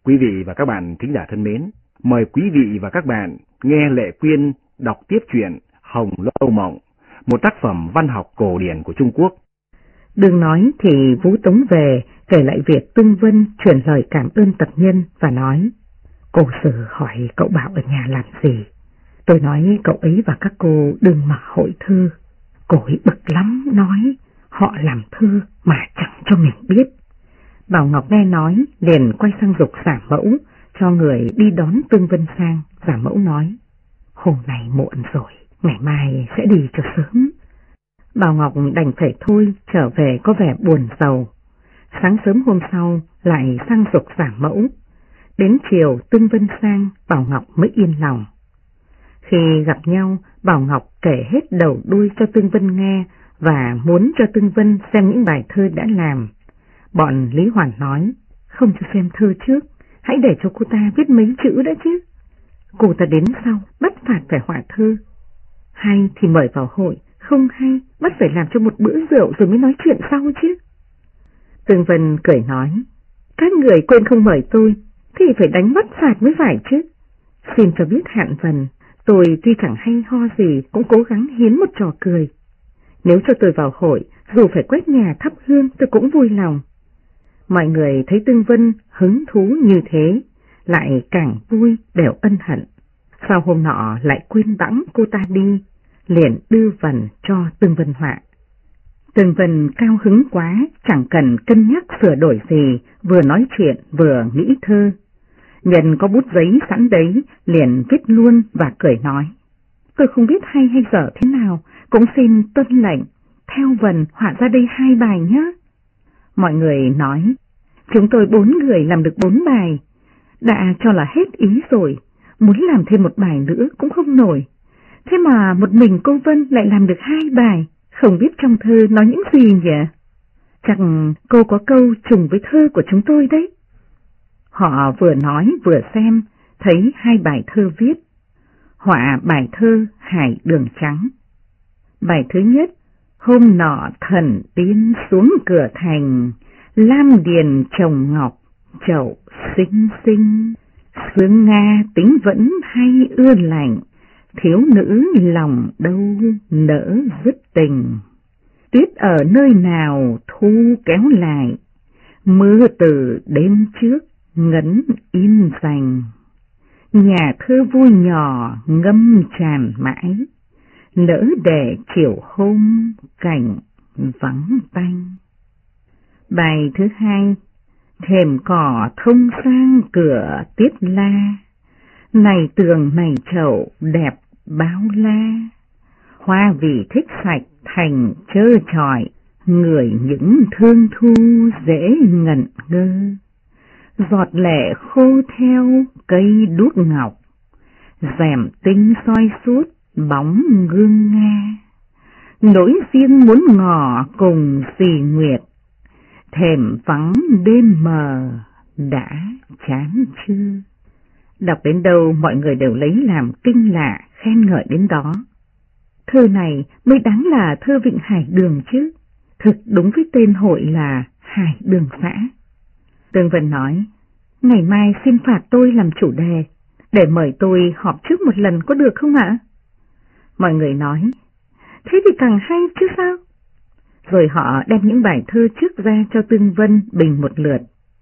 Quý vị và các bạn thính giả thân mến, mời quý vị và các bạn nghe Lệ Quyên đọc tiếp truyện Hồng Lâu Mộng, một tác phẩm văn học cổ điển của Trung Quốc. Đừng nói thì Vũ Tống về kể lại việc Tương Vân chuyển lời cảm ơn tập nhân và nói: Cô Sử hỏi cậu Bảo ở nhà làm gì. Tôi nói cậu ấy và các cô đừng mở hội thư. Cô ấy bực lắm, nói họ làm thư mà chẳng cho mình biết. Bảo Ngọc nghe nói liền quay sang giục giả mẫu cho người đi đón Tương Vân sang. Giả mẫu nói: Hôm nay muộn rồi, ngày mai sẽ đi cho sớm. Bảo Ngọc đành phải thôi, trở về có vẻ buồn rầu. Sáng sớm hôm sau lại sang giục giả mẫu. Đến chiều Tương Vân sang, Bảo Ngọc mới yên lòng. Khi gặp nhau, Bảo Ngọc kể hết đầu đuôi cho Tương Vân nghe và muốn cho Tương Vân xem những bài thơ đã làm. Bọn Lý Hoàn nói: Không cho xem thơ trước, hãy để cho cô ta viết mấy chữ đã chứ. Cô ta đến sau bắt phạt phải họa thơ. Hay thì mời vào hội, không hay bắt phải làm cho một bữa rượu rồi mới nói chuyện sau chứ. Tương Vân cười nói: Các người quên không mời tôi thì phải đánh bắt phạt mới phải chứ. Xin cho biết hạn phần, tôi tuy chẳng hay ho gì cũng cố gắng hiến một trò cười. Nếu cho tôi vào hội, dù phải quét nhà thắp hương tôi cũng vui lòng. Mọi người thấy Tương Vân hứng thú như thế, lại càng vui đều ân hận. Sau hôm nọ lại quên bẵng cô ta đi, liền đưa vần cho Tương Vân họa. Tương Vân cao hứng quá, chẳng cần cân nhắc sửa đổi gì, vừa nói chuyện vừa nghĩ thơ. Nhân có bút giấy sẵn đấy, liền viết luôn và cười nói: Tôi không biết hay dở thế nào, cũng xin tuân lệnh, theo vần họa ra đây 2 bài nhé. Mọi người nói: Chúng tôi 4 người làm được 4 bài, đã cho là hết ý rồi, muốn làm thêm 1 bài nữa cũng không nổi. Thế mà một mình cô Vân lại làm được 2 bài, không biết trong thơ nói những gì nhỉ? Chắc cô có câu trùng với thơ của chúng tôi đấy. Họ vừa nói vừa xem, thấy 2 bài thơ viết. Họa bài thơ Hải Đường Trắng. Bài thứ nhất: Hôm nọ thần tiên xuống cửa thành, lam điền trồng ngọc, chậu xinh xinh. Sương Nga tính vẫn hay ưa lạnh, thiếu nữ lòng đâu nỡ dứt tình. Tuyết ở nơi nào thu kéo lại, mưa từ đêm trước ngấn in dành. Nhà thơ vui nhỏ ngâm tràn mãi, lỡ để chiều hôm cảnh vắng tanh. Bài thứ hai: Thềm cỏ thông sang cửa tiết la, này tường này chậu đẹp bao la. Hoa vì thích sạch thành trơ trọi, người những thương thu dễ ngẩn ngơ. Giọt lệ khô theo cây đuốc ngọc, rèm tinh soi suốt bóng gương Nga. Nỗi riêng muốn ngỏ cùng dì Nguyệt, thềm vắng đêm mờ đã chán chưa. Đọc đến đâu mọi người đều lấy làm kinh lạ, khen ngợi đến đó. Thơ này mới đáng là thơ Vịnh Hải Đường chứ, thực đúng với tên hội là Hải Đường xã. Tương Vân nói: Ngày mai xin phạt tôi làm chủ đề, để mời tôi họp trước một lần có được không ạ? Mọi người nói: Thế thì càng hay chứ sao? Rồi họ đem những bài thơ trước ra cho Tương Vân bình một lượt.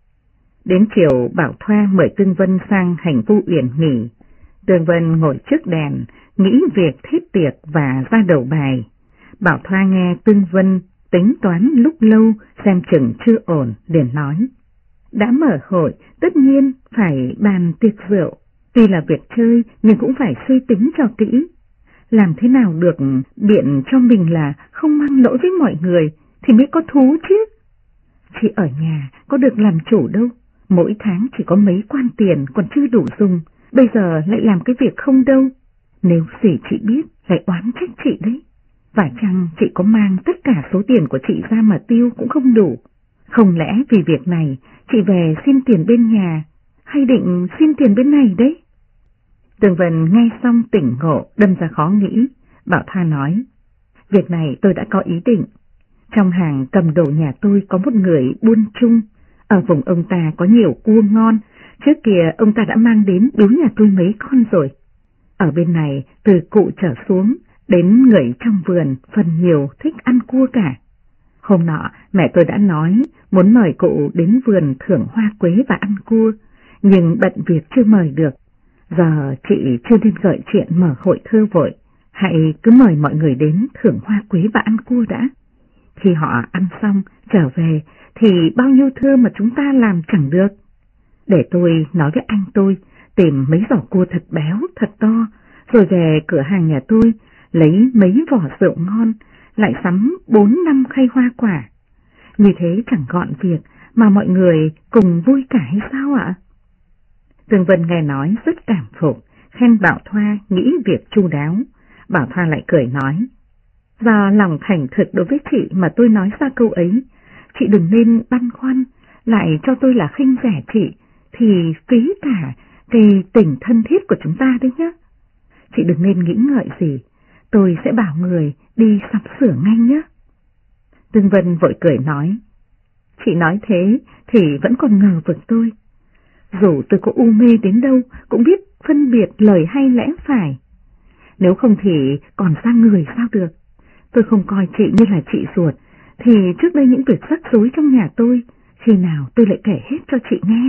Đến chiều Bảo Thoa mời Tương Vân sang hành Vu Uyển nghỉ. Tương Vân ngồi trước đèn, nghĩ việc thiết tiệc và ra đầu bài. Bảo Thoa nghe Tương Vân tính toán lúc lâu xem chừng chưa ổn, liền nói: Đã mở hội, tất nhiên phải bàn tiệc rượu. Tuy là việc chơi nhưng cũng phải suy tính cho kỹ. Làm thế nào được biện cho mình là không mang lỗi với mọi người thì mới có thú chứ. Chị ở nhà có được làm chủ đâu, mỗi tháng chỉ có mấy quan tiền còn chưa đủ dùng, bây giờ lại làm cái việc không đâu. Nếu gì chị biết lại oán trách chị đấy. Phải chăng chị có mang tất cả số tiền của chị ra mà tiêu cũng không đủ? Không lẽ vì việc này chị về xin tiền bên nhà, hay định xin tiền bên này đấy? Tương Vân nghe xong tỉnh ngộ, đâm ra khó nghĩ. Bảo Thoa nói: Việc này tôi đã có ý định. Trong hàng cầm đồ nhà tôi có một người buôn chung, ở vùng ông ta có nhiều cua ngon, Trước kia ông ta đã mang đến biếu nhà tôi mấy con rồi. Ở bên này, từ cụ trở xuống, đến người trong vườn phần nhiều thích ăn cua cả. Hôm nọ, mẹ tôi đã nói muốn mời cụ đến vườn thưởng hoa quế và ăn cua, nhưng bận việc chưa mời được. Giờ chị chưa nên gợi chuyện mở hội thơ vội, hãy cứ mời mọi người đến thưởng hoa quế và ăn cua đã. Khi họ ăn xong, trở về, thì bao nhiêu thơ mà chúng ta làm chẳng được. Để tôi nói với anh tôi, tìm mấy giỏ cua thật béo, thật to, rồi về cửa hàng nhà tôi, lấy mấy vỏ rượu ngon, lại sắm 4-5 khay hoa quả. Như thế chẳng gọn việc, mà mọi người cùng vui cả hay sao ạ? Tường Vân nghe nói rất cảm phục, khen Bảo Thoa nghĩ việc chu đáo. Bảo Thoa lại cười nói, do lòng thành thực đối với chị mà tôi nói ra câu ấy, chị đừng nên băn khoăn, lại cho tôi là khinh rẻ chị, thì phí cả cái tình thân thiết của chúng ta đấy nhá. Chị đừng nên nghĩ ngợi gì, tôi sẽ bảo người đi sắm sửa ngay nhé. Tường Vân vội cười nói, chị nói thế thì vẫn còn ngờ vực tôi. Dù tôi có u mê đến đâu cũng biết phân biệt lời hay lẽ phải. Nếu không thì còn ra người sao được. Tôi không coi chị như là chị ruột, thì trước đây những việc rắc rối trong nhà tôi, khi nào tôi lại kể hết cho chị nghe.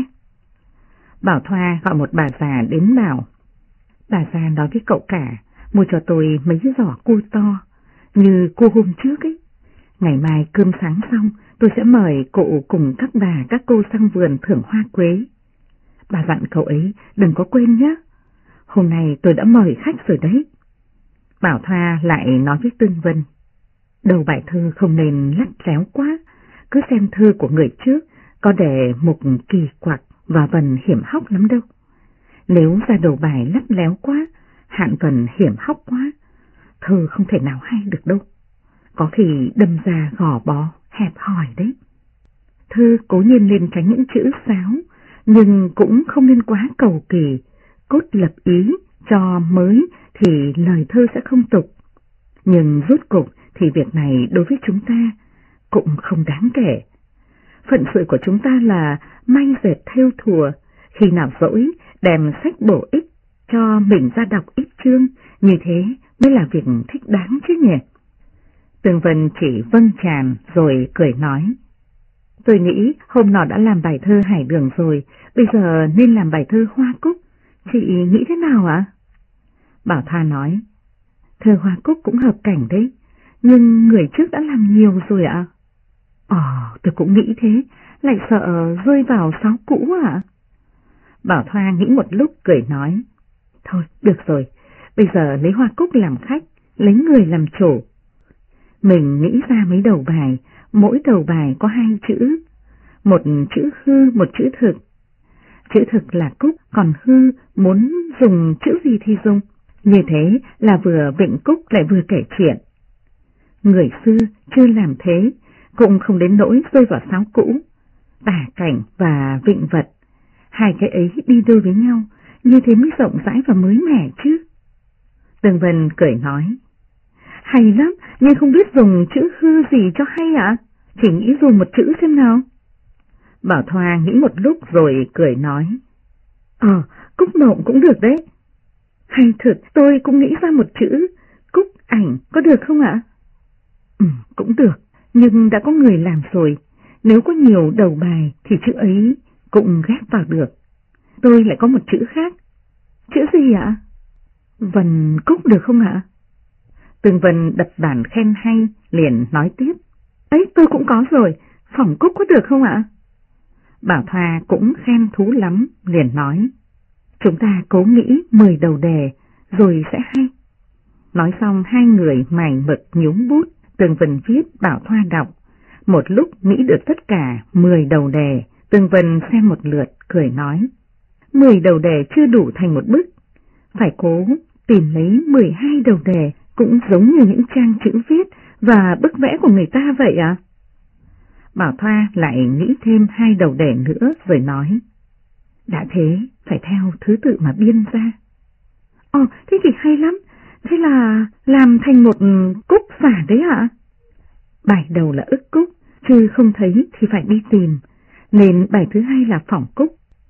Bảo Thoa gọi một bà già đến bảo, bà già nói với cậu cả, mua cho tôi mấy giỏ cua to, như cua hôm trước ấy. Ngày mai cơm sáng xong, tôi sẽ mời cụ cùng các bà các cô sang vườn thưởng hoa quế. Bà dặn cậu ấy đừng có quên nhé. Hôm nay tôi đã mời khách rồi đấy. Bảo Thoa lại nói với Tương Vân, đầu bài thơ không nên lắt léo quá, cứ xem thơ của người trước có để mục kỳ quặc và vần hiểm hóc lắm đâu. Nếu ra đầu bài lắt léo quá, hạn vần hiểm hóc quá, thơ không thể nào hay được đâu. Có khi đâm ra gò bó, hẹp hòi đấy. Thơ cố nhiên nên tránh những chữ sáo, nhưng cũng không nên quá cầu kỳ, cốt lập ý cho mới thì lời thơ sẽ không tục. Nhưng rốt cục thì việc này đối với chúng ta cũng không đáng kể. Phận sự của chúng ta là may dệt thêu thùa, khi nào rỗi đem sách bổ ích cho mình ra đọc ít chương, như thế mới là việc thích đáng chứ nhỉ. Tường Vân chỉ vâng tràn rồi cười nói, tôi nghĩ hôm nọ đã làm bài thơ Hải Đường rồi, bây giờ nên làm bài thơ Hoa Cúc, chị nghĩ thế nào ạ? Bảo Thoa nói, thơ Hoa Cúc cũng hợp cảnh đấy, nhưng người trước đã làm nhiều rồi ạ. Tôi cũng nghĩ thế, lại sợ rơi vào sáo cũ ạ. Bảo Thoa nghĩ một lúc cười nói, thôi được rồi, bây giờ lấy Hoa Cúc làm khách, lấy người làm chủ. Mình nghĩ ra mấy đầu bài, mỗi đầu bài có 2 chữ, một chữ hư, một chữ thực. Chữ thực là cúc, còn hư muốn dùng chữ gì thì dùng, như thế là vừa vịnh cúc lại vừa kể chuyện. Người xưa chưa làm thế, cũng không đến nỗi rơi vào sáo cũ. Tả cảnh và vịnh vật, hai cái ấy đi đôi với nhau, như thế mới rộng rãi và mới mẻ chứ. Tường Vân cười nói, hay lắm, nhưng không biết dùng chữ hư gì cho hay ạ? Chỉ nghĩ dùng một chữ xem nào. Bảo Thoa nghĩ một lúc rồi cười nói, cúc mộng cũng được đấy. Hay thực, tôi cũng nghĩ ra một chữ, cúc ảnh có được không ạ? Cũng được, nhưng đã có người làm rồi, nếu có nhiều đầu bài thì chữ ấy cũng ghép vào được. Tôi lại có một chữ khác. Chữ gì ạ? Vần cúc được không ạ? Tường Vân đập bản khen hay, liền nói tiếp, ấy tôi cũng có rồi, phỏng cúc có được không ạ? Bảo Thoa cũng khen thú lắm, liền nói, chúng ta cố nghĩ 10 đầu đề, rồi sẽ hay. Nói xong hai người mài mực nhúng bút, Tường Vân viết, Bảo Thoa đọc. Một lúc nghĩ được tất cả 10 đầu đề, Tường Vân xem một lượt, cười nói, 10 đầu đề chưa đủ thành một bức, phải cố tìm lấy 12 đầu đề, cũng giống như những trang chữ viết và bức vẽ của người ta vậy à? Bảo Thoa lại nghĩ thêm 2 đầu đề nữa rồi nói, đã thế phải theo thứ tự mà biên ra. Thế thì hay lắm, thế là làm thành một cúc giả đấy ạ? Bài đầu là ức cúc, chứ không thấy thì phải đi tìm, nên bài thứ hai là phỏng cúc.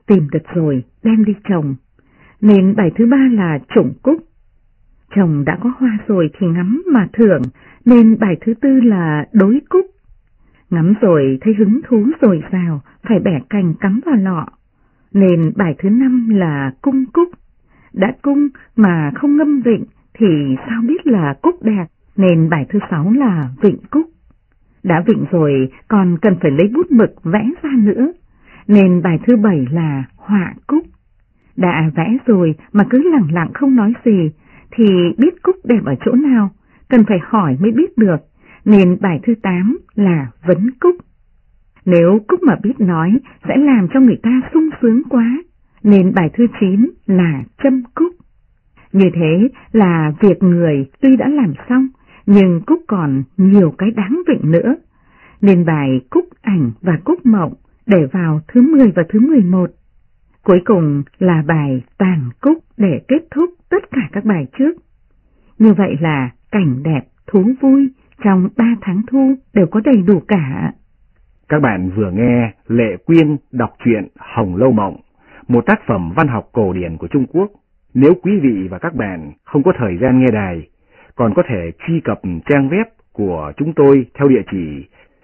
tìm được rồi đem đi trồng, nên bài thứ ba là trùng cúc. Trồng đã có hoa rồi thì ngắm mà thưởng, nên bài thứ tư là đối cúc. Ngắm rồi thấy hứng thú dồi dào, phải bẻ cành cắm vào lọ, nên bài thứ năm là cung cúc. Đã cung mà không ngâm vịnh thì sao biết là cúc đẹp, nên bài thứ sáu là vịnh cúc. Đã vịnh rồi còn cần phải lấy bút mực vẽ ra nữa, nên bài thứ bảy là họa cúc. Đã vẽ rồi mà cứ lẳng lặng không nói gì thì biết cúc đẹp ở chỗ nào, cần phải hỏi mới biết được, nên bài thứ 8 là vấn cúc. Nếu cúc mà biết nói sẽ làm cho người ta sung sướng quá, nên bài thứ 9 là châm cúc. Như thế là việc người tuy đã làm xong, nhưng cúc còn nhiều cái đáng vịnh nữa, nên bài cúc ảnh và cúc mộng để vào thứ 10 và thứ 11. Cuối cùng là bài tàn cúc để kết thúc tất cả các bài trước. Như vậy là cảnh đẹp, thú vui trong 3 tháng thu đều có đầy đủ cả. Các bạn vừa nghe Lệ Quyên đọc truyện Hồng Lâu Mộng, một tác phẩm văn học cổ điển của Trung Quốc. Nếu quý vị và các bạn không có thời gian nghe đài, còn có thể truy cập trang web của chúng tôi theo địa chỉ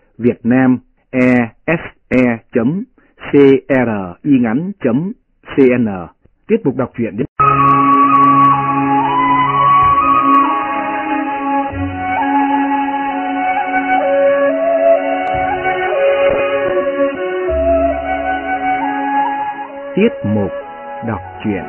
vietnamese.cringắn.cn. Tiết mục đọc truyện đến tiết mục đọc truyện.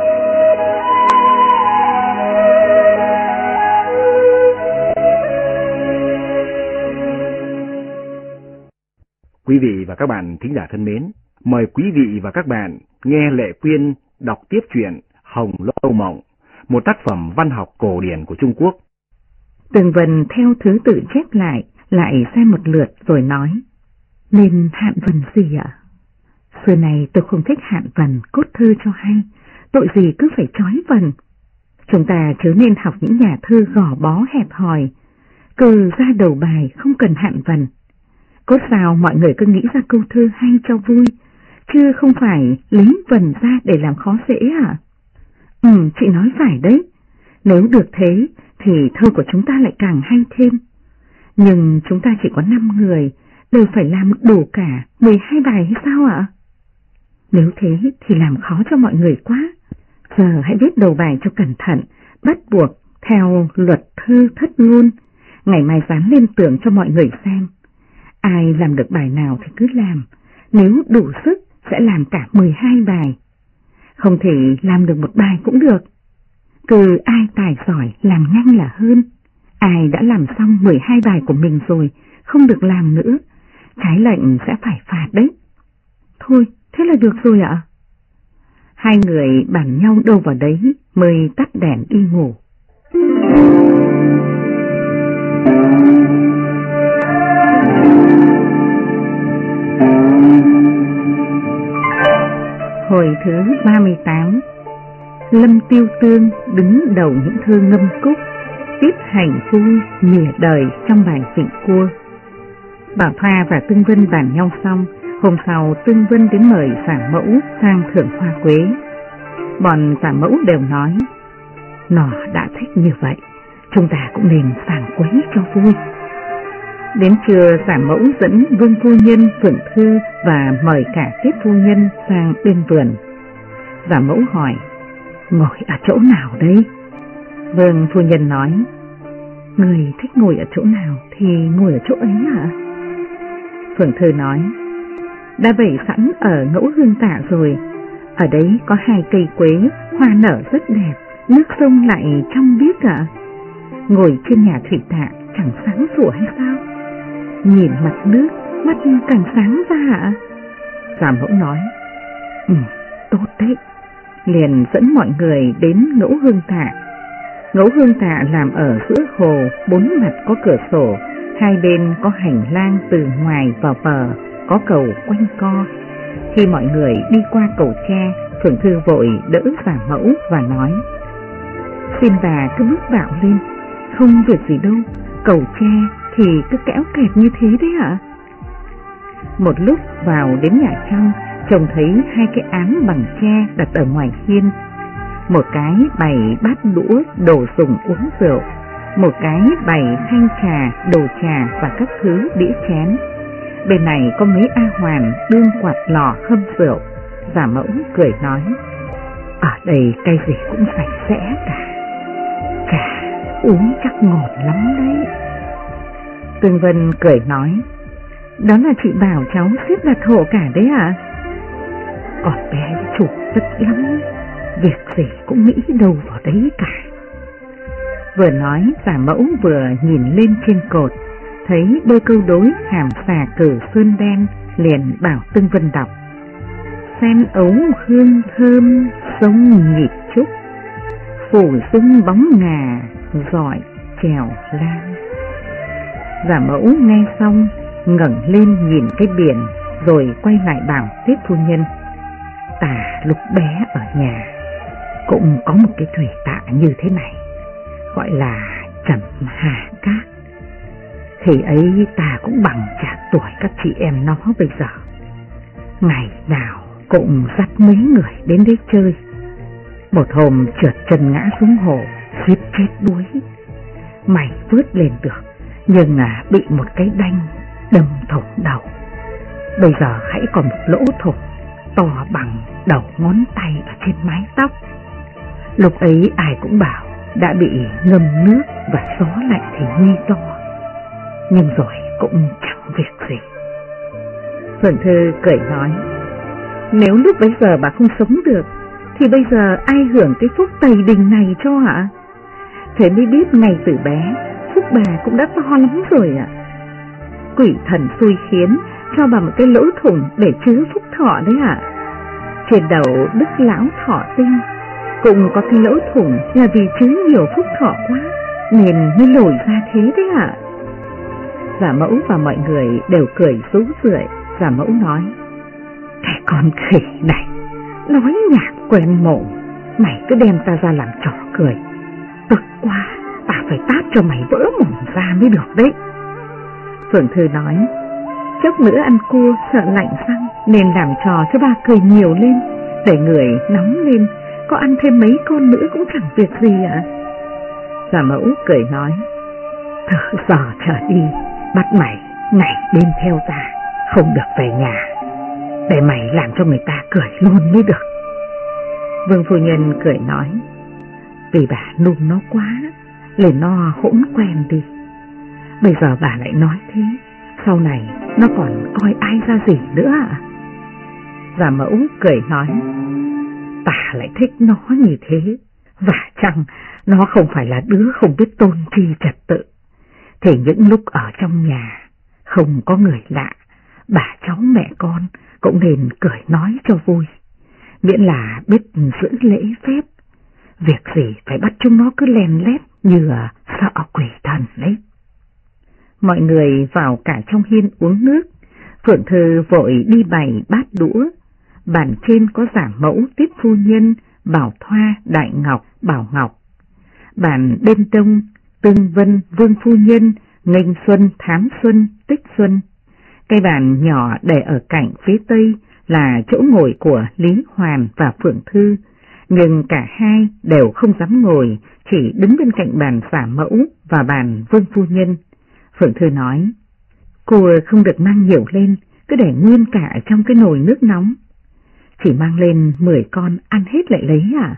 Quý vị và các bạn thính giả thân mến, mời quý vị và các bạn nghe Lệ Quyên đọc tiếp truyện Hồng Lâu Mộng, một tác phẩm văn học cổ điển của Trung Quốc. Tường Vân theo thứ tự chép lại xem một lượt rồi nói, nên hạn vần gì ạ? Xưa này tôi không thích hạn vần cốt thơ cho hay, tội gì cứ phải trói vần. Chúng ta chớ nên học những nhà thơ gò bó hẹp hòi, cứ ra đầu bài không cần hạn vần. Cốt sao mọi người cứ nghĩ ra câu thơ hay cho vui, chứ không phải lấy vần ra để làm khó dễ à? Chị nói phải đấy, nếu được thế thì thơ của chúng ta lại càng hay thêm. Nhưng chúng ta chỉ có 5 người, đều phải làm đủ cả 12 bài hay sao ạ? Nếu thế thì làm khó cho mọi người quá. Giờ hãy viết đầu bài cho cẩn thận, bắt buộc theo luật thơ thất ngôn, ngày mai dán lên tường cho mọi người xem. Ai làm được bài nào thì cứ làm, nếu đủ sức sẽ làm cả 12 bài. Không thể làm được một bài cũng được. Cứ ai tài giỏi làm nhanh là hơn. Ai đã làm xong 12 bài của mình rồi, không được làm nữa, trái lệnh sẽ phải phạt đấy. Thôi, thế là được rồi ạ. Hai người bàn nhau đâu vào đấy mới tắt đèn đi ngủ. Hồi thứ 38. Lâm Tiêu Tương đứng đầu những thơ ngâm cúc, tiếp hành vui mỉa đời trong bài Vịnh Cua. Bảo Thoa và Tương Vân bàn nhau xong, hôm sau Tương Vân đến mời giả mẫu sang thưởng hoa quế. Bọn giả mẫu đều nói, nó đã thích như vậy, chúng ta cũng nên sảng quấy cho vui. Đến trưa giả mẫu dẫn Vương phu nhân, Phượng Thư và mời cả Tiết phu nhân sang bên vườn. Giả mẫu hỏi, ngồi ở chỗ nào đây? Vương phu nhân nói, người thích ngồi ở chỗ nào thì ngồi ở chỗ ấy hả? Phượng Thư nói, đã bày sẵn ở Ngẫu Hương Tạ rồi, ở đấy có 2 cây quế, hoa nở rất đẹp, nước sông lại trong biếc ạ. Ngồi trên nhà thủy tạ chẳng sáng sủa hay sao? Nhìn mặt nước, mắt càng sáng ra ạ. Giả mẫu nói, tốt đấy. Liền dẫn mọi người đến Ngẫu Hương Tạ. Ngẫu Hương Tạ làm ở giữa hồ, 4 mặt có cửa sổ, 2 bên có hành lang từ ngoài vào bờ, có cầu quanh co. Khi mọi người đi qua cầu tre, Phượng Thư vội đỡ giả mẫu và nói, xin bà cứ bước vào lên, không việc gì đâu, cầu tre thì cứ kéo kẹt như thế đấy ạ. Một lúc vào đến nhà trong trông thấy hai cái án bằng tre đặt ở ngoài hiên, một cái bày bát đũa đồ dùng uống rượu, một cái bày thanh trà, đồ trà và các thứ đĩa chén. Bên này có mấy A Hoàn đương quạt lò hâm rượu. Giả Mẫu cười nói, ở đây cái gì cũng sạch sẽ cả, trà uống chắc ngọt lắm đấy. Tương Vân cười nói, đó là chị bảo cháu xếp là thổ cả đấy à? Còn bé chủ tức lắm, việc gì cũng nghĩ đâu vào đấy cả. Vừa nói Giả Mẫu vừa nhìn lên trên cột, thấy đôi câu đối hàm xà cử sơn đen, liền bảo Tương Vân đọc, sen ấu hương thơm sông nhịp trúc, phủ dung bóng ngà dọi trèo lan. Giả Mẫu nghe xong ngẩng lên nhìn cái biển, rồi quay lại bảo Tiết phu nhân, ta lúc bé ở nhà cũng có một cái thủy tạ như thế này, gọi là Trầm Hà Cát. Thì ấy ta cũng bằng chạc tuổi các chị em nó bây giờ, ngày nào cũng dắt mấy người đến đấy chơi. Một hôm trượt chân ngã xuống hồ, suýt chết đuối. Mày vớt lên được, nhưng bị một cái đanh đâm thủng đầu. Bây giờ hãy còn một lỗ thủng to bằng đầu ngón tay ở trên mái tóc. Lúc ấy ai cũng bảo đã bị ngâm nước và gió lạnh thì nguy to, nhưng rồi cũng chẳng việc gì. Phượng Thư cười nói, nếu lúc bấy giờ bà không sống được thì bây giờ ai hưởng cái phúc tày đình này cho hả? Thế mới biết ngày từ bé phúc bà cũng đã to lắm rồi ạ. Quỷ thần xui khiến cho bà một cái lỗ thủng để chứa phúc thọ đấy ạ. Trên đầu Đức Lão Thọ Tinh cũng có cái lỗ thủng là vì chứa nhiều phúc thọ quá nên mới nổi ra thế đấy ạ. Giả Mẫu và mọi người đều cười rú rượi. Giả Mẫu nói, cái con khỉ này nói nhạc quen mồm, mày cứ đem ta ra làm trò cười. Tức quá, ta phải tát cho mày vỡ mồm ra mới được đấy. Phượng Thư nói, chốc nữa ăn cua sợ lạnh răng nên làm trò cho bà cười nhiều lên, để người nóng lên, có ăn thêm mấy con nữa cũng chẳng việc gì ạ. Giả Mẫu cười nói, từ giờ trở đi bắt mày ngày đêm theo ta, không được về nhà, để mày làm cho người ta cười luôn mới được. Vương phu nhân cười nói, vì bà nung nó quá, lên nó hỗn quen đi. Bây giờ bà lại nói thế, sau này nó còn coi ai ra gì nữa à? Giả Mẫu cười nói, ta lại thích nó như thế, và chăng nó không phải là đứa không biết tôn tri trật tự, thì những lúc ở trong nhà không có người lạ, bà cháu mẹ con cũng nên cười nói cho vui, miễn là biết giữ lễ phép. Việc gì phải bắt chúng nó cứ len lét như sợ quỷ thần đấy. Mọi người vào cả trong hiên uống nước. Phượng Thư vội đi bày bát đũa. Bàn trên có Giả Mẫu, Tiết phu nhân, Bảo Thoa, Đại Ngọc, Bảo Ngọc. Bàn bên đông Tương Vân, Vương phu nhân, Nghênh Xuân, Thám Xuân, Tích Xuân. Cái bàn nhỏ để ở cạnh phía tây là chỗ ngồi của Lý Hoàn và Phượng Thư, nhưng cả hai đều không dám ngồi, chỉ đứng bên cạnh bàn Giả Mẫu và bàn Vương phu nhân. Phượng Thư nói, cua không được mang nhiều lên, cứ để nguyên cả trong cái nồi nước nóng. Chỉ mang lên 10 con ăn hết lại lấy à?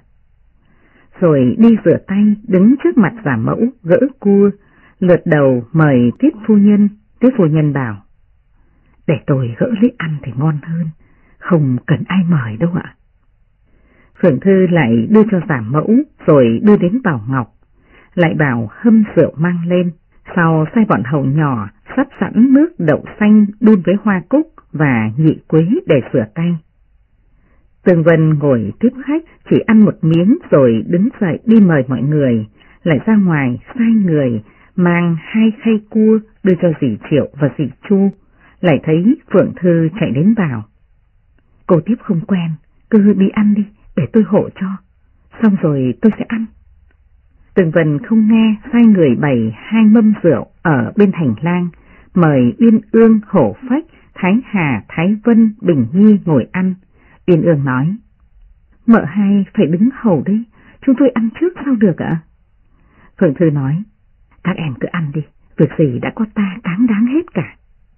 Rồi đi rửa tay, đứng trước mặt Giả Mẫu gỡ cua, lượt đầu mời Tiết phu nhân. Tiết phu nhân bảo, để tôi gỡ lấy ăn thì ngon hơn, không cần ai mời đâu ạ. Phượng Thư lại đưa cho Giả Mẫu, rồi đưa đến Bảo Ngọc, lại bảo hâm rượu mang lên. Sau sai bọn hầu nhỏ sắp sẵn nước đậu xanh đun với hoa cúc và nhị quế để rửa tay. Tương Vân ngồi tiếp khách, chỉ ăn một miếng rồi đứng dậy đi mời mọi người, lại ra ngoài sai người mang 2 khay cua đưa cho dì Triệu và dì Chu, lại thấy Phượng Thư chạy đến bảo, cô tiếp không quen, cứ đi ăn đi, để tôi hộ cho, xong rồi tôi sẽ ăn. Tương Vân không nghe, sai người bày 2 mâm rượu ở bên hành lang, mời Uyên Ương, Hổ Phách, Thái Hà, Thái Vân, Bình Nhi ngồi ăn. Uyên Ương nói, mợ hai phải đứng hầu đấy, chúng tôi ăn trước sao được ạ? Phượng Thư nói, các em cứ ăn đi, việc gì đã có ta cáng đáng hết cả.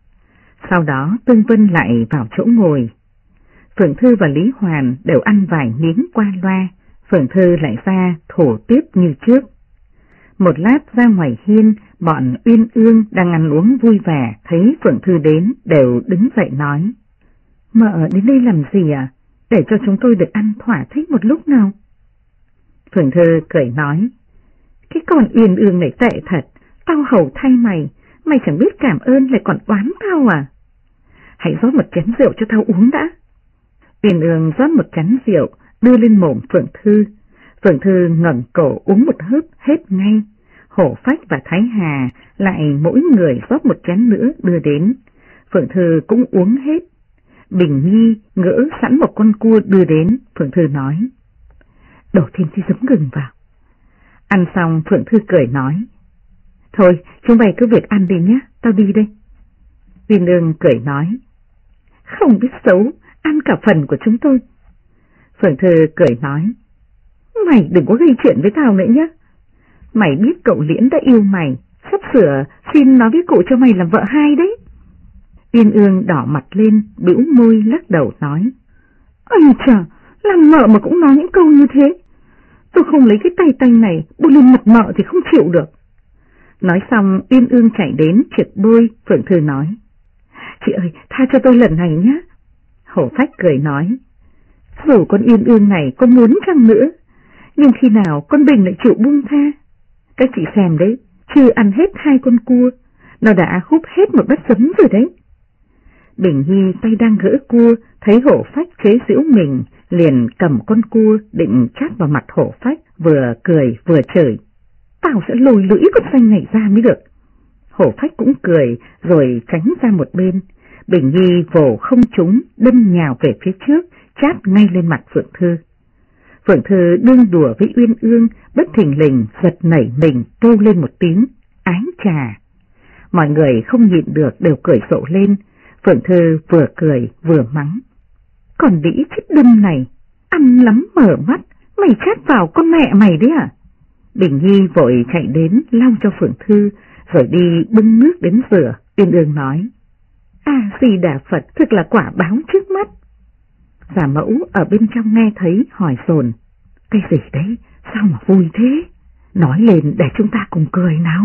Sau đó Tương Vân lại vào chỗ ngồi. Phượng Thư và Lý Hoàn đều ăn vài miếng qua loa, Phượng Thư lại ra thổ tiếp như trước. Một lát ra ngoài hiên, bọn Uyên Ương đang ăn uống vui vẻ, thấy Phượng Thư đến đều đứng dậy nói, mợ đến đây làm gì à? Để cho chúng tôi được ăn thỏa thích một lúc nào. Phượng Thư cười nói, cái con Uyên Ương này tệ thật, tao hầu thay mày chẳng biết cảm ơn lại còn oán tao à? Hãy rót một chén rượu cho tao uống đã. Uyên Ương rót một chén rượu, đưa lên mồm Phượng Thư. Phượng Thư ngẩng cổ uống một hớp hết ngay. Hổ Phách và Thái Hà lại mỗi người rót một chén nữa đưa đến. Phượng Thư cũng uống hết. Bình Nhi ngỡ sẵn một con cua đưa đến, Phượng Thư nói, đổ thêm tí giấm gừng vào. Ăn xong Phượng Thư cười nói, thôi chúng mày cứ việc ăn đi nhé, tao đi đây. Uyên Ương cười nói, không biết xấu, ăn cả phần của chúng tôi. Phượng Thư cười nói, mày đừng có gây chuyện với tao nữa nhé. Mày biết cậu Liễn đã yêu mày, sắp sửa xin nói với cụ cho mày làm vợ hai đấy. Uyên Ương đỏ mặt lên, bĩu môi lắc đầu nói, ây chà, làm mợ mà cũng nói những câu như thế. Tôi không lấy cái tay tanh này bôi lên mặt mợ thì không chịu được. Nói xong Uyên Ương chạy đến trượt bôi. Phượng Thư nói, chị ơi tha cho tôi lần này nhé. Hổ Phách cười nói, dù con Uyên Ương này có muốn chăng nữa, nhưng khi nào con Bình lại chịu buông tha. Các chị xem đấy, chưa ăn hết 2 con cua, nó đã húp hết một bát giấm rồi đấy. Bình Nhi tay đang gỡ cua, thấy Hổ Phách chế giễu mình, liền cầm con cua định chát vào mặt Hổ Phách, vừa cười vừa chửi, tao sẽ lôi lưỡi con xanh này ra mới được. Hổ Phách cũng cười rồi tránh ra một bên. Bình Nhi vồ không trúng, đâm nhào về phía trước, chát ngay lên mặt Phượng Thư. Phượng Thư đương đùa với Uyên Ương, bất thình lình giật nảy mình kêu lên một tiếng, ái chà. Mọi người không nhịn được đều cười rộ lên. Phượng Thư vừa cười vừa mắng, còn đĩ chết đâm này, ăn lắm mở mắt, mày chát vào con mẹ mày đấy à? Bình Nhi vội chạy đến lau cho Phượng Thư, rồi đi bưng nước đến rửa. Uyên Ương nói, Di Đà Phật, thực là quả báo trước mắt. Giả Mẫu ở bên trong nghe thấy hỏi dồn, cái gì đấy, sao mà vui thế? Nói lên để chúng ta cùng cười nào.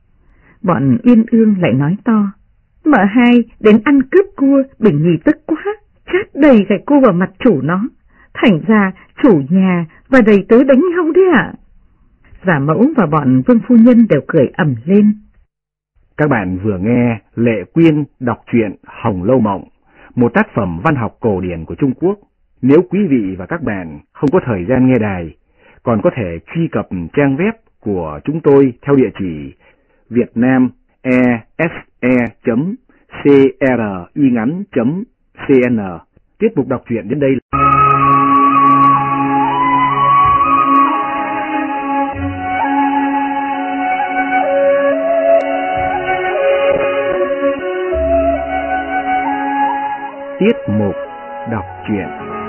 Bọn Uyên Ương lại nói to, mợ hai đến ăn cướp cua, Bình Nhi tức quá, chát đầy gạch cua vào mặt chủ nó, thành ra chủ nhà và đầy tớ đánh nhau đấy ạ. Giả Mẫu và bọn Vương phu nhân đều cười ầm lên. Các bạn vừa nghe Lệ Quyên đọc truyện Hồng Lâu Mộng, một tác phẩm văn học cổ điển của Trung Quốc. Nếu quý vị và các bạn không có thời gian nghe đài, còn có thể truy cập trang web của chúng tôi theo địa chỉ vietnamese.cringắn.cn. Tiết mục đọc truyện đến đây. Tiết mục đọc truyện.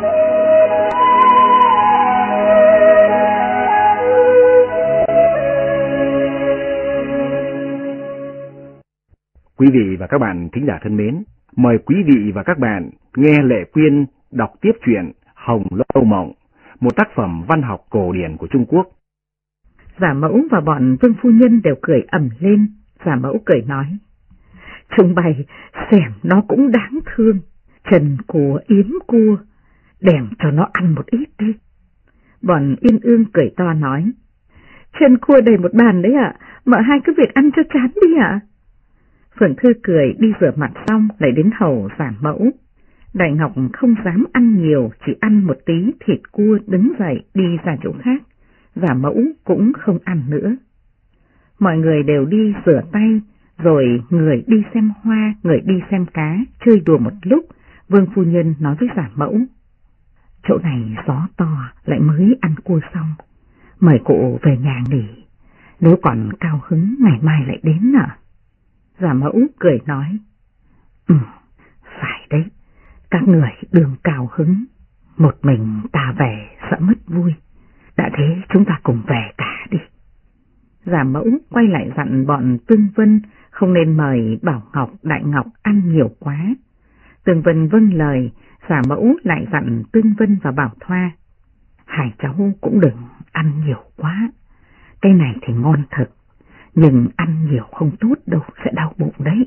Quý vị và các bạn thính giả thân mến, mời quý vị và các bạn nghe Lệ Quyên đọc tiếp truyện Hồng Lâu Mộng, một tác phẩm văn học cổ điển của Trung Quốc. Giả Mẫu và bọn Vương phu nhân đều cười ầm lên. Giả Mẫu cười nói, chúng bày xem nó cũng đáng thương, trần cua yếm cua, đem cho nó ăn một ít đi. Bọn Uyên Ương cười to nói, trần cua đầy một bàn đấy ạ, mợ hai cứ việc ăn cho chán đi ạ. Phượng Thư cười đi rửa mặt xong lại đến hầu Giả Mẫu. Đại Ngọc không dám ăn nhiều, chỉ ăn một tí thịt cua đứng dậy đi ra chỗ khác. Giả Mẫu cũng không ăn nữa. Mọi người đều đi rửa tay, rồi người đi xem hoa, người đi xem cá, chơi đùa một lúc. Vương phu nhân nói với Giả Mẫu, chỗ này gió to lại mới ăn cua xong, mời cụ về nhà nghỉ, nếu còn cao hứng ngày mai lại đến ạ. Giả Mẫu cười nói, đấy, các người đường cao hứng, một mình ta về sợ mất vui, đã thế chúng ta cùng về cả đi. Giả Mẫu quay lại dặn bọn Tương Vân không nên mời Bảo Ngọc, Đại Ngọc ăn nhiều quá. Tương Vân vâng lời, Giả Mẫu lại dặn Tương Vân và Bảo Thoa: hai cháu cũng đừng ăn nhiều quá, cái này thì ngon thật, nhưng ăn nhiều không tốt đâu, sẽ đau bụng đấy.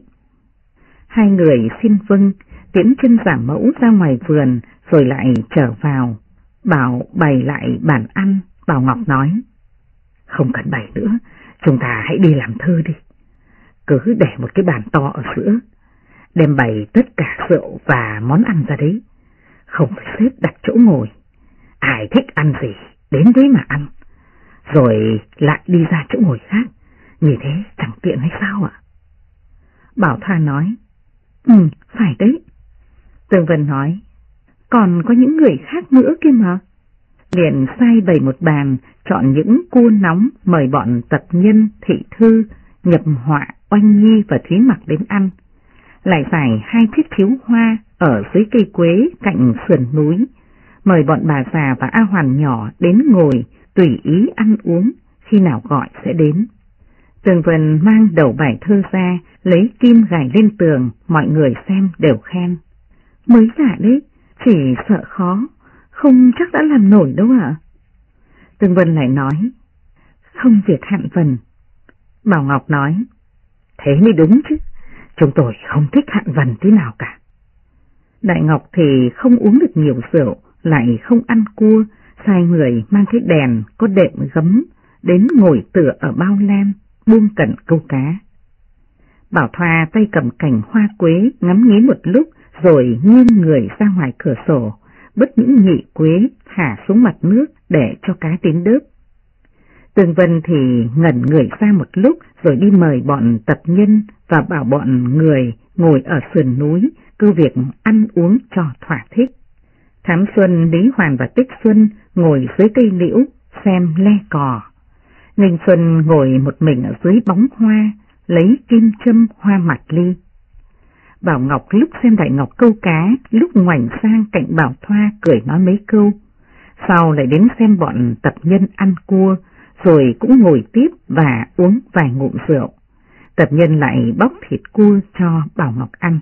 Hai người xin vâng, tiễn chân Giả Mẫu ra ngoài vườn rồi lại trở vào. Bảo bày lại bàn ăn, Bảo Ngọc nói: không cần bày nữa, chúng ta hãy đi làm thơ đi. Cứ để một cái bàn to ở giữa, đem bày tất cả rượu và món ăn ra đấy, không phải xếp đặt chỗ ngồi. Ai thích ăn gì, đến đấy mà ăn, rồi lại đi ra chỗ ngồi khác, như thế chẳng tiện hay sao ạ? Bảo Thoa nói: phải đấy. Tương Vân nói: còn có những người khác nữa kia mà. Liền sai bày một bàn, chọn những cua nóng mời bọn tập nhân, thị thư, nhập họa, oanh nhi và Thúy Mặc đến ăn. Lại giải hai chiếc chiếu hoa ở dưới cây quế cạnh sườn núi, mời bọn bà già và A Hoàn nhỏ đến ngồi tùy ý ăn uống, khi nào gọi sẽ đến. Tương Vân mang đầu bài thơ ra, lấy kim gài lên tường, mọi người xem đều khen. Mới giả đấy, chỉ sợ khó, không chắc đã làm nổi đâu ạ. Tương Vân lại nói: không việc hạn vần. Bảo Ngọc nói: thế mới đúng chứ, chúng tôi không thích hạn vần tí nào cả. Đại Ngọc thì không uống được nhiều rượu, lại không ăn cua, sai người mang cái đèn có đệm gấm đến ngồi tựa ở bao lam, buông cẩn câu cá. Bảo Thoa tay cầm cành hoa quế ngắm nghía một lúc rồi nghiêng người ra ngoài cửa sổ, bứt những nhị quế thả xuống mặt nước để cho cá tiến đớp. Tương Vân thì ngẩn người ra một lúc rồi đi mời bọn tập nhân và bảo bọn người ngồi ở sườn núi, cứ việc ăn uống cho thỏa thích. Thám Xuân, Lý Hoàn và Tích Xuân ngồi dưới cây liễu xem le cò. Ninh Xuân ngồi một mình ở dưới bóng hoa, lấy kim châm hoa mặt ly. Bảo Ngọc lúc xem Đại Ngọc câu cá, lúc ngoảnh sang cạnh Bảo Thoa cười nói mấy câu. Sau lại đến xem bọn tập nhân ăn cua, rồi cũng ngồi tiếp và uống vài ngụm rượu. Tập nhân lại bóc thịt cua cho Bảo Ngọc ăn.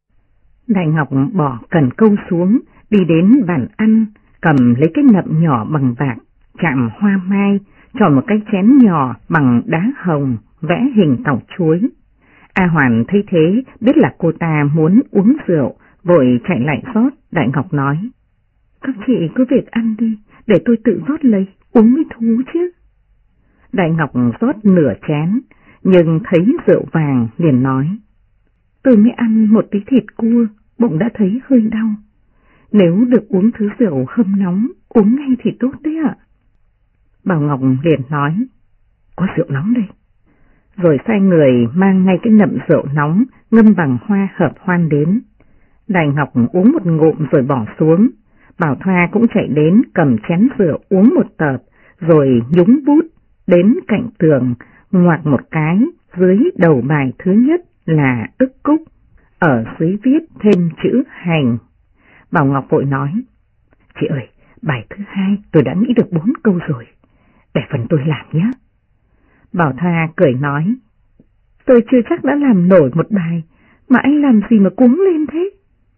Đại Ngọc bỏ cần câu xuống, đi đến bàn ăn, cầm lấy cái nậm nhỏ bằng bạc, chạm hoa mai, chọn một cái chén nhỏ bằng đá hồng, vẽ hình tàu chuối. A Hoàn thấy thế, biết là cô ta muốn uống rượu, vội chạy lại rót. Đại Ngọc nói: các chị cứ việc ăn đi, để tôi tự rót lấy, uống mới thú chứ. Đại Ngọc rót nửa chén, nhưng thấy rượu vàng liền nói: tôi mới ăn một tí thịt cua, bụng đã thấy hơi đau. Nếu được uống thứ rượu hâm nóng, uống ngay thì tốt đấy ạ. Bảo Ngọc liền nói: có rượu nóng đây. Rồi sai người mang ngay cái nậm rượu nóng ngâm bằng hoa hợp hoan đến. Đại Ngọc uống một ngụm rồi bỏ xuống. Bảo Thoa cũng chạy đến cầm chén rượu uống một tợp, rồi nhúng bút đến cạnh tường, ngoạc một cái, dưới đầu bài thứ nhất là ức cúc, ở dưới viết thêm chữ hành. Bảo Ngọc vội nói: chị ơi, bài thứ hai tôi đã nghĩ được 4 câu rồi, để phần tôi làm nhé. Bảo Thoa cười nói: tôi chưa chắc đã làm nổi một bài, mà anh làm gì mà cuống lên thế?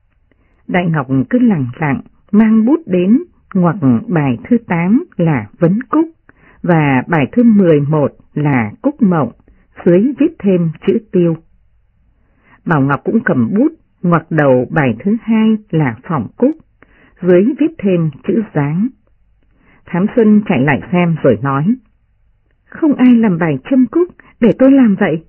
Đại Ngọc cứ lẳng lặng mang bút đến ngoặc bài thứ 8 là vấn cúc, và bài thứ 11 là cúc mộng, dưới viết thêm chữ tiêu. Bảo Ngọc cũng cầm bút ngoặc đầu bài thứ 2 là phỏng cúc, dưới viết thêm chữ dáng. Thám Xuân chạy lại xem rồi nói: không ai làm bài châm cúc, để tôi làm vậy.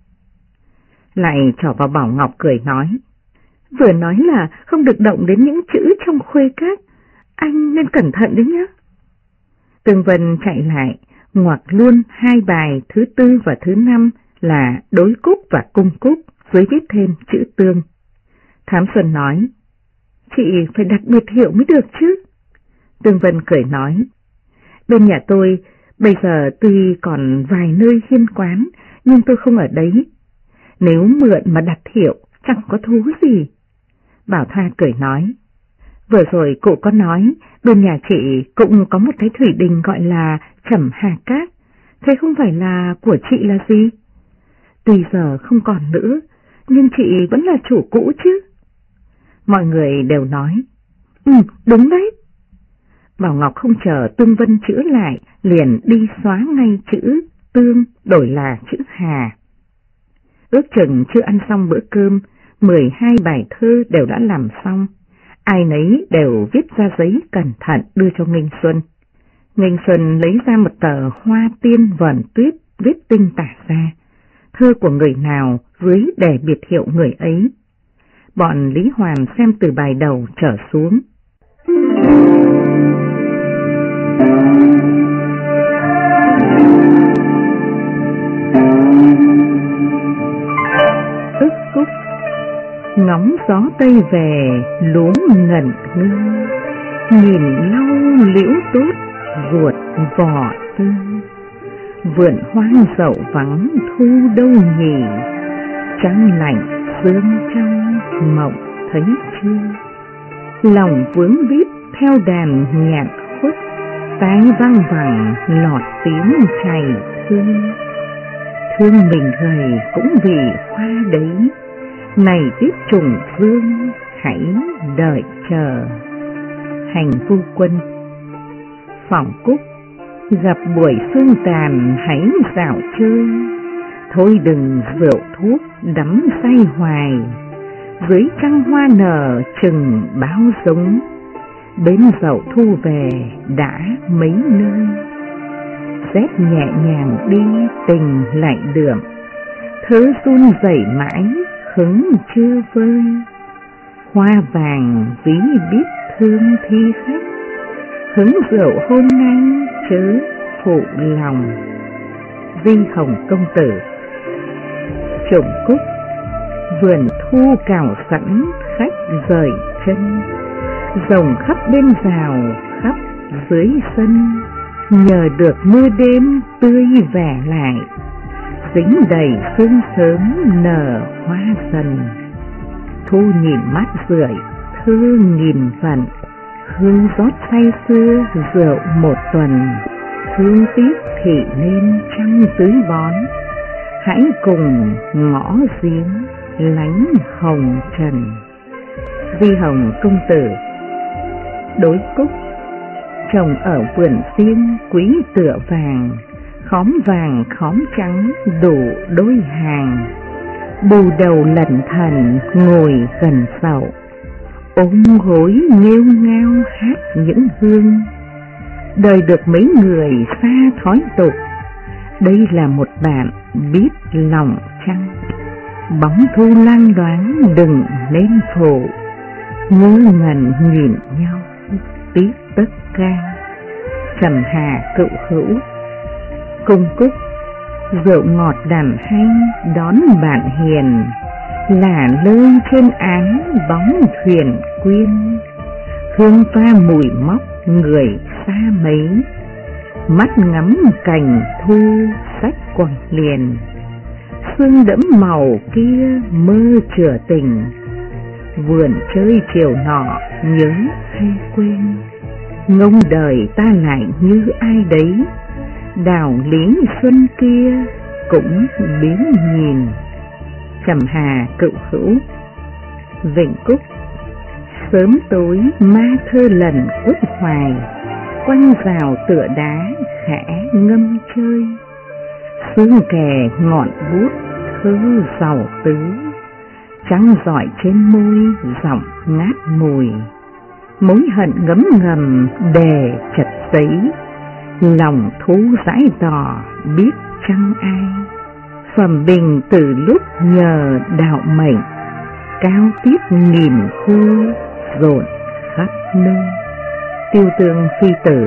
Lại trỏ vào Bảo Ngọc cười nói: vừa nói là không được động đến những chữ trong khuê các, anh nên cẩn thận đấy nhá. Tương Vân chạy lại ngoặc luôn 2 bài thứ 4 và thứ 5 là đối cúc và cung cúc, dưới viết thêm chữ tương. Thám Xuân nói: chị phải đặt biệt hiệu mới được chứ. Tương Vân cười nói: bên nhà tôi bây giờ tuy còn vài nơi hiên quán, nhưng tôi không ở đấy. Nếu mượn mà đặt hiệu chẳng có thú gì. Bảo Thoa cười nói, vừa rồi cụ có nói, bên nhà chị cũng có một cái thủy đình gọi là Trầm Hà Cát, thế không phải là của chị là gì? Tuy giờ không còn nữa, nhưng chị vẫn là chủ cũ chứ. Mọi người đều nói, đúng đấy. Bảo Ngọc không chờ Tương Vân chữa lại, liền đi xóa ngay chữ Tương đổi là chữ Hà. Ước chừng chưa ăn xong bữa cơm, 12 bài thơ đều đã làm xong. Ai nấy đều viết ra giấy cẩn thận đưa cho Nghinh Xuân. Nghinh Xuân lấy ra một tờ Hoa Tiên Vờn Tuyết viết tinh tả ra. Thơ của người nào dưới để biệt hiệu người ấy. Bọn Lý Hoàn xem từ bài đầu trở xuống. Ức Cúc, ngóng gió tây về lúa ngẩn ngơ, nhìn lau liễu tốt ruột vỏ tư. Vườn hoang dậu vắng thu đâu nhỉ, trăng lạnh sương trong mộng thấy chưa. Lòng vướng víp theo đàn nhạc khuất, tai vang vẳng lọt tiếng chảy thương. Thương mình gầy cũng vì hoa đấy, này tiếp trùng vương hãy đợi chờ. Hành Phu Quân. Phỏng Cúc, gặp buổi sương tàn hãy dạo chơi, thôi đừng rượu thuốc đắm say hoài. Dưới trăng hoa nở chừng báo giống, bến dậu thu về đã mấy nơi. Rét nhẹ nhàng đi tình lại đượm, thớ run rẩy mãi hứng chưa vơi. Hoa vàng ví biết thương thi khách, hứng rượu hôm nay chớ phụ lòng. Vi Hồng Công Tử. Trùng Cúc, vườn thu cào sẵn khách rời chân, rồng khắp bên rào khắp dưới sân. Nhờ được mưa đêm tươi vẻ lại, dính đầy sương sớm nở hoa dần. Thu nhìn mắt rượi thư nghìn vận, hương rót say xưa rượu một tuần. Thương tiếc thì nên trăng tưới bón, hãy cùng ngõ giếng lánh hồng trần. Vi Hồng Công Tử. Đối Cúc, trồng ở vườn riêng quý tựa vàng, khóm vàng khóm trắng đủ đôi hàng. Bù đầu lẩn thẩn ngồi gần sậu, ôm gối nghêu ngao hát những hương. Đời được mấy người xa thói tục, đây là một bạn biết lòng trăng. Bóng thu lan loáng đừng nên phụ, ngơ ngẩn nhìn nhau tiếc tất ca. Trầm Hà Cựu Hữu. Cung Cúc, rượu ngọt đàn hay đón bạn hiền, là lơi trên áng bóng thuyền quyên. Hương pha mùi móc người xa mấy, mắt ngắm cành thu sách quẳng liền. Sương đẫm màu kia mơ chửa tình, vườn chơi chiều nọ nhớ hay quên. Ngông đời ta lại như ai đấy, đào lý xuân kia cũng biến nhìn. Trầm Hà Cựu Hữu. Vịnh Cúc, sớm tối ma thơ lần quất hoài, quanh rào tựa đá khẽ ngâm chơi. Sương kè ngọn bút thơ giàu tứ, trăng rọi trên môi giọng ngát mùi. Mối hận ngấm ngầm đè chặt giấy, lòng thú dãi tỏ biết chăng ai. Phẩm bình từ lúc nhờ đạo mệnh, cao tiết nghìn khu rộn khắp nơi. Tiêu Tương Phi Tử.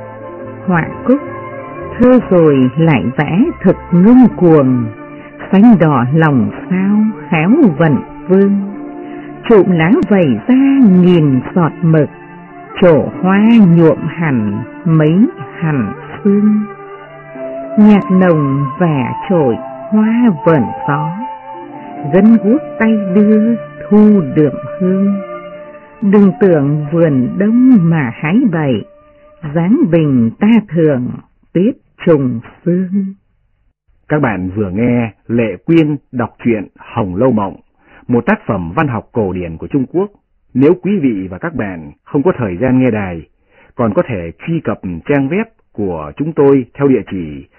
Họa Cúc, thơ rồi lại vẽ thực ngông cuồng, xanh đỏ lòng sao khéo vận vương. Trụm lá vẩy ra nghìn giọt mực, trổ hoa nhuộm hẳn mấy hẳn sương. Nhạc nồng vẻ trội hoa vờn gió, gân guốc tay đưa thu đượm hương. Đừng tưởng vườn đông mà hái bậy, dáng bình ta thường tuyết trùng sương. Các bạn vừa nghe Lệ Quyên đọc truyện Hồng Lâu Mộng, một tác phẩm văn học cổ điển của Trung Quốc. Nếu quý vị và các bạn không có thời gian nghe đài, còn có thể truy cập trang web của chúng tôi theo địa chỉ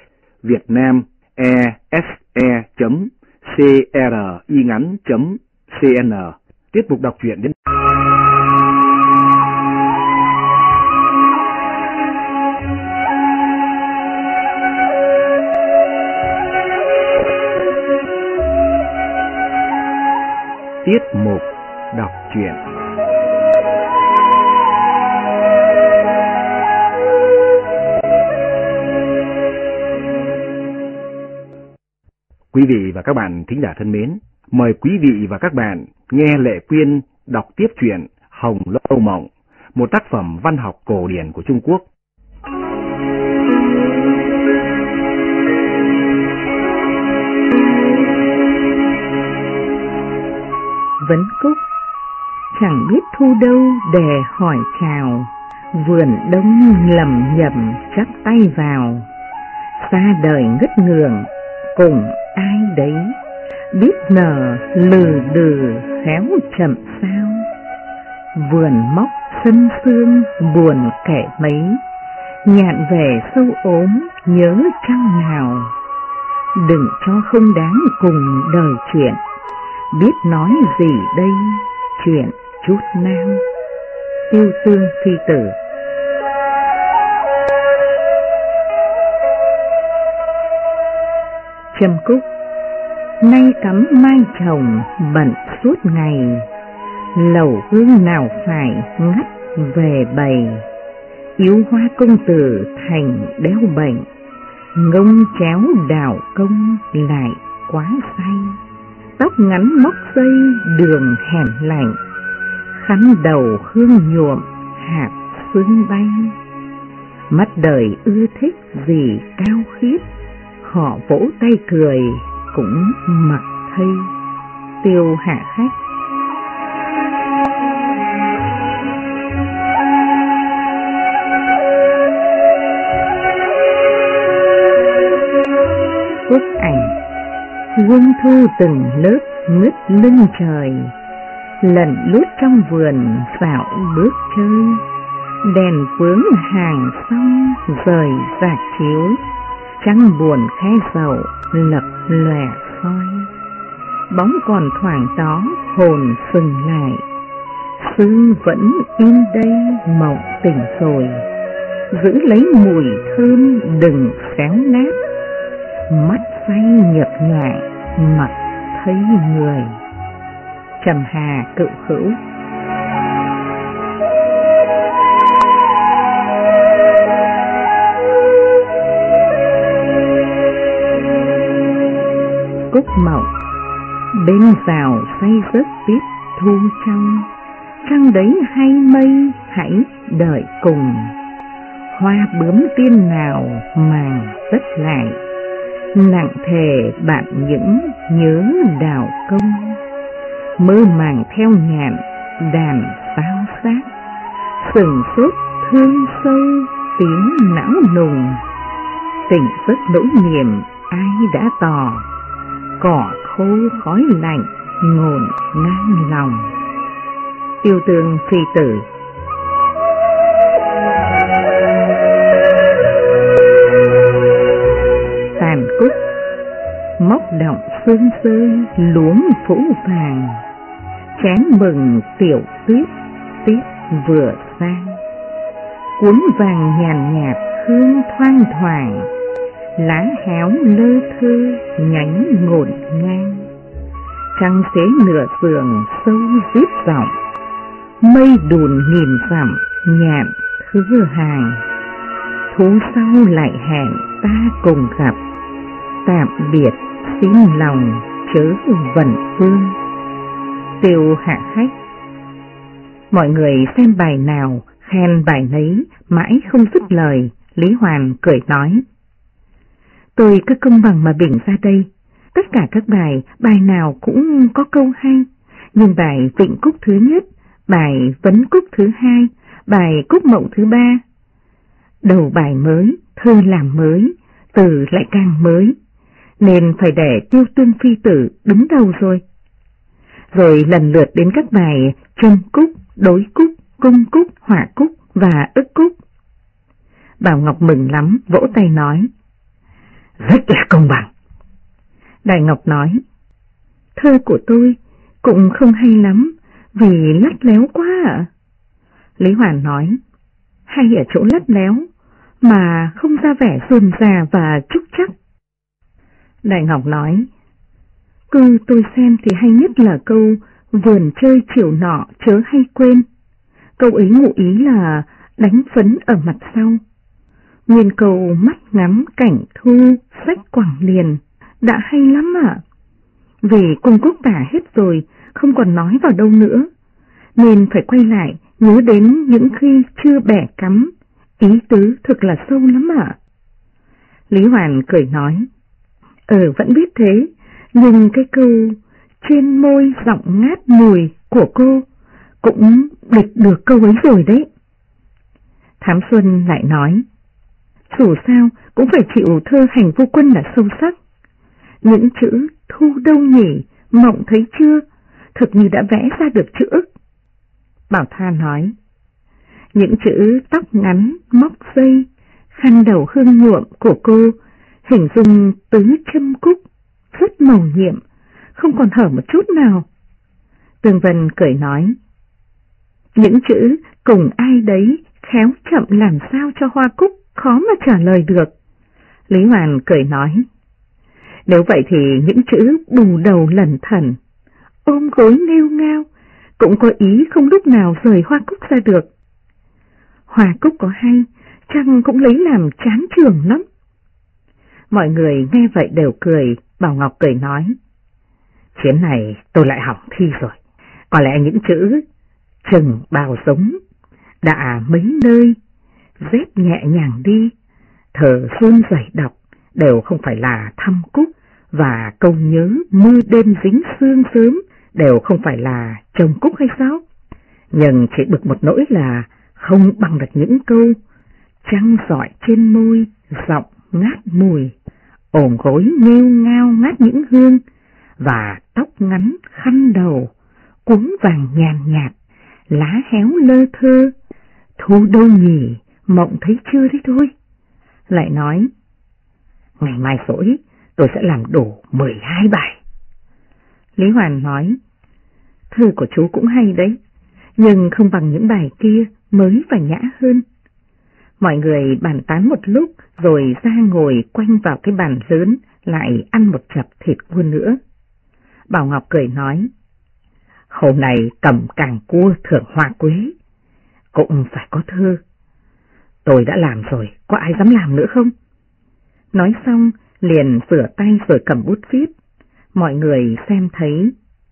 vietnamese.cringắn.cn. Tiết mục đọc truyện đến tiết mục đọc truyện. Quý vị và các bạn thính giả thân mến, mời quý vị và các bạn nghe Lệ Quyên đọc tiếp truyện Hồng Lâu Mộng, một tác phẩm văn học cổ điển của Trung Quốc. Vấn Cúc chẳng biết thu đâu để hỏi chào, vườn đông lầm nhầm chắp tay vào. Xa đời ngất ngường cùng ai đấy, biết nở lừ đừ khéo chậm sao. Vườn móc sân sương buồn kể mấy, nhạn về sâu ốm nhớ trăng nào. Đừng cho không đáng cùng đời chuyện, biết nói gì đây chuyện chút nào. Tiêu Tương Phi Tử. Trâm Cúc nay cắm mai chồng bận suốt ngày, lầu hương nào phải ngắt về bầy. Yếu hoa công tử thành đeo bệnh, ngông chéo đào công lại quá say. Tóc ngắn móc dây đường hẻm lạnh, khăn đầu hương nhuộm hạt sương bay. Mắt đời ưa thích gì cao khiết, họ vỗ tay cười cũng mặc thây. Tiêu Hạ Khách. Bức ảnh. Quân thu từng lớp ngứt lưng trời, lần lút trong vườn dạo bước chơi. Đèn vướng hàng xong rời rạc chiếu, trăng buồn khe dầu lập lòe soi. Bóng còn thoảng đó hồn sừng lại, sương vẫn in đây mộng tỉnh rồi. Giữ lấy mùi thơm đừng xéo nát, mắt say nhập nhại mặt thấy người. Trầm Hà Cựu Hữu. Cúc Mộng. Bên rào say giấc tiết thu trong, trăng đấy hay mây hãy đợi cùng. Hoa bướm tiên nào màng tất lại, nặng thề bạn những nhớ đào công. Mơ màng theo nhạn đàn sao sát, sừng sốt thương sâu tiếng não nùng. Tỉnh giấc nỗi niềm ai đã tỏ, cỏ khô khói lạnh ngổn ngang lòng. Tiêu Tương Phi Tử. Tàn Cúc. Móc động sương rơi luống phủ vàng, chén mừng tiểu tuyết tiết vừa sang. Cuốn vàng nhàn nhạt hương thoang thoảng, lá héo lơ thơ nhánh ngổn ngang. Trăng xế nửa giường sâu rít giọng, mây đùn nghìn dặm nhạn thưa hàng. Thú sau lại hẹn ta cùng gặp, tạm biệt xin lòng chớ vần phương. Tiêu Hạ Khách. Mọi người xem bài nào khen bài nấy mãi không dứt lời. Lý Hoàn cười nói: Tôi cứ công bằng mà bình ra đây, Tất cả các bài nào cũng có câu hay, nhưng bài Vịnh Cúc thứ nhất, bài Vấn Cúc thứ hai, bài Cúc Mộng thứ ba. Đầu bài mới, thơ làm mới, từ lại càng mới, nên phải để Tiêu Tương Phi Tử đứng đầu rồi. Rồi lần lượt đến các bài Trâm Cúc, Đối Cúc, Cung Cúc, Hỏa Cúc và Ức Cúc. Bảo Ngọc mừng lắm, vỗ tay nói: rất là công bằng. Đại Ngọc nói: thơ của tôi cũng không hay lắm, vì lắt léo quá ạ. Lý Hoàn nói: hay ở chỗ lắt léo, mà không ra vẻ rườm rà và trúc chắc. Đại Ngọc nói: cứ tôi xem thì hay nhất là câu vườn chơi chiều nọ chớ hay quên. Câu ấy ngụ ý là đánh phấn ở mặt sau. Nguyên câu mắt ngắm cảnh thu sách quảng liền đã hay lắm ạ. Vì Cung Cúc tả hết rồi, không còn nói vào đâu nữa, nên phải quay lại nhớ đến những khi chưa bẻ cắm, ý tứ thực là sâu lắm ạ. Lý Hoàn cười nói: vẫn biết thế, nhưng cái câu trên môi giọng ngát mùi của cô cũng địch được câu ấy rồi đấy. Thám Xuân lại nói: dù sao cũng phải chịu thơ Hành Vô Quân là sâu sắc. Những chữ thu đâu nhỉ, mộng thấy chưa, thực như đã vẽ ra được chữ ức. Bảo Tha nói: những chữ tóc ngắn, móc dây, khăn đầu hương nhuộm của cô hình dung tứ châm cúc, rất màu nhiệm, không còn hở một chút nào. Tương Vân cười nói: những chữ cùng ai đấy khéo chậm làm sao cho hoa cúc khó mà trả lời được. Lý Hoàn cười nói: nếu vậy thì những chữ bù đầu lẩn thẩn, ôm gối nêu ngao cũng có ý không lúc nào rời hoa cúc ra được. Hoa cúc có hay, chăng cũng lấy làm chán trường lắm. Mọi người nghe vậy đều cười. Bảo Ngọc cười nói: chuyến này tôi lại hỏng thi rồi. Có lẽ những chữ chừng bào giống, đã mấy nơi, dép nhẹ nhàng đi, thở run rẩy đọc đều không phải là thăm cúc, và câu nhớ mưa đêm dính sương sớm đều không phải là trồng cúc hay sao? Nhưng chỉ bực một nỗi là không bằng được những câu trăng rọi trên môi, giọng ngát mùi, ồm gối nghêu ngao ngát những hương, và tóc ngắn khăn đầu, cuống vàng nhàn nhạt, lá héo lơ thơ, thu đâu nhỉ, mộng thấy chưa đấy thôi. Lại nói: ngày mai rỗi tôi sẽ làm đủ 12 bài. Lý Hoàn nói: thơ của chú cũng hay đấy, nhưng không bằng những bài kia mới và nhã hơn. Mọi người bàn tán một lúc rồi ra ngồi quanh vào cái bàn lớn, lại ăn một chập thịt cua nữa. Bảo Ngọc cười nói: hôm nay cầm càng cua thưởng hoa quế, cũng phải có thơ. Tôi đã làm rồi, có ai dám làm nữa không? Nói xong liền rửa tay rồi cầm bút viết. Mọi người xem thấy.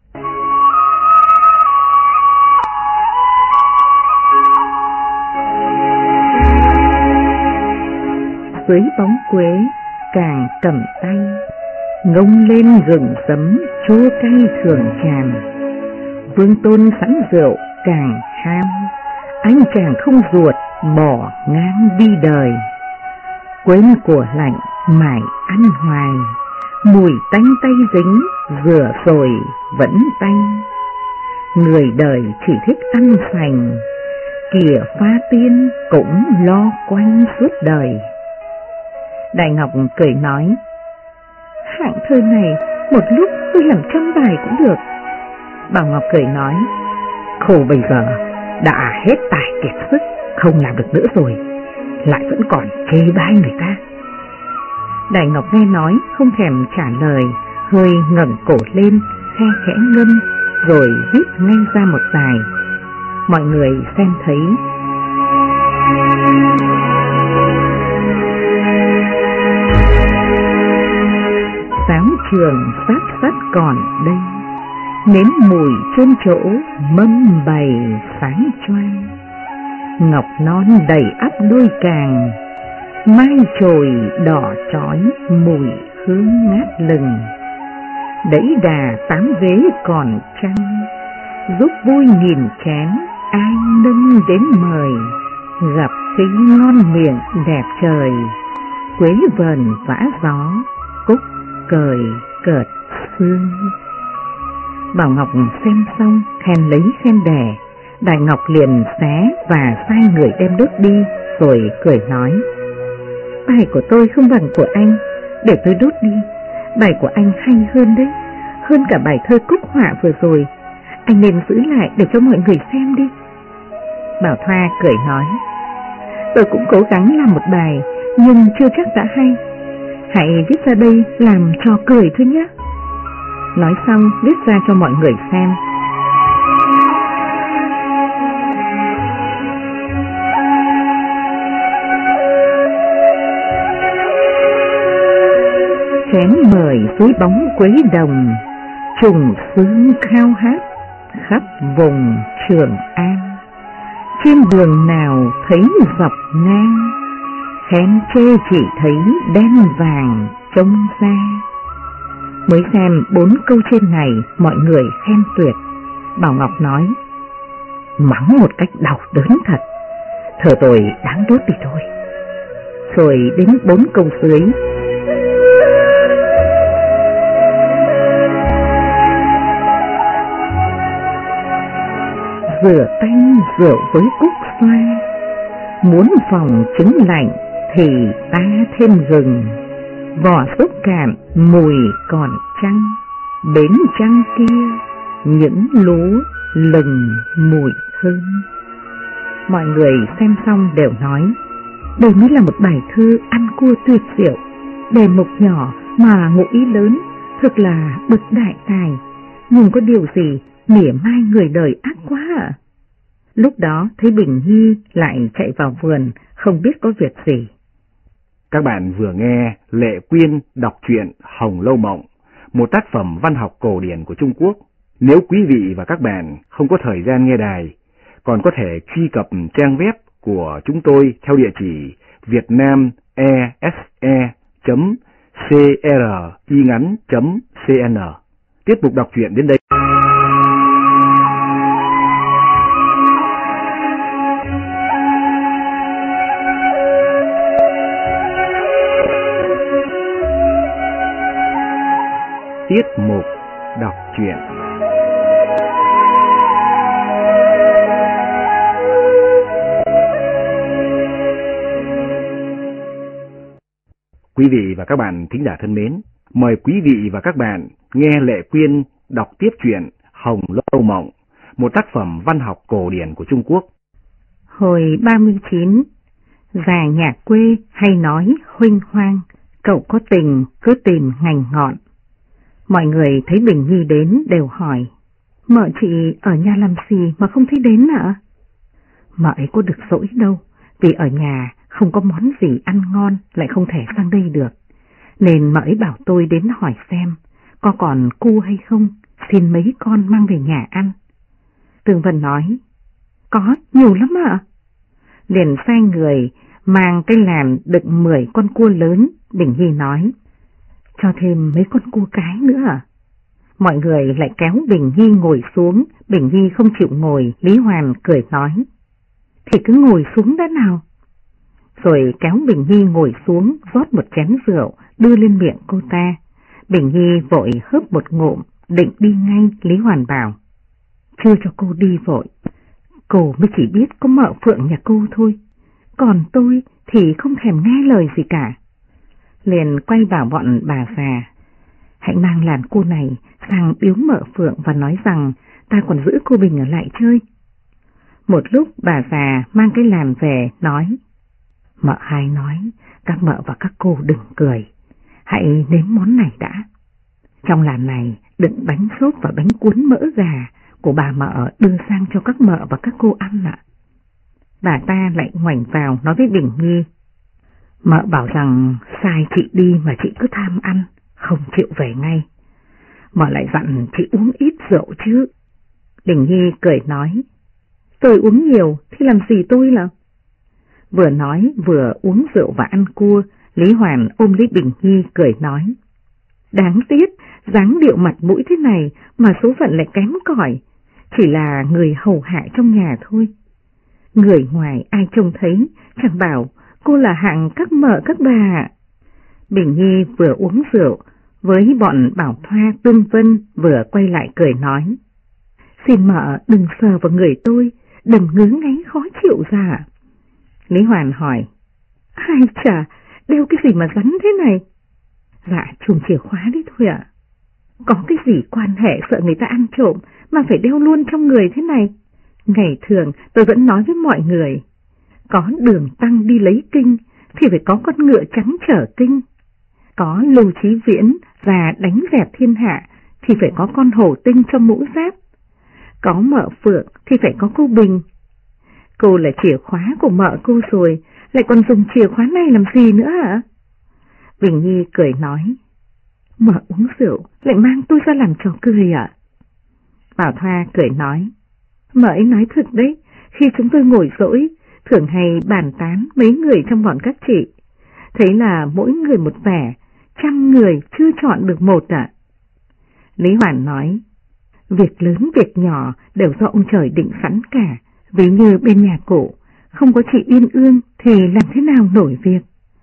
Dưới bóng quế càng cầm tay, ngông lên gừng sấm chua cay thường tràn. Vương Tôn sẵn rượu càng ham, anh chàng không ruột bỏ ngang đi đời. Quên của lạnh mải ăn hoài, mùi tanh tay dính rửa rồi vẫn tanh. Người đời chỉ thích ăn sành, kìa pha tiên cũng lo quanh suốt đời. Đại Ngọc cười nói: hạng thơ này một lúc tôi làm 100 bài cũng được. Bảo Ngọc cười nói: khổ bây giờ đã hết tài kiệt sức, không làm được nữa rồi, lại vẫn còn chê bai người ta. Đại Ngọc nghe nói không thèm trả lời, hơi ngẩng cổ lên, khe khẽ ngâm, rồi viết ngay ra một bài. Mọi người xem thấy. Giáo trường sát còn đây, nếm mùi trên chỗ mâm bày sáng choai. Ngọc non đầy ắp đôi càng, mai chồi đỏ chói mùi hương ngát lừng. đẩy đà tám vế còn trăng, giúp vui nghìn chén ai nâng đến mời, gặp khi ngon miệng đẹp trời, quế vờn vã gió, cúc cười cợt sương. Bảo Ngọc xem xong khen lấy khen đẻ, Đại Ngọc liền xé và sai người đem đốt đi, rồi cười nói: bài của tôi không bằng của anh, để tôi đốt đi. Bài của anh hay hơn đấy, hơn cả bài thơ Cúc Họa vừa rồi. Anh nên giữ lại để cho mọi người xem đi. Bảo Thoa cười nói: tôi cũng cố gắng làm một bài, nhưng chưa chắc đã hay. Hãy viết ra đây làm trò cười thôi nhé. Nói xong viết ra cho mọi người xem. Chén mời dưới bóng quế đồng, trùng sướng khao hát khắp vùng Trường An. Trên đường nào thấy dọc ngang, khen chê chỉ thấy đen vàng trông ra. Mới xem 4 câu trên này mọi người khen tuyệt. Bảo Ngọc nói: mắng một cách đau đớn thật, thờ tôi đáng đốt đi thôi. Rồi đến 4 câu dưới: rửa tanh rượu với cúc xoa, muốn phòng trứng lạnh thì ta thêm gừng. Vỏ xúc cạn mùi còn trăng, bến trăng kia những lúa lừng mùi thơm. Mọi người xem xong đều nói: đây mới là một bài thơ ăn cua tuyệt diệu, đề mục nhỏ mà ngụ ý lớn, thực là bậc đại tài. Nhưng có điều gì mỉa mai người đời ác quá à? Lúc đó thấy Bình Nhi lại chạy vào vườn, không biết có việc gì. Các bạn vừa nghe Lệ Quyên đọc truyện Hồng Lâu Mộng, một tác phẩm văn học cổ điển của Trung Quốc. Nếu quý vị và các bạn không có thời gian nghe đài, còn có thể truy cập trang web của chúng tôi theo địa chỉ vietnamese.cringắn.cn. Tiếp tục đọc truyện đến đây. Tiết mục đọc truyện. Quý vị và các bạn thính giả thân mến, mời quý vị và các bạn nghe Lệ Quyên đọc tiếp truyện Hồng Lâu Mộng, một tác phẩm văn học cổ điển của Trung Quốc. Hồi 39, già nhà quê hay nói huênh hoang, cậu có tình cứ tìm ngành ngọn. Mọi người thấy Bình Nhi đến đều hỏi: mợ chị ở nhà làm gì mà không thấy đến ạ? Mợ ấy có được rỗi đâu, vì ở nhà không có món gì ăn ngon lại không thể sang đây được, nên mợ ấy bảo tôi đến hỏi xem có còn cu hay không, xin mấy con mang về nhà ăn. Tương Vân nói: có, nhiều lắm ạ. Liền sai người mang cái làn đựng 10 con cua lớn. Bình Nhi nói: cho thêm mấy con cua cái nữa à? Mọi người lại kéo Bình Nhi ngồi xuống. Bình Nhi không chịu ngồi. Lý Hoàn cười nói: thì cứ ngồi xuống đã nào. Rồi kéo Bình Nhi ngồi xuống, rót một chén rượu đưa lên miệng cô ta. Bình Nhi vội hớp một ngụm, định đi ngay. Lý Hoàn bảo: chưa cho cô đi vội, cô mới chỉ biết có mợ Phượng nhà cô thôi, còn tôi thì không thèm nghe lời gì cả. Liền quay vào bọn bà già: hãy mang làn cua này sang biếu mợ Phượng và nói rằng ta còn giữ cô Bình ở lại chơi. Một lúc bà già mang cái làn về nói: mợ hai nói các mợ và các cô đừng cười, hãy nếm món này đã. Trong làn này đựng bánh xốp và bánh cuốn mỡ gà của bà mợ đưa sang cho các mợ và các cô ăn ạ. Bà ta lại ngoảnh vào nói với Bình Nhi: mợ bảo rằng sai chị đi mà chị cứ tham ăn, không chịu về ngay. Mợ lại dặn chị uống ít rượu chứ. Bình Nhi cười nói: tôi uống nhiều thì làm gì tôi là. Vừa nói vừa uống rượu và ăn cua. Lý Hoàn ôm lấy Bình Nhi cười nói: đáng tiếc dáng điệu mặt mũi thế này mà số phận lại kém cỏi, chỉ là người hầu hạ trong nhà thôi. Người ngoài ai trông thấy chẳng bảo cô là hạng các mợ các bà. Bình Nhi vừa uống rượu với bọn Bảo Thoa, Tương Vân vừa quay lại cười nói: Xin mợ đừng sờ vào người tôi, đừng ngứa ngáy khó chịu ra. Lý Hoàn hỏi: Ai chà, đeo cái gì mà rắn thế này? Dạ chùm chìa khóa đấy thôi ạ. Có cái gì quan hệ sợ người ta ăn trộm mà phải đeo luôn trong người thế này? Ngày thường tôi vẫn nói với mọi người, có Đường Tăng đi lấy kinh thì phải có con ngựa trắng chở kinh, có Lưu Chí Viễn và đánh dẹp thiên hạ thì phải có con hổ tinh trong mũ giáp, có mợ Phượng thì phải có cô Bình. Cô là chìa khóa của mợ cô rồi, lại còn dùng chìa khóa này làm gì nữa hả? Bình Nhi cười nói: Mợ uống rượu lại mang tôi ra làm trò cười ạ. Bảo Thoa cười nói: Mợ ấy nói thật đấy, khi chúng tôi ngồi dỗi thường hay bàn tán mấy người trong bọn các chị, thấy là mỗi người một vẻ, 100 người chưa chọn được một ạ. Lý Hoàn nói: Việc lớn việc nhỏ đều do ông trời định sẵn cả, ví như bên nhà cụ không có chị Yên Ương thì làm thế nào nổi việc.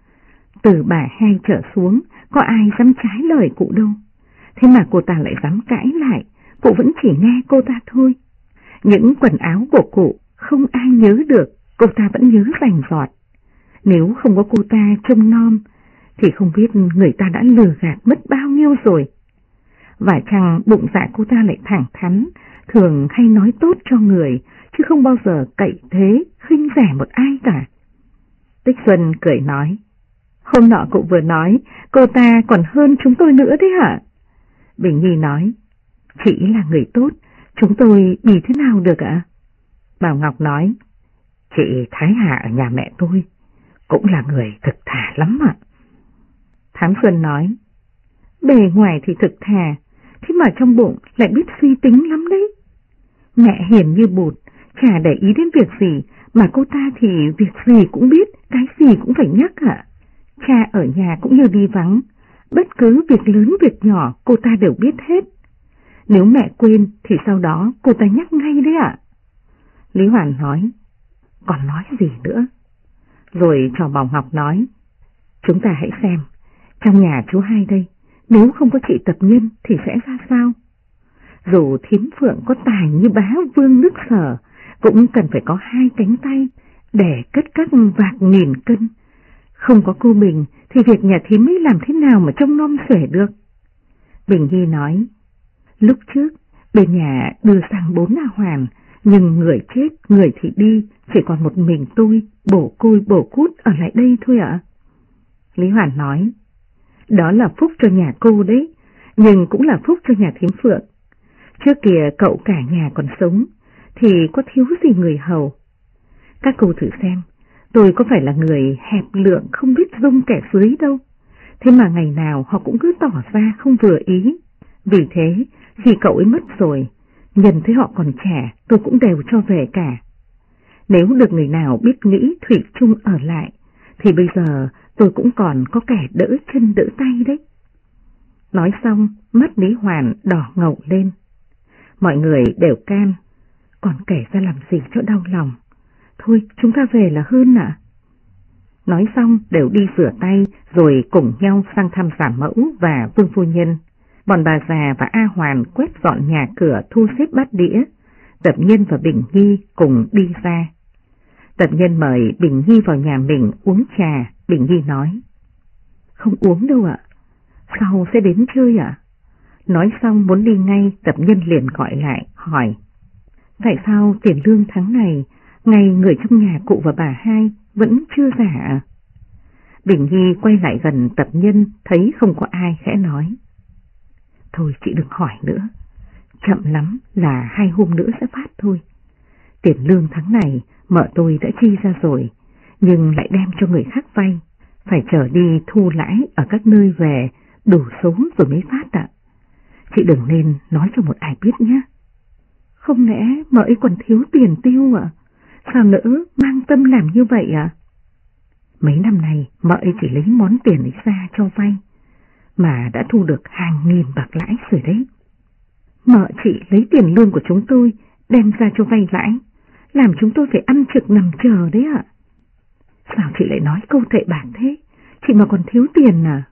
Từ bà hai trở xuống có ai dám trái lời cụ đâu, thế mà cô ta lại dám cãi lại, cụ vẫn chỉ nghe cô ta thôi. Những quần áo của cụ không ai nhớ được, cô ta vẫn nhớ rành rọt. Nếu không có cô ta trông nom thì không biết người ta đã lừa gạt mất bao nhiêu rồi. Và chăng bụng dạ cô ta lại thẳng thắn, thường hay nói tốt cho người, chứ không bao giờ cậy thế, khinh rẻ một ai cả. Tích Xuân cười nói: Hôm nọ cụ vừa nói cô ta còn hơn chúng tôi nữa đấy hả? Bình Nhi nói: Chị là người tốt, chúng tôi bì thế nào được ạ? Bảo Ngọc nói: Chị Thái Hà ở nhà mẹ tôi cũng là người thực thà lắm ạ. Thám Xuân nói: Bề ngoài thì thực thà, thế mà trong bụng lại biết suy tính lắm đấy. Mẹ hiền như bụt, chả để ý đến việc gì, mà cô ta thì việc gì cũng biết, cái gì cũng phải nhắc ạ. Cha ở nhà cũng như đi vắng, bất cứ việc lớn việc nhỏ cô ta đều biết hết. Nếu mẹ quên thì sau đó cô ta nhắc ngay đấy ạ. Lý Hoàn nói: Còn nói gì nữa? Rồi trò Bảo Ngọc nói: Chúng ta hãy xem, trong nhà chú hai đây, nếu không có chị Tập Nhân thì sẽ ra sao? Dù Thiến Phượng có tài như bá vương nước Sở, cũng cần phải có 2 cánh tay để cất các vạc nghìn cân. Không có cô Bình thì việc nhà thím ấy làm thế nào mà trông nom xuể được? Bình Nhi nói: Lúc trước bên nhà đưa sang 4 A Hoàn, nhưng người chết người thì đi, chỉ còn một mình tôi bổ côi bổ cút ở lại đây thôi ạ. Lý Hoàn nói: Đó là phúc cho nhà cô đấy, nhưng cũng là phúc cho nhà thím Phượng. Trước kia cậu cả nhà còn sống thì có thiếu gì người hầu. Các cô thử xem, tôi có phải là người hẹp lượng không biết dung kẻ dưới đâu, thế mà ngày nào họ cũng cứ tỏ ra không vừa ý. Vì thế khi cậu ấy mất rồi, nhân thấy họ còn trẻ tôi cũng đều cho về cả. Nếu được người nào biết nghĩ thủy chung ở lại thì bây giờ tôi cũng còn có kẻ đỡ chân đỡ tay đấy. Nói xong mắt Lý Hoàn đỏ ngầu lên. Mọi người đều can, còn kể ra làm gì cho đau lòng. Thôi chúng ta về là hơn ạ. Nói xong đều đi rửa tay rồi cùng nhau sang thăm giả mẫu và Vương phu nhân. Bọn bà già và A Hoàn quét dọn nhà cửa, thu xếp bát đĩa. Tập Nhân và Bình Nhi cùng đi ra. Tập Nhân mời Bình Nhi vào nhà mình uống trà. Bình Nhi nói: Không uống đâu ạ, sau sẽ đến chơi ạ. Nói xong muốn đi ngay, Tập Nhân liền gọi lại hỏi: Tại sao tiền lương tháng này ngày người trong nhà cụ và bà hai vẫn chưa trả ạ? Bình Nhi quay lại gần Tập Nhân, thấy không có ai, khẽ nói: Thôi chị đừng hỏi nữa, chậm lắm là 2 hôm nữa sẽ phát thôi. Tiền lương tháng này mợ tôi đã chi ra rồi, nhưng lại đem cho người khác vay, phải trở đi thu lãi ở các nơi về, đủ số rồi mới phát ạ. Chị đừng nên nói cho một ai biết nhé. Không lẽ mợ ấy còn thiếu tiền tiêu ạ? Sao nỡ mang tâm làm như vậy ạ? Mấy năm nay mợ ấy chỉ lấy món tiền ấy ra cho vay, mà đã thu được hàng nghìn bạc lãi rồi đấy. Mợ chị lấy tiền lương của chúng tôi đem ra cho vay lãi, làm chúng tôi phải ăn trực nằm chờ đấy ạ. Sao chị lại nói câu tệ bạc thế? Chị mà còn thiếu tiền à?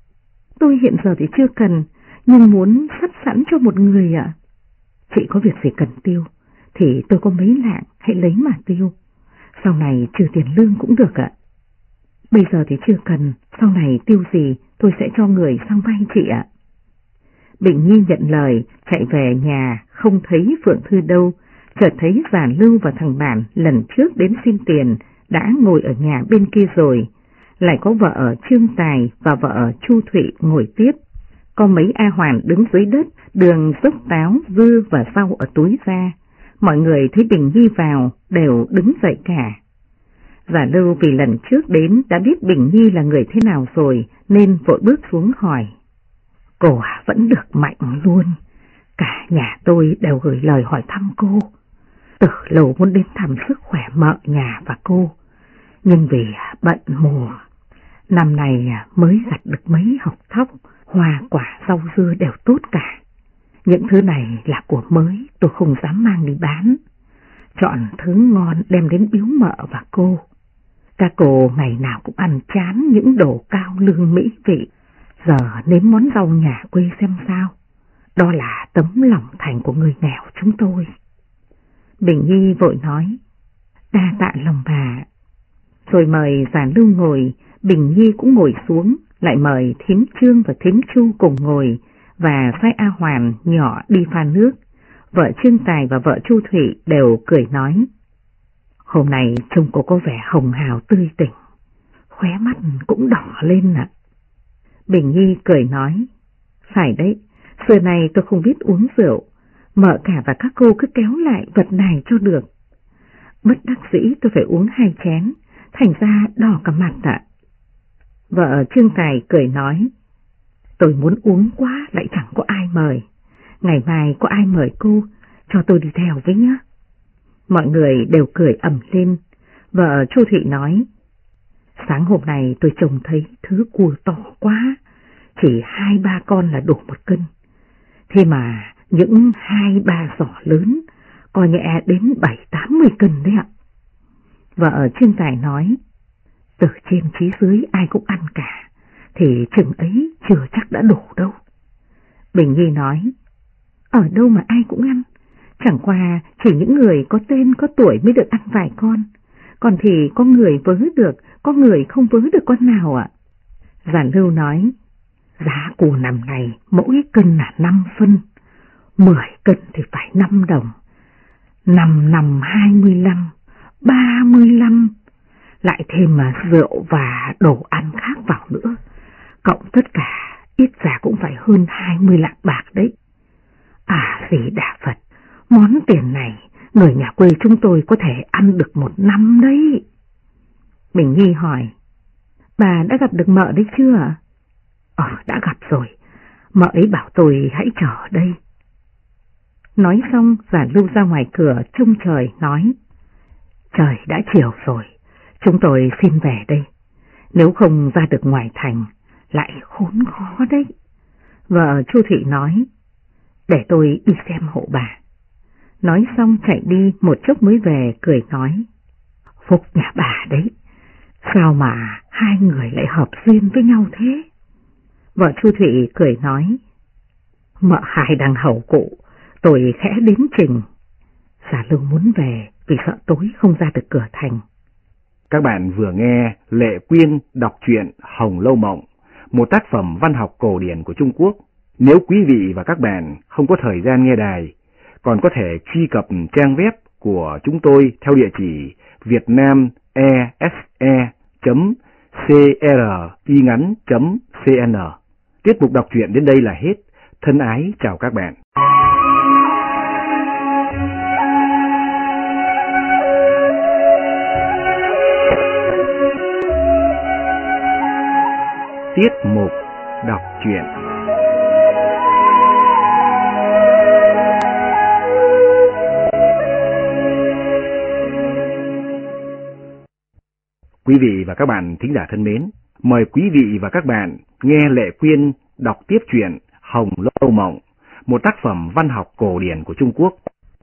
Tôi hiện giờ thì chưa cần, nhưng muốn sắp sẵn cho một người ạ. Chị có việc gì cần tiêu thì tôi có mấy lạng, hãy lấy mà tiêu. Sau này trừ tiền lương cũng được ạ. Bây giờ thì chưa cần, sau này tiêu gì tôi sẽ cho người sang vay chị ạ. Bình Nhi nhận lời, chạy về nhà, không thấy Phượng Thư đâu, chợt thấy Già Lưu và thằng Bản lần trước đến xin tiền đã ngồi ở nhà bên kia rồi, lại có vợ Trương Tài và vợ Chu Thụy ngồi tiếp. Có mấy A Hoàn đứng dưới đất, đường dốc táo, dưa và rau ở túi ra. Mọi người thấy Bình Nhi vào đều đứng dậy cả. Già Lưu vì lần trước đến đã biết Bình Nhi là người thế nào rồi nên vội bước xuống hỏi. Cô vẫn được mạnh luôn, cả nhà tôi đều gửi lời hỏi thăm cô. Từ lâu muốn đến thăm sức khỏe mợ nhà và cô, nhưng vì bận mùa, năm này mới gặt được mấy hộc thóc, hoa quả rau dưa đều tốt cả. Những thứ này là của mới, tôi không dám mang đi bán. Chọn thứ ngon đem đến biếu mợ và cô. Các cô ngày nào cũng ăn chán những đồ cao lương mỹ vị, giờ nếm món rau nhà quê xem sao. Đó là tấm lòng thành của người nghèo chúng tôi. Bình Nhi vội nói, đa tạ lòng bà. Rồi mời Già Lưu ngồi, Bình Nhi cũng ngồi xuống, lại mời thím Trương và thím Chu cùng ngồi, và sai A Hoàn nhỏ đi pha nước. Vợ Trương Tài và vợ Chu Thụy đều cười nói, hôm nay trông cô có vẻ hồng hào tươi tỉnh, khóe mắt cũng đỏ lên ạ. Bình Nhi cười nói, phải đấy, xưa này tôi không biết uống rượu, mợ cả và các cô cứ kéo lại vật này cho được. Bất đắc dĩ tôi phải uống 2 chén, thành ra đỏ cả mặt ạ. Vợ Trương Tài cười nói, tôi muốn uống quá lại chẳng có ai mời, ngày mai có ai mời cô, cho tôi đi theo với nhá. Mọi người đều cười ầm lên. Vợ Chu Thị nói, sáng hôm nay tôi trông thấy thứ cua to quá, chỉ 2-3 con là đủ 1 cân. Thế mà những 2-3 giỏ lớn, có nhẹ đến 7-80 cân đấy ạ. Vợ Trương Tài nói, từ trên chí dưới ai cũng ăn cả, thì chừng ấy chưa chắc đã đủ đâu. Bình Nhi nói, ở đâu mà ai cũng ăn, chẳng qua chỉ những người có tên có tuổi mới được ăn vài con, còn thì có người vớ được, có người không vớ được con nào ạ. Già Lưu nói, giá cua năm này mỗi cân là 5 phân, 10 cân thì phải 5 đồng, 5 năm 25, 35, lại thêm mà rượu và đồ ăn khác vào nữa, cộng tất cả ít ra cũng phải hơn 20 lạng bạc đấy. À gì Đà Phật, món tiền này người nhà quê chúng tôi có thể ăn được 1 năm đấy. Bình Nhi hỏi, bà đã gặp được mợ đấy chưa ạ? Đã gặp rồi, mợ ấy bảo tôi hãy chờ ở đây. Nói xong Già Lưu ra ngoài cửa trông trời nói, trời đã chiều rồi, chúng tôi xin về đây, nếu không ra được ngoài thành lại khốn khó đấy. Vợ Chu Thị nói, để tôi đi xem hộ bà. Nói xong chạy đi, một chốc mới về cười nói, phúc nhà bà đấy, sao mà hai người lại hợp duyên với nhau thế? Vợ Chu Thụy cười nói, mợ hai đang hầu cụ, tôi khẽ đến trình. Già Lưu muốn về vì sợ tối không ra được cửa thành. Các bạn vừa nghe Lệ Quyên đọc truyện Hồng Lâu Mộng, một tác phẩm văn học cổ điển của Trung Quốc. Nếu quý vị và các bạn không có thời gian nghe đài, còn có thể truy cập trang web của chúng tôi theo địa chỉ vietnamese.cringắn.cn. Tiết mục đọc truyện đến đây là hết. Thân ái chào các bạn. Tiết mục đọc truyện. Quý vị và các bạn thính giả thân mến, mời quý vị và các bạn nghe Lệ Quyên đọc tiếp truyện Hồng Lâu Mộng, một tác phẩm văn học cổ điển của Trung Quốc.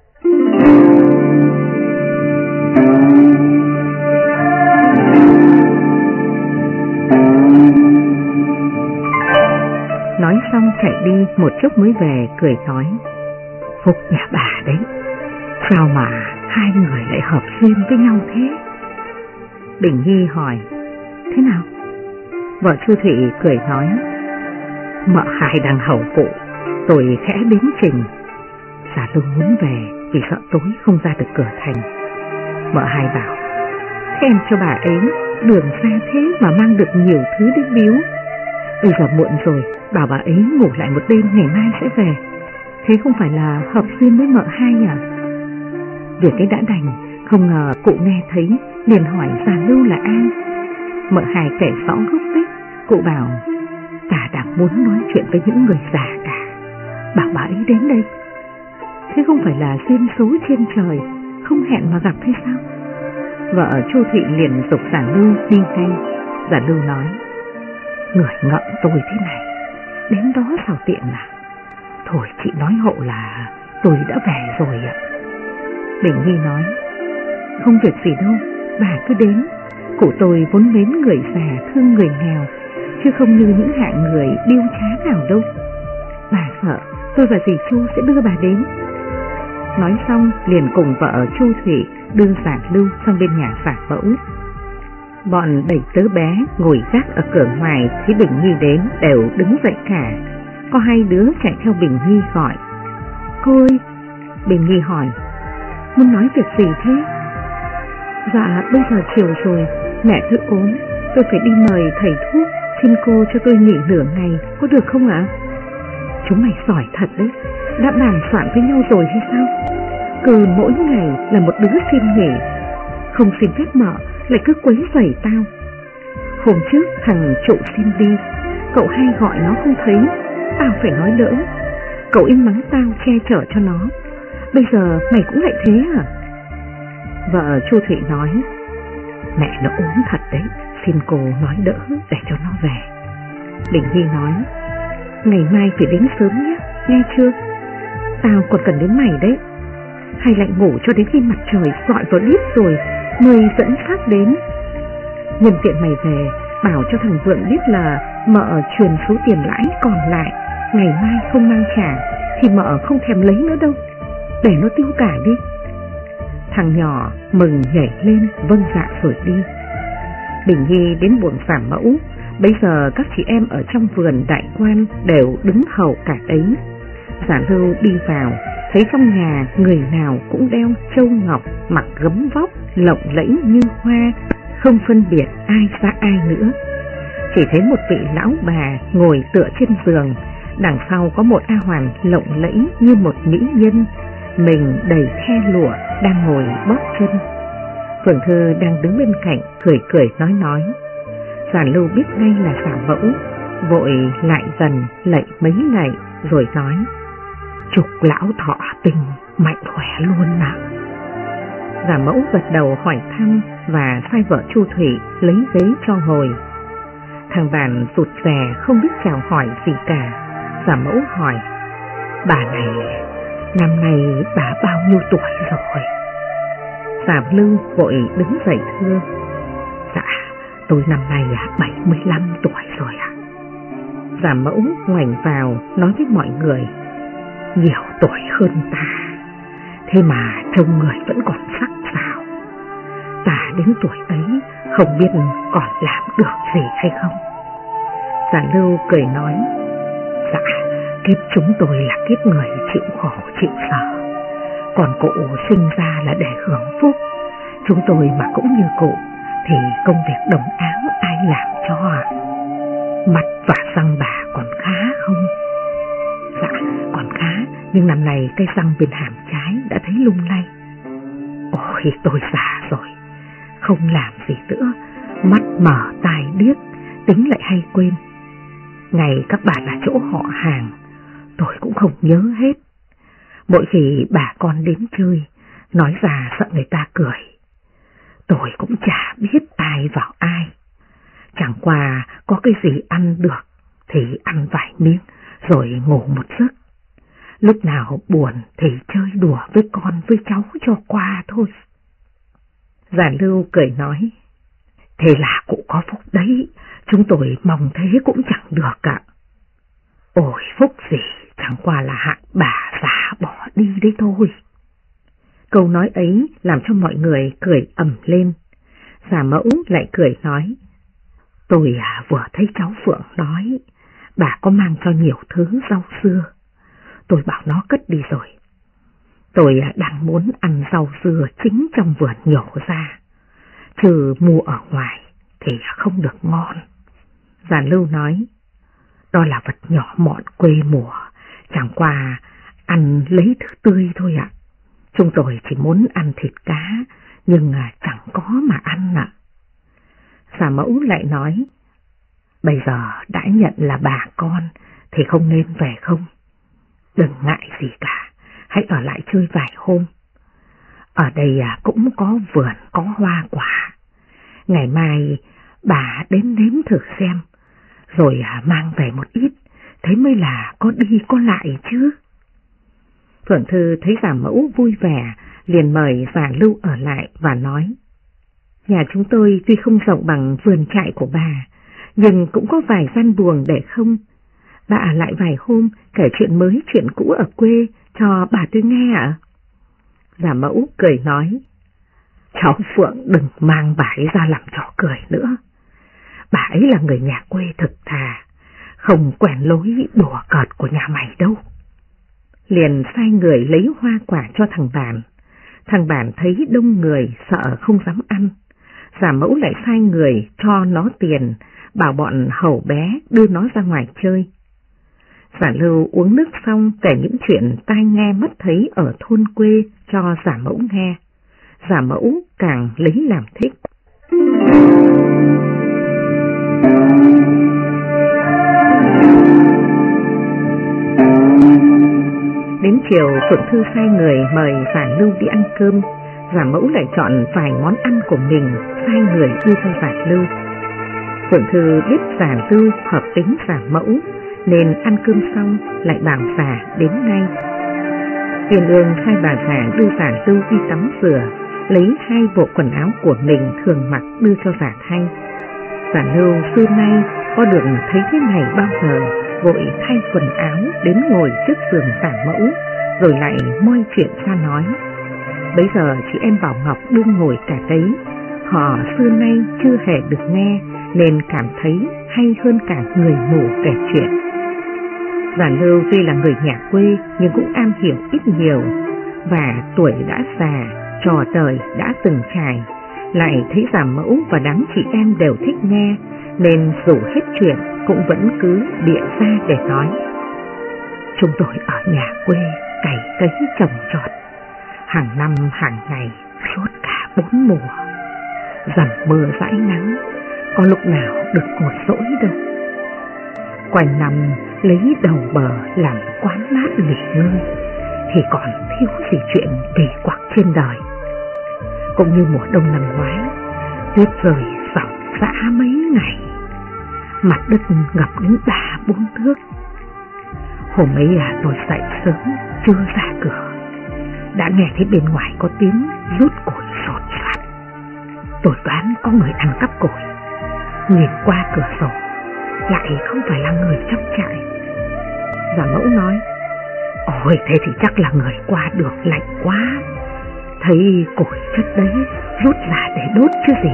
Nói xong chạy đi một chút mới về, cười nói: Phúc nhà bà đấy, sao mà hai người lại hợp duyên với nhau thế? Bình Nhi hỏi: Thế nào? Vợ Chu Thị cười nói: Mợ hai đang hầu phụ, tôi khẽ đến trình. Giả tôi muốn về vì sợ tối không ra được cửa thành. Mợ hai bảo: Thế em cho bà ấy đường xa thế mà mang được nhiều thứ đến biếu. Bây giờ muộn rồi, bảo bà ấy ngủ lại một đêm, ngày mai sẽ về. Thế không phải là hợp duyên với mợ hai à? Việc ấy đã đành, không ngờ cụ nghe thấy liền hỏi Già Lưu là ai. Mợ hai kể rõ gốc tích. Cụ bảo: Ta đang muốn nói chuyện với những người già cả, bảo bà ấy đến đây. Thế không phải là duyên số trên trời, không hẹn mà gặp hay sao? Vợ Chu Thị liền giục Già Lưu đi ngay. Già Lưu nói: Người ngậm tôi thế này, đến đó sao tiện à? Thôi chị nói hộ là tôi đã về rồi ạ. Bình Nhi nói: Không việc gì đâu, bà cứ đến. Cụ tôi vốn mến người già, thương người nghèo, chứ không như những hạng người điêu trá nào đâu. Bà sợ tôi và dì Chu sẽ đưa bà đến. Nói xong liền cùng vợ Chu Thị đưa Già Lưu sang bên nhà Giả Mẫu. Bọn đầy tớ bé ngồi gác ở cửa ngoài thấy Bình Nhi đến đều đứng dậy cả. Có hai đứa chạy theo Bình Nhi gọi: Cô ơi! Bình Nhi hỏi: Muốn nói việc gì thế? Dạ bây giờ chiều rồi, mẹ tôi ốm, tôi phải đi mời thầy thuốc, xin cô cho tôi nghỉ nửa ngày, có được không ạ? Chúng mày giỏi thật đấy, đã bàn soạn với nhau rồi hay sao? Cứ mỗi ngày là một đứa xin nghỉ, không xin phép mợ lại cứ quấy rầy tao. Hôm trước thằng Trụ xin đi, cậu hai gọi nó không thấy, tao phải nói đỡ. Cậu im mắng tao che chở cho nó, bây giờ mày cũng lại thế à? Vợ Chu Thị nói: Mẹ nó ốm thật đấy, xin cô nói đỡ để cho nó về. Bình Nhi nói: Ngày mai phải đến sớm nhé, nghe chưa? Tao còn cần đến mày đấy. Hay lại ngủ cho đến khi mặt trời dọi vào đít rồi mới dẫn xác đến. Nhân tiện mày về, bảo cho thằng Vượng biết là mợ truyền số tiền lãi còn lại, ngày mai không mang trả thì mợ không thèm lấy nữa đâu, để nó tiêu cả đi. Thằng nhỏ mừng nhảy lên vâng dạ rồi đi. Bình Nhi đến buồng Giả Mẫu. Bây giờ các chị em ở trong vườn đại quan đều đứng hầu cả ấy. Giả Lưu đi vào, thấy trong nhà người nào cũng đeo châu ngọc, mặc gấm vóc lộng lẫy như hoa, không phân biệt ai ra ai nữa. Chỉ thấy một vị lão bà ngồi tựa trên giường, đằng sau có một A Hoàn lộng lẫy như một mỹ nhân, mình đầy the lụa đang ngồi bóp chân. Phượng Thư đang đứng bên cạnh cười cười nói. Giả Lưu biết ngay là Giả Mẫu, vội lại gần lạy mấy lạy rồi nói: Chúc lão thọ tình mạnh khỏe luôn ạ. Giả Mẫu gật đầu hỏi thăm và sai vợ Chu Thủy lấy ghế cho ngồi. Thằng bạn rụt rè không biết chào hỏi gì cả. Giả Mẫu hỏi: Bà này, năm nay bà bao nhiêu tuổi rồi? Giả Lưu vội đứng dậy thưa: Dạ, tôi năm nay 75 tuổi rồi ạ. Giả Mẫu ngoảnh vào nói với mọi người: Nhiều tuổi hơn ta, thế mà trông người vẫn còn sắc sảo. Ta đến tuổi ấy không biết còn làm được gì hay không. Giả Lưu cười nói: Dạ, kiếp chúng tôi là kiếp người chịu khổ chịu sở, còn cụ sinh ra là để hưởng phúc. Chúng tôi mà cũng như cụ thì công việc đồng áng ai làm cho ạ? Mặt và răng bà còn khá không? Dạ, còn khá, nhưng năm nay cái răng bên hàm trái đã thấy lung lay. Ôi, tôi già rồi, không làm gì nữa, mắt mở tai điếc, tính lại hay quên. Ngày các bà là chỗ họ hàng, tôi cũng không nhớ hết. Mỗi khi bà con đến chơi, nói ra sợ người ta cười. Tôi cũng chả biết ai vào ai. Chẳng qua có cái gì ăn được thì ăn vài miếng rồi ngủ một giấc. Lúc nào buồn thì chơi đùa với con với cháu cho qua thôi. Già Lưu cười nói, thế là cụ có phúc đấy, chúng tôi mong thế cũng chẳng được ạ. Ôi phúc gì, chẳng qua là hạng bà già bỏ đi đấy thôi. Câu nói ấy làm cho mọi người cười ầm lên. Già Mẫu lại cười nói, tôi vừa thấy cháu Phượng nói, bà có mang cho nhiều thứ rau dưa. Tôi bảo nó cất đi rồi. Tôi đang muốn ăn rau dưa chính trong vườn nhổ ra, chứ mua ở ngoài thì không được ngon. Già Lưu nói, đó là vật nhỏ mọn quê mùa, chẳng qua ăn lấy thứ tươi thôi ạ. Chúng tôi chỉ muốn ăn thịt cá, nhưng chẳng có mà ăn ạ. Già Mẫu lại nói, bây giờ đã nhận là bà con thì không nên về không? Đừng ngại gì cả, hãy ở lại chơi vài hôm. Ở đây cũng có vườn, có hoa quả. Ngày mai bà đến nếm thử xem, rồi mang về một ít, thế mới là có đi có lại chứ. Phượng Thư thấy Già Mẫu vui vẻ, liền mời Già Lưu ở lại và nói, nhà chúng tôi tuy không rộng bằng vườn trại của bà, nhưng cũng có vài gian buồng để không. Bà ở lại vài hôm kể chuyện mới chuyện cũ ở quê cho bà tôi nghe ạ. Già Mẫu cười nói, cháu Phượng đừng mang bà ấy ra làm trò cười nữa. Bà ấy là người nhà quê thực thà, không quen lối đùa cợt của nhà mày đâu. Liền sai người lấy hoa quả cho thằng Bản. Thằng Bản thấy đông người sợ không dám ăn. Già Mẫu lại sai người cho nó tiền, bảo bọn hầu bé đưa nó ra ngoài chơi. Già Lưu uống nước xong kể những chuyện tai nghe mắt thấy ở thôn quê cho Già Mẫu nghe. Già Mẫu càng lấy làm thích. Đến chiều Phượng Thư sai người mời Già Lưu đi ăn cơm. Già Mẫu lại chọn vài món ăn của mình sai người đưa cho Già Lưu. Phượng Thư biết Già Lưu hợp tính Già Mẫu nên ăn cơm xong lại bảo Già đến ngay. Tiên Ương sai bà Già đưa Già Lưu đi tắm rửa, lấy 2 bộ quần áo của mình thường mặc đưa cho Già thay. Già Lưu xưa nay có được thấy thế này bao giờ, vội thay quần áo đến ngồi trước giường Già Mẫu, rồi lại moi chuyện ra nói. Bấy giờ chị em Bảo Ngọc đương ngồi cả đấy, họ xưa nay chưa hề được nghe nên cảm thấy hay hơn cả người mù kể chuyện. Già Lưu tuy là người nhà quê nhưng cũng am hiểu ít nhiều, và tuổi đã già, trò đời đã từng trải, lại thấy Già Mẫu và đám chị em đều thích nghe, nên dù hết chuyện cũng vẫn cứ bịa ra để nói. Chúng tôi ở nhà quê cày cấy trồng trọt, hàng năm hàng ngày suốt cả 4 mùa, dầm mưa dãi nắng, có lúc nào được ngồi rỗi đâu. Quanh năm lấy đầu bờ làm quán mát nghỉ ngơi, thì còn thiếu gì chuyện kỳ quặc trên đời. Cũng như mùa đông năm ngoái, tuyết rơi ròng rã mấy ngày, mặt đất ngập đến 3-4 thước. Hôm ấy tôi dậy sớm chưa ra cửa, đã nghe thấy bên ngoài có tiếng rút củi sột soạt. Tôi đoán có người ăn cắp củi, nhìn qua cửa sổ lại không phải là người trong trại. Già Mẫu nói, ôi thế thì chắc là người qua được lạnh quá, thấy củi chất đấy rút ra để đốt chứ gì.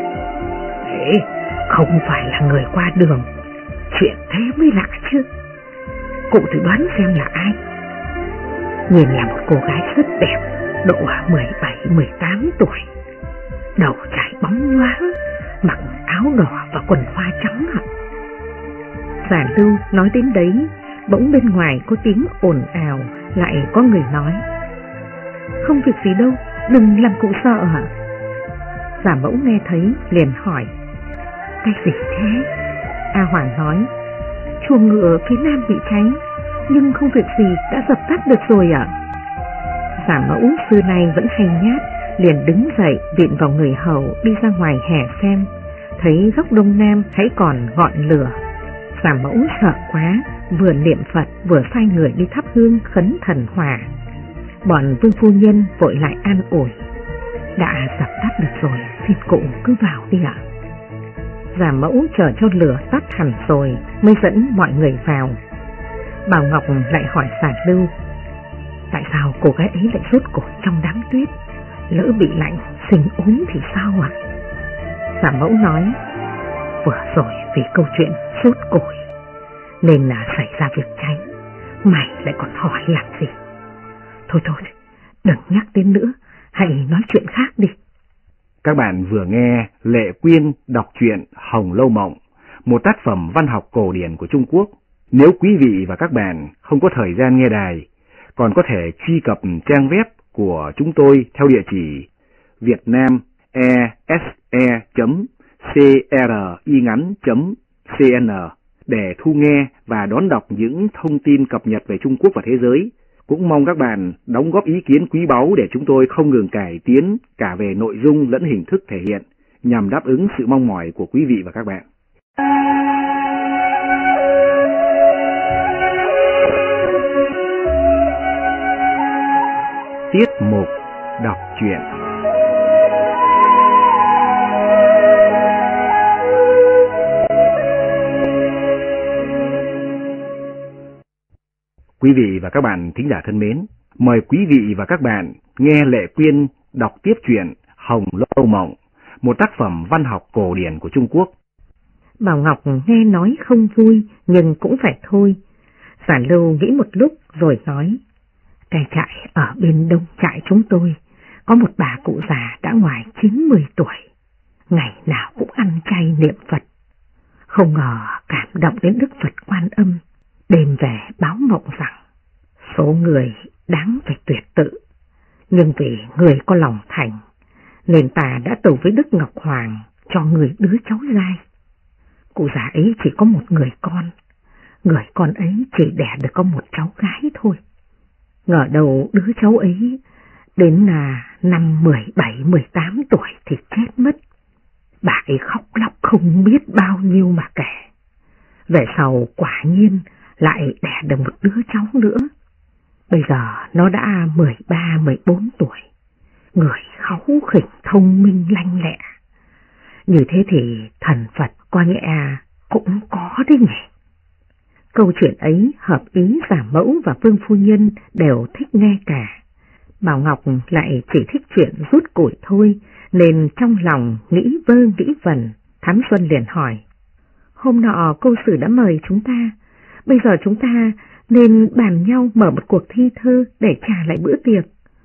Thế không phải là người qua đường, chuyện thế mới lạ chứ. Cụ thử đoán xem là ai. Nhìn là một cô gái rất đẹp, độ 17-18 tuổi, đầu trải bóng loáng, mặc áo đỏ và quần hoa trắng ạ. Già Lưu nói đến đấy, bỗng bên ngoài có tiếng ồn ào, lại có người nói, không việc gì đâu, đừng làm cụ sợ hả? Già Mẫu nghe thấy liền hỏi, cái gì thế? A Hoàng nói, chuồng ngựa phía nam bị cháy, nhưng không việc gì, đã dập tắt được rồi ạ. Già Mẫu xưa nay vẫn hay nhát, liền đứng dậy viện vào người hầu đi ra ngoài hè xem, thấy góc đông nam hãy còn ngọn lửa. Giả Mẫu sợ quá, vừa niệm Phật vừa sai người đi thắp hương khấn thần hòa. Bọn Vương phu nhân vội lại an ủi: đã dập tắt được rồi, xin cụ cứ vào đi ạ. Giả Mẫu chờ cho lửa tắt hẳn rồi mới dẫn mọi người vào. Bảo Ngọc lại hỏi Sản Lưu: tại sao cô gái ấy lại rút cổ trong đám tuyết? Lỡ bị lạnh sinh ốm thì sao ạ? Giả Mẫu nói: vừa rồi vì câu chuyện rút củi nên là xảy ra việc cháy, mày lại còn hỏi làm gì? Thôi thôi, đừng nhắc đến nữa, hãy nói chuyện khác đi. Các bạn vừa nghe Lệ Quyên đọc truyện Hồng Lâu Mộng, một tác phẩm văn học cổ điển của Trung Quốc. Nếu quý vị và các bạn không có thời gian nghe đài, còn có thể truy cập trang web của chúng tôi theo địa chỉ vietnamese.cringắn.cn để thu nghe và đón đọc những thông tin cập nhật về Trung Quốc và thế giới. Cũng mong các bạn đóng góp ý kiến quý báu để chúng tôi không ngừng cải tiến cả về nội dung lẫn hình thức thể hiện, nhằm đáp ứng sự mong mỏi của quý vị và các bạn. Tiết mục đọc truyện. Quý vị và các bạn thính giả thân mến, mời quý vị và các bạn nghe Lệ Quyên đọc tiếp truyện Hồng Lâu Mộng, một tác phẩm văn học cổ điển của Trung Quốc. Bảo Ngọc nghe nói không vui nhưng cũng phải thôi. Sản Lưu nghĩ một lúc rồi nói: cái trại ở bên đông trại chúng tôi có một bà cụ già đã ngoài 90 tuổi, ngày nào cũng ăn chay niệm Phật. Không ngờ cảm động đến Đức Phật Quan Âm, đêm về báo mộng rằng số người đáng phải tuyệt tự, nhưng vì người có lòng thành nên ta đã tâu với Đức Ngọc Hoàng cho người đứa cháu trai. Cụ già ấy chỉ có một người con ấy chỉ đẻ được có một cháu gái thôi. Ngờ đầu đứa cháu ấy đến là năm 17-18 tuổi thì chết mất. Bà ấy khóc lóc không biết bao nhiêu mà kể. Về sau quả nhiên lại đẻ được một đứa cháu nữa. Bây giờ nó đã 13-14 tuổi, người kháu khỉnh thông minh lanh lẹ. Như thế thì thần Phật coi nhẹ cũng có đấy nhỉ. Câu chuyện ấy hợp ý Giả Mẫu và Vương phu nhân đều thích nghe cả. Bảo Ngọc lại chỉ thích chuyện rút củi thôi, nên trong lòng nghĩ vơ nghĩ vẩn. Thám Xuân liền hỏi: hôm nọ cô Sử đã mời chúng ta, bây giờ chúng ta nên bàn nhau mở một cuộc thi thơ để trả lại bữa tiệc,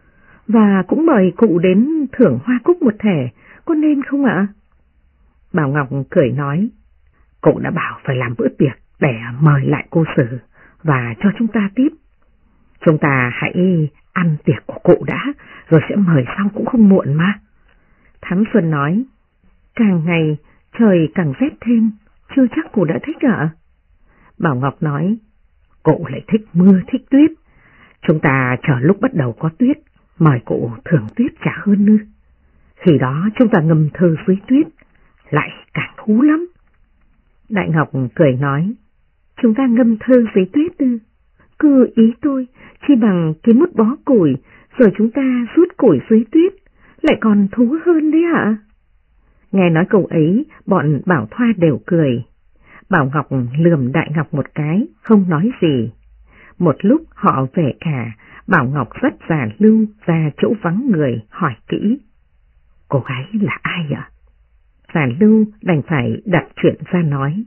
và cũng mời cụ đến thưởng hoa cúc một thẻ, có nên không ạ? Bảo Ngọc cười nói: cụ đã bảo phải làm bữa tiệc để mời lại cô Sử và cho chúng ta tiếp. Chúng ta hãy ăn tiệc của cụ đã, rồi sẽ mời sau cũng không muộn mà. Thám Xuân nói: càng ngày trời càng rét thêm, chưa chắc cụ đã thích ạ. Bảo Ngọc nói: cụ lại thích mưa thích tuyết, chúng ta chờ lúc bắt đầu có tuyết, mời cụ thưởng tuyết trả hơn nữa. Khi đó chúng ta ngâm thơ dưới tuyết, lại càng thú lắm. Đại Ngọc cười nói: chúng ta ngâm thơ dưới tuyết ư? Cứ ý tôi, chi bằng kiếm một bó củi, rồi chúng ta rút củi dưới tuyết, lại còn thú hơn đấy ạ. Nghe nói câu ấy, bọn Bảo Thoa đều cười. Bảo Ngọc lườm Đại Ngọc một cái, không nói gì. Một lúc họ về cả, Bảo Ngọc dắt Giả Lưu ra chỗ vắng người, hỏi kỹ: cô gái là ai ạ? Giả Lưu đành phải đặt chuyện ra nói: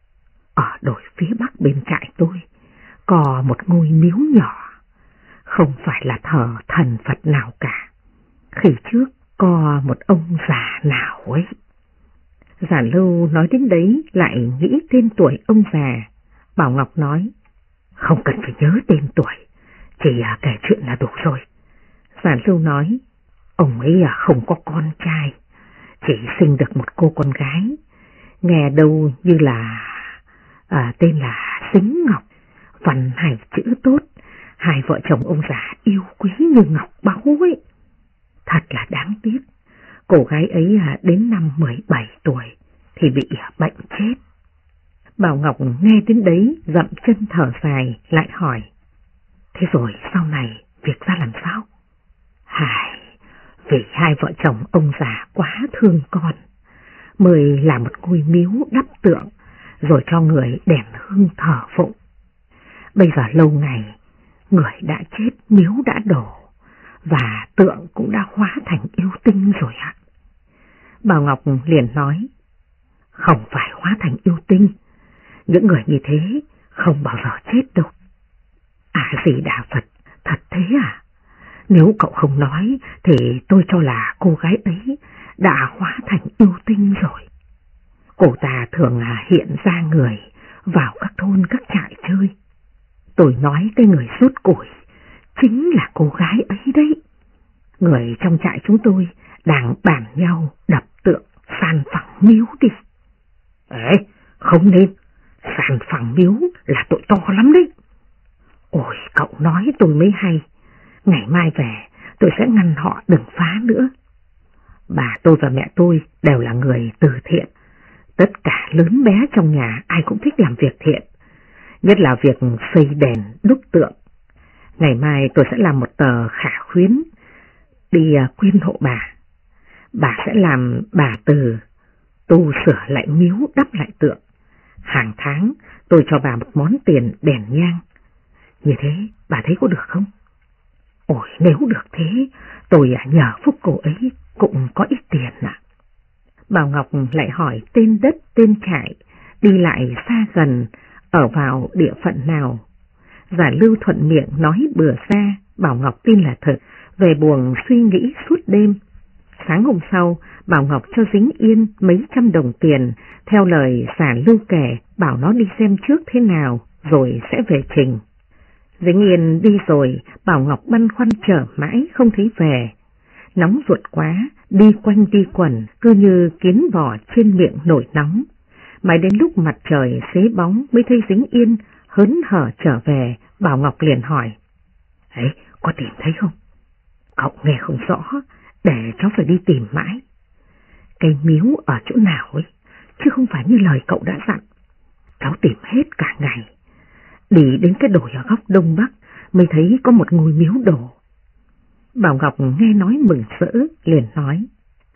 ở đồi phía bắc bên trại tôi có một ngôi miếu nhỏ, không phải là thờ thần Phật nào cả. Khi trước có một ông già nào ấy. Giả Lưu nói đến đấy lại nghĩ tên tuổi ông già. Bảo Ngọc nói: không cần phải nhớ tên tuổi, chỉ kể chuyện là đủ rồi. Giả Lưu nói: ông ấy không có con trai, chỉ sinh được một cô con gái, nghe đâu như là tên là Sính Ngọc, văn hành chữ tốt, hai vợ chồng ông già yêu quý như ngọc báu ấy. Thật là đáng tiếc, cô gái ấy đến năm 17 tuổi thì bị bệnh chết. Bảo Ngọc nghe đến đấy dậm chân thở dài lại hỏi. Thế rồi sau này việc ra làm sao? Hài, vì hai vợ chồng ông già quá thương con, mới làm một ngôi miếu đắp tượng, rồi cho người đèn hương thờ phụng. Bây giờ lâu ngày, người đã chết, miếu đã đổ, và tượng cũng đã hóa thành yêu tinh rồi ạ. Bảo Ngọc liền nói, không phải hóa thành yêu tinh, những người như thế không bao giờ chết đâu. Gì Đà Phật, thật thế à? Nếu cậu không nói thì tôi cho là cô gái ấy đã hóa thành yêu tinh rồi. Cô ta thường hiện ra người vào các thôn các trại chơi. Tôi nói cái người rút củi chính là cô gái ấy đấy. Người trong trại chúng tôi đang bàn nhau đập tượng san phẳng miếu đi. Ê, không nên, san phẳng miếu là tội to lắm đấy. Ôi, cậu nói tôi mới hay. Ngày mai về tôi sẽ ngăn họ đừng phá nữa. Bà tôi và mẹ tôi đều là người từ thiện. Tất cả lớn bé trong nhà ai cũng thích làm việc thiện, nhất là việc xây đèn đúc tượng. Ngày mai tôi sẽ làm một tờ khả khuyến đi quyên hộ bà. Bà sẽ làm bà từ tu sửa lại miếu, đắp lại tượng. Hàng tháng tôi cho bà một món tiền đèn nhang. Như thế bà thấy có được không? Ôi, nếu được thế tôi nhờ phúc cô ấy cũng có ít tiền ạ. Bảo Ngọc lại hỏi tên đất, tên trại, đi lại xa gần, ở vào địa phận nào. Giả Lưu thuận miệng nói bừa ra, Bảo Ngọc tin là thật, về buồng suy nghĩ suốt đêm. Sáng hôm sau, Bảo Ngọc cho Dính Yên mấy trăm đồng tiền, theo lời Giả Lưu kể, bảo nó đi xem trước thế nào, rồi sẽ về trình. Dính Yên đi rồi, Bảo Ngọc băn khoăn chờ mãi không thấy về. Nóng ruột quá, đi quanh đi quẩn, cứ như kiến bò trên miệng nổi nóng. Mãi đến lúc mặt trời xế bóng mới thấy Dính Yên hớn hở trở về, Bảo Ngọc liền hỏi. Ấy, có tìm thấy không? Cậu nghe không rõ, để cháu phải đi tìm mãi. Cây miếu ở chỗ nào ấy, chứ không phải như lời cậu đã dặn. Cháu tìm hết cả ngày. Đi đến cái đồi ở góc đông bắc mới thấy có một ngôi miếu đổ. Bảo Ngọc nghe nói mừng rỡ, liền nói.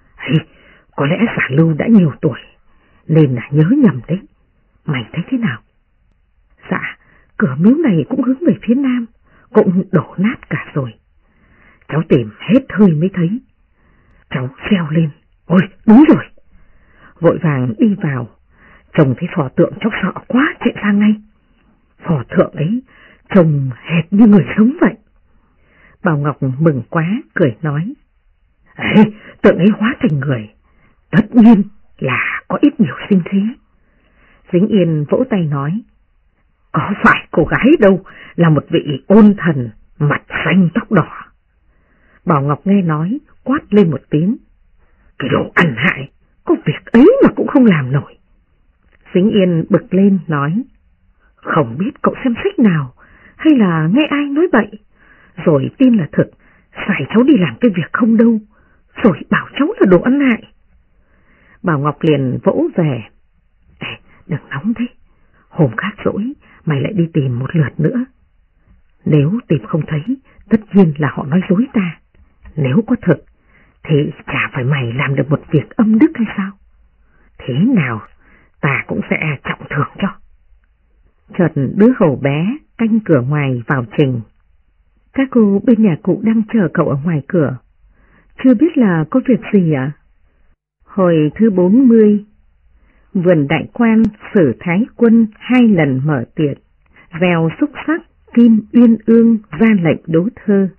Có lẽ Giả Lưu đã nhiều tuổi, nên là nhớ nhầm đấy. Mày thấy thế nào? Dạ, cửa miếu này cũng hướng về phía nam, cũng đổ nát cả rồi. Cháu tìm hết hơi mới thấy. Cháu reo lên. Ôi, đúng rồi. Vội vàng đi vào, trông thấy pho tượng cháu sợ quá chạy ra ngay. Pho tượng ấy trông hệt như người sống vậy. Bảo Ngọc mừng quá, cười nói. Tượng ấy hóa thành người, tất nhiên là có ít nhiều sinh khí. Dính Yên vỗ tay nói. Có phải cô gái đâu, là một vị ôn thần, mặt xanh tóc đỏ. Bảo Ngọc nghe nói, quát lên một tiếng. Cái đồ ăn hại, có việc ấy mà cũng không làm nổi. Dính Yên bực lên nói. Không biết cậu xem sách nào, hay là nghe ai nói bậy, rồi tin là thực, phải cháu đi làm cái việc không đâu, rồi bảo cháu là đồ ăn hại. Bảo Ngọc liền vỗ về. Đừng nóng thế, hôm khác rỗi mày lại đi tìm một lượt nữa. Nếu tìm không thấy, tất nhiên là họ nói dối ta. Nếu có thực, thì chả phải mày làm được một việc âm đức hay sao? Thế nào, ta cũng sẽ trọng thưởng cho. Chợt đứa hầu bé canh cửa ngoài vào trình. Các cô bên nhà cụ đang chờ cậu ở ngoài cửa. Chưa biết là có việc gì ạ? Hồi thứ 40, vườn đại quan Sử Thái Quân 2 lần mở tiệc, vèo xúc sắc, Kim Uyên Ương ra lệnh đố thơ.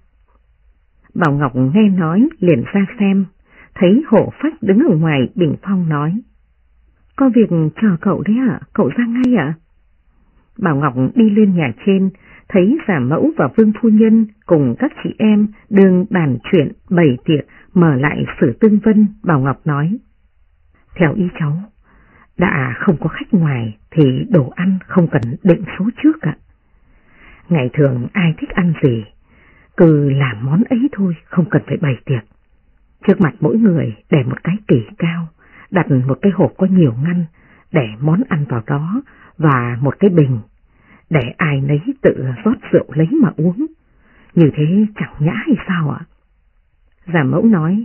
Bảo Ngọc nghe nói liền ra xem, thấy Hổ Phách đứng ở ngoài bình phong nói. Có việc chờ cậu đấy ạ, cậu ra ngay ạ. Bảo Ngọc đi lên nhà trên, thấy Giả Mẫu và Vương Phu Nhân cùng các chị em đương bàn chuyện bày tiệc mở lại Sử Tương Vân. Bảo Ngọc nói. Theo ý cháu, đã không có khách ngoài thì đồ ăn không cần định số trước ạ. Ngày thường ai thích ăn gì, cứ làm món ấy thôi, không cần phải bày tiệc. Trước mặt mỗi người để một cái kỷ cao, đặt một cái hộp có nhiều ngăn, để món ăn vào đó và một cái bình, để ai nấy tự rót rượu lấy mà uống. Như thế chẳng nhã hay sao ạ? Giả mẫu nói,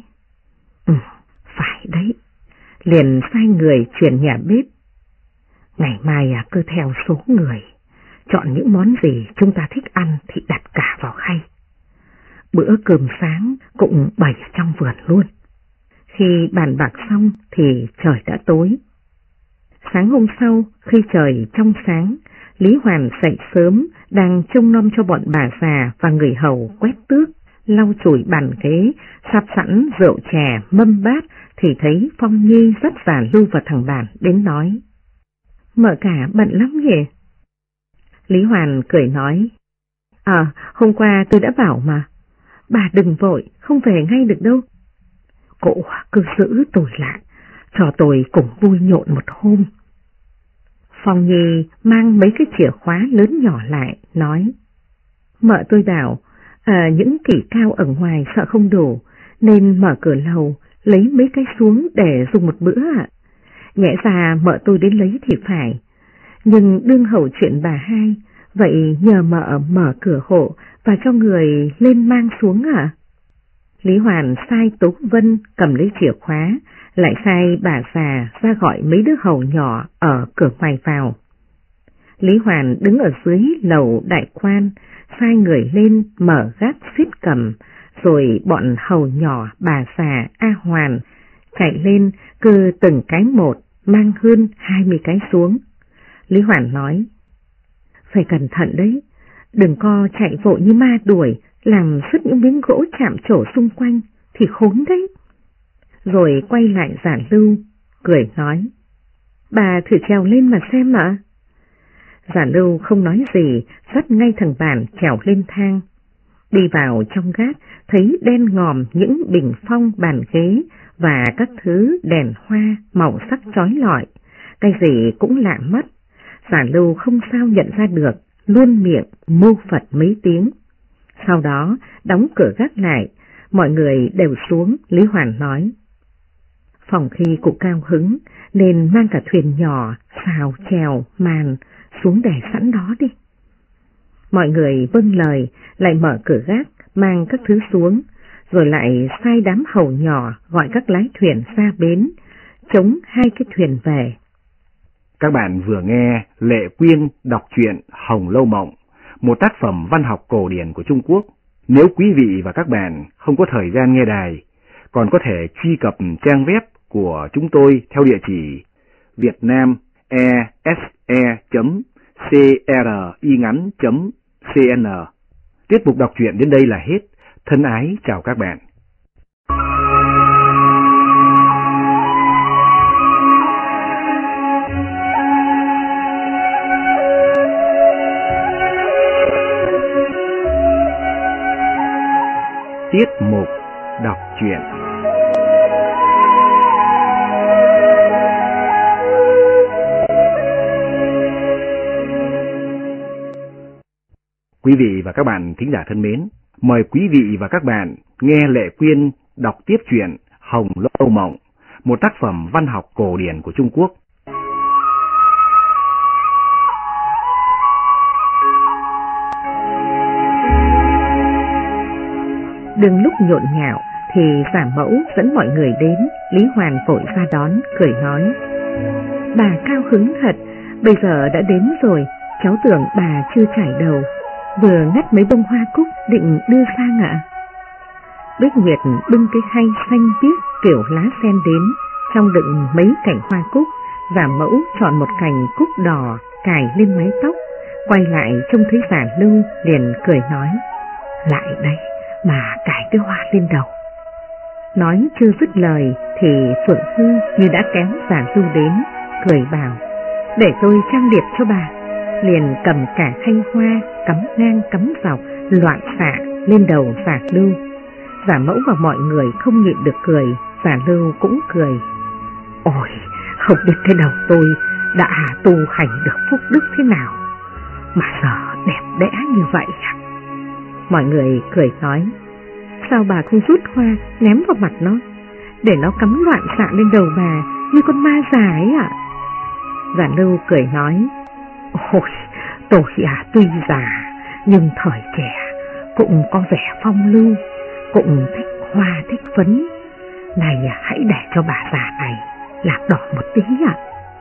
phải đấy, liền sai người chuyển nhà bếp. Ngày mai cứ theo số người, chọn những món gì chúng ta thích ăn thì đặt cả vào khay. Bữa cơm sáng cũng bày trong vườn luôn. Khi bàn bạc xong thì trời đã tối. Sáng hôm sau, khi trời trong sáng, Lý Hoàn dậy sớm, đang trông nom cho bọn bà già và người hầu quét tước, lau chùi bàn ghế, sắp sẵn rượu chè, mâm bát, thì thấy Phong Nhi rất già Lưu và thằng Bản đến nói. Mợ cả bận lắm nhỉ? Lý Hoàn cười nói, hôm qua tôi đã bảo mà, bà đừng vội, không về ngay được đâu. Cậu cứ giữ tôi lại, cho tôi cùng vui nhộn một hôm. Phong Nhi mang mấy cái chìa khóa lớn nhỏ lại, nói, mợ tôi bảo, những kỷ cao ở ngoài sợ không đủ, nên mở cửa lầu, lấy mấy cái xuống để dùng một bữa ạ. Nhẽ ra mợ tôi đến lấy thì phải, nhưng đương hầu chuyện bà hai, vậy nhờ mợ mở cửa hộ và cho người lên mang xuống ạ. Lý Hoàn sai Tố Vân cầm lấy chìa khóa, lại sai bà già ra gọi mấy đứa hầu nhỏ ở cửa ngoài vào. Lý Hoàn đứng ở dưới lầu đại quan, sai người lên mở gác xiết cầm, rồi bọn hầu nhỏ bà già A Hoàn chạy lên cứ từng cái một, mang hơn 20 cái xuống. Lý Hoàn nói, phải cẩn thận đấy, đừng co chạy vội như ma đuổi, làm sứt những miếng gỗ chạm trổ xung quanh thì khốn đấy. Rồi quay lại Giả Lưu, cười nói, bà thử trèo lên mà xem ạ. Giả Lưu không nói gì, dắt ngay thằng Bản trèo lên thang. Đi vào trong gác, thấy đen ngòm những bình phong bàn ghế và các thứ đèn hoa màu sắc chói lọi, cái gì cũng lạ mất. Giả Lưu không sao nhận ra được, luôn miệng mô Phật mấy tiếng. Sau đó đóng cửa gác lại, mọi người đều xuống. Lý Hoàn nói, phòng khi cụ cao hứng nên mang cả thuyền nhỏ, xào, chèo, màn xuống để sẵn đó đi. Mọi người vâng lời, lại mở cửa gác, mang các thứ xuống, rồi lại sai đám hầu nhỏ gọi các lái thuyền ra bến, chống hai cái thuyền về. Các bạn vừa nghe Lệ Quyên đọc truyện Hồng Lâu Mộng, một tác phẩm văn học cổ điển của Trung Quốc. Nếu quý vị và các bạn không có thời gian nghe đài, còn có thể truy cập trang web của chúng tôi theo địa chỉ vietnamese.cringắn.cn. Tiết mục đọc truyện đến đây là hết. Thân ái chào các bạn. Tiết mục đọc truyện. Quý vị và các bạn thính giả thân mến, mời quý vị và các bạn nghe Lệ Quyên đọc tiếp truyện Hồng Lâu Mộng, một tác phẩm văn học cổ điển của Trung Quốc. Đừng lúc nhộn nhạo thì Giả Mẫu dẫn mọi người đến. Lý Hoàn vội ra đón, cười nói, bà cao hứng thật, bây giờ đã đến rồi, cháu tưởng bà chưa trải đầu, vừa ngắt mấy bông hoa cúc định đưa sang ạ. Bích Nguyệt bưng cái khay xanh biếc kiểu lá sen đến, trong đựng mấy cành hoa cúc. Giả Mẫu chọn một cành cúc đỏ cài lên mái tóc, quay lại trông thấy Giả Lưu liền cười nói, lại đây mà cài cái hoa lên đầu. Nói chưa dứt lời thì Phượng Hư như đã kéo Giả Lưu đến, cười bảo, để tôi trang điểm cho bà. Liền cầm cả khay hoa cắm ngang cắm dọc loạn xạ lên đầu Giả Lưu. Giả Mẫu và mọi người không nhịn được cười, Giả Lưu cũng cười. Ôi, không biết cái đầu tôi đã tu hành được phúc đức thế nào mà giờ đẹp đẽ như vậy à? Mọi người cười nói, sao bà không rút hoa ném vào mặt nó, để nó cắm loạn xạ lên đầu bà như con ma già ấy ạ? Giả Lưu cười nói, Ôi, tôi tuy già nhưng thời trẻ cũng có vẻ phong lưu, cũng thích hoa thích phấn. Này hãy để cho bà già này lạc đỏ một tí ạ.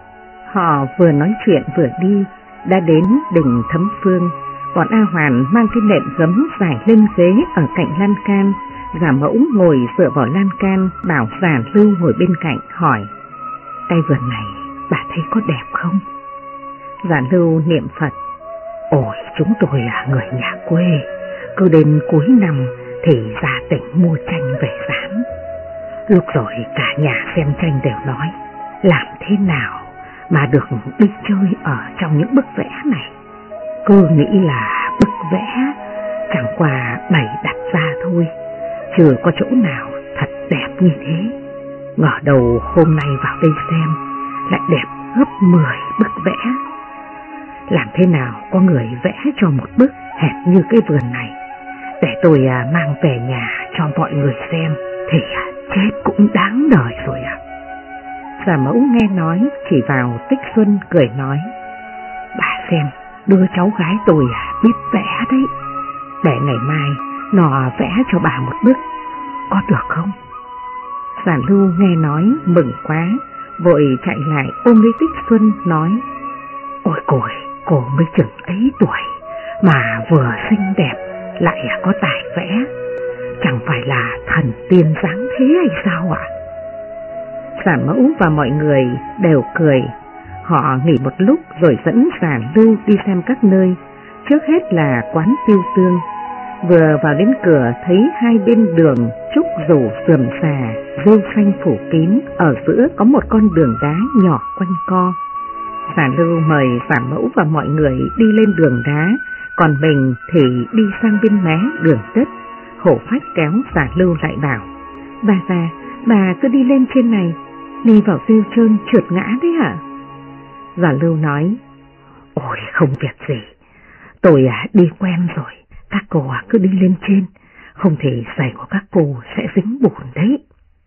Họ vừa nói chuyện vừa đi, đã đến đình Thấm Phương. Bọn A Hoàn mang cái nệm gấm dài lên ghế ở cạnh lan can. Giả Mẫu ngồi dựa vào lan can, bảo Giả Lưu ngồi bên cạnh hỏi: cây vườn này bà thấy có đẹp không? Giả Lưu niệm Phật: ôi, chúng tôi là người nhà quê, cứ đến cuối năm thì ra tỉnh mua tranh về dán. Lúc rồi cả nhà xem tranh đều nói: làm thế nào mà được đi chơi ở trong những bức vẽ này? Cứ nghĩ là bức vẽ chẳng qua bày đặt ra thôi, chưa có chỗ nào thật đẹp như thế. Ngờ đầu hôm nay vào đây xem lại đẹp gấp 10 bức vẽ. Làm thế nào có người vẽ cho một bức hệt như cái vườn này để tôi mang về nhà cho mọi người xem thì chết cũng đáng đời rồi ạ. Giả Mẫu nghe nói chỉ vào Tích Xuân cười nói: bà xem, đứa cháu gái tôi biết vẽ đấy, để ngày mai nó vẽ cho bà một bức, có được không? Giả Lưu nghe nói mừng quá, vội chạy lại ôm lấy Tích Xuân nói: ôi cô mới chừng ấy tuổi mà vừa xinh đẹp lại có tài vẽ, chẳng phải là thần tiên dáng thế hay sao ạ? Giả Mẫu và mọi người đều cười. Họ nghỉ một lúc rồi dẫn Giả Lưu đi xem các nơi. Trước hết là quán Tiêu Tương. Vừa vào đến cửa thấy hai bên đường trúc rủ sườm xà, rêu xanh phủ kín, ở giữa có một con đường đá nhỏ quanh co. Giả Lưu mời Giả Mẫu và mọi người đi lên đường đá, còn mình thì đi sang bên mé đường đất. Hổ Phách kéo Giả Lưu lại bảo: bà cứ đi lên trên này, đi vào rêu trơn trượt ngã đấy hả? Giả Lưu nói: ôi không việc gì, tôi đi quen rồi, các cô cứ đi lên trên, không thì giày của các cô sẽ dính bùn đấy.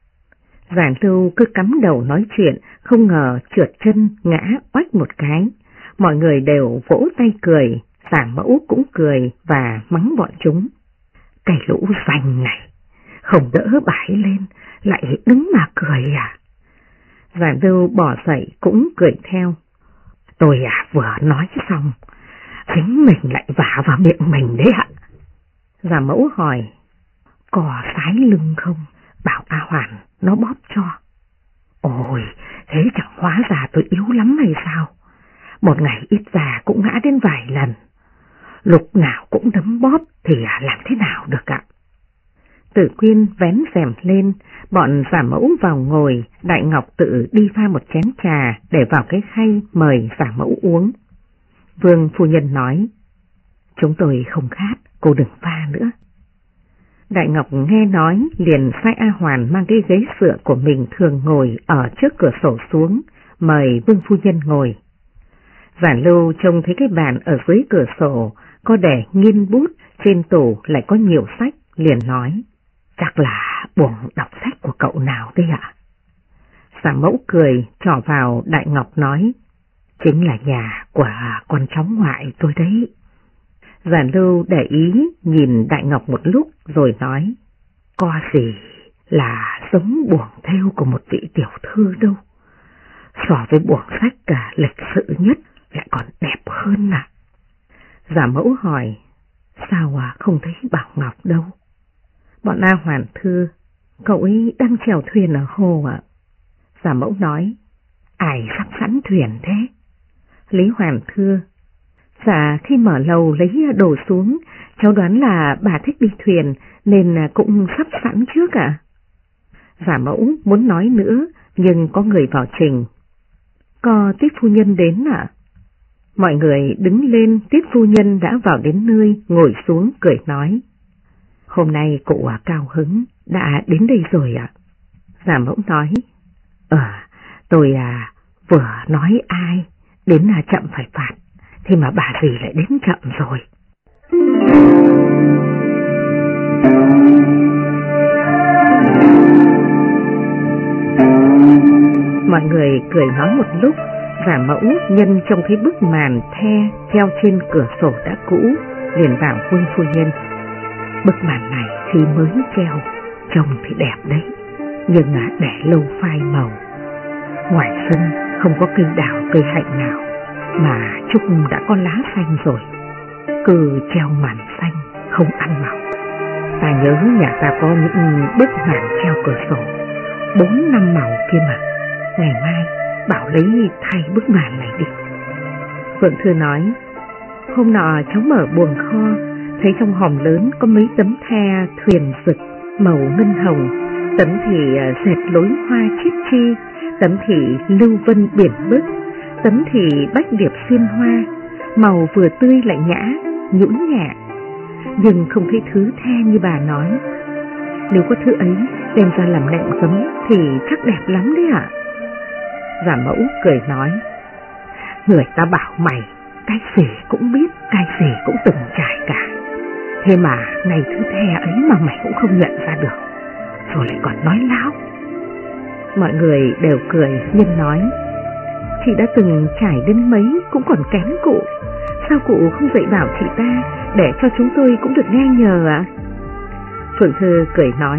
Giả Lưu cứ cắm đầu nói chuyện, không ngờ trượt chân ngã oách một cái. Mọi người đều vỗ tay cười, Giả Mẫu cũng cười và mắng bọn chúng: cái lũ danh này, không đỡ bãi lên lại đứng mà cười à? Giả Lưu bỏ dậy cũng cười theo: tôi vừa nói xong, chính mình lại vả vào miệng mình đấy ạ. Giả Mẫu hỏi: có sái lưng không? Bảo A Hoàn nó bóp cho. Ôi, thế chẳng hóa ra tôi yếu lắm hay sao? Một ngày ít ra cũng ngã đến vài lần, lúc nào cũng đấm bóp thì làm thế nào được ạ? Tử Quyên vén rèm lên, bọn Giả Mẫu vào ngồi, Đại Ngọc tự đi pha một chén trà để vào cái khay mời Giả Mẫu uống. Vương phu nhân nói: chúng tôi không khát, cô đừng pha nữa. Đại Ngọc nghe nói liền sai A Hoàn mang cái ghế dựa của mình thường ngồi ở trước cửa sổ xuống, mời Vương phu nhân ngồi. Giả Lưu trông thấy cái bàn ở dưới cửa sổ có để nghiên bút, trên tủ lại có nhiều sách, liền nói: chắc là buồng đọc sách của cậu nào đây ạ? Giả Mẫu cười trỏ vào Đại Ngọc nói: chính là nhà của con cháu ngoại tôi đấy. Giả Lưu để ý nhìn Đại Ngọc một lúc rồi nói: có gì là giống buồng thêu của một vị tiểu thư đâu, so với buồng sách cả lịch sự nhất lại còn đẹp hơn ạ. Giả Mẫu hỏi: sao không thấy Bảo Ngọc đâu? Bọn A Hoàn thưa: cậu ấy đang chèo thuyền ở hồ ạ. Giả Mẫu nói: ai sắp sẵn thuyền thế? Lý Hoàn thưa: dạ khi mở lầu lấy đồ xuống, cháu đoán là bà thích đi thuyền nên cũng sắp sẵn trước ạ. Giả Mẫu muốn nói nữa nhưng có người vào trình: có Tiết phu nhân đến ạ. Mọi người đứng lên, Tiết phu nhân đã vào đến nơi, ngồi xuống cười nói: hôm nay cụ cao hứng đã đến đây rồi ạ. Giả Mẫu nói: tôi vừa nói ai đến chậm phải phạt, thế mà bà dì lại đến chậm rồi. Mọi người cười nói một lúc Giả mẫu nhân trông thấy bức màn the treo trên cửa sổ đã cũ, liền bảo Vương phu nhân: bức màn này khi mới treo trông thì đẹp đấy, nhưng để lâu phai màu. Ngoài sân không có cây đào cây hạnh nào, mà trúc đã có lá xanh rồi, cứ treo màn xanh không ăn màu. Ta nhớ nhà ta có những bức màn treo cửa sổ 4-5 màu kia mà, ngày mai bảo lấy thay bức màn này đi. Phượng Thư nói: hôm nọ cháu mở buồng kho, thấy trong hòm lớn có mấy tấm the thuyền rực màu ngân hồng, tấm thì dệt lối hoa chiết chi, tấm thì lưu vân biển bức, tấm thì bách điệp xiên hoa, màu vừa tươi lại nhã, nhũn nhẹ, nhưng không thấy thứ the như bà nói. Nếu có thứ ấy đem ra làm nệm gấm thì chắc đẹp lắm đấy ạ. Giả mẫu cười nói: người ta bảo mày cái gì cũng biết, cái gì cũng từng trải cả, thế mà này thứ the ấy mà mày cũng không nhận ra được, rồi lại còn nói láo. Mọi người đều cười, nhưng nói: chị đã từng trải đến mấy cũng còn kém cụ, sao cụ không dạy bảo chị ta để cho chúng tôi cũng được nghe nhờ ạ? Phượng Thư cười nói: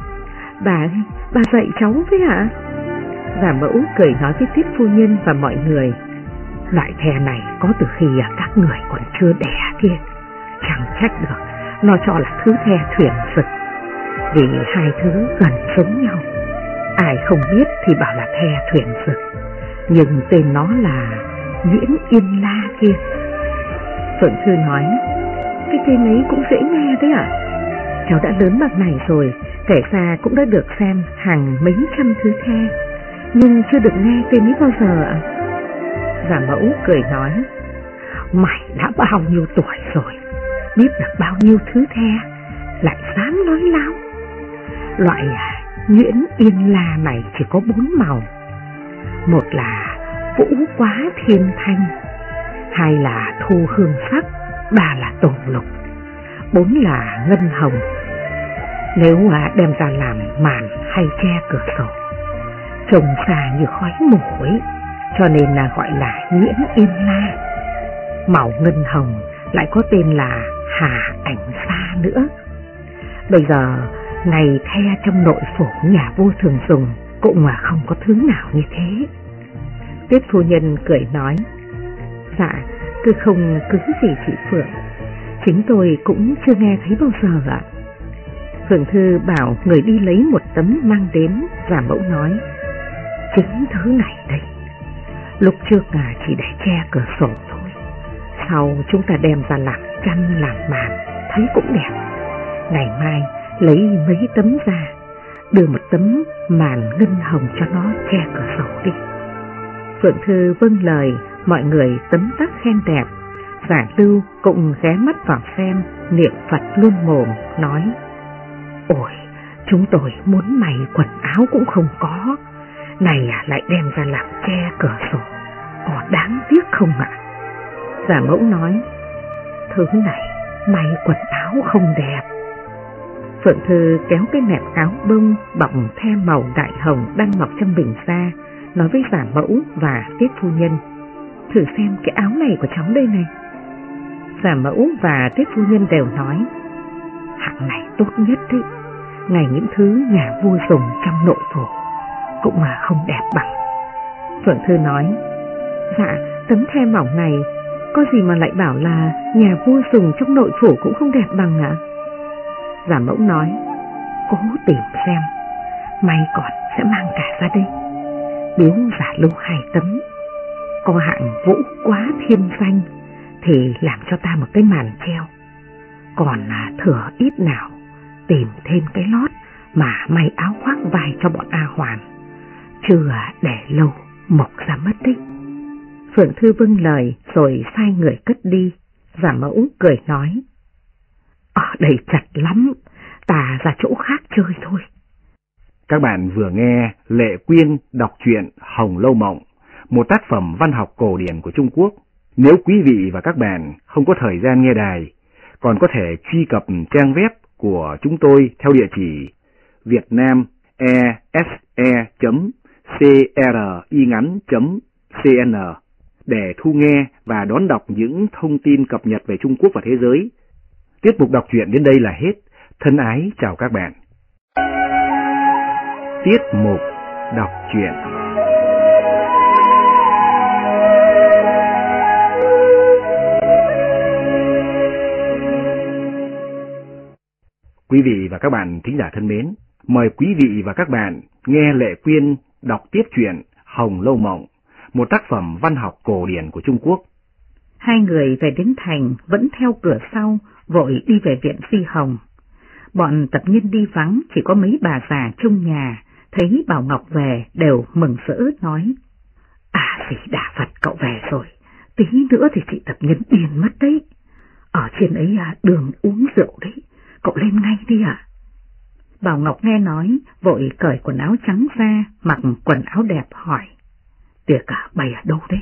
bà dạy cháu với ạ. Giả mẫu cười nói với Tiết phu nhân và mọi người: loại the này có từ khi các người còn chưa đẻ kia, chẳng trách được nó cho là thứ the thuyền rực, vì hai thứ gần giống nhau. Ai không biết thì bảo là the thuyền rực, nhưng tên nó là Nguyễn Yên La kia. Phượng Thư nói: cái tên ấy cũng dễ nghe đấy ạ. Cháu đã lớn bậc này rồi, kể ra cũng đã được xem hàng mấy trăm thứ the, nhưng chưa được nghe tên ấy bao giờ ạ. Giả mẫu cười nói: mày đã bao nhiêu tuổi rồi, biết được bao nhiêu thứ the, lại dám nói láo. Loại Nguyễn Yên La này chỉ có 4 màu. Một là Vũ Quá Thiên Thanh, 2 là Thu Hương Sắc, 3 là Tùng Lục, 4 là Ngân Hồng. Nếu đem ra làm màn hay che cửa sổ, trông xa như khói mù ấy, cho nên là gọi là Nguyễn Yên La. Màu Ngân Hồng lại có tên là Hà Ảnh Xa nữa. Bây giờ ngày the trong nội phủ nhà vua thường dùng cũng mà không có thứ nào như thế. Tiết phu nhân cười nói: dạ, cứ không cứ gì chị Phượng, chính tôi cũng chưa nghe thấy bao giờ ạ. Phượng Thư bảo người đi lấy một tấm mang đến. Giả mẫu nói: chính thứ này đây, lúc trước chỉ để che cửa sổ thôi, sau chúng ta đem ra làm chăn làm màn thấy cũng đẹp. Ngày mai lấy mấy tấm ra, đưa một tấm màn ngân hồng cho nó che cửa sổ đi. Phượng Thư vâng lời, mọi người tấm tắc khen đẹp. Giả Lưu cũng ghé mắt vào xem, niệm Phật luôn mồm nói: ôi, chúng tôi muốn may quần áo cũng không có, này lại đem ra làm che cửa sổ, có đáng tiếc không ạ? Giả mẫu nói: thứ này may quần áo không đẹp. Phượng Thư kéo cái nẹp áo bông bọc the màu đại hồng đang mọc trong bình ra, nói với giả mẫu và Tiết phu nhân: thử xem cái áo này của cháu đây này. Giả mẫu và Tiết phu nhân đều nói: hạng này tốt nhất đấy, ngay những thứ nhà vua dùng trong nội phủ cũng mà không đẹp bằng. Phượng Thư nói: dạ, tấm the mỏng này có gì mà lại bảo là nhà vua dùng trong nội phủ cũng không đẹp bằng ạ? Giả mẫu nói: cố tìm xem, may còn sẽ mang cả ra đây, biếu Giả Lưu 2 tấm. Có hạng Vũ Quá Thiên Danh thì làm cho ta một cái màn treo, còn thừa ít nào tìm thêm cái lót mà may áo khoác vai cho bọn A Hoàn, chứ để lâu mộc ra mất đấy. Phượng Thư vâng lời rồi sai người cất đi. Giả mẫu cười nói: ở đây chật lắm, ta ra chỗ khác chơi thôi. Các bạn vừa nghe Lệ Quyên đọc truyện Hồng Lâu Mộng, một tác phẩm văn học cổ điển của Trung Quốc. Nếu quý vị và các bạn không có thời gian nghe đài, còn có thể truy cập trang web của chúng tôi theo địa chỉ vietnamese.cringắn.com CN để thu nghe và đón đọc những thông tin cập nhật về Trung Quốc và thế giới. Tiết mục đọc truyện đến đây là hết. Thân ái chào các bạn. Tiết mục đọc truyện. Quý vị và các bạn thính giả thân mến, mời quý vị và các bạn nghe Lệ Quyên đọc tiếp truyện Hồng Lâu Mộng, một tác phẩm văn học cổ điển của Trung Quốc. Hai người về đến thành vẫn theo cửa sau, vội đi về viện Phi Hồng. Bọn tập nhân đi vắng, chỉ có mấy bà già trong nhà, thấy Bảo Ngọc về đều mừng rỡ nói: Dì Đà Phật cậu về rồi, tí nữa thì chị tập nhân điên mất đấy. Ở trên ấy đường uống rượu đấy, cậu lên ngay đi ạ. Bảo Ngọc nghe nói, vội cởi quần áo trắng ra, mặc quần áo đẹp hỏi: Tiệc bày ở đâu đấy?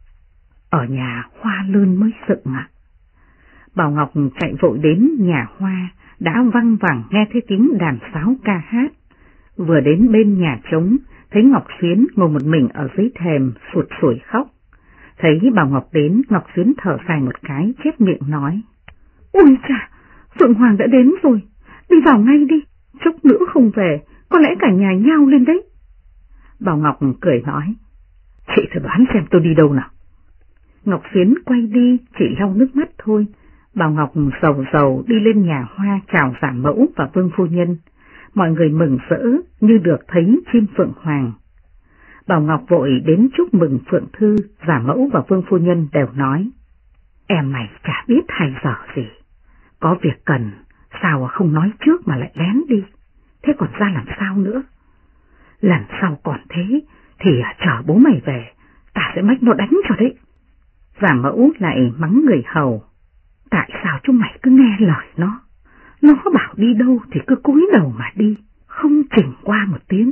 Ở nhà Hoa Lươn mới dựng ạ. Bảo Ngọc chạy vội đến nhà Hoa, đã văng vẳng nghe thấy tiếng đàn sáo ca hát. Vừa đến bên nhà trống, thấy Ngọc Xuyến ngồi một mình ở dưới thềm, sụt sùi khóc. Thấy Bảo Ngọc đến, Ngọc Xuyến thở dài một cái, chép miệng nói: Ôi chà, Phượng Hoàng đã đến rồi, đi vào ngay đi, chút nữa không về, có lẽ cả nhà nhao lên đấy. Bảo Ngọc cười nói: Chị thử đoán xem tôi đi đâu nào. Ngọc Xuyến quay đi, chỉ lau nước mắt thôi. Bảo Ngọc rầu đi lên nhà Hoa chào giả mẫu và Vương phu nhân. Mọi người mừng rỡ như được thấy chim Phượng Hoàng. Bảo Ngọc vội đến chúc mừng Phượng Thư, giả mẫu và Vương phu nhân đều nói: Em này chả biết hay dở gì, có việc cần, sao không nói trước mà lại lén đi, thế còn ra làm sao nữa. Lần sau còn thế thì chờ bố mày về, ta sẽ mách nó đánh cho đấy. Giả mẫu lại mắng người hầu: Tại sao chúng mày cứ nghe lời nó bảo đi đâu thì cứ cúi đầu mà đi, không chỉnh qua một tiếng.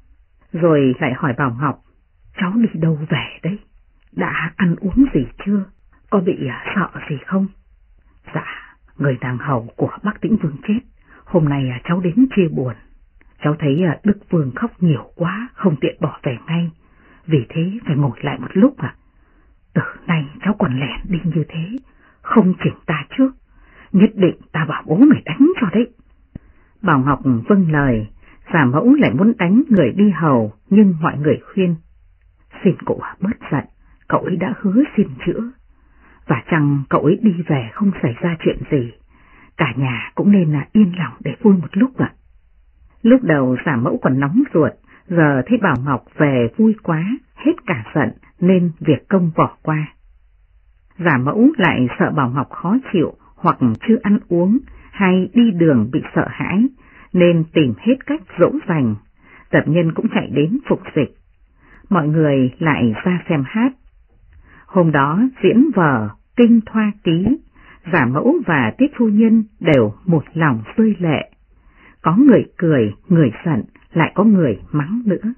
Rồi lại hỏi Bảo Ngọc: Cháu đi đâu về đấy? Đã ăn uống gì chưa? Có bị sợ gì không? Dạ, người nàng hầu của Bắc Tĩnh Vương chết, hôm nay cháu đến chia buồn. Cháu thấy Đức Vương khóc nhiều quá, không tiện bỏ về ngay, vì thế phải ngồi lại một lúc ạ. Từ nay cháu còn lẻn đi như thế, không chỉnh ta trước, nhất định ta bảo bố mày đánh cho đấy. Bảo Ngọc vâng lời, giả mẫu lại muốn đánh người đi hầu, nhưng mọi người khuyên: Xin cụ bớt giận, cậu ấy đã hứa xin chữa, và chăng cậu ấy đi về không xảy ra chuyện gì, cả nhà cũng nên yên lòng để vui một lúc ạ. Lúc đầu giả mẫu còn nóng ruột, giờ thấy Bảo Ngọc về vui quá, hết cả giận nên việc công bỏ qua. Giả mẫu lại sợ Bảo Ngọc khó chịu hoặc chưa ăn uống hay đi đường bị sợ hãi, nên tìm hết cách dỗ dành. Tập nhân cũng chạy đến phục dịch. Mọi người lại ra xem hát. Hôm đó diễn vở Kinh Thoa Ký, giả mẫu và Tiết phu nhân đều một lòng rơi lệ. Có người cười, người giận, lại có người mắng nữa.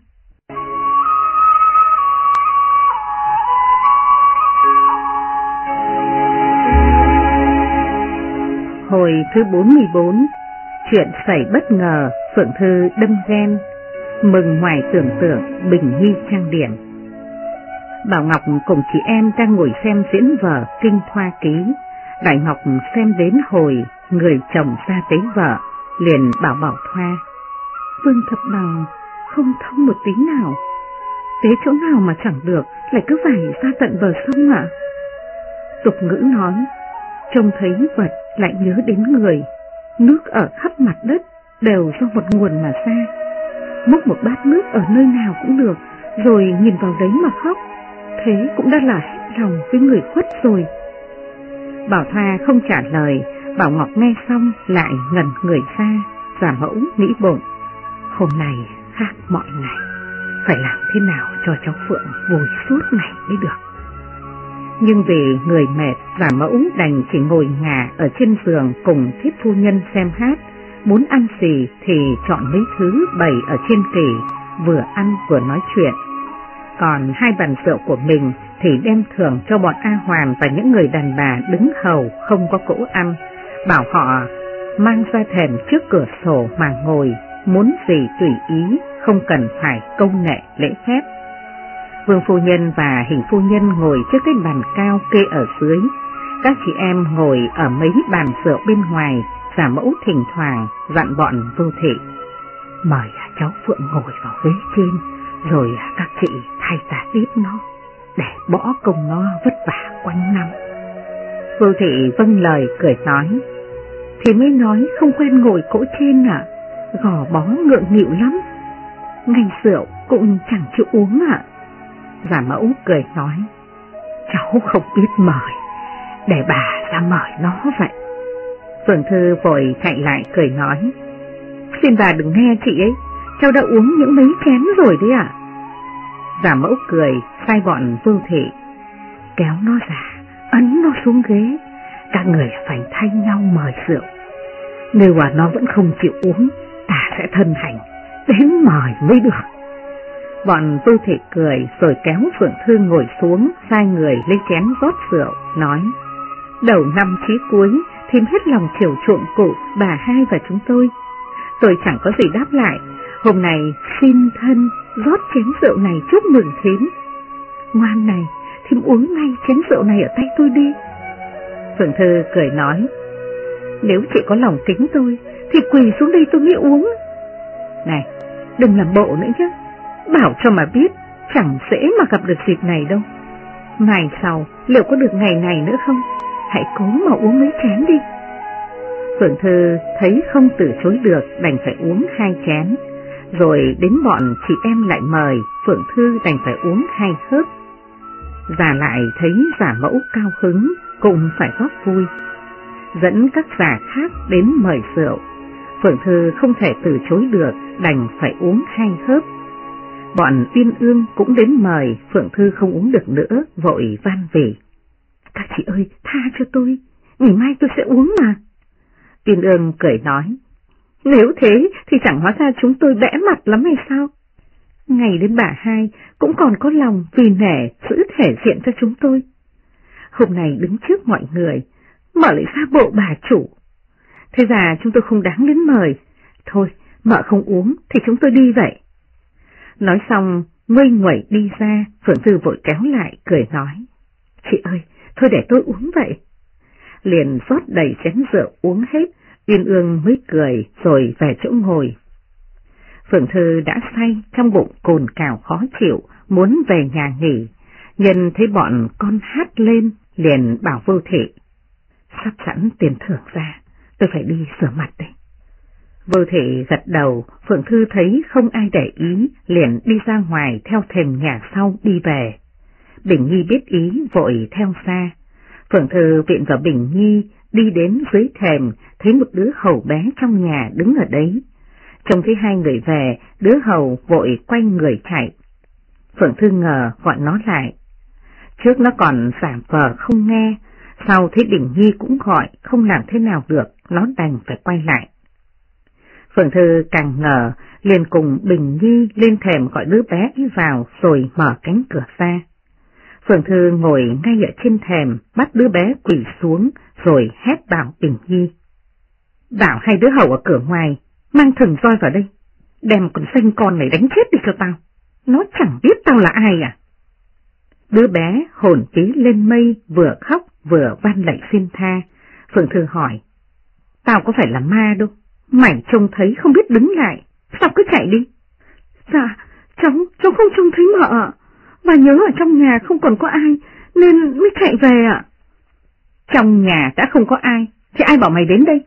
Hồi thứ 44, chuyện xảy bất ngờ, Phượng Thư đâm ghen, mừng ngoài tưởng tượng, Bình Nhi trang điểm. Bảo Ngọc cùng chị em đang ngồi xem diễn vở Kinh Thoa Ký. Đại Ngọc xem đến hồi người chồng ra tế vợ, liền bảo Thoa: Vương Thập Bằng không thông một tí nào, tế chỗ nào mà chẳng được, lại cứ phải ra tận bờ sông ạ. Tục ngữ nói: Trông thấy vật lại nhớ đến người, nước ở khắp mặt đất đều do một nguồn mà ra. Múc một bát nước ở nơi nào cũng được, rồi nhìn vào đấy mà khóc, thế cũng đã là hết lòng với người khuất rồi. Bảo Thoa không trả lời. Bảo Ngọc nghe xong lại ngẩn người ra. Giả mẫu nghĩ bụng: Hôm nay khác mọi ngày, phải làm thế nào cho cháu Phượng vui suốt ngày mới được. Nhưng vì người mệt, giả mẫu đành chỉ ngồi ngả ở trên giường cùng Thiết phu nhân xem hát. Muốn ăn gì thì chọn mấy thứ bày ở trên kỷ, vừa ăn vừa nói chuyện. Còn hai bàn rượu của mình thì đem thưởng cho bọn A Hoàn và những người đàn bà đứng hầu không có cỗ ăn, bảo họ mang ra thềm trước cửa sổ mà ngồi, muốn gì tùy ý, không cần phải câu nệ lễ phép. Vương phu nhân và Hình phu nhân ngồi trước cái bàn cao kê ở dưới. Các chị em ngồi ở mấy bàn rượu bên ngoài, giả mẫu thỉnh thoảng dặn bọn Vô Thị: mời cháu Phượng ngồi vào ghế trên, rồi các chị thay ta tiếp nó, để bỏ công nó vất vả quanh năm. Vô Thị vâng lời cười nói: thì mới nói không quen ngồi cỗ trên à, gò bó ngượng nghịu lắm, ngay rượu cũng chẳng chịu uống à. Giả mẫu cười nói: cháu không biết mời, để bà ra mời nó vậy. Phượng Thư vội chạy lại cười nói: xin bà đừng nghe chị ấy, cháu đã uống những mấy chén rồi đấy ạ. Giả mẫu cười sai bọn Vô Thị kéo nó ra, ấn nó xuống ghế, các người phải thay nhau mời rượu. Nếu mà nó vẫn không chịu uống, ta sẽ thân hành đến mời mới được. Bọn Vô Thị cười rồi kéo Phượng Thư ngồi xuống, sai người lấy chén rót rượu, nói: đầu năm chí cuối, thím hết lòng chiều chuộng cụ, bà hai và chúng tôi. Tôi chẳng có gì đáp lại, hôm nay xin thân rót chén rượu này chúc mừng thím. Ngoan này, thím uống ngay chén rượu này ở tay tôi đi. Phượng Thư cười nói: nếu chị có lòng kính tôi, thì quỳ xuống đây tôi mới uống. Này, đừng làm bộ nữa chứ, bảo cho mà biết, chẳng dễ mà gặp được dịp này đâu. Ngày sau, liệu có được ngày này nữa không? Hãy cố mà uống mấy chén đi. Phượng Thư thấy không từ chối được, đành phải uống 2 chén. Rồi đến bọn chị em lại mời, Phượng Thư đành phải uống 2 hớp. Già lại thấy giả mẫu cao hứng, cũng phải góp vui. Dẫn các già khác đến mời rượu, Phượng Thư không thể từ chối được, đành phải uống 2 hớp. Bọn Uyên Ương cũng đến mời, Phượng Thư không uống được nữa, vội van về: các chị ơi, tha cho tôi, ngày mai tôi sẽ uống mà. Uyên Ương cười nói: nếu thế thì chẳng hóa ra chúng tôi bẽ mặt lắm hay sao? Ngày đến bà hai cũng còn có lòng vì nể giữ thể diện cho chúng tôi. Hôm nay đứng trước mọi người, mợ lại ra bộ bà chủ. Thế ra chúng tôi không đáng đến mời. Thôi, mợ không uống thì chúng tôi đi vậy. Nói xong, nguây nguẩy đi ra, Phượng Thư vội kéo lại, cười nói: chị ơi, thôi để tôi uống vậy. Liền rót đầy chén rượu uống hết, Uyên Ương mới cười rồi về chỗ ngồi. Phượng Thư đã say, trong bụng cồn cào khó chịu, muốn về nhà nghỉ. Nhân thấy bọn con hát lên, liền bảo Vô Thị: sắp sẵn tiền thưởng ra, tôi phải đi rửa mặt đây. Vô Thị gật đầu, Phượng Thư thấy không ai để ý, liền đi ra ngoài theo thềm nhà sau đi về. Bình Nhi biết ý vội theo xa. Phượng Thư viện vào Bình Nhi, đi đến dưới thềm, thấy một đứa hầu bé trong nhà đứng ở đấy. Trông thấy 2 người về, đứa hầu vội quay người chạy. Phượng Thư ngờ gọi nó lại. Trước nó còn giả vờ không nghe, sau thấy Bình Nhi cũng gọi, không làm thế nào được, nó đành phải quay lại. Phượng Thư càng ngờ, liền cùng Bình Nhi lên thềm gọi đứa bé đi vào rồi mở cánh cửa ra. Phượng Thư ngồi ngay ở trên thềm, bắt đứa bé quỳ xuống rồi hét bảo Bình Nhi: bảo 2 đứa hầu ở cửa ngoài mang thần roi vào đây, đem con xanh con này đánh chết đi cho tao, nó chẳng biết tao là ai à. Đứa bé hồn trí lên mây, vừa khóc vừa van lạy xin tha. Phượng Thư hỏi: tao có phải là ma đâu, mày trông thấy không biết đứng lại, sao cứ chạy đi? Dạ, cháu không trông thấy mợ ạ, và nhớ ở trong nhà không còn có ai nên mới chạy về ạ. Trong nhà đã không có ai, thì ai bảo mày đến đây?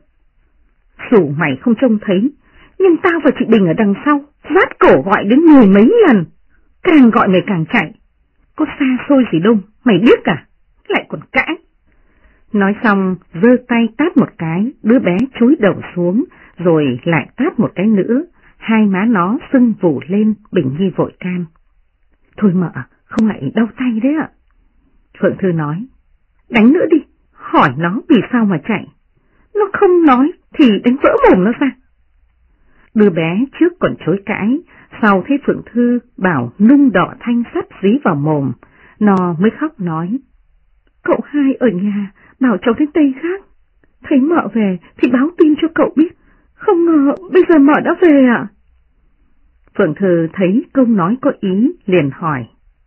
Dù mày không trông thấy, nhưng tao và chị Bình ở đằng sau vát cổ gọi đến 10 mấy lần, càng gọi mày càng chạy. Có xa xôi gì đâu, mày biết à? Lại còn cãi. Nói xong, giơ tay tát một cái, đứa bé chúi đầu xuống, rồi lại tát một cái nữa, 2 má nó sưng vù lên. Bình Nhi vội can: thôi mợ, không lại đau tay đấy ạ. Phượng Thư nói: đánh nữa đi, hỏi nó vì sao mà chạy. Nó không nói thì đánh vỡ mồm nó ra. Đứa bé trước còn chối cãi, sau thấy Phượng Thư bảo nung đỏ thanh sắt dí vào mồm, nó mới khóc nói: cậu hai ở nhà bảo cháu đến Tây Khác, thấy mợ về thì báo tin cho cậu biết, không ngờ bây giờ mợ đã về ạ. Phượng Thư thấy câu nói có ý, liền hỏi: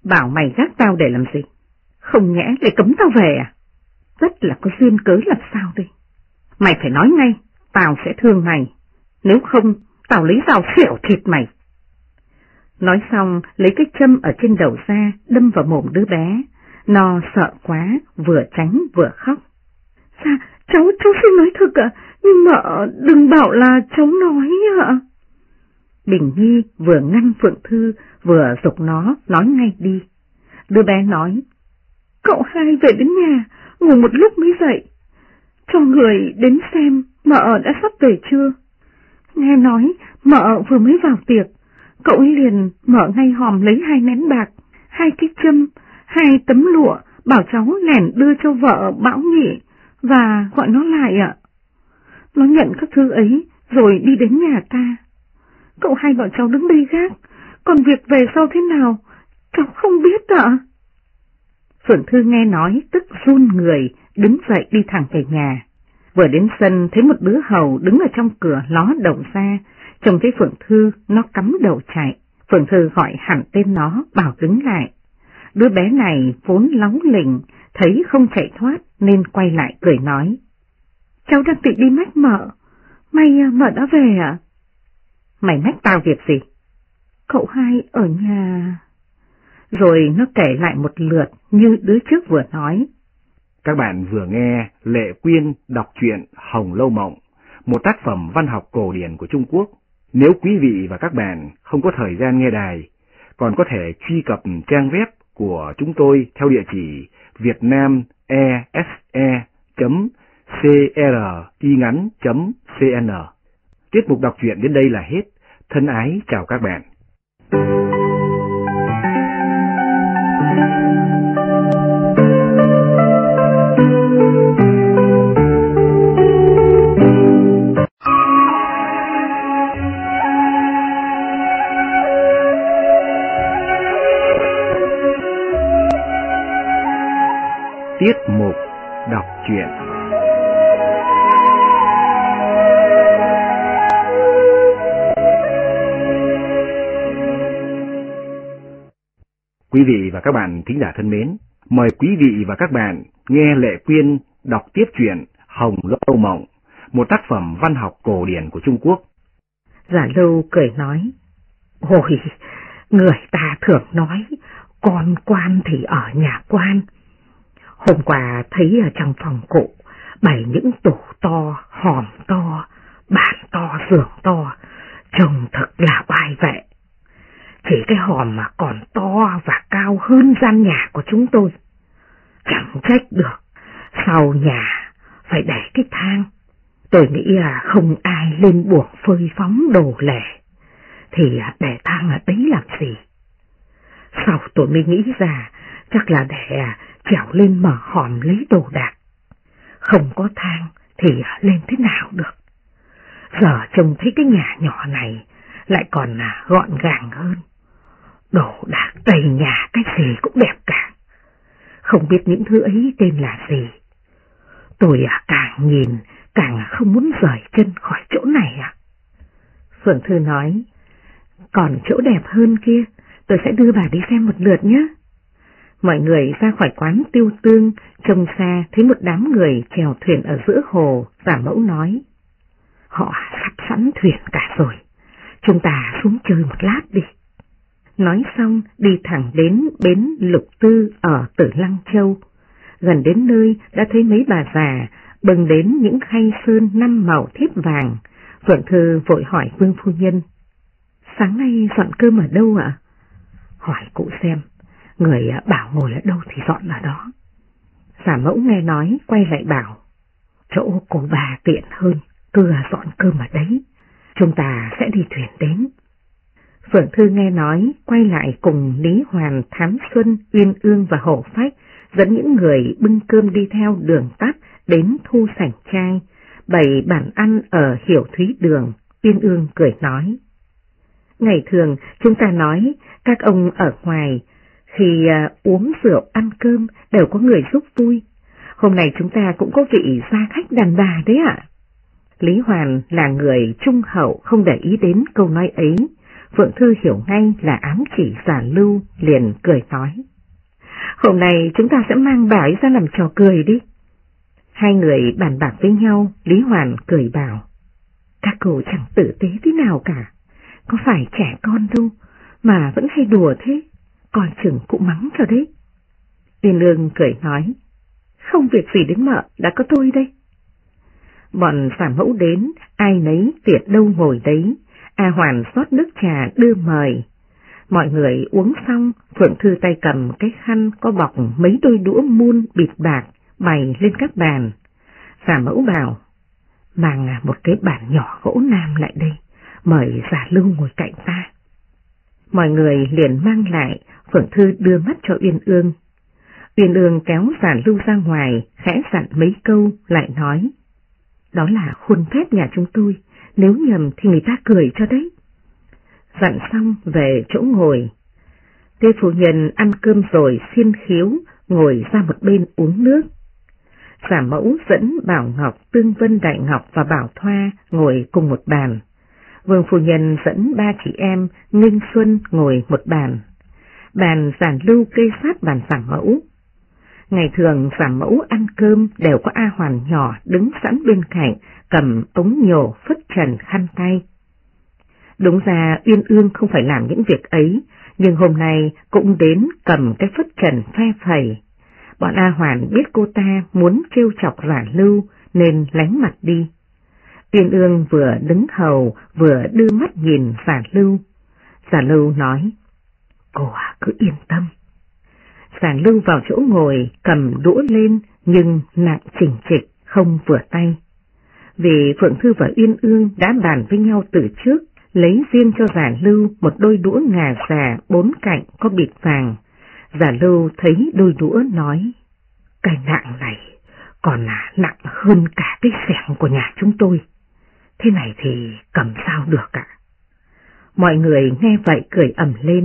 Bảo mày gác tao để làm gì? Không nhẽ lại cấm tao về à? Rất là có duyên cớ làm sao đây? Mày phải nói ngay, tao sẽ thương mày. Nếu không, tao lấy dao xẻo thịt mày. Nói xong, lấy cái châm ở trên đầu ra, đâm vào mồm đứa bé. Nó sợ quá, vừa tránh vừa khóc. Dạ, cháu xin nói thật ạ, nhưng mà đừng bảo là cháu nói ạ. Bình Nhi vừa ngăn Phượng Thư, vừa giục nó nói ngay đi. Đứa bé nói, cậu hai về đến nhà, ngủ một lúc mới dậy. Cho người đến xem mợ đã sắp về chưa. Nghe nói mợ vừa mới vào tiệc, cậu ấy liền mở ngay hòm lấy 2 nén bạc, 2 cái châm, 2 tấm lụa, bảo cháu lẻn đưa cho vợ Bảo Nhị và gọi nó lại ạ. Nó nhận các thứ ấy rồi đi đến nhà ta. Cậu hai bảo cháu đứng đây gác, còn việc về sau thế nào, cháu không biết ạ. Phượng Thư nghe nói tức run người, đứng dậy đi thẳng về nhà. Vừa đến sân thấy một đứa hầu đứng ở trong cửa ló đầu ra, trông thấy Phượng Thư nó cắm đầu chạy. Phượng Thư gọi hẳn tên nó bảo đứng lại. Đứa bé này vốn láu lỉnh, thấy không chạy thoát nên quay lại cười nói. Cháu đang định đi mách mợ, may mợ đã về ạ. Mày mách tao việc gì? Cậu hai ở nhà. Rồi nó kể lại một lượt như đứa trước vừa nói. Các bạn vừa nghe Lệ Quyên đọc truyện Hồng Lâu Mộng, một tác phẩm văn học cổ điển của Trung Quốc. Nếu quý vị và các bạn không có thời gian nghe đài, còn có thể truy cập trang web của chúng tôi theo địa chỉ vietnamese.cringắn.cn. Tiết mục đọc truyện đến đây là hết. Thân ái chào các bạn. Tiết mục đọc truyện. Quý vị và các bạn thính giả thân mến, mời quý vị và các bạn nghe Lệ Quyên đọc tiếp truyện Hồng Lâu Mộng, một tác phẩm văn học cổ điển của Trung Quốc. Giả Lâu cười nói, ôi, người ta thường nói, con quan thì ở nhà quan. Hôm qua thấy ở trong phòng cụ, bày những tủ to, hòm to, bàn to, giường to, trông thật là oai vệ. Chỉ cái hòm mà còn to và cao hơn gian nhà của chúng tôi. Chẳng trách được, sau nhà phải để cái thang. Tôi nghĩ là không ai lên buồng phơi phóng đồ lẻ, thì để thang ở đấy làm gì? Sau tôi mới nghĩ ra, chắc là để trèo lên mở hòm lấy đồ đạc. Không có thang thì lên thế nào được? Giờ trông thấy cái nhà nhỏ này lại còn gọn gàng hơn. Đồ đạc đầy nhà cái gì cũng đẹp cả. Không biết những thứ ấy tên là gì. Tôi càng nhìn càng không muốn rời chân khỏi chỗ này ạ. Phượng Thư nói, còn chỗ đẹp hơn kia, tôi sẽ đưa bà đi xem một lượt nhé. Mọi người ra khỏi quán Tiêu Tương, trông xa thấy một đám người chèo thuyền ở giữa hồ. Giả Mẫu nói, họ sắp sẵn thuyền cả rồi, chúng ta xuống chơi một lát đi. Nói xong đi thẳng đến bến Lục Tư ở Tử Lăng Châu. Gần đến nơi đã thấy mấy bà già bưng đến những khay sơn 5 màu thiếp vàng. Phượng Thư vội hỏi Vương phu nhân, sáng nay dọn cơm ở đâu ạ? Hỏi cụ xem, người bảo ngồi ở đâu thì dọn ở đó. Giả Mẫu nghe nói quay lại bảo, chỗ cô bà tiện hơn, cứ dọn cơm ở đấy, chúng ta sẽ đi thuyền đến. Phượng Thư nghe nói quay lại cùng Lý Hoàn, Thám Xuân, Uyên Ương và Hổ Phách dẫn những người bưng cơm đi theo đường tắt đến thu sảnh trai, bày bàn ăn ở Hiểu Thúy Đường. Uyên Ương cười nói, ngày thường chúng ta nói các ông ở ngoài khi uống rượu ăn cơm đều có người giúp vui. Hôm nay chúng ta cũng có vị gia khách đàn bà đấy ạ. Lý Hoàn là người trung hậu không để ý đến câu nói ấy, Phượng Thư hiểu ngay là ám chỉ Giả Lưu, liền cười nói. Hôm nay chúng ta sẽ mang bà ấy ra làm trò cười đi. Hai người bàn bạc với nhau, Lý Hoàn cười bảo. Các cô chẳng tử tế thế nào cả, có phải trẻ con đâu mà vẫn hay đùa thế, coi chừng cụ mắng cho đấy. Uyên Ương cười nói. Không việc gì đến mợ, đã có tôi đây. Bọn Giả Mẫu đến, ai nấy tiện đâu ngồi đấy. A Hoàn rót nước trà đưa mời. Mọi người uống xong, Phượng Thư tay cầm cái khăn có bọc mấy đôi đũa muôn bịt bạc bày lên các bàn. Giả Mẫu bảo, mang một cái bàn nhỏ gỗ nam lại đây, mời Giả Lưu ngồi cạnh ta. Mọi người liền mang lại, Phượng Thư đưa mắt cho Uyên Ương. Uyên Ương kéo Giả Lưu ra ngoài, khẽ dặn mấy câu, lại nói. Đó là khuôn phép nhà chúng tôi, nếu nhầm thì người ta cười cho đấy. Dặn xong về chỗ ngồi. Tê phu nhân ăn cơm rồi xiên khiếu, ngồi ra một bên uống nước. Giả Mẫu dẫn Bảo Ngọc, Tương Vân, Đại Ngọc và Bảo Thoa ngồi cùng một bàn. Vương phu nhân dẫn ba chị em Nghinh Xuân ngồi một bàn. Bàn Giả Lưu kê sát bàn Giả Mẫu. Ngày thường Giả Mẫu ăn cơm đều có A Hoàn nhỏ đứng sẵn bên cạnh, cầm ống nhổ phất trần khăn tay. Đúng ra Uyên Ương không phải làm những việc ấy, nhưng hôm nay cũng đến cầm cái phất trần phe phẩy. Bọn A Hoàn biết cô ta muốn trêu chọc Giả Lưu nên lánh mặt đi. Uyên Ương vừa đứng hầu vừa đưa mắt nhìn Giả Lưu. Giả Lưu nói, cô cứ yên tâm. Giả Lưu vào chỗ ngồi cầm đũa lên nhưng nặng chỉnh trịch không vừa tay. Vì Phượng Thư và Uyên Ương đã bàn với nhau từ trước, lấy riêng cho Giả Lưu một đôi đũa ngà xà 4 cạnh có bịt vàng. Giả Lưu thấy đôi đũa nói, cái nặng này còn là nặng hơn cả cái xẻng của nhà chúng tôi. Thế này thì cầm sao được ạ? Mọi người nghe vậy cười ầm lên.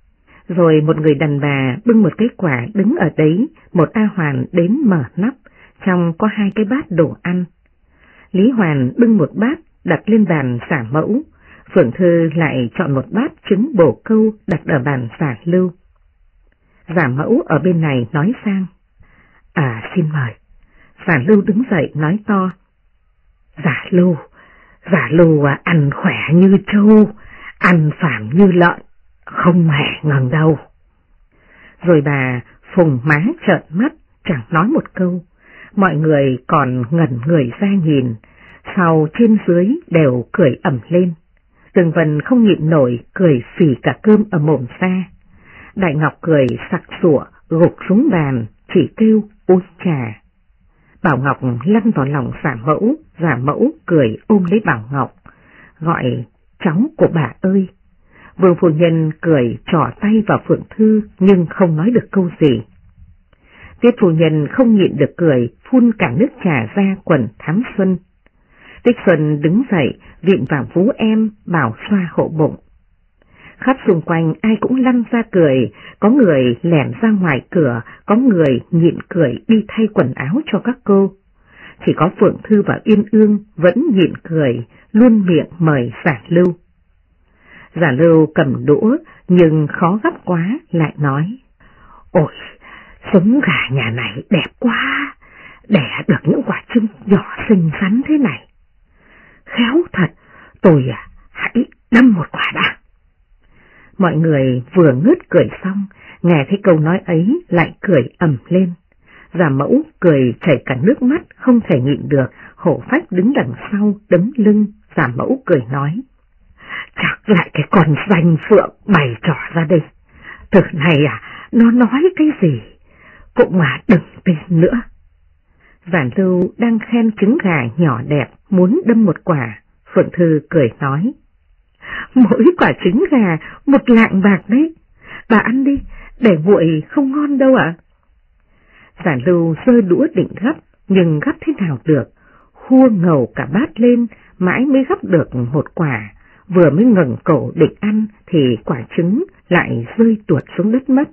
Rồi một người đàn bà bưng một cái quả đứng ở đấy, một A Hoàn đến mở nắp, trong có 2 cái bát đồ ăn. Lý Hoàn bưng một bát đặt lên bàn Giả Mẫu, Phượng Thư lại chọn một bát trứng bổ câu đặt ở bàn Giả Lưu. Giả Mẫu ở bên này nói sang, xin mời. Giả Lưu đứng dậy nói to, Giả Lưu ăn khỏe như trâu, ăn phàm như lợn, không hề ngần đâu. Rồi bà phùng má trợn mắt, chẳng nói một câu, mọi người còn ngẩn người ra nhìn, sau trên dưới đều cười ầm lên. Tường Vân không nhịn nổi, cười phì cả cơm ở mồm ra. Đại Ngọc cười sặc sụa, gục xuống bàn, chỉ kêu ôi trà. Bảo Ngọc lăn vào lòng Giả Mẫu cười ôm lấy Bảo Ngọc, gọi cháu của bà ơi. Vương phu nhân cười trỏ tay vào Phượng Thư nhưng không nói được câu gì. Tiết phu nhân không nhịn được cười, phun cả nước trà ra quần Thám Xuân. Tích Xuân đứng dậy, vịn vào vú em, bảo xoa hộ bụng. Khắp xung quanh ai cũng lăn ra cười, có người lẻn ra ngoài cửa, có người nhịn cười đi thay quần áo cho các cô. Chỉ có Phượng Thư và Uyên Ương vẫn nhịn cười, luôn miệng mời Giả Lưu. Giả Lưu cầm đũa nhưng khó gấp quá, lại nói, ôi, sống gà nhà này đẹp quá, đẻ được những quả trứng nhỏ xinh xắn thế này. Khéo thật, tôi hãy đâm một quả đã. Mọi người vừa ngớt cười xong, nghe thấy câu nói ấy lại cười ầm lên. Giả Mẫu cười chảy cả nước mắt, không thể nhịn được, hổ phách đứng đằng sau đấm lưng. Giả Mẫu cười nói, chắc lại cái con danh phượng bày trò ra đây. Từ này nó nói cái gì cũng mà đừng tin nữa. Giả Lưu đang khen trứng gà nhỏ đẹp, muốn đâm một quả. Phượng Thư cười nói, mỗi quả trứng gà 1 lạng bạc đấy, bà ăn đi, để nguội không ngon đâu ạ. Giả Lưu giơ đũa định gắp, nhưng gắp thế nào được, khua ngầu cả bát lên, mãi mới gắp được 1 quả, vừa mới ngẩng cổ định ăn thì quả trứng lại rơi tuột xuống đất mất.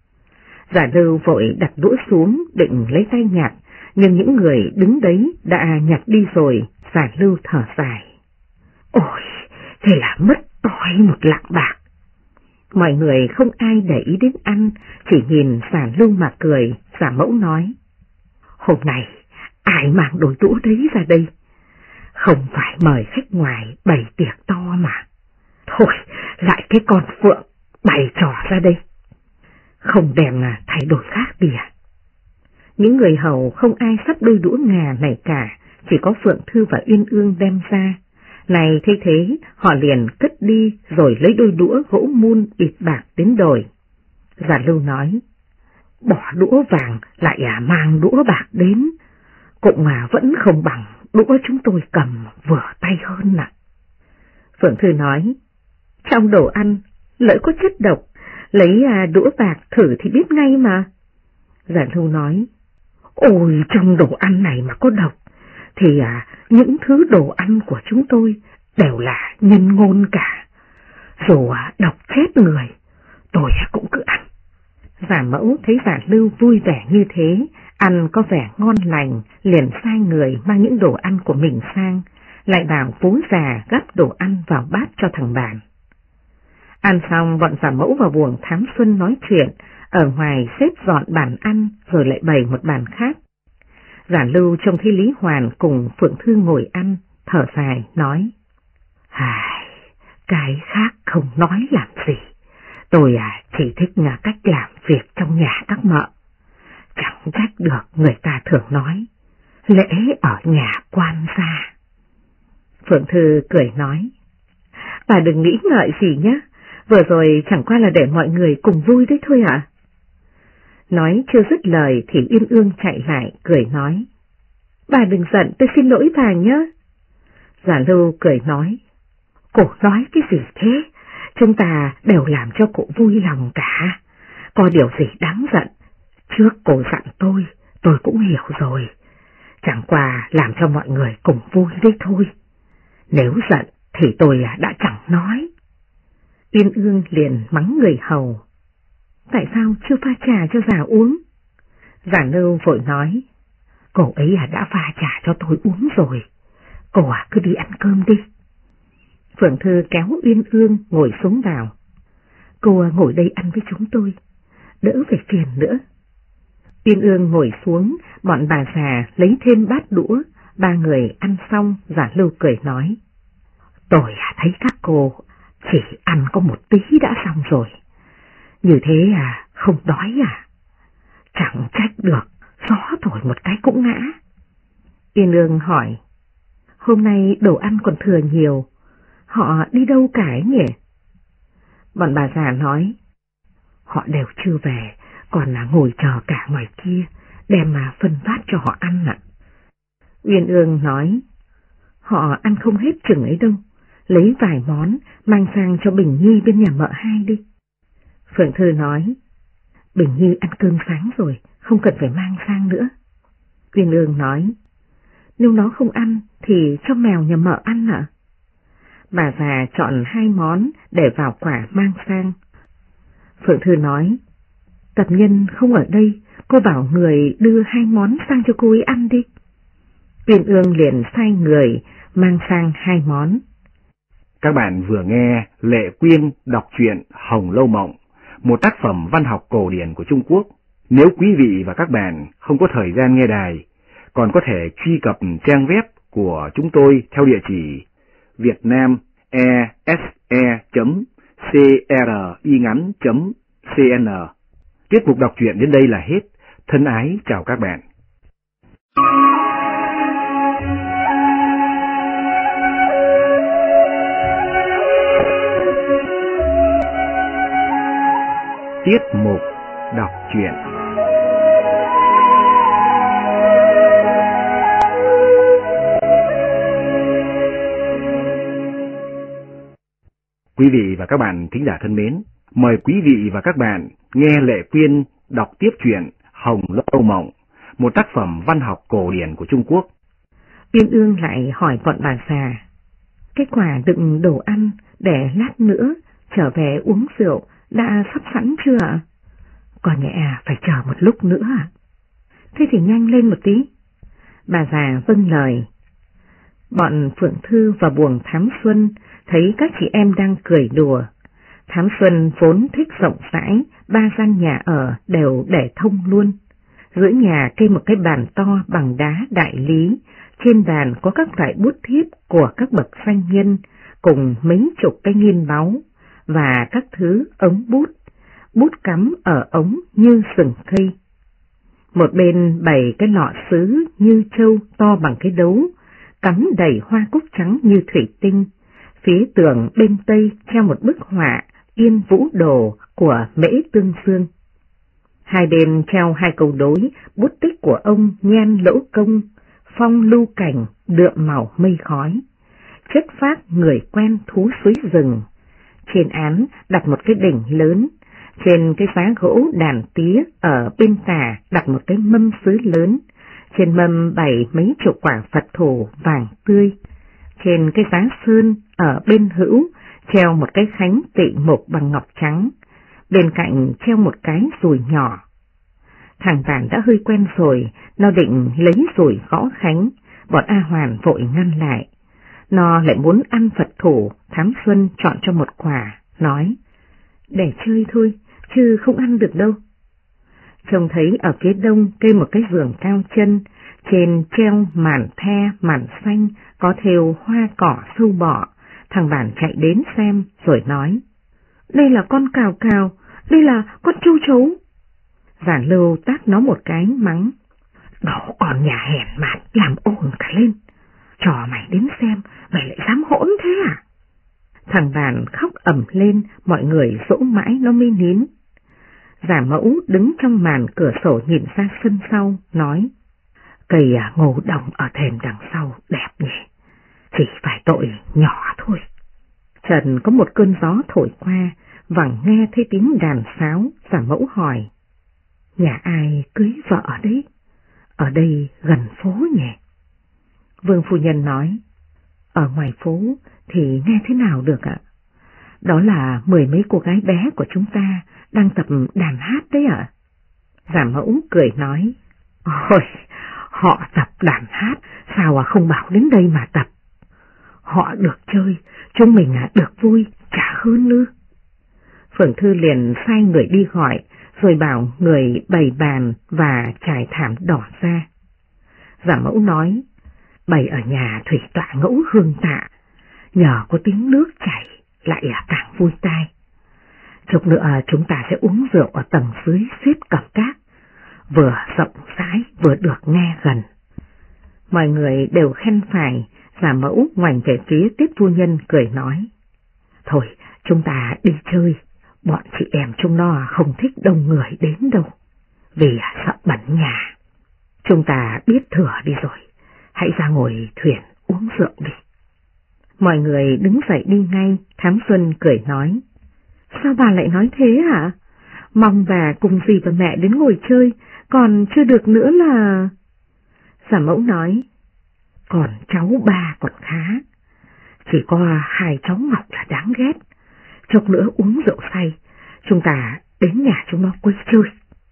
Giả Lưu vội đặt đũa xuống định lấy tay nhặt, nhưng những người đứng đấy đã nhặt đi rồi. Giả Lưu thở dài, ôi, thế là mất toi một lạng bạc. Mọi người không ai để ý đến ăn, chỉ nhìn Giả Lưu mà cười. Giả Mẫu nói, hôm nay ai mang đôi đũa đấy ra đây? Không phải mời khách ngoài bày tiệc to mà. Thôi, lại cái con Phượng bày trò ra đây. Không đem thay đổi khác đi à? Những người hầu không ai sắp đôi đũa ngà này cả, chỉ có Phượng Thư và Uyên Ương đem ra. Này thấy thế, họ liền cất đi rồi lấy đôi đũa gỗ mun bịt bạc đến đồi. Giả Lưu nói, bỏ đũa vàng lại mang đũa bạc đến, cũng vẫn không bằng đũa chúng tôi cầm vừa tay hơn ạ. Phượng Thư nói, trong đồ ăn lỡ có chất độc, lấy đũa bạc thử thì biết ngay mà. Giả Lưu nói, ôi trong đồ ăn này mà có độc, thì những thứ đồ ăn của chúng tôi đều là nhân ngôn cả. Dù độc chết người, tôi cũng cứ ăn. Giả Mẫu thấy Giả Lưu vui vẻ như thế, ăn có vẻ ngon lành, liền sai người mang những đồ ăn của mình sang, lại bảo Phú già gắp đồ ăn vào bát cho thằng Bàn. Ăn xong, bọn Giả Mẫu vào buồng Thám Xuân nói chuyện, ở ngoài xếp dọn bàn ăn rồi lại bày một bàn khác. Giả Lưu trông thấy Lý Hoàn cùng Phượng Thư ngồi ăn, thở dài nói, cái khác không nói làm gì, tôi chỉ thích cách làm việc trong nhà các mợ. Chẳng trách được người ta thường nói, lễ ở nhà quan gia. Phượng Thư cười nói, bà đừng nghĩ ngợi gì nhé, vừa rồi chẳng qua là để mọi người cùng vui đấy thôi ạ. Nói chưa dứt lời thì Uyên Ương chạy lại cười nói, bà đừng giận, tôi xin lỗi bà nhé. Giả Lưu cười nói, cô nói cái gì thế, chúng ta đều làm cho cô vui lòng cả, có điều gì đáng giận. Trước cô dặn tôi cũng hiểu rồi, chẳng qua làm cho mọi người cùng vui đấy thôi. Nếu giận thì tôi đã chẳng nói. Uyên Ương liền mắng người hầu, tại sao chưa pha trà cho già uống? Giả Lưu vội nói, cô ấy đã pha trà cho tôi uống rồi, cô cứ đi ăn cơm đi. Phượng Thư kéo Uyên Ương ngồi xuống vào, cô ngồi đây ăn với chúng tôi, đỡ phải phiền nữa. Uyên Ương ngồi xuống, bọn bà già lấy thêm bát đũa, ba người ăn xong. Giả Lưu cười nói, tôi thấy các cô chỉ ăn có một tí đã xong rồi, như thế không đói à? Chẳng trách được, gió thổi một cái cũng ngã. Uyên Ương hỏi, hôm nay đồ ăn còn thừa nhiều, họ đi đâu cả ấy nhỉ? Bọn bà già nói, họ đều chưa về, còn ngồi chờ cả ngoài kia, đem phân phát cho họ ăn ạ. Uyên Ương nói, họ ăn không hết chừng ấy đâu, lấy vài món mang sang cho Bình Nhi bên nhà mợ hai đi. Phượng Thư nói, Bình Nhi ăn cơm sáng rồi, không cần phải mang sang nữa. Uyên Ương nói, nếu nó không ăn thì cho mèo nhà mợ ăn ạ. Bà già chọn 2 món để vào quả mang sang. Phượng Thư nói, tập nhân không ở đây, cô bảo người đưa 2 món sang cho cô ấy ăn đi. Uyên Ương liền sai người mang sang 2 món. Các bạn vừa nghe Lệ Quyên đọc truyện Hồng Lâu Mộng, một tác phẩm văn học cổ điển của Trung Quốc. Nếu quý vị và các bạn không có thời gian nghe đài, còn có thể truy cập trang web của chúng tôi theo địa chỉ vietnamese.cringắn.cn. Tiết mục đọc truyện đến đây là hết. Thân ái chào các bạn. Tiết mục đọc truyện. Quý vị và các bạn thính giả thân mến, mời quý vị và các bạn nghe Lệ Quyên đọc tiếp truyện Hồng Lâu Mộng, một tác phẩm văn học cổ điển của Trung Quốc. Uyên Ương lại hỏi bọn bà già, cái quả đựng đồ ăn để lát nữa trở về uống rượu đã sắp sẵn chưa ạ? Còn nhẹ phải chờ một lúc nữa ạ. Thế thì nhanh lên một tí. Bà già vâng lời. Bọn Phượng Thư và buồng Thám Xuân thấy các chị em đang cười đùa. Thám Xuân vốn thích rộng rãi, 3 gian nhà ở đều để thông luôn. Giữa nhà kê một cái bàn to bằng đá đại lý, trên bàn có các loại bút thiếp của các bậc danh nhân, cùng mấy chục cái nghiên báu, và các thứ ống bút cắm ở ống như sừng cây. Một bên bày cái lọ sứ như trâu to bằng cái đấu, cắm đầy hoa cúc trắng như thủy tinh. Phía tường bên tây treo một bức họa Yên Vũ Đồ của Mễ Tương Dương. Hai bên treo 2 câu đối, bút tích của ông Nhan Lỗ Công, phong lưu cảnh đượm màu mây khói, chất phác người quen thú suối rừng. Trên án đặt một cái đỉnh lớn, trên cái giá gỗ đàn tía ở bên tả đặt một cái mâm sứ lớn, trên mâm bày mấy chục quả Phật thổ vàng tươi. Trên cái giá sơn ở bên hữu treo một cái khánh tị mục bằng ngọc trắng, bên cạnh treo một cái dùi nhỏ. Thằng Vạn đã hơi quen rồi, nó định lấy dùi gõ khánh, bọn A Hoàn vội ngăn lại. Nó lại muốn ăn Phật thủ, Thám Xuân chọn cho một quả, nói, để chơi thôi, chứ không ăn được đâu. Trông thấy ở phía đông cây một cái giường cao chân, trên treo màn the, màn xanh, có thêu hoa cỏ sâu bọ. Thằng Bản chạy đến xem rồi nói, đây là con cào cào, đây là con châu chấu. Giản Lưu tát nó một cái mắng, đồ con nhà hèn mạt làm ồn cả lên, trò mày đến xem, mày lại dám hỗn thế à? Thằng Bản khóc ầm lên, mọi người dỗ mãi nó mới nín. Giả Mẫu đứng trong màn cửa sổ nhìn ra sân sau, nói, cây ngô đồng ở thềm đằng sau đẹp nhỉ, chỉ phải tội nhỏ thôi. Trần có một cơn gió thổi qua, vẳng nghe thấy tiếng đàn sáo. Giả Mẫu hỏi, nhà ai cưới vợ đấy? Ở đây gần phố nhỉ? Vương phu nhân nói, ở ngoài phố thì nghe thế nào được ạ? Đó là 10 mấy cô gái bé của chúng ta đang tập đàn hát đấy ạ. Giả Mẫu cười nói, ôi, họ tập đàn hát, sao không bảo đến đây mà tập? Họ được chơi, chúng mình được vui, chả hơn nữa. Phượng Thư liền sai người đi gọi, rồi bảo người bày bàn và trải thảm đỏ ra. Giả Mẫu nói, bày ở nhà thủy tọa ngẫu hương tạ, nhờ có tiếng nước chảy lại càng vui tai. Chút nữa chúng ta sẽ uống rượu ở tầng dưới xếp cặp cát, vừa rộng rãi vừa được nghe gần. Mọi người đều khen phải. Giả Mẫu ngoảnh về phía Tiết phu nhân cười nói, thôi chúng ta đi chơi, bọn chị em chúng nó không thích đông người đến đâu, vì sợ bẩn nhà. Chúng ta biết thừa đi rồi, hãy ra ngồi thuyền uống rượu đi. Mọi người đứng dậy đi ngay. Thám Xuân cười nói, sao bà lại nói thế hả? Mong bà cùng dì và mẹ đến ngồi chơi, còn chưa được nữa là... Giả Mẫu nói, còn cháu ba còn khá, chỉ có 2 cháu Ngọc là đáng ghét. Chốc nữa uống rượu say, chúng ta đến nhà chúng nó quấy chơi.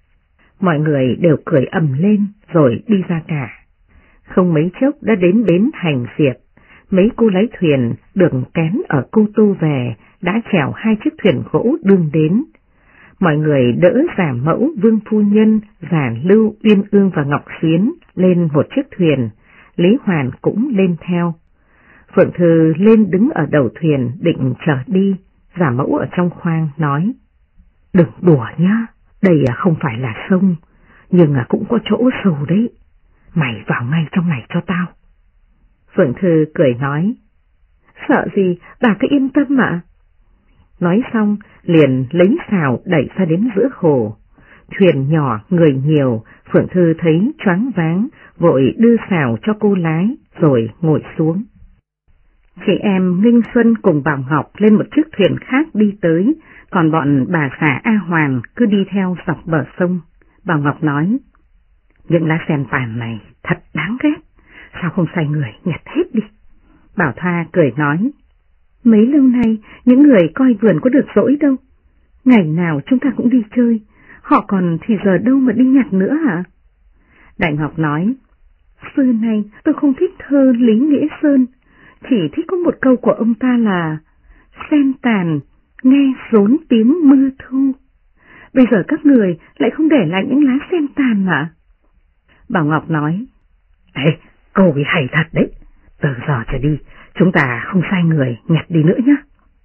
Mọi người đều cười ầm lên rồi đi ra cả. Không mấy chốc đã đến bến Hành Diệp. Mấy cô lái thuyền được kén ở Cô Tô về đã chèo 2 chiếc thuyền gỗ đương đến. Mọi người đỡ Giả Mẫu, Vương phu nhân, Giả Lưu, Uyên Ương và Ngọc Xuyến lên một chiếc thuyền. Lý Hoàn cũng lên theo. Phượng Thư lên đứng ở đầu thuyền định trở đi. Giả Mẫu ở trong khoang nói, đừng đùa nhá, đây không phải là sông, nhưng cũng có chỗ sâu đấy, mày vào ngay trong này cho tao. Phượng Thư cười nói, sợ gì, bà cứ yên tâm ạ. Nói xong liền lấy sào đẩy ra đến giữa hồ. Thuyền nhỏ người nhiều, Phượng Thư thấy choáng váng, vội đưa sào cho cô lái rồi ngồi xuống. Chị em Nghinh Xuân cùng Bảo Ngọc lên một chiếc thuyền khác đi tới, còn bọn bà xã A Hoàn cứ đi theo dọc bờ sông. Bảo Ngọc nói, những lá sen vàng này thật đáng ghét, sao không sai người nhặt hết đi. Bảo Thoa cười nói, mấy lâu nay những người coi vườn có được rỗi đâu, ngày nào chúng ta cũng đi chơi, họ còn thì giờ đâu mà đi nhặt nữa hả? Đại Ngọc nói, xưa nay tôi không thích thơ Lý Nghĩa Sơn, chỉ thích có một câu của ông ta là sen tàn, nghe rốn tiếng mưa thu. Bây giờ các người lại không để lại những lá sen tàn à? Bảo Ngọc nói, ê, câu ấy hay thật đấy, từ giờ trở đi chúng ta không sai người nhặt đi nữa nhé.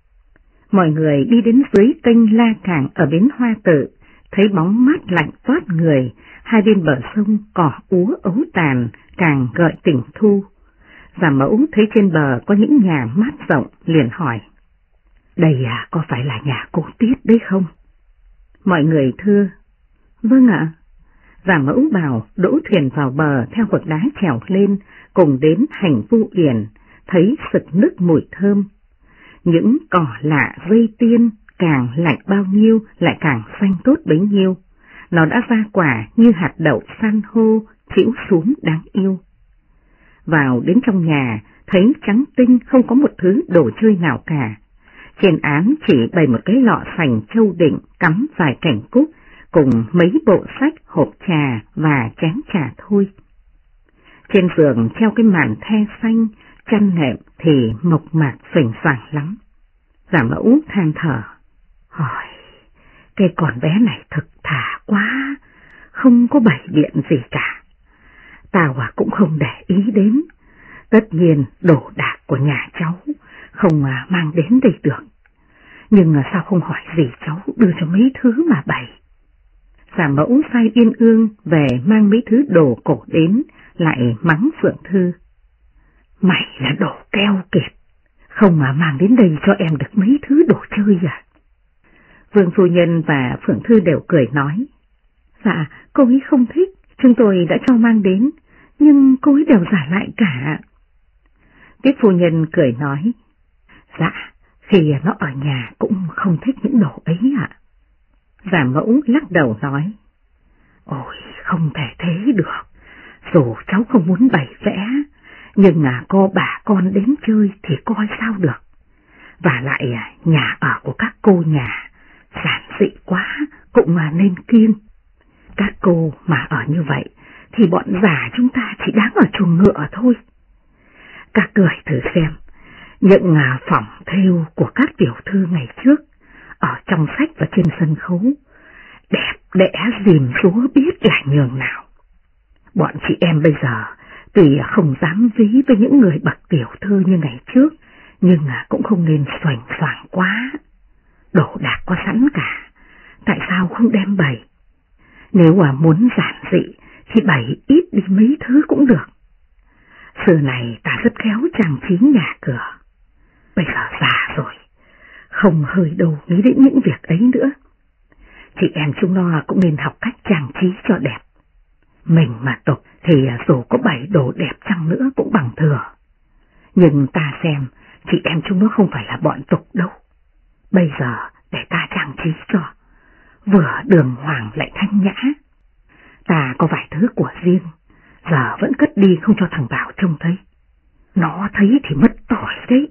Mọi người đi đến dưới kênh La Cảng ở bến Hoa Tự, thấy bóng mát lạnh toát người, hai bên bờ sông cỏ úa ấu tàn, càng gợi tình thu. Giả Mẫu thấy trên bờ có những nhà mát rộng, liền hỏi, đây có phải là nhà cô Tiết đấy không? Mọi người thưa, vâng ạ. Giả Mẫu bảo đỗ thuyền vào bờ theo vực đá trèo lên, cùng đến hành Vu Uyển, thấy sực nức mùi thơm. Những cỏ lạ dây tiên càng lạnh bao nhiêu lại càng xanh tốt bấy nhiêu. Nó đã ra quả như hạt đậu san hô, chĩu xuống đáng yêu. Vào đến trong nhà, thấy trắng tinh không có một thứ đồ chơi nào cả. Trên án chỉ bày một cái lọ sành châu định cắm vài cành cúc, cùng mấy bộ sách, hộp trà và chén trà thôi. Trên giường treo cái màn the xanh, chăn nệm thì mộc mạc phềnh phảng lắm. Giả Mẫu than thở, hỏi, cái con bé này thực thà quá, không có bày biện gì cả. Tao cũng không để ý đến, tất nhiên đồ đạc của nhà cháu không mang đến đây được. Nhưng sao không hỏi gì cháu đưa cho mấy thứ mà bày. Giả Mẫu sai Yên Ương về mang mấy thứ đồ cổ đến, lại mắng Phượng Thư, mày là đồ keo kiệt, không mang đến đây cho em được mấy thứ đồ chơi à? Vương phu nhân và Phượng Thư đều cười nói, dạ cô ấy không thích, chúng tôi đã cho mang đến, nhưng cô ấy đều giả lại cả. Tiết phu nhân cười nói, dạ khi nó ở nhà cũng không thích những đồ ấy ạ. Giả Mẫu lắc đầu nói, ôi không thể thế được, dù cháu không muốn bày vẽ, nhưng có bà con đến chơi thì coi sao được. Và lại nhà ở của các cô nhà giản dị quá, cũng nên kiêng. Các cô mà ở như vậy thì bọn già chúng ta chỉ đáng ở chuồng ngựa thôi. Các người thử xem, những phỏng thêu của các tiểu thư ngày trước, ở trong sách và trên sân khấu, đẹp đẽ rìm rúa biết là nhường nào. Bọn chị em bây giờ tuy không dám ví với những người bậc tiểu thư như ngày trước, nhưng cũng không nên xoành xoàng quá. Đồ đạc có sẵn cả, tại sao không đem bày? Nếu muốn giản dị thì bày ít đi mấy thứ cũng được. Xưa này ta rất khéo trang trí nhà cửa, bây giờ già rồi, không hơi đâu nghĩ đến những việc ấy nữa. Chị em chúng nó cũng nên học cách trang trí cho đẹp. Mình mà tục thì dù có bày đồ đẹp chăng nữa cũng bằng thừa. Nhưng ta xem, chị em chúng nó không phải là bọn tục đâu. Bây giờ để ta trang trí cho, vừa đường hoàng lại thanh nhã. Ta có vài thứ của riêng, giờ vẫn cất đi không cho thằng Bảo trông thấy. Nó thấy thì mất tỏi đấy.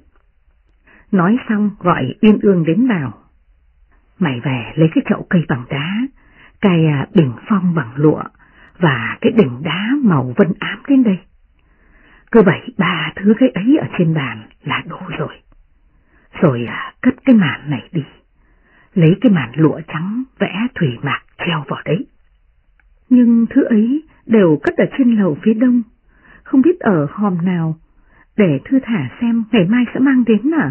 Nói xong gọi Yên Ương đến vào. Mày về lấy cái chậu cây bằng đá, cái bình phong bằng lụa và cái đỉnh đá màu vân ám đến đây. Cứ bày 3 thứ cái ấy ở trên bàn là đủ rồi. Rồi cất cái màn này đi, lấy cái màn lụa trắng vẽ thủy mạc treo vào đấy. Nhưng thứ ấy đều cất ở trên lầu phía đông, không biết ở hòm nào, để Thư thả xem ngày mai sẽ mang đến à?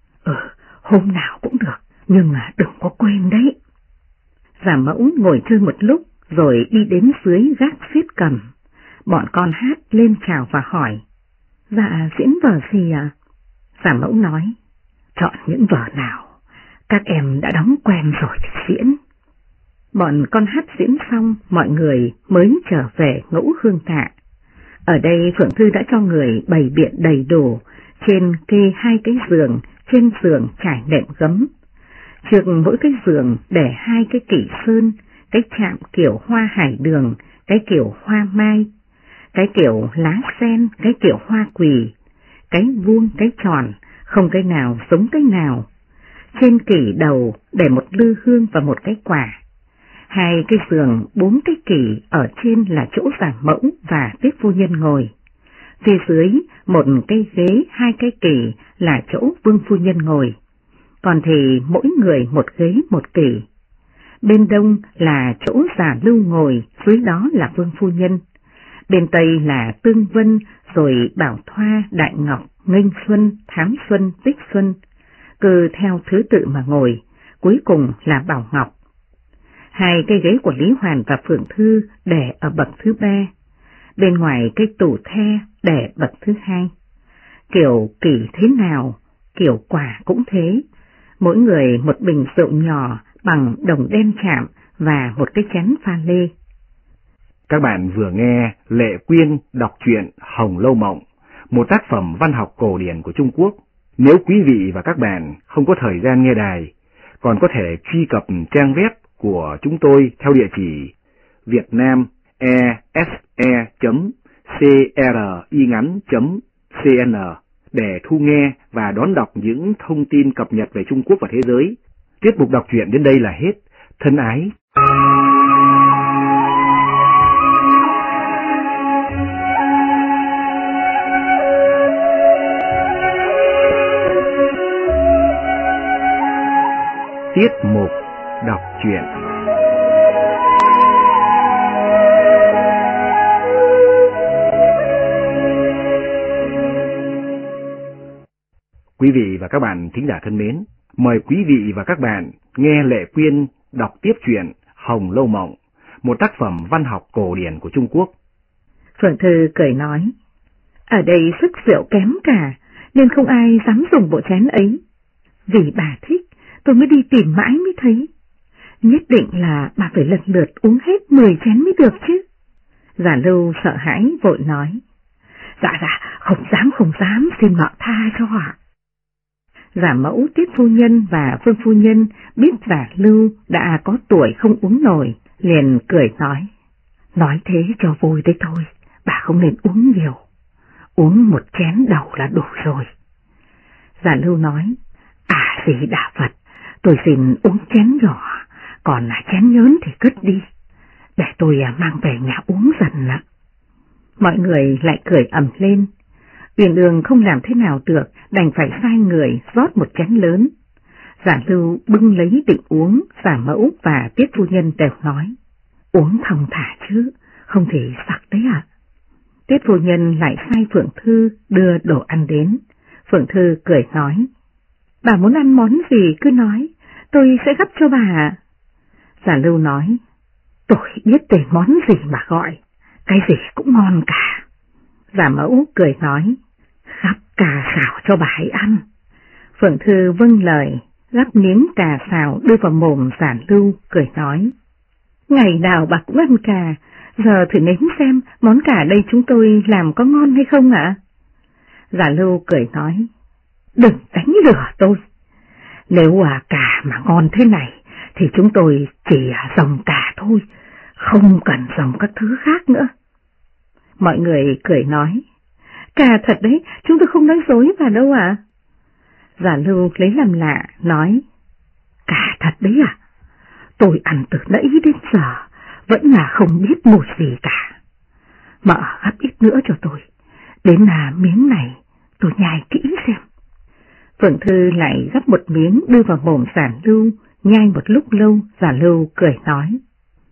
Hôm nào cũng được, nhưng đừng có quên đấy. Giả Mẫu ngồi chơi một lúc rồi đi đến dưới gác xiết cầm. Bọn con hát lên chào và hỏi, dạ diễn vở gì à? Giả Mẫu nói, chọn những vở nào các em đã đóng quen rồi thì diễn. Bọn con hát diễn xong, mọi người mới trở về Ngũ Hương Tạ. Ở đây Phượng Thư đã cho người bày biện đầy đủ, trên kê 2 cái giường, trên giường trải nệm gấm. Trước mỗi cái giường để 2 cái kỷ sơn, cái chạm kiểu hoa hải đường, cái kiểu hoa mai, cái kiểu lá sen, cái kiểu hoa quỳ, cái vuông, cái tròn, không cái nào giống cái nào. Trên kỷ đầu để một lư hương và một cái quả. 2 cái giường, 4 cái kỷ, ở trên là chỗ Giả Mẫu và Tiết phu nhân ngồi. Phía dưới một cái ghế 2 cái kỷ là chỗ Vương phu nhân ngồi. còn thì mỗi người một ghế một kỷ. Bên đông là chỗ Giả Lưu ngồi, dưới đó là Vương phu nhân. Bên tây là Tương Vân, rồi Bảo Thoa, Đại Ngọc, Nghênh Xuân, Thám Xuân, Tích Xuân, cứ theo thứ tự mà ngồi, cuối cùng là Bảo Ngọc. Hai cây ghế của Lý Hoàn và Phượng Thư để ở bậc thứ ba, bên ngoài cây tủ the để bậc thứ hai. Kiểu kỷ thế nào, kiểu quả cũng thế, mỗi người một bình rượu nhỏ bằng đồng đen chạm và một cái chén pha lê. Các bạn vừa nghe Lệ Quyên đọc truyện Hồng Lâu Mộng, một tác phẩm văn học cổ điển của Trung Quốc. Nếu quý vị và các bạn không có thời gian nghe đài, còn có thể truy cập trang web của chúng tôi theo địa chỉ vietnamese.cringắn.cn để thu nghe và đón đọc những thông tin cập nhật về Trung Quốc và thế giới. Tiết mục đọc truyện đến đây là hết. Thân ái. Tiết mục đọc truyện. Quý vị và các bạn thính giả thân mến, mời quý vị và các bạn nghe Lệ Quyên đọc tiếp truyện Hồng Lâu Mộng, một tác phẩm văn học cổ điển của Trung Quốc. Phượng Thư cười nói, ở đây sức rượu kém cả, nên không ai dám dùng bộ chén ấy. Vì bà thích, tôi mới đi tìm mãi mới thấy. Nhất định là bà phải lần lượt uống hết 10 chén mới được chứ. Giả Lưu sợ hãi vội nói, Dạ, không dám, xin mợ tha cho ạ. Giả Mẫu, Tiết phu nhân và Phương phu nhân biết Giả Lưu đã có tuổi không uống nổi, liền cười nói thế cho vui đấy thôi, bà không nên uống nhiều, uống một chén đầu là đủ rồi. Giả Lưu nói, gì đà Phật, tôi xin uống chén nhỏ, còn là chén lớn thì cất đi, để tôi mang về nhà uống dần ạ. Mọi người lại cười ầm lên. Uyển Ương không làm thế nào được, đành phải sai người rót một chén lớn. Giả Lưu bưng lấy định uống, Giả Mẫu và Tiết phu nhân đều nói, uống thong thả chứ, không thì sặc đấy ạ. Tiết phu nhân lại sai Phượng Thư đưa đồ ăn đến. Phượng Thư cười nói, bà muốn ăn món gì cứ nói, tôi sẽ gắp cho bà. Giả Lưu nói, tôi biết tên món gì mà gọi, cái gì cũng ngon cả. Giả Mẫu cười nói, gắp cà xào cho bà hãy ăn. Phượng Thư vâng lời, gắp miếng cà xào đưa vào mồm Giả Lưu, cười nói, ngày nào bà cũng ăn cà, giờ thử nếm xem món cà đây chúng tôi làm có ngon hay không ạ? Giả Lưu cười nói, đừng đánh lừa tôi. Nếu cà mà ngon thế này thì chúng tôi chỉ dòng cà thôi, không cần dòng các thứ khác nữa. Mọi người cười nói, cà thật đấy, chúng tôi không nói dối vào đâu ạ. Giả Lưu lấy làm lạ, nói, cà thật đấy à? Tôi ăn từ nãy đến giờ, vẫn là không biết mùi gì cả. Mợ gắp ít nữa cho tôi, đến miếng này tôi nhai kỹ xem. Phượng Thư lại gắp một miếng đưa vào mồm Giả Lưu, nhai một lúc lâu. Giả Lưu cười nói,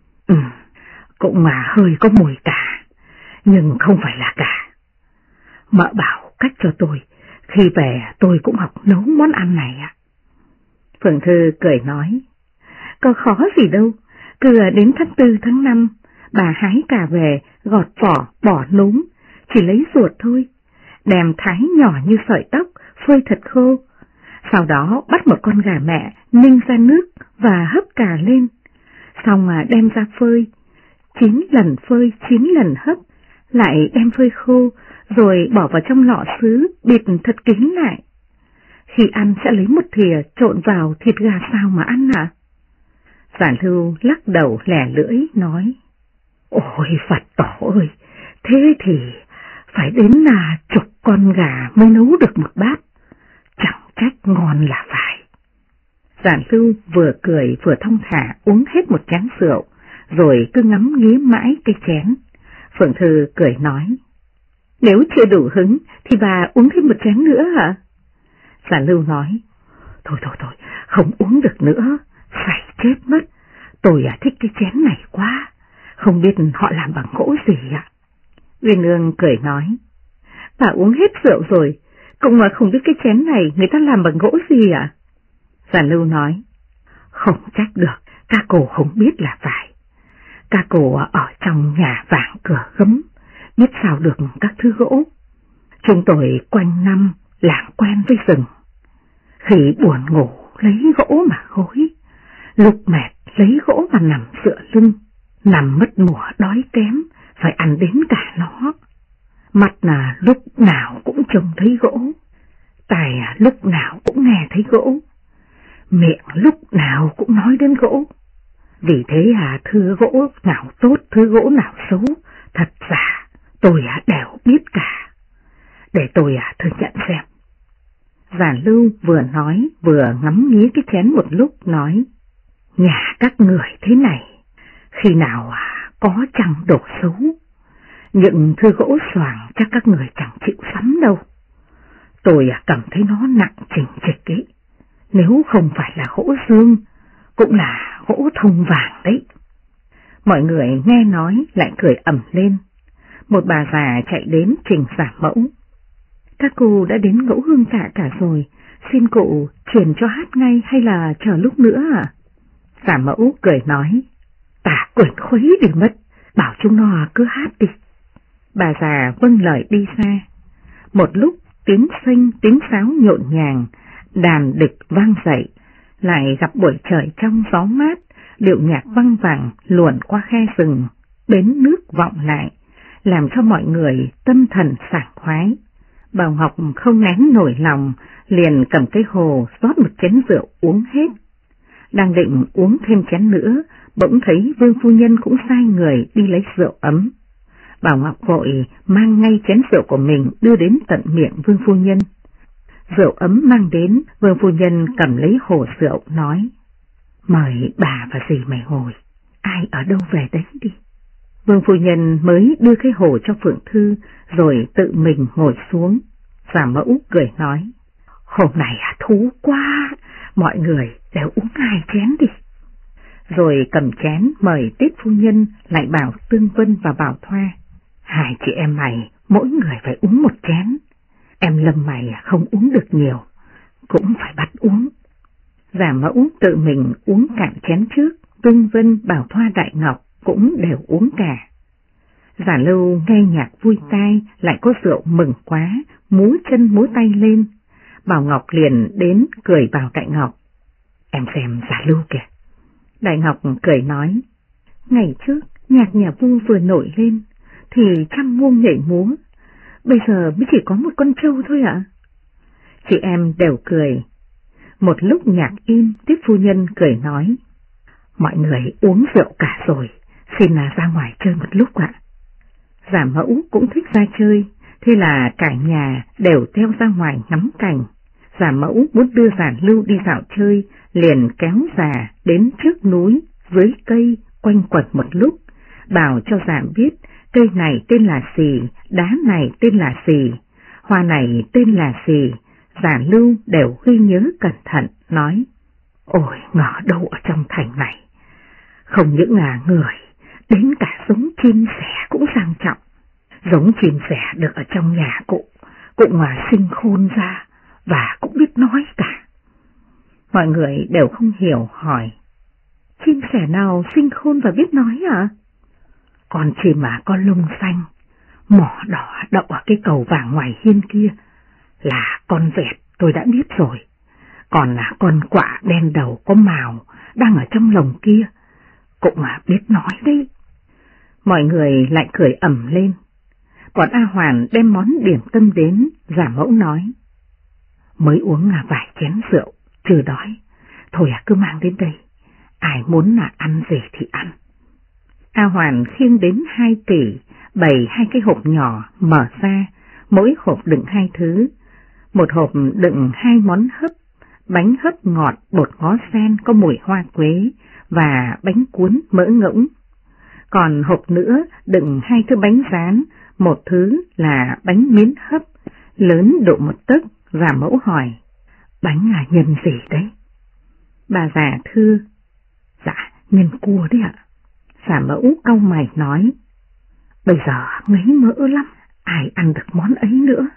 cũng hơi có mùi cà, nhưng không phải là cà. Mợ bảo cách cho tôi, khi về tôi cũng học nấu món ăn này ạ. Phượng Thư cười nói, có khó gì đâu, cứ đến tháng 4 tháng 5, bà hái cà về, gọt vỏ, bỏ núm, chỉ lấy ruột thôi, đem thái nhỏ như sợi tóc, phơi thật khô. Sau đó bắt một con gà mẹ ninh ra nước và hấp cà lên, xong đem ra phơi, 9 lần phơi 9 lần hấp, lại đem phơi khô, rồi bỏ vào trong lọ sứ bịt thật kín lại. Khi ăn sẽ lấy một thìa trộn vào thịt gà xào mà ăn ạ. Giả Lưu lắc đầu lẻ lưỡi nói, ôi Phật tổ ơi, thế thì phải đến 10 con gà mới nấu được một bát, chẳng trách ngon là phải. Giả Lưu vừa cười vừa thong thả uống hết một chén rượu, rồi cứ ngắm nghía mãi cái chén. Phượng Thư cười nói, nếu chưa đủ hứng thì bà uống thêm một chén nữa hả? Giả Lưu nói, Thôi, không uống được nữa, say chết mất. Tôi thích cái chén này quá, không biết họ làm bằng gỗ gì ạ. Uyên Ương cười nói, bà uống hết rượu rồi, cũng mà không biết cái chén này người ta làm bằng gỗ gì ạ. Giản Lưu nói, không trách được, các cô không biết là phải. Các cô ở trong nhà vàng cửa gấm, biết sao được các thứ gỗ. Chúng tôi quanh năm làm quen với rừng. Khi buồn ngủ lấy gỗ mà gối, lúc mệt lấy gỗ mà nằm dựa lưng, nằm mất mùa đói kém, phải ăn đến cả nó. Mặt là lúc nào cũng trông thấy gỗ, tai lúc nào cũng nghe thấy gỗ, miệng lúc nào cũng nói đến gỗ. Vì thế thứ gỗ nào tốt, thứ gỗ nào xấu, thật giả tôi đều biết cả. Để tôi thử nhận xem. Giản Lưu vừa nói vừa ngắm nghía cái chén một lúc, nói, nhà các người thế này, khi nào có chẳng đồ xấu, những thứ gỗ xoàng chắc các người chẳng chịu sắm đâu. Tôi cảm thấy nó nặng chỉnh trịch ấy, nếu không phải là gỗ dương, cũng là gỗ thông vàng đấy. Mọi người nghe nói lại cười ầm lên. Một bà già chạy đến trình giả mẫu. Các cụ đã đến Ngẫu Hương Tạ cả rồi, xin cụ truyền cho hát ngay hay là chờ lúc nữa à? Giả mẫu cười nói, ta quên khuấy đi mất, bảo chúng nó cứ hát đi. Bà già vâng lời đi xa. Một lúc tiếng xinh tiếng sáo nhộn nhàng, đàn địch vang dậy, lại gặp buổi trời trong gió mát, điệu nhạc văng vẳng luồn qua khe rừng, bến nước vọng lại, làm cho mọi người tâm thần sảng khoái. Bảo Ngọc không nén nổi lòng, liền cầm cái hồ rót một chén rượu uống hết. Đang định uống thêm chén nữa, bỗng thấy Vương phu nhân cũng sai người đi lấy rượu ấm. Bảo Ngọc vội mang ngay chén rượu của mình đưa đến tận miệng Vương phu nhân. Rượu ấm mang đến, Vương phu nhân cầm lấy hồ rượu nói, mời bà và dì mày ngồi, ai ở đâu về đấy đi. Vương phu nhân mới đưa cái hồ cho Phượng Thư, rồi tự mình ngồi xuống. Giả mẫu cười nói, hôm nay thú quá, mọi người đều uống 2 chén đi. Rồi cầm chén mời Tiết phu nhân, lại bảo Tương Vân và Bảo Thoa, 2 chị em mày mỗi người phải uống 1 chén. Em Lâm mày không uống được nhiều, cũng phải bắt uống. Giả mẫu tự mình uống cạn chén trước, Tương Vân, Bảo Thoa, Đại Ngọc cũng đều uống cả. Giả Lưu nghe nhạc vui tai, lại có rượu mừng quá, múa chân múa tay lên. Bảo Ngọc liền đến cười bảo Đại Ngọc, em xem Giả Lưu kìa. Đại Ngọc cười nói, ngày trước nhạc nhà Vu vừa nổi lên thì trăm muông nhảy múa, bây giờ mới chỉ có một con trâu thôi ạ. Chị em đều cười. Một lúc nhạc im, Tiếp phu nhân cười nói, mọi người uống rượu cả rồi, xin ra ngoài chơi một lúc ạ. Giả mẫu cũng thích ra chơi, thế là cả nhà đều theo ra ngoài ngắm cảnh. Giả mẫu muốn đưa Giả Lưu đi dạo chơi, liền kéo Giả đến trước núi, dưới cây, quanh quẩn một lúc, bảo cho Giả biết cây này tên là gì, đá này tên là gì, hoa này tên là gì. Giả Lưu đều ghi nhớ cẩn thận, nói, ôi ngờ đâu ở trong thành này, không những là người, đến cả giống chim sẻ cũng sang trọng. Giống chim sẻ được ở trong nhà cụ, cũng sinh khôn ra và cũng biết nói cả. Mọi người đều không hiểu, hỏi, chim sẻ nào sinh khôn và biết nói à? Con chim mà có lông xanh, mỏ đỏ đậu ở cái cầu vàng ngoài hiên kia là con vẹt, tôi đã biết rồi. Còn là con quạ đen đầu có mào đang ở trong lồng kia, cũng biết nói đấy. Mọi người lại cười ầm lên. Còn A Hoàn đem món điểm tâm đến, Giả mẫu nói, mới uống vài chén rượu, chưa đói, thôi cứ mang đến đây, ai muốn ăn gì thì ăn. A Hoàn khiêng đến 2 tỷ, bày 2 cái hộp nhỏ mở ra, mỗi hộp đựng 2 thứ. Một hộp đựng 2 món hấp, bánh hấp ngọt bột ngó sen có mùi hoa quế và bánh cuốn mỡ ngỗng. Còn hộp nữa đựng 2 thứ bánh rán, một thứ là bánh miến hấp, lớn độ 1 tấc. Giả mẫu hỏi, Bánh nhân gì đấy? Bà già thưa. Dạ, nhân cua đấy ạ. Giả Mẫu cau mày nói. Bây giờ ngấy mỡ lắm, ai ăn được món ấy nữa.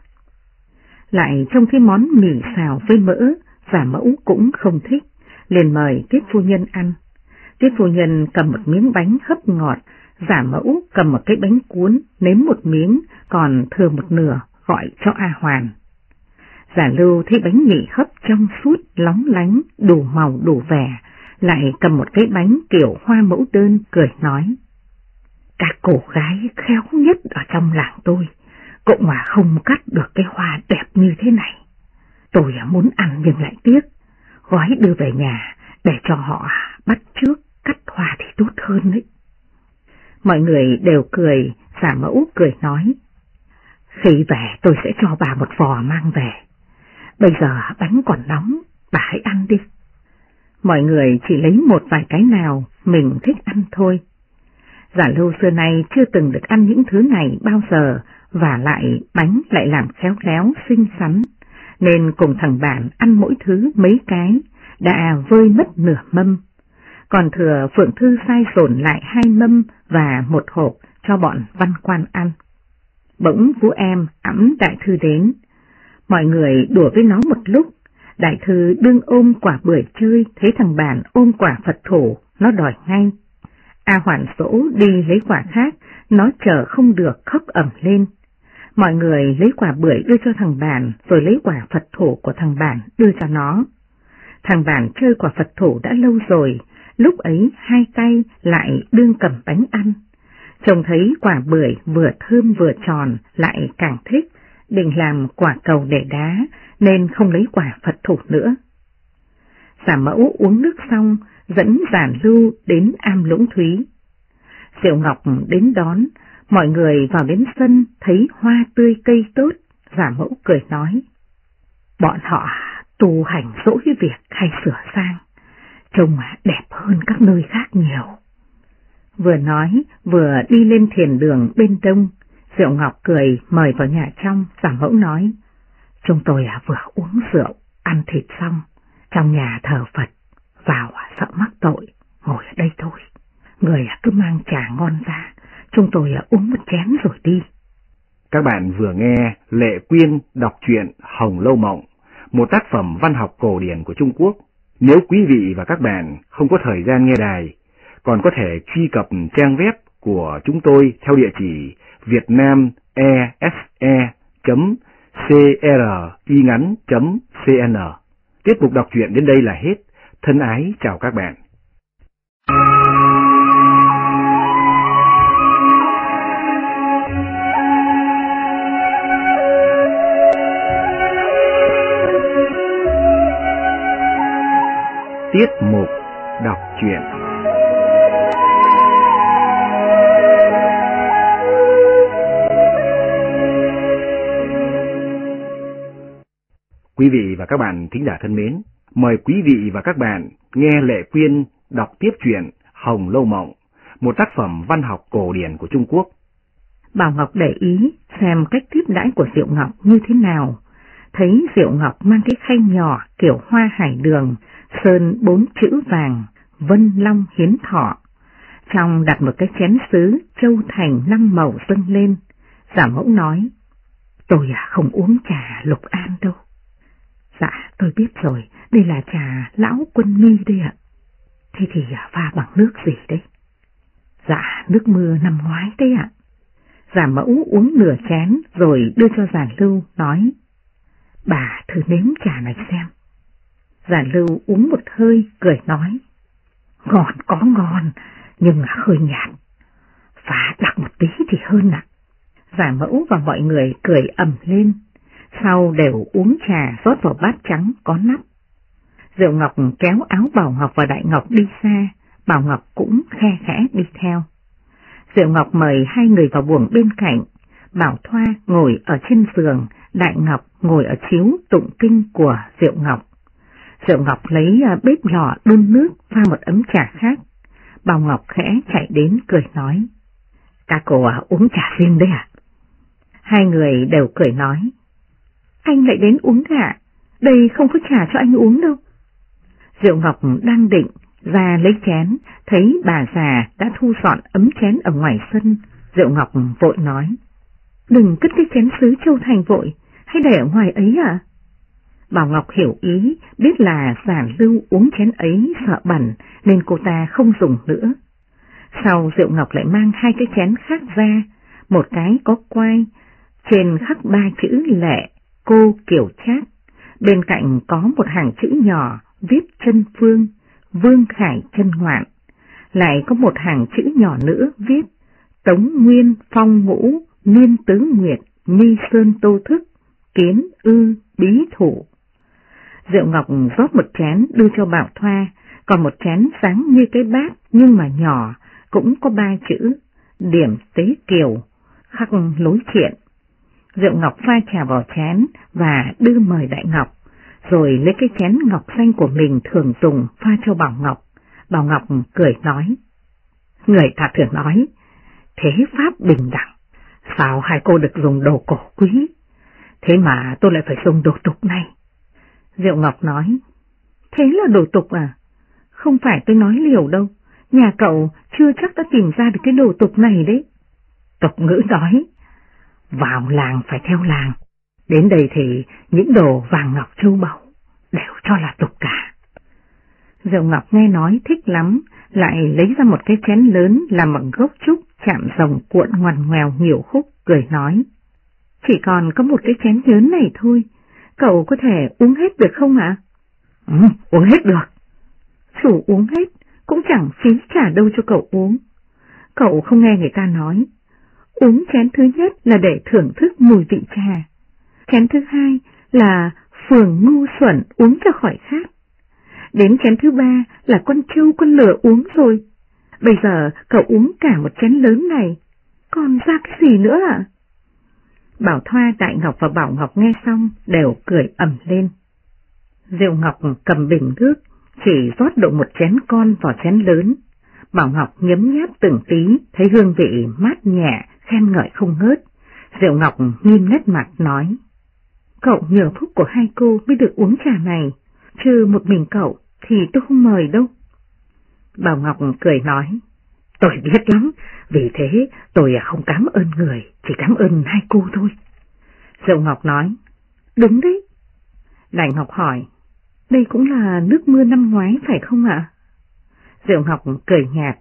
Lại trong cái món mì xào với mỡ, Giả Mẫu cũng không thích, liền mời Tiết phu nhân ăn. Tiết phu nhân cầm một miếng bánh hấp ngọt, Giả Mẫu cầm một cái bánh cuốn, nếm một miếng, còn thừa một nửa gọi cho A Hoàn. Giả Lưu thấy bánh mì hấp trong suốt, lóng lánh, đủ màu đủ vẻ, lại cầm một cái bánh kiểu hoa mẫu đơn, cười nói. Các cô gái khéo nhất ở trong làng tôi, cũng mà không cắt được cái hoa đẹp như thế này. Tôi muốn ăn nhưng lại tiếc, gói đưa về nhà để cho họ bắt chước cắt hoa thì tốt hơn đấy. Mọi người đều cười, Giả Mẫu cười nói. Khi về tôi sẽ cho bà một vò mang về. Bây giờ bánh còn nóng, bà hãy ăn đi. Mọi người chỉ lấy một vài cái nào mình thích ăn thôi. Giả Lưu xưa nay chưa từng được ăn những thứ này bao giờ, và lại bánh lại làm khéo léo xinh xắn, nên cùng thằng bạn ăn mỗi thứ mấy cái, đã vơi mất nửa mâm. Còn thừa Phượng Thư sai dồn lại 2 mâm và 1 hộp cho bọn văn quan ăn. Bỗng Vũ Em ẵm Đại Thư đến. Mọi người đùa với nó một lúc, Đại Thư đương ôm quả bưởi chơi, thấy thằng bạn ôm quả Phật thủ, nó đòi ngay. A Hoàn dỗ đi lấy quả khác, nó chờ không được khóc ầm lên. Mọi người lấy quả bưởi đưa cho thằng bạn, rồi lấy quả Phật thủ của thằng bạn đưa cho nó. Thằng bạn chơi quả Phật thủ đã lâu rồi, lúc ấy 2 tay lại đương cầm bánh ăn. Trông thấy quả bưởi vừa thơm vừa tròn lại càng thích, định làm quả cầu để đá nên không lấy quả Phật thủ nữa. Giả Mẫu uống nước xong, dẫn Giả Lưu đến am Lũng Thúy. Diệu Ngọc đến đón, mọi người vào đến sân thấy hoa tươi cây tốt, Giả Mẫu cười nói. Bọn họ tu hành dỗi việc hay sửa sang, trông đẹp hơn các nơi khác nhiều. Vừa nói, vừa đi lên thiền đường bên đông, Diệu Ngọc cười mời vào nhà trong. Giả Mẫu nói, chúng tôi vừa uống rượu, ăn thịt xong, trong nhà thờ Phật, vào sợ mắc tội, ngồi ở đây thôi. Người cứ mang trà ngon ra, chúng tôi uống một chén rồi đi. Các bạn vừa nghe Lệ Quyên đọc truyện Hồng Lâu Mộng, một tác phẩm văn học cổ điển của Trung Quốc. Nếu quý vị và các bạn không có thời gian nghe đài, còn có thể truy cập trang web của chúng tôi theo địa chỉ vietnamese.cringắn.cn. Tiết mục đọc truyện đến đây là hết. Thân ái chào các bạn. Tiết mục đọc truyện. Quý vị và các bạn thính giả thân mến, mời quý vị và các bạn nghe Lệ Quyên đọc tiếp truyện Hồng Lâu Mộng, một tác phẩm văn học cổ điển của Trung Quốc. Bảo Ngọc để ý xem cách tiếp đãi của Diệu Ngọc như thế nào. Thấy Diệu Ngọc mang cái khay nhỏ kiểu hoa hải đường, sơn 4 chữ vàng, Vân Long Hiến Thọ. Trong đặt một cái chén sứ châu thành 5 màu dâng lên. Giả Mẫu nói, tôi không uống trà Lục An đâu. Dạ, tôi biết rồi, đây là trà Lão Quân Ni đây ạ. Thế thì pha bằng nước gì đấy? Dạ, nước mưa năm ngoái đấy ạ. Giả Mẫu uống nửa chén rồi đưa cho Giả Lưu, nói, bà thử nếm trà này xem. Giả Lưu uống một hơi, cười nói, ngon có ngon, nhưng hơi nhạt, pha đặc một tí thì hơn ạ. Giả Mẫu và mọi người cười ầm lên, sau đều uống trà rót vào bát trắng có nắp. Diệu Ngọc kéo áo Bảo Ngọc và Đại Ngọc đi xa, Bảo Ngọc cũng khe khẽ đi theo. Diệu Ngọc mời 2 người vào buồng bên cạnh, Bảo Thoa ngồi ở trên giường, Đại Ngọc ngồi ở chiếu tụng kinh của Diệu Ngọc. Diệu Ngọc lấy bếp lò đun nước pha một ấm trà khác. Bảo Ngọc khẽ chạy đến cười nói, các cô uống trà riêng đấy à? 2 người đều cười nói, anh lại đến uống ạ, đây không có trà cho anh uống đâu. Diệu Ngọc đang định ra lấy chén, thấy bà già đã thu dọn ấm chén ở ngoài sân. Diệu Ngọc vội nói, đừng cất cái chén sứ Châu Thành vội, hay để ở ngoài ấy à? Bảo Ngọc hiểu ý, biết là giả Lưu uống chén ấy sợ bẩn nên cô ta không dùng nữa. Sau Diệu Ngọc lại mang hai cái chén khác ra, một cái có quai, trên khắc 3 chữ Lệ, cô Kiều Trác, bên cạnh có một hàng chữ nhỏ viết Chân Phương, Vương Khải Chân Ngoạn, lại có một hàng chữ nhỏ nữa viết Tống Nguyên Phong Ngũ, Niên Tứ Nguyệt, Mi Sơn Tô Thức, Kiến Ư Bí Thủ. Diệu Ngọc rót một chén đưa cho Bảo Thoa, còn một chén sáng như cái bát nhưng mà nhỏ, cũng có 3 chữ Điểm Tế Kiều, khắc lối chuyện. Diệu Ngọc pha trà vào chén và đưa mời Đại Ngọc, rồi lấy cái chén ngọc xanh của mình thường dùng pha cho Bảo Ngọc. Bảo Ngọc cười nói, người ta thường nói, thế pháp bình đẳng, sao hai cô được dùng đồ cổ quý, thế mà tôi lại phải dùng đồ tục này. Diệu Ngọc nói, thế là đồ tục à? Không phải tôi nói liều đâu, nhà cậu chưa chắc đã tìm ra được cái đồ tục này đấy. Tục ngữ nói, vào làng phải theo làng, đến đây thì những đồ vàng ngọc châu báu đều cho là tục cả. Diệu Ngọc nghe nói thích lắm, lại lấy ra một cái chén lớn làm bằng gốc trúc chạm rồng cuộn ngoằn ngoèo nhiều khúc, cười nói, chỉ còn có một cái chén lớn này thôi, cậu có thể uống hết được không ạ? Uống hết được. Chủ uống hết cũng chẳng phí trả đâu cho cậu uống. Cậu không nghe người ta nói, uống chén thứ nhất là để thưởng thức mùi vị trà, chén thứ hai là phường ngu xuẩn uống cho khỏi khát, đến chén thứ 3 là con trâu con lửa uống rồi. Bây giờ cậu uống cả một chén lớn này, còn ra cái gì nữa ạ? Bảo Thoa, Đại Ngọc và Bảo Ngọc nghe xong đều cười ầm lên. Diệu Ngọc cầm bình nước, chỉ rót độ một chén con vào chén lớn. Bảo Ngọc nhấm nháp từng tí, thấy hương vị mát nhẹ, khen ngợi không ngớt. Diệu Ngọc nghiêm nét mặt nói, cậu nhờ phúc của hai cô mới được uống trà này, chứ một mình cậu thì tôi không mời đâu. Bảo Ngọc cười nói, tôi biết lắm, vì thế tôi không cảm ơn người, chỉ cảm ơn hai cô thôi. Diệu Ngọc nói, đúng đấy. Đại Ngọc hỏi, đây cũng là nước mưa năm ngoái phải không ạ? Diệu Ngọc cười nhạt,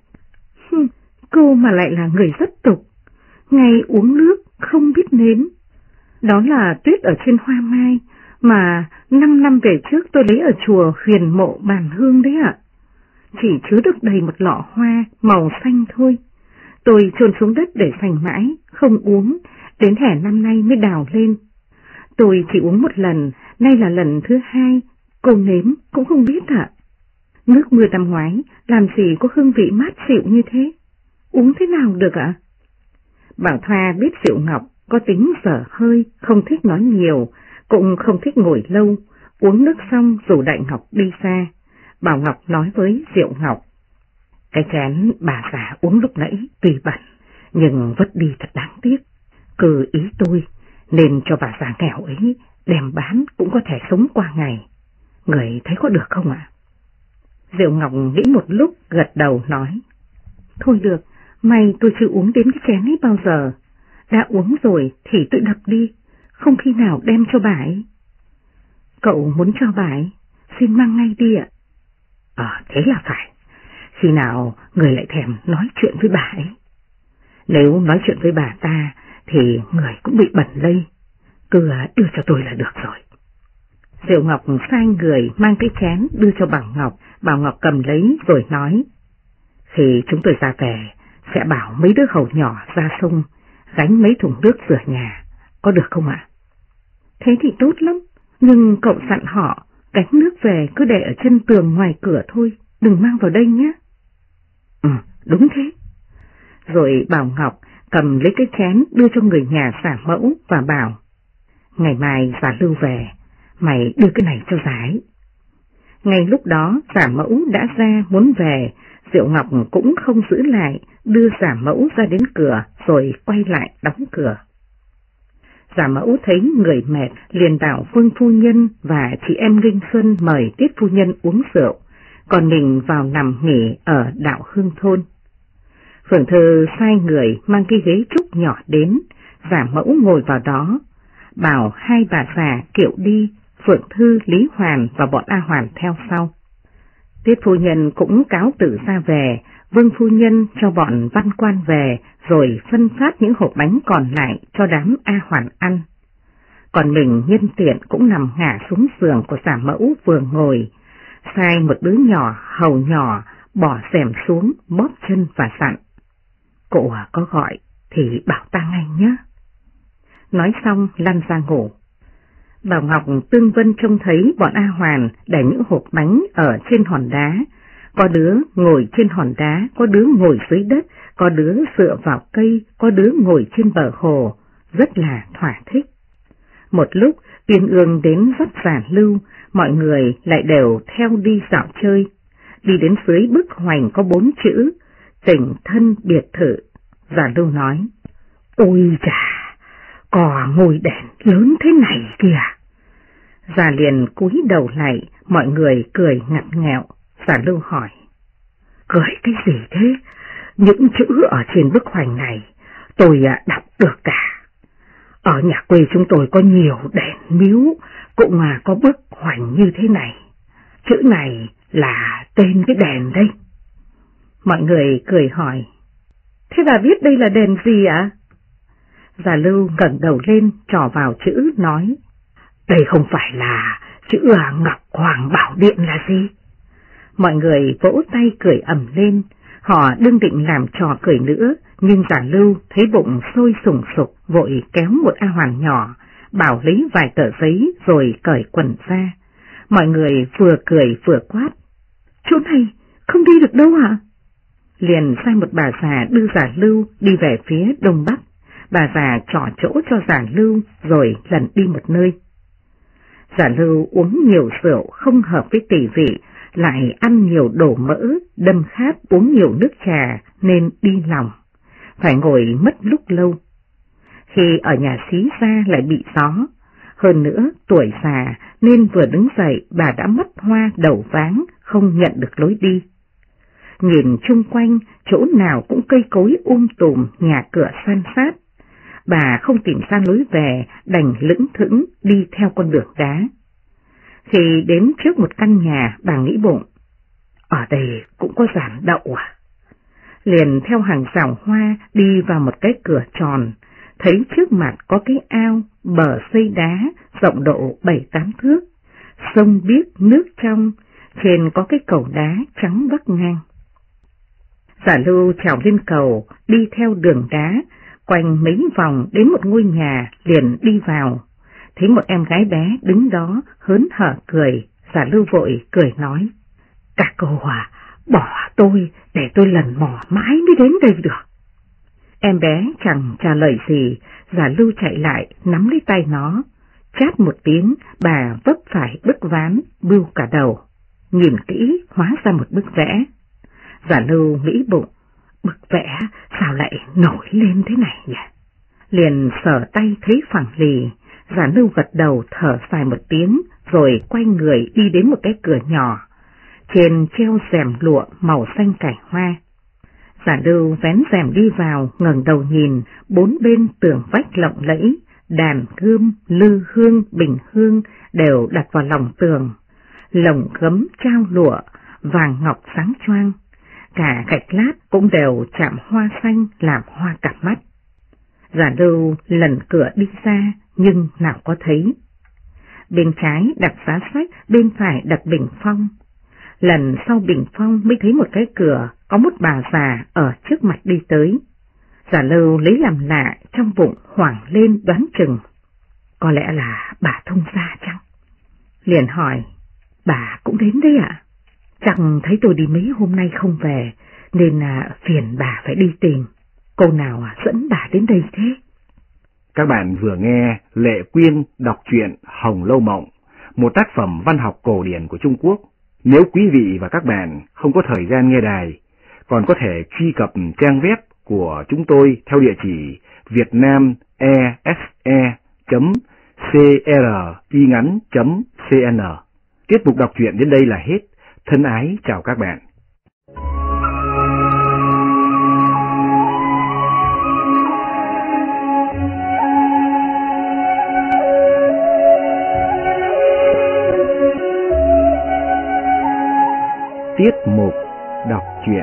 cô mà lại là người rất tục, ngày uống nước không biết nếm. Đó là tuyết ở trên hoa mai mà 5 năm về trước tôi lấy ở chùa Huyền Mộ Bàn Hương đấy ạ. Chỉ chứa được đầy một lọ hoa màu xanh thôi. Tôi chôn xuống đất để dành mãi, không uống, đến hè năm nay mới đào lên. Tôi chỉ uống một lần, nay là lần thứ 2, cô nếm cũng không biết ạ. Nước mưa năm ngoái làm gì có hương vị mát dịu như thế, uống thế nào được ạ? Bảo Thoa biết Diệu Ngọc có tính dở hơi, không thích nói nhiều, cũng không thích ngồi lâu, uống nước xong rủ Đại Ngọc đi ra. Bảo Ngọc nói với Diệu Ngọc, cái chén bà già uống lúc nãy tuy bẩn, nhưng vứt đi thật đáng tiếc. Cứ ý tôi, nên cho bà già nghèo ấy đem bán cũng có thể sống qua ngày. Người thấy có được không ạ? Diệu Ngọc nghĩ một lúc gật đầu nói, thôi được, may tôi chưa uống đến cái chén ấy bao giờ. Đã uống rồi thì tôi đập đi, không khi nào đem cho bà ấy. Cậu muốn cho bà ấy, xin mang ngay đi ạ. Thế là phải. Khi nào người lại thèm nói chuyện với bà ấy? Nếu nói chuyện với bà ta thì người cũng bị bẩn lây, cứ đưa cho tôi là được rồi. Diệu Ngọc sai người mang cái chén đưa cho Bảo Ngọc cầm lấy rồi nói, khi chúng tôi ra về sẽ bảo mấy đứa hầu nhỏ ra sông gánh mấy thùng nước rửa nhà, có được không ạ? Thế thì tốt lắm, nhưng cậu dặn họ gánh nước về cứ để ở chân tường ngoài cửa thôi, đừng mang vào đây nhé. Đúng thế. Rồi Bảo Ngọc cầm lấy cái chén đưa cho người nhà giả mẫu và bảo, ngày mai giả Lưu về, mày đưa cái này cho giả ấy. Ngay lúc đó giả mẫu đã ra muốn về, Diệu Ngọc cũng không giữ lại, đưa giả mẫu ra đến cửa rồi quay lại đóng cửa. Giả Mẫu thấy người mệt liền bảo Vương phu nhân và chị em Linh Xuân mời Tiết phu nhân uống rượu, còn mình vào nằm nghỉ ở đạo Hương thôn. Phượng Thư sai người mang cái ghế trúc nhỏ đến, Giả Mẫu ngồi vào đó, bảo hai bà già kiệu đi, Phượng Thư, Lý Hoàn và bọn A Hoàn theo sau. Tiết phu nhân cũng cáo từ ra về, Vương phu nhân cho bọn văn quan về rồi phân phát những hộp bánh còn lại cho đám A Hoàn ăn. Còn mình nhân tiện cũng nằm ngả xuống giường của Giả Mẫu vừa ngồi, sai một đứa nhỏ hầu nhỏ bỏ rèm xuống bóp chân và dặn: "Cụ có gọi thì bảo ta ngay nhé." Nói xong lăn ra ngủ. Bảo Ngọc, Tương Vân trông thấy bọn A Hoàn để những hộp bánh ở trên hòn đá, có đứa ngồi trên hòn đá, có đứa ngồi dưới đất, có đứa dựa vào cây, có đứa ngồi trên bờ hồ, rất là thỏa thích. Một lúc Tuyên Ương đến dắt Giả Lưu, mọi người lại đều theo đi dạo chơi. Đi đến dưới bức hoành có 4 chữ Tỉnh Thân Biệt Thự, Giả Lưu nói: "Ôi chà, có ngôi đèn lớn thế này kìa." Giả liền cúi đầu lại, mọi người cười ngặt nghẹo. Giả Lưu hỏi: "Cười cái gì thế? Những chữ ở trên bức hoành này tôi đọc được cả. Ở nhà quê chúng tôi có nhiều đèn miếu, cũng có bức hoành như thế này. Chữ này là tên cái đèn đây." Mọi người cười hỏi: "Thế bà biết đây là đèn gì ạ?" Giả Lưu ngẩng đầu lên trỏ vào chữ nói: "Đây không phải là chữ Ngọc Hoàng Bảo Điện là gì?" Mọi người vỗ tay cười ầm lên, họ đương định làm trò cười nữa, nhưng Giả Lưu thấy bụng sôi sùng sục, vội kéo một A Hoàn nhỏ, bảo lấy vài tờ giấy rồi cởi quần ra. Mọi người vừa cười vừa quát: "Chỗ này không đi được đâu hả?" Liền sai một bà già đưa Giả Lưu đi về phía đông bắc. Bà già trỏ chỗ cho Giả Lưu rồi lần đi một nơi. Giả Lưu uống nhiều rượu không hợp với tỷ vị, lại ăn nhiều đồ mỡ, đâm khát uống nhiều nước trà nên đi lòng, phải ngồi mất lúc lâu. Khi ở nhà xí ra lại bị gió, hơn nữa tuổi già nên vừa đứng dậy bà đã mất hoa đầu váng, không nhận được lối đi. Nhìn chung quanh, chỗ nào cũng cây cối tùm, nhà cửa san sát. Bà không tìm ra lối về, đành lững thững đi theo con đường đá. Khi đến trước một căn nhà, bà nghĩ bụng: "Ở đây cũng có giàn đậu à?" Liền theo hàng rào hoa đi vào một cái cửa tròn, thấy trước mặt có cái ao, bờ xây đá, rộng độ 7-8 thước, sông biếc nước trong, trên có cái cầu đá trắng vắt ngang. Giả Lưu trèo lên cầu, đi theo đường đá, quanh mấy vòng đến một ngôi nhà, liền đi vào. Thấy một em gái bé đứng đó hớn hở cười, Giả Lưu vội cười nói: "Các cô bỏ tôi để tôi lần mò mãi mới đến đây được." Em bé chẳng trả lời gì, Giả Lưu chạy lại nắm lấy tay nó, chát một tiếng, bà vấp phải bức ván bưu cả đầu. Nhìn kỹ hóa ra một bức vẽ. Giả Lưu nghĩ bụng: bức vẽ sao lại nổi lên thế này nhỉ? Liền sờ tay thấy phẳng lì. Giả Lưu gật đầu thở dài một tiếng, rồi quay người đi đến một cái cửa nhỏ, trên treo rèm lụa màu xanh cải hoa. Giả Lưu vén rèm đi vào, ngẩng đầu nhìn, 4 bên tường vách lộng lẫy, đàn gươm, lư hương, bình hương đều đặt vào lòng tường, lồng gấm trao lụa, vàng ngọc sáng choang, cả gạch lát cũng đều chạm hoa xanh làm hoa cặp mắt. Giả Lưu lần cửa đi ra, nhưng nào có thấy. Bên trái đặt giá sách, bên phải đặt bình phong. Lần sau bình phong mới thấy một cái cửa, có một bà già ở trước mặt đi tới. Giả Lưu lấy làm lạ, trong bụng hoảng lên đoán chừng: có lẽ là bà thông gia chăng? Liền hỏi: "Bà cũng đến đấy ạ?" "Chẳng thấy tôi đi mấy hôm nay không về, nên phiền bà phải đi tìm. Cô nào dẫn bà đến đây thế?" Các bạn vừa nghe Lệ Quyên đọc truyện Hồng Lâu Mộng, một tác phẩm văn học cổ điển của Trung Quốc. Nếu quý vị và các bạn không có thời gian nghe đài, còn có thể truy cập trang web của chúng tôi theo địa chỉ vietnamese www.cringắn.cn. Tiết mục đọc truyện đến đây là hết. Thân ái chào các bạn. Tiết mục đọc truyện.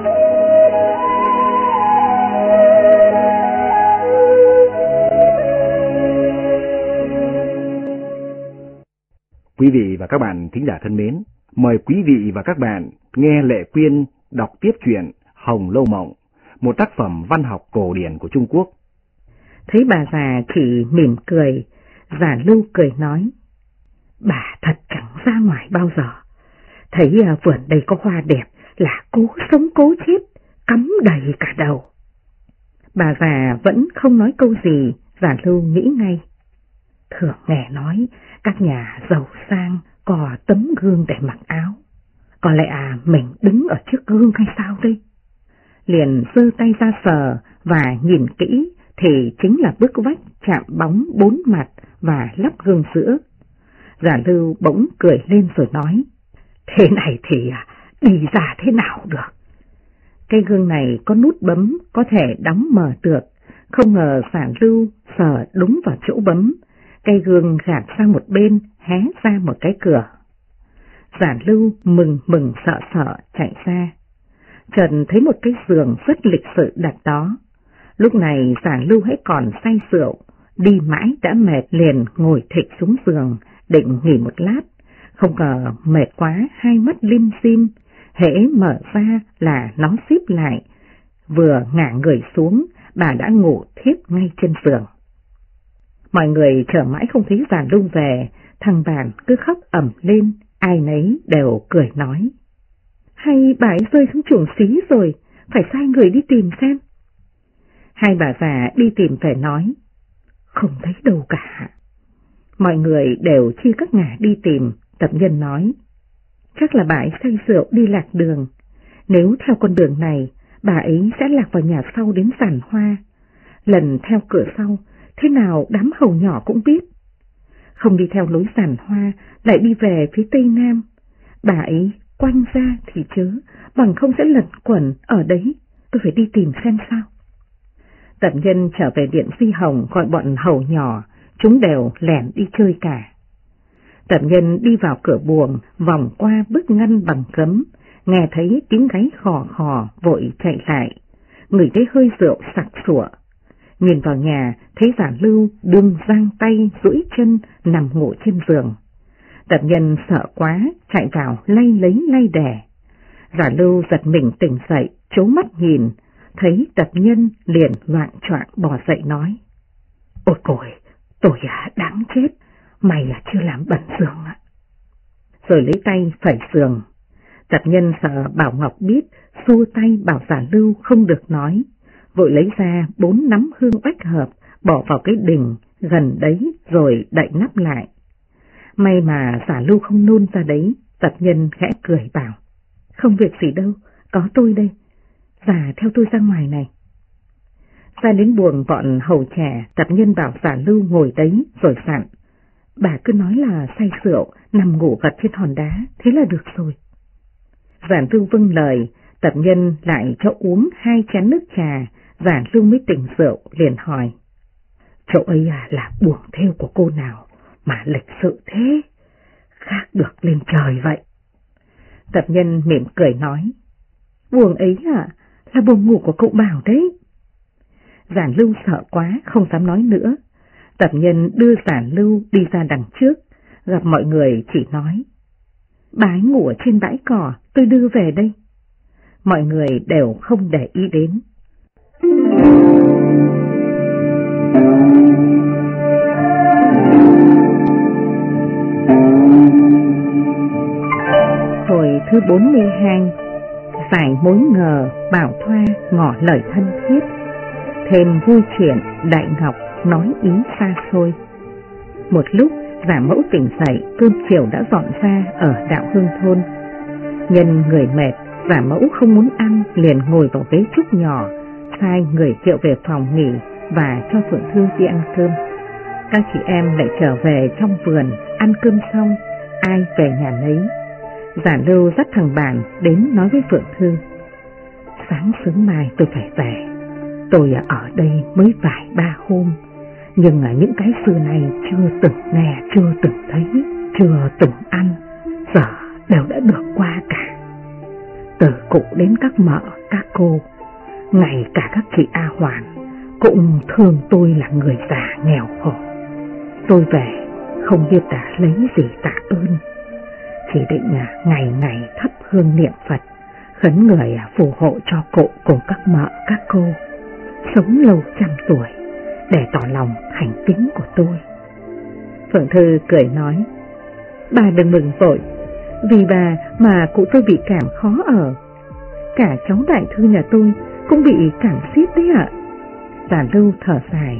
Quý vị và các bạn thính giả thân mến, mời quý vị và các bạn nghe Lệ Quyên đọc tiếp truyện Hồng Lâu Mộng, một tác phẩm văn học cổ điển của Trung Quốc. Thấy bà già chỉ mỉm cười, Giản Lưu cười nói: bà thật chẳng ra ngoài bao giờ. Thấy vườn đây có hoa đẹp là cố sống cố chết, cắm đầy cả đầu. Bà già vẫn không nói câu gì, Giản Lưu nghĩ ngay. Thường nghe nói các nhà giàu sang có tấm gương để mặc áo. Có lẽ mình đứng ở trước gương hay sao đây? Liền giơ tay ra sờ và nhìn kỹ thì chính là bức vách chạm bóng 4 mặt và lắp gương giữa. Giản Lưu bỗng cười lên rồi nói: thế này thì đi ra thế nào được? Cây gương này có nút bấm có thể đóng mở được. Không ngờ Giản Lưu sờ đúng vào chỗ bấm, cây gương gạt sang một bên, hé ra một cái cửa. Giản Lưu mừng sợ chạy ra. Trần thấy một cái giường rất lịch sự đặt đó. Lúc này Giản Lưu hãy còn say rượu, đi mãi đã mệt liền ngồi thịch xuống giường, định nghỉ một lát. Không ngờ mệt quá, hai mắt lim dim, hễ mở ra là nó xíp lại. Vừa ngả người xuống, bà đã ngủ thiếp ngay trên giường. Mọi người chờ mãi không thấy Giản Lưu về, thằng bạn cứ khóc ầm lên, ai nấy đều cười nói: hay bà ấy rơi xuống chuồng xí rồi, phải sai người đi tìm xem. Hai bà già đi tìm về nói: không thấy đâu cả. Mọi người đều chia các ngả đi tìm. Tập nhân nói: chắc là bà ấy say rượu đi lạc đường. Nếu theo con đường này, bà ấy sẽ lạc vào nhà sau đến giàn hoa. Lần theo cửa sau, thế nào đám hầu nhỏ cũng biết. Không đi theo lối giàn hoa, lại đi về phía tây nam. Bà ấy quanh ra thì chớ, bằng không sẽ lẩn quẩn ở đấy. Tôi phải đi tìm xem sao. Tập nhân trở về điện Phi Hồng gọi bọn hầu nhỏ, chúng đều lẻn đi chơi cả. Tập nhân đi vào cửa buồng, vòng qua bức ngăn bằng gấm, nghe thấy tiếng gáy khò khò, vội chạy lại, ngửi thấy hơi rượu sặc sủa. Nhìn vào nhà, thấy Giản Lưu đương giang tay duỗi chân nằm ngủ trên giường. Tập nhân sợ quá, chạy vào lay lấy lay đẻ. Giản Lưu giật mình tỉnh dậy, trố mắt nhìn, thấy tập nhân liền loạng choạng bò dậy nói: ôi cồi, tôi đáng chết, mày chưa làm bẩn giường ạ. Rồi lấy tay phẩy giường. Tập nhân sợ Bảo Ngọc biết, xua tay bảo Giản Lưu không được nói, vội lấy ra 4 nắm hương bách hợp, bỏ vào cái đình gần đấy rồi đậy nắp lại. May mà Giản Lưu không nôn ra đấy. Tập nhân khẽ cười bảo: không việc gì đâu, có tôi đây, và theo tôi ra ngoài này. Ra đến buồng bọn hầu trẻ, tập nhân bảo Giản Lưu ngồi đấy rồi dặn: bà cứ nói là say rượu, nằm ngủ gật trên hòn đá, thế là được rồi. Giản Lưu vâng lời, tập nhân lại cho uống 2 chén nước trà. Giản Lưu mới tỉnh rượu, liền hỏi: chỗ ấy là buồng thêu của cô nào mà lịch sự thế, khác được lên trời vậy? Tập nhân mỉm cười nói: buồng ấy là buồng ngủ của cậu Bảo đấy. Giản Lưu sợ quá không dám nói nữa. Tập nhân đưa Giản Lưu đi ra đằng trước, gặp mọi người chỉ nói: bà ấy ngủ ở trên bãi cỏ, tôi đưa về đây. Mọi người đều không để ý đến. Hồi thứ 42, giải mối ngờ Bảo Thoa ngỏ lời thân thiết, thêm vui chuyện Đại Ngọc nói ý xa xôi. Một lúc Giả Mẫu tỉnh dậy, cơm chiều đã dọn ra ở Đạo Hương thôn. Nhân người mệt, Giả Mẫu không muốn ăn, liền ngồi vào ghế trúc nhỏ, sai người kiệu về phòng nghỉ và cho Phượng Thư đi ăn cơm. Các chị em lại trở về trong vườn, ăn cơm xong, ai về nhà nấy. Giả Lưu dắt thằng Bản đến nói với Phượng Thư: sáng sớm mai tôi phải về. Tôi ở đây mới vài ba hôm, nhưng những cái xưa này chưa từng nghe, chưa từng thấy, chưa từng ăn, giờ đều đã được qua cả. Từ cụ đến các mợ, các cô, ngay cả các chị A Hoàn cũng thương tôi là người già nghèo khổ. Tôi về không biết đã lấy gì tạ ơn, chỉ định ngày ngày thắp hương niệm Phật, khấn người phù hộ cho cụ cùng các mợ các cô sống lâu trăm tuổi, để tỏ lòng thành kính của tôi. Phượng Thư cười nói: bà đừng mừng vội, vì bà mà cụ tôi bị cảm khó ở. Cả cháu Đại Thư nhà tôi cũng bị cảm xiết đấy ạ. Giả Lưu thở dài: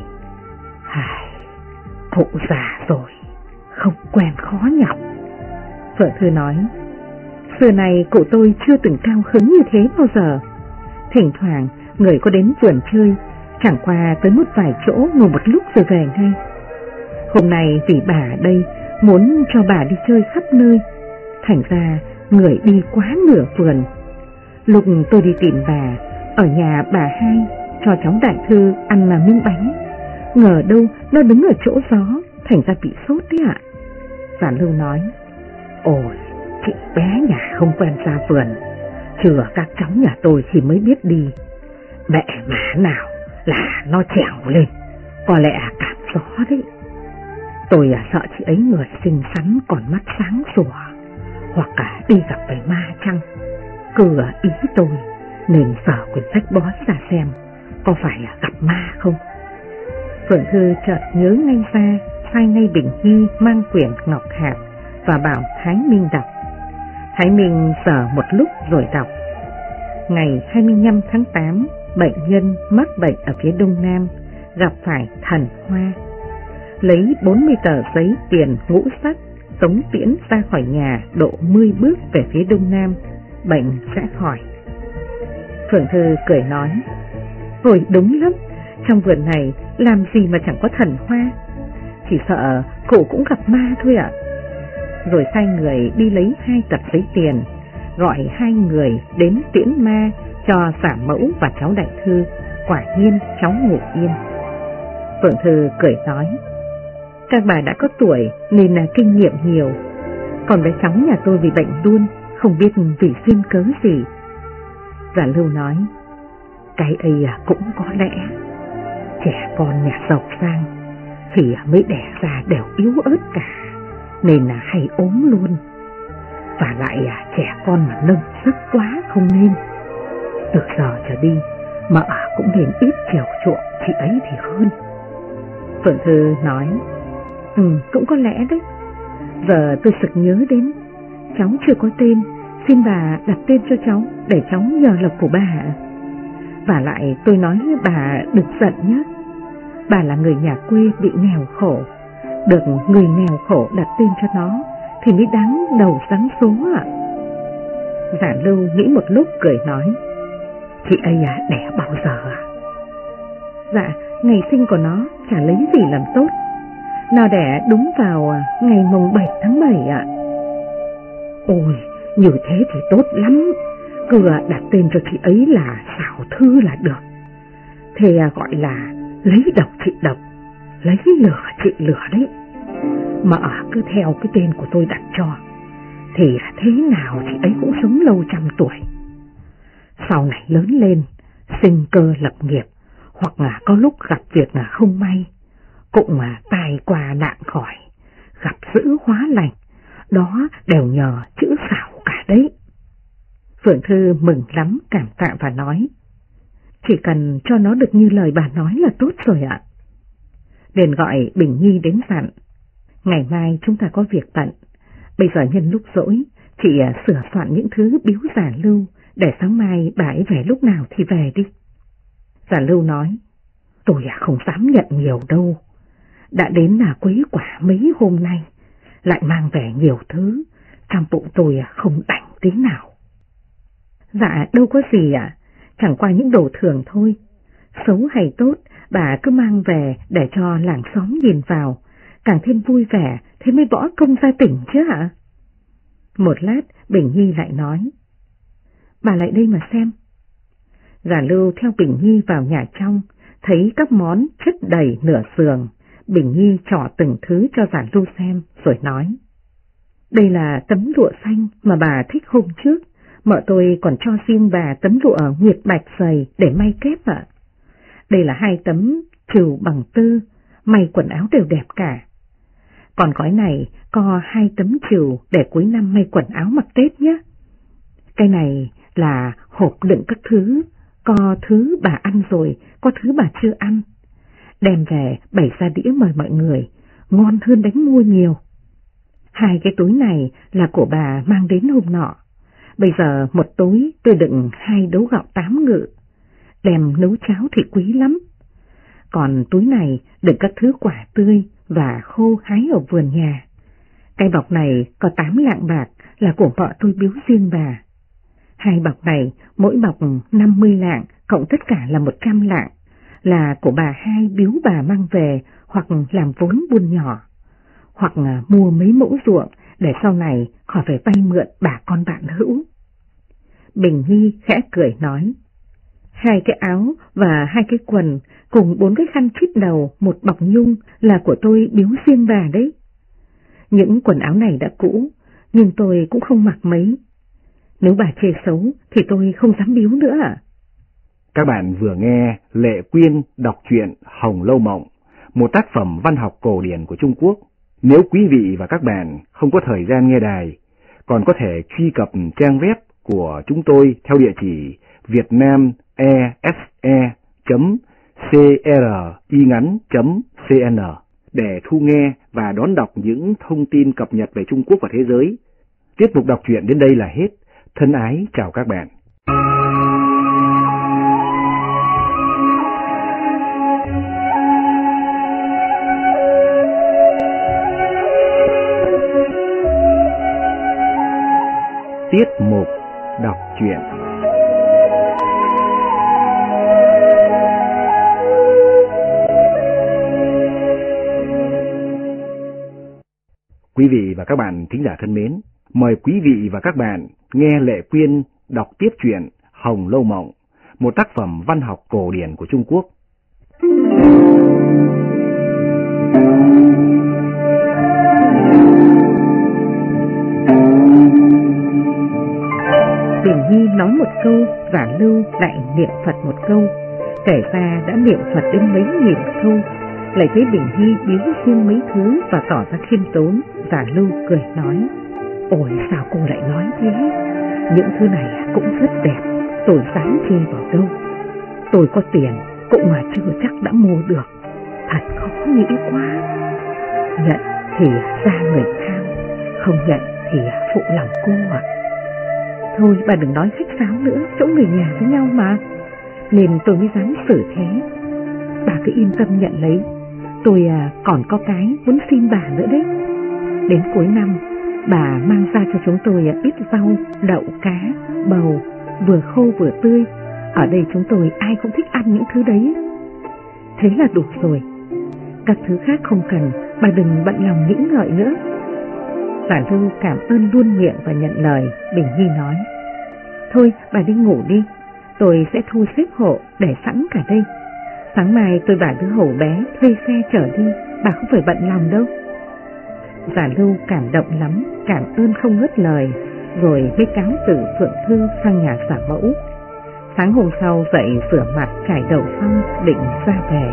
cụ già rồi, không quen khó nhọc. Phượng Thư nói: xưa này cụ tôi chưa từng cao hứng như thế bao giờ. Thỉnh thoảng người có đến vườn chơi, chẳng qua tới một vài chỗ ngồi một lúc rồi về ngay. Hôm nay vì bà ở đây muốn cho bà đi chơi khắp nơi, thành ra người đi quá nửa vườn. Lúc tôi đi tìm bà, ở nhà bà Hai cho cháu Đại Thư ăn miếng bánh, ngờ đâu nó đứng ở chỗ gió, thành ra bị sốt đấy ạ. Giả Lưu nói: ôi, chị bé nhà không quen ra vườn, chừa các cháu nhà tôi thì mới biết đi. Mẹ má nào là nó trèo lên, có lẽ cảm gió đấy. Tôi sợ chị ấy người xinh xắn còn mắt sáng sủa, hoặc cả đi gặp phải ma chăng. Cứ ý tôi nên sở quyển sách bói ra xem có phải gặp ma không. Phượng Thư chợt nhớ ngay ra, sai ngay Bình Nhi mang quyển ngọc hạt và bảo Thái Minh đọc. Thái Minh sở một lúc rồi đọc: ngày 25 tháng 8, bệnh nhân mắc bệnh ở phía đông nam, gặp phải thần hoa. Lấy 40 tờ giấy tiền ngũ sắc, tống tiễn ra khỏi nhà độ 10 bước về phía đông nam, bệnh sẽ khỏi. Phượng Thư cười nói: ôi đúng lắm, trong vườn này làm gì mà chẳng có thần hoa, chỉ sợ cụ cũng gặp ma thôi ạ. Rồi sai người đi lấy 2 tập giấy tiền, gọi 2 người đến tiễn ma cho Giả Mẫu và cháu Đại Thư. Quả nhiên cháu ngủ yên. Phượng Thư cười nói: các bà đã có tuổi nên là kinh nghiệm nhiều, còn bé cháu nhà tôi bị bệnh luôn, không biết vì duyên cớ gì. Giả Lưu nói: cái ấy cũng có lẽ trẻ con nhà giàu sang thì mới đẻ ra đều yếu ớt cả, nên là hay ốm luôn. Và lại trẻ con mà nâng sức quá không nên. Từ giờ trở đi mợ cũng nên ít chiều chuộng chị ấy thì hơn. Phượng Thư nói: cũng có lẽ đấy. Giờ tôi sực nhớ đến, cháu chưa có tên, xin bà đặt tên cho cháu để cháu nhờ lộc của bà. Và lại tôi nói với bà đừng giận nhé, bà là người nhà quê bị nghèo khổ, được người nghèo khổ đặt tên cho nó thì mới đáng đầu sáng số ạ. Giả Lưu nghĩ một lúc cười nói: chị ấy đẻ bao giờ à? Dạ, ngày sinh của nó chả lấy gì làm tốt, nó đẻ đúng vào ngày mùng 7 tháng 7 ạ. Ôi, như thế thì tốt lắm, cứ đặt tên cho chị ấy là Xảo Thư là được. Thế gọi là lấy độc trị độc, lấy lửa trị lửa đấy. Mà cứ theo cái tên của tôi đặt cho, thì thế nào chị ấy cũng sống lâu trăm tuổi. Sau này lớn lên, sinh cơ lập nghiệp, hoặc là có lúc gặp việc không may, cũng tai qua nạn khỏi, gặp dữ hóa lành, đó đều nhờ chữ Xảo cả đấy. Phượng Thư mừng lắm, cảm tạ và nói: chỉ cần cho nó được như lời bà nói là tốt rồi ạ. Liền gọi Bình Nhi đến dặn: ngày mai chúng ta có việc bận, bây giờ nhân lúc rỗi, chị sửa soạn những thứ biếu Giả Lưu, để sáng mai bà ấy về lúc nào thì về đi. Giả Lưu nói: tôi không dám nhận nhiều đâu, đã đến là quấy quả mấy hôm nay, lại mang về nhiều thứ, trong bụng tôi không đành tí nào. Dạ đâu có gì ạ, chẳng qua những đồ thường thôi. xấu hay tốt, bà cứ mang về để cho làng xóm nhìn vào, càng thêm vui vẻ, thế mới bỏ công ra tỉnh chứ hả? Một lát, Bình Nhi lại nói, bà lại đây mà xem. Già Lưu theo Bình Nhi vào nhà trong, thấy các món chất đầy nửa giường. Bình Nhi trỏ từng thứ cho Già Lưu xem, rồi nói, đây là tấm lụa xanh mà bà thích hôm trước, mợ tôi còn cho riêng bà tấm lụa nguyệt bạch dày để may kép ạ. Đây là 2 tấm trừu bằng tơ, may quần áo đều đẹp cả. Còn gói này có 2 tấm trừu để cuối năm may quần áo mặc Tết nhé. Cái này là hộp đựng các thứ, có thứ bà ăn rồi, có thứ bà chưa ăn. Đem về bày ra đĩa mời mọi người, ngon hơn đánh mua nhiều. 2 cái túi này là của bà mang đến hôm nọ. Bây giờ một túi tôi đựng 2 đấu gạo 8 ngự, đem nấu cháo thì quý lắm. Còn túi này đựng các thứ quả tươi và khô hái ở vườn nhà. Cái bọc này có 8 lạng bạc là của vợ tôi biếu riêng bà. 2 bọc này mỗi bọc 50 lạng, cộng tất cả là 100 lạng, là của bà hai biếu bà mang về hoặc làm vốn buôn nhỏ, hoặc mua mấy mẫu ruộng để sau này khỏi phải vay mượn bà con bạn hữu. Bình Nhi khẽ cười nói, 2 cái áo và 2 cái quần cùng 4 cái khăn chít đầu, 1 bọc nhung là của tôi biếu riêng bà đấy. Những quần áo này đã cũ, nhưng tôi cũng không mặc mấy. Nếu bà chê xấu thì tôi không dám biếu nữa ạ. Các bạn vừa nghe Lệ Quyên đọc truyện Hồng Lâu Mộng, một tác phẩm văn học cổ điển của Trung Quốc. Nếu quý vị và các bạn không có thời gian nghe đài, còn có thể truy cập trang web của chúng tôi theo địa chỉ vietnamese.cringắn.cn để thu nghe và đón đọc những thông tin cập nhật về Trung Quốc và thế giới. Tiếp tục đọc truyện đến đây là hết. Thân ái chào các bạn. Tiết mục đọc truyện. Quý vị và các bạn thính giả thân mến, mời quý vị và các bạn nghe Lệ Quyên đọc tiếp truyện Hồng Lâu Mộng, một tác phẩm văn học cổ điển của Trung Quốc. Bình Nhi nói một câu, Già Lưu lại niệm Phật một câu, kể ra đã niệm Phật đến mấy nghìn câu. Lại thấy Bình Nhi biếu riêng mấy thứ và tỏ ra khiêm tốn. Già Lưu cười nói, ôi sao cô lại nói thế? Những thứ này cũng rất đẹp, tôi dám chê vào đâu. Tôi có tiền cũng mà chưa chắc đã mua được, thật khó nghĩ quá. Nhận thì ra người tham, không nhận thì phụ lòng cô ạ. Thôi bà đừng nói khách sáo nữa, chỗ người nhà với nhau mà, nên tôi mới dám xử thế. Bà cứ yên tâm nhận lấy, tôi còn có cái muốn xin bà nữa đấy. Đến cuối năm, bà mang ra cho chúng tôi ít rau, đậu, cá, bầu, vừa khô vừa tươi. Ở đây chúng tôi ai cũng thích ăn những thứ đấy. Thế là đủ rồi, các thứ khác không cần, bà đừng bận lòng nghĩ ngợi nữa. Già Lưu cảm ơn luôn miệng và nhận lời. Bình Nhi nói, thôi bà đi ngủ đi, tôi sẽ thu xếp hộ để sẵn cả đây. Sáng mai tôi bảo đứa hầu bé thuê xe chở đi, bà không phải bận lòng đâu. Già Lưu cảm động lắm, cảm ơn không ngớt lời, rồi mới cáo từ Phượng Thư sang nhà giả mẫu. Sáng hôm sau dậy rửa mặt chải đầu xong định ra về.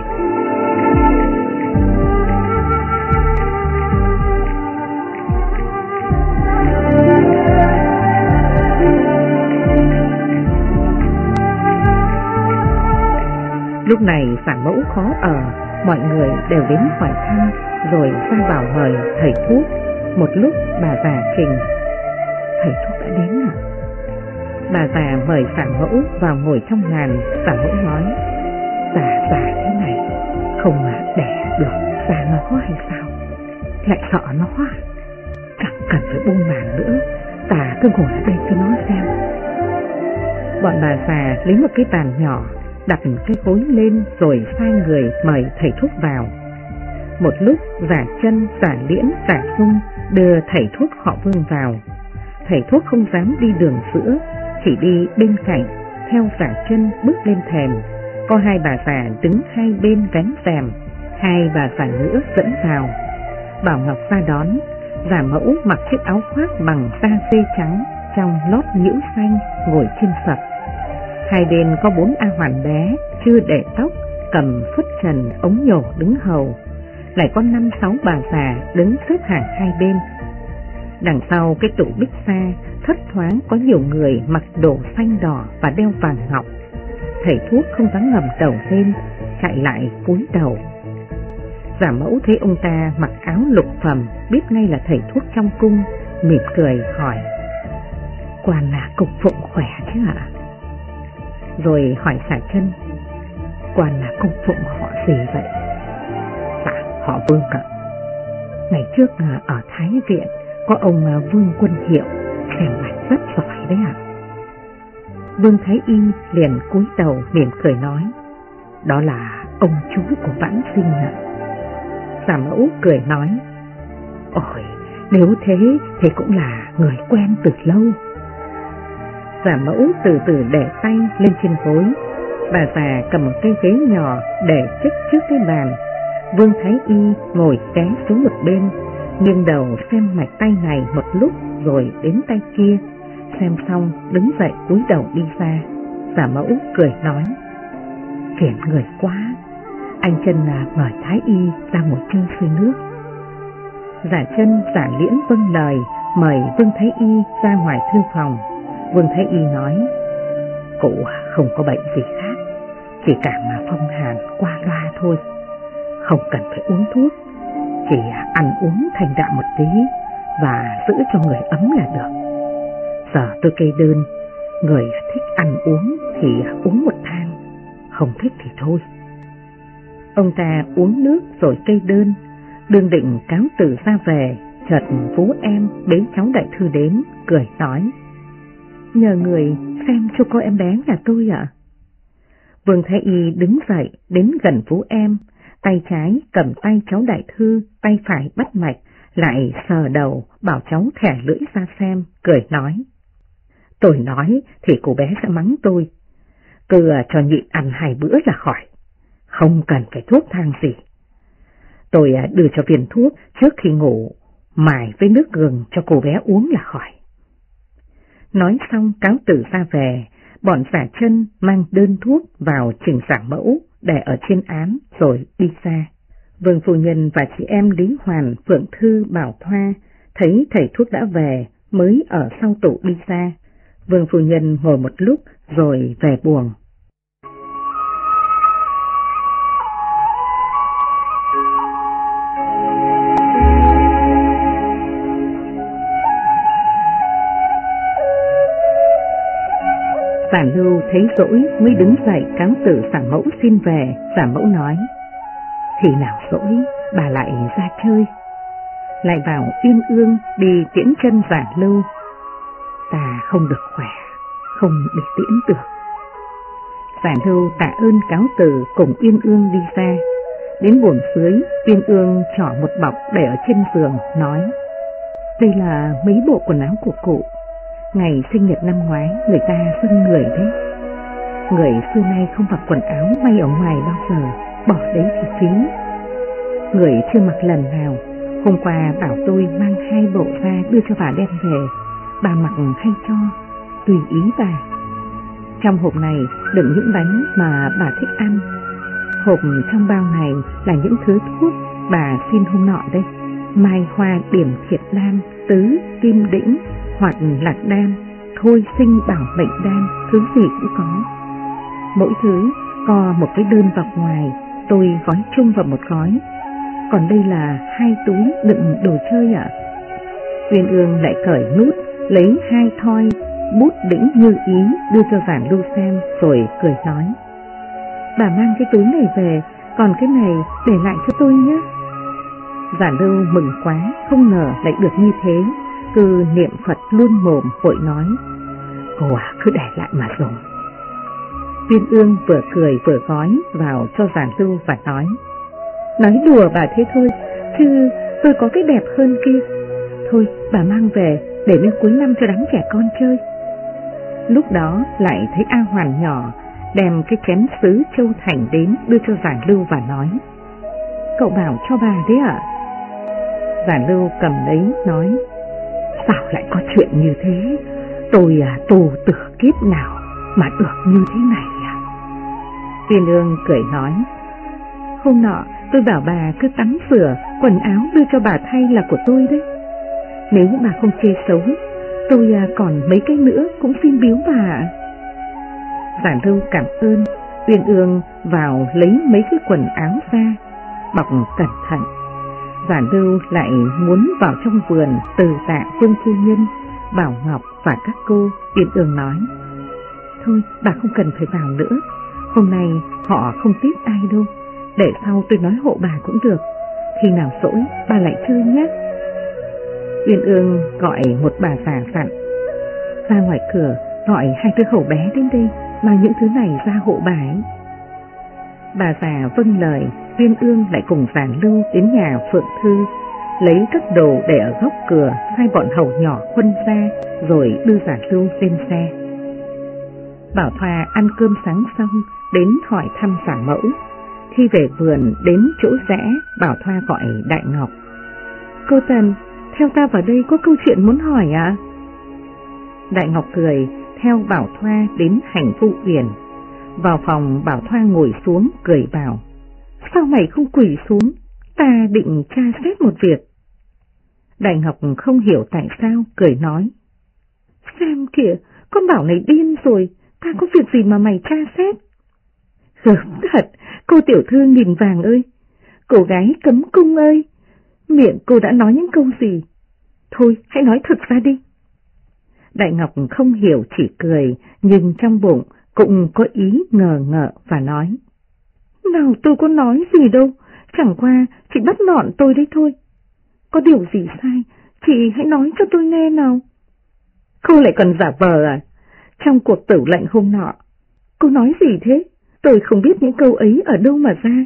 Lúc này giả mẫu khó ở, mọi người đều đến hỏi thăm, rồi ra vào mời thầy thuốc. Một lúc bà già trình, thầy thuốc đã đến ạ. Bà già mời giả mẫu vào ngồi trong ngàn. Giả mẫu nói, già thế này không mà đẻ được ra nó hay sao? Lại sợ nó à? Chẳng cần phải buông màn nữa, ta cứ ngồi ở đây cho nó xem. Bọn bà già lấy một cái bàn nhỏ, đặt cái gối lên rồi sai người mời thầy thuốc vào. Một lúc Giả Chân, Giả Liễn, Giả Dung đưa thầy thuốc họ Vương vào. Thầy thuốc không dám đi đường giữa, chỉ đi bên cạnh, theo Giả Chân bước lên thềm. Có hai bà già đứng hai bên vén rèm, hai bà già nữa dẫn vào. Bảo Ngọc ra đón. Giả Mẫu mặc chiếc áo khoác bằng da dê trắng, trong lót nhũ xanh, ngồi trên sập. Hai bên có 4 A Hoàn bé, chưa để tóc, cầm phất trần ống nhổ đứng hầu. Lại có 5-6 bà già đứng xếp hàng hai bên. Đằng sau cái tủ bích xa, thấp thoáng có nhiều người mặc đồ xanh đỏ và đeo vàng ngọc. Thầy thuốc không dám ngẩng đầu lên, chạy lại cúi đầu. Giả Mẫu thấy ông ta mặc áo lục phẩm, biết ngay là thầy thuốc trong cung, mỉm cười hỏi: "Quan là cục phụng khỏe chứ ạ?" Rồi hỏi Giả Chân: "Quan là cục phụng họ gì vậy?" "Dạ, họ Vương ạ. Ngày trước ở Thái Viện có ông Vương Quân Hiệu, xem mạch rất giỏi đấy ạ." Vương Thái Y liền cúi đầu mỉm cười nói: "Đó là ông chú của Vãn Sinh ạ." Giả Mẫu cười nói: "Ôi, nếu thế thì cũng là người quen từ lâu." Giả Mẫu từ từ để tay lên trên gối. Bà già cầm một cây ghế nhỏ để chức trước cái bàn. Vương Thái Y ngồi ghé xuống một bên, nghiêng đầu xem mạch tay này một lúc rồi đến tay kia. Xem xong đứng dậy cúi đầu đi ra. Giả Mẫu cười nói: "Phiền người quá, anh Chân mời Thái Y ra ngồi chơi suối nước." Giả Chân, Giả Liễn vâng lời, mời Vương Thái Y ra ngoài thư phòng. Vương Thái Y nói: "Cụ không có bệnh gì khác, chỉ cảm phong hàn qua loa thôi, không cần phải uống thuốc, chỉ ăn uống thanh đạm một tí và giữ cho người ấm là được. Giờ tôi kê đơn, người thích ăn uống thì uống một thang, không thích thì thôi." Ông ta uống nước rồi kê đơn, đương định cáo từ ra về, chợt Phú Em bế cháu đại thư đến, cười nói: "Nhờ người xem cho cô em bé nhà tôi ạ." Vương Thái Y đứng dậy đến gần Phú Em, tay trái cầm tay cháu đại thư, tay phải bắt mạch, lại sờ đầu bảo cháu thẻ lưỡi ra xem, cười nói: "Tôi nói thì cô bé sẽ mắng tôi, cứ cho nhịn ăn 2 bữa là khỏi, không cần phải thuốc thang gì. Tôi đưa cho viên thuốc trước khi ngủ, mài với nước gừng cho cô bé uống là khỏi." Nói xong cáo từ ra về. Bọn Giả Chân mang đơn thuốc vào trình Giả Mẫu để ở trên án rồi đi ra. Vương phu nhân và chị em Lý Hoàn, Phượng Thư, Bảo Thoa thấy thầy thuốc đã về mới ở sau tủ đi ra. Vương phu nhân ngồi một lúc rồi về buồng. Giả Lưu thấy rỗi mới đứng dậy cáo từ Giả Mẫu xin về. Giả Mẫu nói: "Khi nào rỗi bà lại ra chơi." Lại vào Uyên Ương đi tiễn chân Giả Lưu. "Ta không được khỏe, không để tiễn được." Giả Lưu tạ ơn cáo từ cùng Uyên Ương đi ra. Đến buồng dưới, Uyên Ương trỏ một bọc để ở trên giường, nói: "Đây là mấy bộ quần áo của cụ. Ngày sinh nhật năm ngoái người ta dâng người đấy. Người xưa nay không mặc quần áo may ở ngoài bao giờ, bỏ đấy thì phí. Người chưa mặc lần nào, hôm qua bảo tôi mang 2 bộ ra đưa cho bà đem về, bà mặc hay cho, tùy ý bà. Trong hộp này đựng những bánh mà bà thích ăn. Hộp trong bao này là những thứ thuốc bà xin hôm nọ đây: mai hoa điểm thiệt đan, tứ kim đĩnh, hoặc lạc đan, thôi sinh bảo mệnh đan, thứ gì cũng có. Mỗi thứ có một cái đơn bọc ngoài, tôi gói chung vào một gói. Còn đây là 2 túi đựng đồ chơi ạ." Uyên Ương lại cởi nút, lấy 2 thoi bút đĩnh như ý đưa cho Giả Lưu xem, rồi cười nói: "Bà mang cái túi này về, còn cái này để lại cho tôi nhé." Giả Lưu mừng quá, không ngờ lại được như thế, cứ niệm Phật luôn mồm vội nói: "Cô cứ để lại mà dùng." Uyên Ương vừa cười vừa gói vào cho Giản Lưu và nói đùa bà thế thôi, chứ tôi có cái đẹp hơn kia. Thôi bà mang về để đến cuối năm cho đám trẻ con chơi. Lúc đó lại thấy A Hoàn nhỏ đem cái chén sứ châu thành đến đưa cho Giản Lưu và nói: cậu bảo cho bà đấy ạ. Giản Lưu cầm lấy nói: sao lại có chuyện như thế? Tôi tù tử kiếp nào mà được như thế này à? Uyên Ương cười nói: hôm nọ tôi bảo bà cứ tắm rửa, quần áo đưa cho bà thay là của tôi đấy. Nếu bà không chê xấu, tôi còn mấy cái nữa cũng xin biếu bà. Giản Lưu cảm ơn. Uyên Ương vào lấy mấy cái quần áo ra, bọc cẩn thận. Giản Lưu lại muốn vào trong vườn từ tạ Vương phu nhân, Bảo Ngọc và các cô. Uyên Ương nói: thôi bà không cần phải vào nữa, hôm nay họ không tiếp ai đâu, để sau tôi nói hộ bà cũng được, khi nào rỗi bà lại chơi nhé. Uyên Ương gọi một bà già dặn: ra ngoài cửa gọi hai đứa hầu bé đến đây, mang những thứ này ra hộ bà ấy. Bà già vâng lời. Uyên Ương lại cùng Giản Lưu đến nhà Phượng Thư, lấy các đồ để ở góc cửa, sai bọn hầu nhỏ khuân ra, rồi đưa Giản Lưu lên xe. Bảo Thoa ăn cơm sáng xong đến hỏi thăm giả mẫu. Khi về vườn đến chỗ rẽ, Bảo Thoa gọi Đại Ngọc: cô Tần, theo ta vào đây có câu chuyện muốn hỏi ạ. Đại Ngọc cười, theo Bảo Thoa đến hành Vu Uyển. Vào phòng, Bảo Thoa ngồi xuống cười bảo: sao mày không quỳ xuống, ta định tra xét một việc. Đại Ngọc không hiểu tại sao, cười nói: xem kìa, con Bảo này điên rồi, ta có việc gì mà mày tra xét? Gớm thật, cô tiểu thư nghìn vàng ơi, cô gái cấm cung ơi, miệng cô đã nói những câu gì? Thôi hãy nói thật ra đi. Đại Ngọc không hiểu, chỉ cười, nhưng trong bụng cũng có ý ngờ ngợ và nói: nào tôi có nói gì đâu, chẳng qua chị bắt nọn tôi đấy thôi. Có điều gì sai, chị hãy nói cho tôi nghe nào. Cô lại còn giả vờ à? Trong cuộc tửu lệnh hôm nọ, cô nói gì thế? Tôi không biết những câu ấy ở đâu mà ra.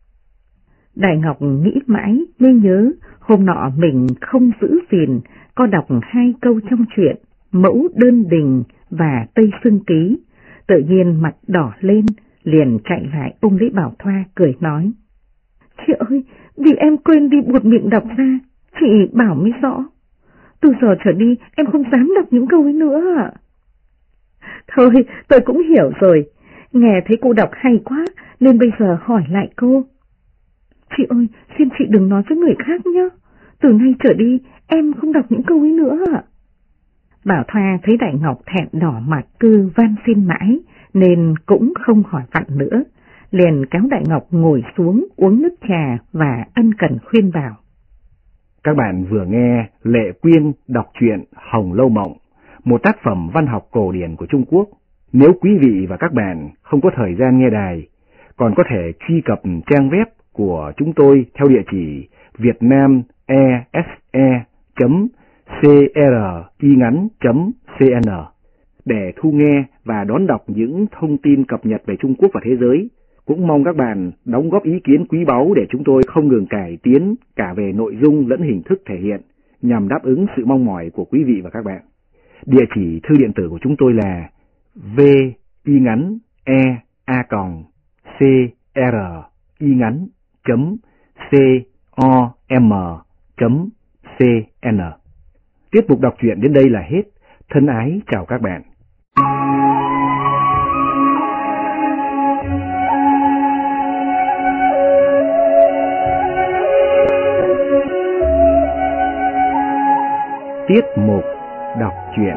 Đại Ngọc nghĩ mãi nên nhớ hôm nọ mình không giữ gìn, có đọc hai câu trong truyện Mẫu Đơn Đình và Tây Xưng Ký, tự nhiên mặt đỏ lên, liền chạy lại ôm lấy Bảo Thoa cười nói: chị ơi, vì em quên đi buột miệng đọc ra, chị bảo mới rõ. Từ giờ trở đi em không dám đọc những câu ấy nữa ạ. Thôi tôi cũng hiểu rồi, nghe thấy cô đọc hay quá nên bây giờ hỏi lại cô. Chị ơi, xin chị đừng nói với người khác nhé, từ nay trở đi em không đọc những câu ấy nữa ạ. Bảo Thoa thấy Đại Ngọc thẹn đỏ mặt cứ van xin mãi nên cũng không hỏi vặn nữa, liền kéo Đại Ngọc ngồi xuống uống nước trà và ân cần khuyên bảo. Các bạn vừa nghe Lệ Quyên đọc truyện Hồng Lâu Mộng, một tác phẩm văn học cổ điển của Trung Quốc. Nếu quý vị và các bạn không có thời gian nghe đài, còn có thể truy cập trang web của chúng tôi theo địa chỉ vietnamese.cringắn.cn để thu nghe và đón đọc những thông tin cập nhật về Trung Quốc và thế giới. Cũng mong các bạn đóng góp ý kiến quý báu để chúng tôi không ngừng cải tiến cả về nội dung lẫn hình thức thể hiện, nhằm đáp ứng sự mong mỏi của quý vị và các bạn. Địa chỉ thư điện tử của chúng tôi là vingắn.cringắn.com.cn. Tiết mục đọc truyện đến đây là hết. Thân ái chào các bạn. Tiết mục đọc truyện.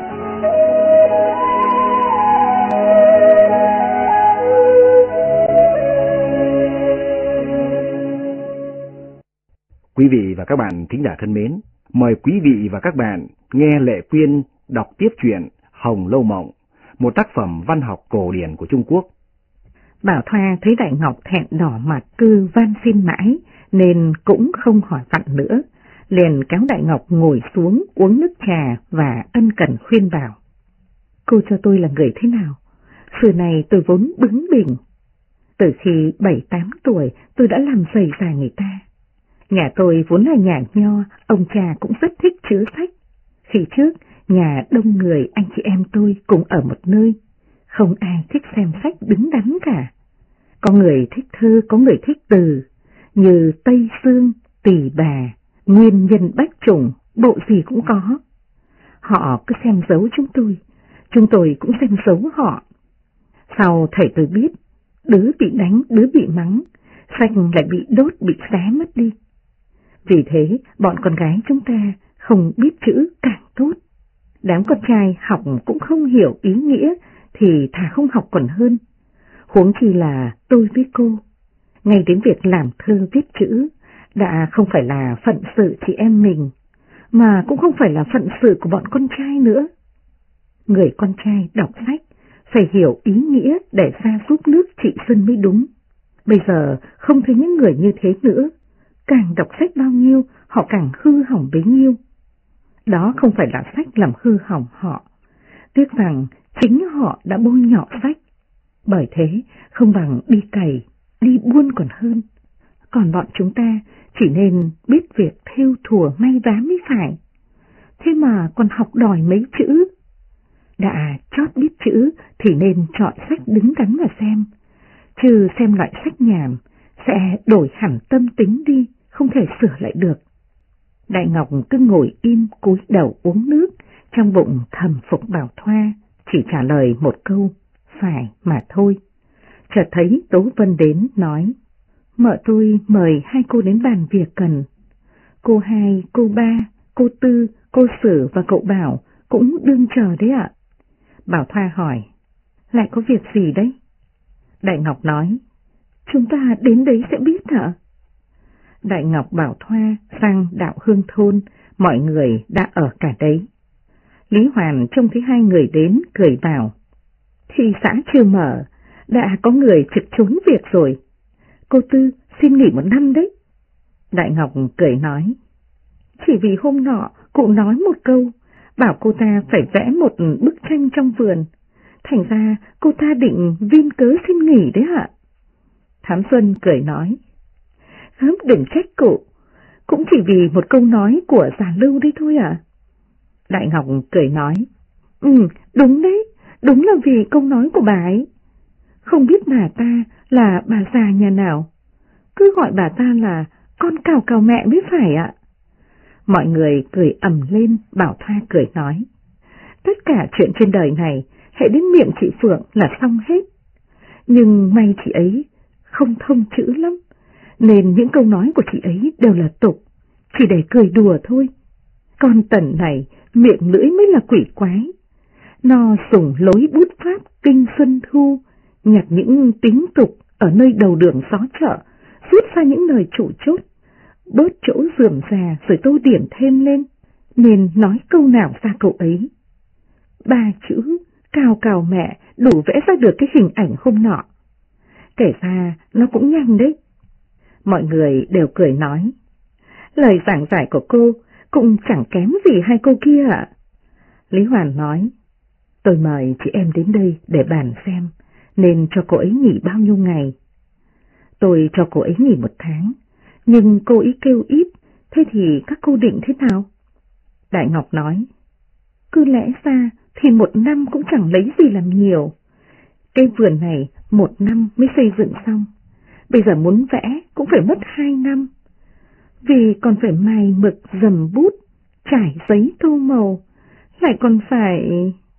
Quý vị và các bạn thính giả thân mến, mời quý vị và các bạn nghe Lệ Quyên đọc tiếp truyện Hồng Lâu Mộng, một tác phẩm văn học cổ điển của Trung Quốc. Bảo Thoa thấy Đại Ngọc thẹn đỏ mặt cứ van xin mãi nên cũng không hỏi vặn nữa, liền kéo Đại Ngọc ngồi xuống uống nước trà và ân cần khuyên bảo. Cô cho tôi là người thế nào? Xưa này tôi vốn bướng bỉnh. Từ khi 7-8 tuổi tôi đã làm rầy rà người ta. Nhà tôi vốn là nhà nho, ông cha cũng rất thích chứa sách. Khi trước, nhà đông người anh chị em tôi cùng ở một nơi, không ai thích xem sách đứng đắn cả. Có người thích thơ, có người thích từ, như Tây Sương, Tỳ Bà, Nguyên Nhân Bách Chủng, bộ gì cũng có. Họ cứ xem dấu chúng tôi cũng xem dấu họ. Sau thầy tôi biết, đứa bị đánh, đứa bị mắng, sách lại bị đốt, bị xé mất đi. Vì thế, bọn con gái chúng ta không biết chữ càng tốt. Đám con trai học cũng không hiểu ý nghĩa thì thà không học còn hơn. Huống chi là tôi với cô. Ngay đến việc làm thơ viết chữ đã không phải là phận sự chị em mình, mà cũng không phải là phận sự của bọn con trai nữa. Người con trai đọc sách phải hiểu ý nghĩa để ra giúp nước trị dân mới đúng. Bây giờ không thấy những người như thế nữa, càng đọc sách bao nhiêu họ càng hư hỏng bấy nhiêu. Đó không phải là sách làm hư hỏng họ, tiếc rằng chính họ đã bôi nhọ sách. Bởi thế không bằng đi cày, đi buôn còn hơn. Còn bọn chúng ta chỉ nên biết việc thêu thùa may vá mới phải. Thế mà còn học đòi mấy chữ. Đã chót biết chữ thì nên chọn sách đứng đắn mà xem, chứ xem loại sách nhảm sẽ đổi hẳn tâm tính đi, không thể sửa lại được. Đại Ngọc cứ ngồi im cúi đầu uống nước, trong bụng thầm phục Bảo Thoa, chỉ trả lời một câu, phải mà thôi. Chợt thấy Tố Vân đến nói, mợ tôi mời hai cô đến bàn việc cần. Cô Hai, cô Ba, cô Tư, cô Sử và cậu Bảo cũng đương chờ đấy ạ. Bảo Thoa hỏi, lại có việc gì đấy? Đại Ngọc nói, chúng ta đến đấy sẽ biết hả? Đại Ngọc bảo Thoa sang Đạo Hương thôn, mọi người đã ở cả đấy. Lý Hoàn trông thấy hai người đến, cười bảo, thị xã chưa mở, đã có người trực trốn việc rồi. Cô Tư xin nghỉ 1 năm đấy. Đại Ngọc cười nói, chỉ vì hôm nọ cụ nói một câu, bảo cô ta phải vẽ một bức tranh trong vườn, thành ra cô ta định viên cớ xin nghỉ đấy ạ. Thám Xuân cười nói, đừng trách cụ, cũng chỉ vì một câu nói của già Lưu đấy thôi à. Đại Ngọc cười nói, đúng đấy, đúng là vì câu nói của bà ấy. Không biết bà ta là bà già nhà nào, cứ gọi bà ta là con cào cào mẹ mới phải ạ. Mọi người cười ầm lên. Bảo Thoa cười nói, tất cả chuyện trên đời này hễ đến miệng chị Phượng là xong hết. Nhưng may chị ấy không thông chữ lắm, nên những câu nói của chị ấy đều là tục, chỉ để cười đùa thôi. Con Tần này miệng lưỡi mới là quỷ quái. Nó dùng lối bút pháp kinh xuân thu, nhặt những tính tục ở nơi đầu đường xó chợ, rút ra những lời chủ chốt, bớt chỗ rườm rà rồi tô điểm thêm lên, nên nói câu nào ra câu ấy. 3 chữ cào cào mẹ đủ vẽ ra được cái hình ảnh hôm nọ. Kể ra nó cũng nhanh đấy. Mọi người đều cười nói, lời giảng giải của cô cũng chẳng kém gì hai cô kia ạ. Lý Hoàn nói, tôi mời chị em đến đây để bàn xem nên cho cô ấy nghỉ bao nhiêu ngày. Tôi cho cô ấy nghỉ 1 tháng, nhưng cô ấy kêu ít, thế thì các cô định thế nào? Đại Ngọc nói, cứ lẽ ra thì 1 năm cũng chẳng lấy gì làm nhiều. Cái vườn này 1 năm mới xây dựng xong, bây giờ muốn vẽ cũng phải mất 2 năm, vì còn phải mài mực dầm bút, trải giấy tô màu, lại còn phải...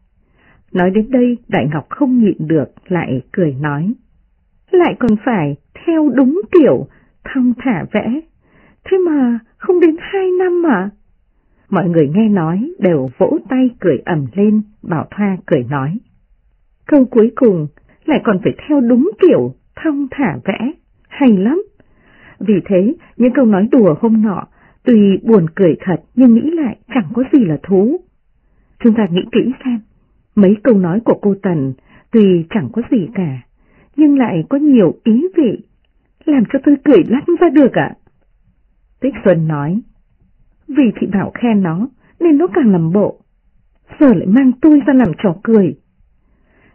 Nói đến đây Đại Ngọc không nhịn được, lại cười nói, lại còn phải theo đúng kiểu thong thả vẽ, thế mà không đến 2 năm mà. Mọi người nghe nói đều vỗ tay cười ầm lên. Bảo Thoa cười nói, câu cuối cùng lại còn phải theo đúng kiểu thong thả vẽ, hay lắm. Vì thế những câu nói đùa hôm nọ tuy buồn cười thật nhưng nghĩ lại chẳng có gì là thú. Chúng ta nghĩ kỹ xem, mấy câu nói của cô Tần tuy chẳng có gì cả, nhưng lại có nhiều ý vị, làm cho tôi cười lăn ra được ạ. Tích Xuân nói, vì chị Bảo khen nó nên nó càng làm bộ, giờ lại mang tôi ra làm trò cười.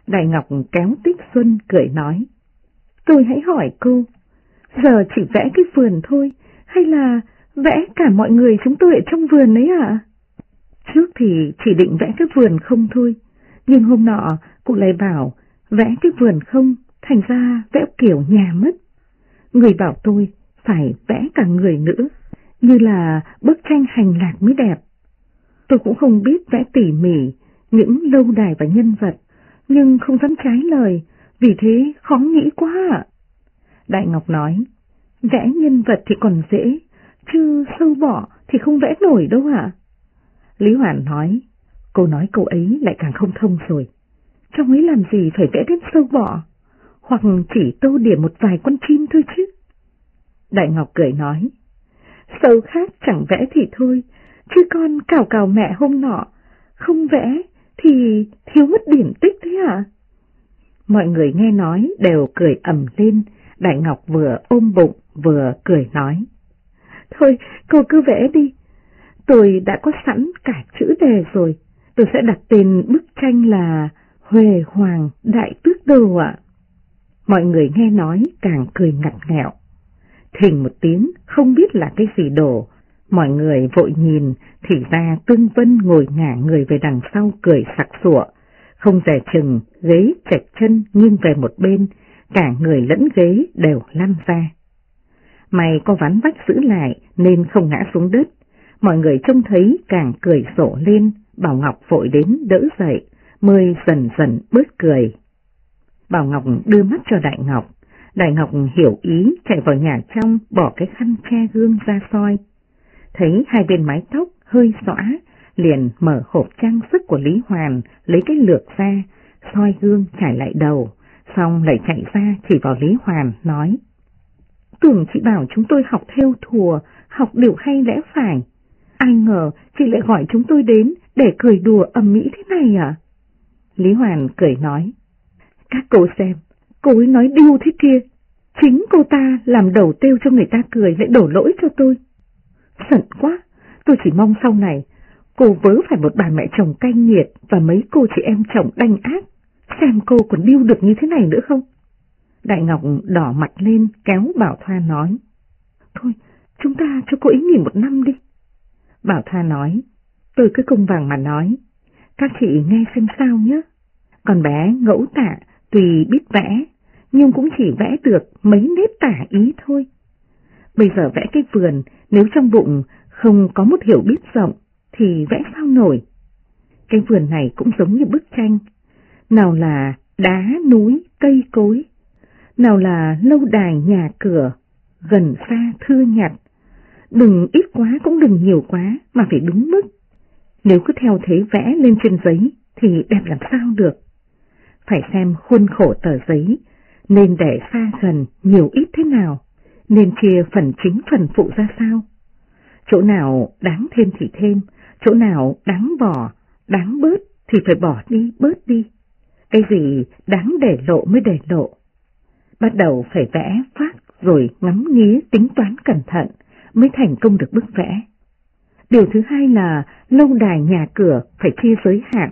Đại Ngọc kéo Tích Xuân cười nói, tôi hãy hỏi cô, giờ chỉ vẽ cái vườn thôi, hay là vẽ cả mọi người chúng tôi ở trong vườn ấy ạ? Trước thì chỉ định vẽ cái vườn không thôi, nhưng hôm nọ cụ lại bảo vẽ cái vườn không, thành ra vẽ kiểu nhà mất. Người bảo tôi phải vẽ cả người nữa, như là bức tranh hành lạc mới đẹp. Tôi cũng không biết vẽ tỉ mỉ những lâu đài và nhân vật, nhưng không dám trái lời, vì thế khó nghĩ quá ạ. Đại Ngọc nói, vẽ nhân vật thì còn dễ, chứ sâu bọ thì không vẽ nổi đâu ạ. Lý Hoàn nói, cô nói câu ấy lại càng không thông rồi. Trong ấy làm gì phải vẽ đến sâu bọ, hoặc chỉ tô điểm một vài con chim thôi chứ. Đại Ngọc cười nói, sâu khác chẳng vẽ thì thôi, chứ con cào cào mẹ hôm nọ, không vẽ thì thiếu mất điểm tích thế à? Mọi người nghe nói đều cười ầm lên, Đại Ngọc vừa ôm bụng vừa cười nói, thôi cô cứ vẽ đi, tôi đã có sẵn cả chữ đề rồi, tôi sẽ đặt tên bức tranh là Huệ Hoàng Đại Tước Đồ ạ. Mọi người nghe nói càng cười ngặt nghẹo. Thình một tiếng không biết là cái gì đổ, mọi người vội nhìn thì ra Tương Vân ngồi ngả người về đằng sau cười sặc sụa, không dè chừng ghế chệch chân nghiêng về một bên, cả người lẫn ghế đều lăn ra. May có ván vách giữ lại nên không ngã xuống đất, mọi người trông thấy càng cười rộ lên, Bảo Ngọc vội đến đỡ dậy, mới dần dần bớt cười. Bảo Ngọc đưa mắt cho Đại Ngọc hiểu ý chạy vào nhà trong bỏ cái khăn che gương ra soi. Thấy hai bên mái tóc hơi xõa, liền mở hộp trang sức của Lý Hoàn, lấy cái lược ra, soi gương trải lại đầu, xong lại chạy ra chỉ vào Lý Hoàn nói, tưởng chị bảo chúng tôi học thêu thùa, học điều hay lẽ phải, ai ngờ chị lại gọi chúng tôi đến để cười đùa ầm ĩ thế này à? Lý Hoàn cười nói, các cô xem, cô ấy nói điêu thế kia, chính cô ta làm đầu têu cho người ta cười lại đổ lỗi cho tôi. Giận quá, tôi chỉ mong sau này cô vớ phải một bà mẹ chồng cay nghiệt và mấy cô chị em chồng đanh ác, xem cô còn điêu được như thế này nữa không. Đại Ngọc đỏ mặt lên kéo Bảo Thoa nói, thôi chúng ta cho cô ấy nghỉ 1 năm đi. Bảo Thoa nói, tôi cứ công bằng mà nói, các chị nghe xem sao nhé. Còn bé Ngẫu Tạ tuy biết vẽ, nhưng cũng chỉ vẽ được mấy nét tả ý thôi. Bây giờ vẽ cái vườn, nếu trong bụng không có một hiểu biết rộng, thì vẽ sao nổi. Cái vườn này cũng giống như bức tranh, nào là đá, núi, cây cối, nào là lâu đài, nhà cửa, gần xa, thưa nhặt. Đừng ít quá cũng đừng nhiều quá, mà phải đúng mức. Nếu cứ theo thế vẽ lên trên giấy, thì đẹp làm sao được. Phải xem khuôn khổ tờ giấy, nên để xa gần, nhiều ít thế nào, nên chia phần chính phần phụ ra sao. Chỗ nào đáng thêm thì thêm, chỗ nào đáng bỏ, đáng bớt thì phải bỏ đi, bớt đi. Cái gì đáng để lộ mới để lộ. Bắt đầu phải vẽ phát rồi ngắm nghía tính toán cẩn thận mới thành công được bức vẽ. Điều thứ hai là lâu đài nhà cửa phải chia giới hạn.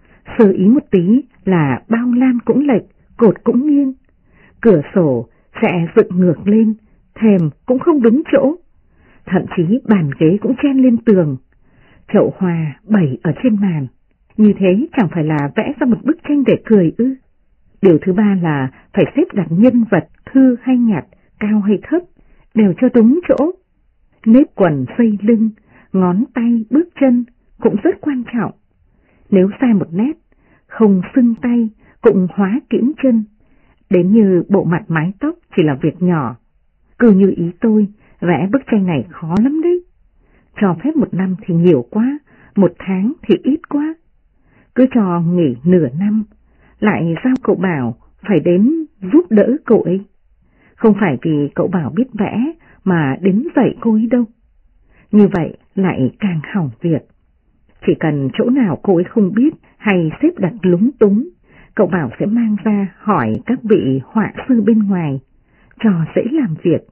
Sơ ý một tí là bao lan cũng lệch, cột cũng nghiêng. Cửa sổ sẽ dựng ngược lên, thềm cũng không đúng chỗ. Thậm chí bàn ghế cũng chen lên tường. Chậu hoa bày ở trên màn. Như thế chẳng phải là vẽ ra một bức tranh để cười ư. Điều thứ ba là phải xếp đặt nhân vật thư hay nhạt, cao hay thấp, đều cho đúng chỗ. Nếp quần xây lưng, ngón tay, bước chân cũng rất quan trọng. Nếu sai một nét, không xưng tay cũng hóa kiễng chân. Đến như bộ mặt mái tóc chỉ là việc nhỏ. Cứ như ý tôi, vẽ bức tranh này khó lắm đấy. Cho phép 1 năm thì nhiều quá, 1 tháng thì ít quá. Cứ cho nghỉ nửa năm, lại giao cậu Bảo phải đến giúp đỡ cậu ấy. Không phải vì cậu Bảo biết vẽ mà đến dạy cô ấy đâu. Như vậy lại càng hỏng việc. Chỉ cần chỗ nào cô ấy không biết hay xếp đặt lúng túng, cậu Bảo sẽ mang ra hỏi các vị họa sư bên ngoài, cho dễ làm việc.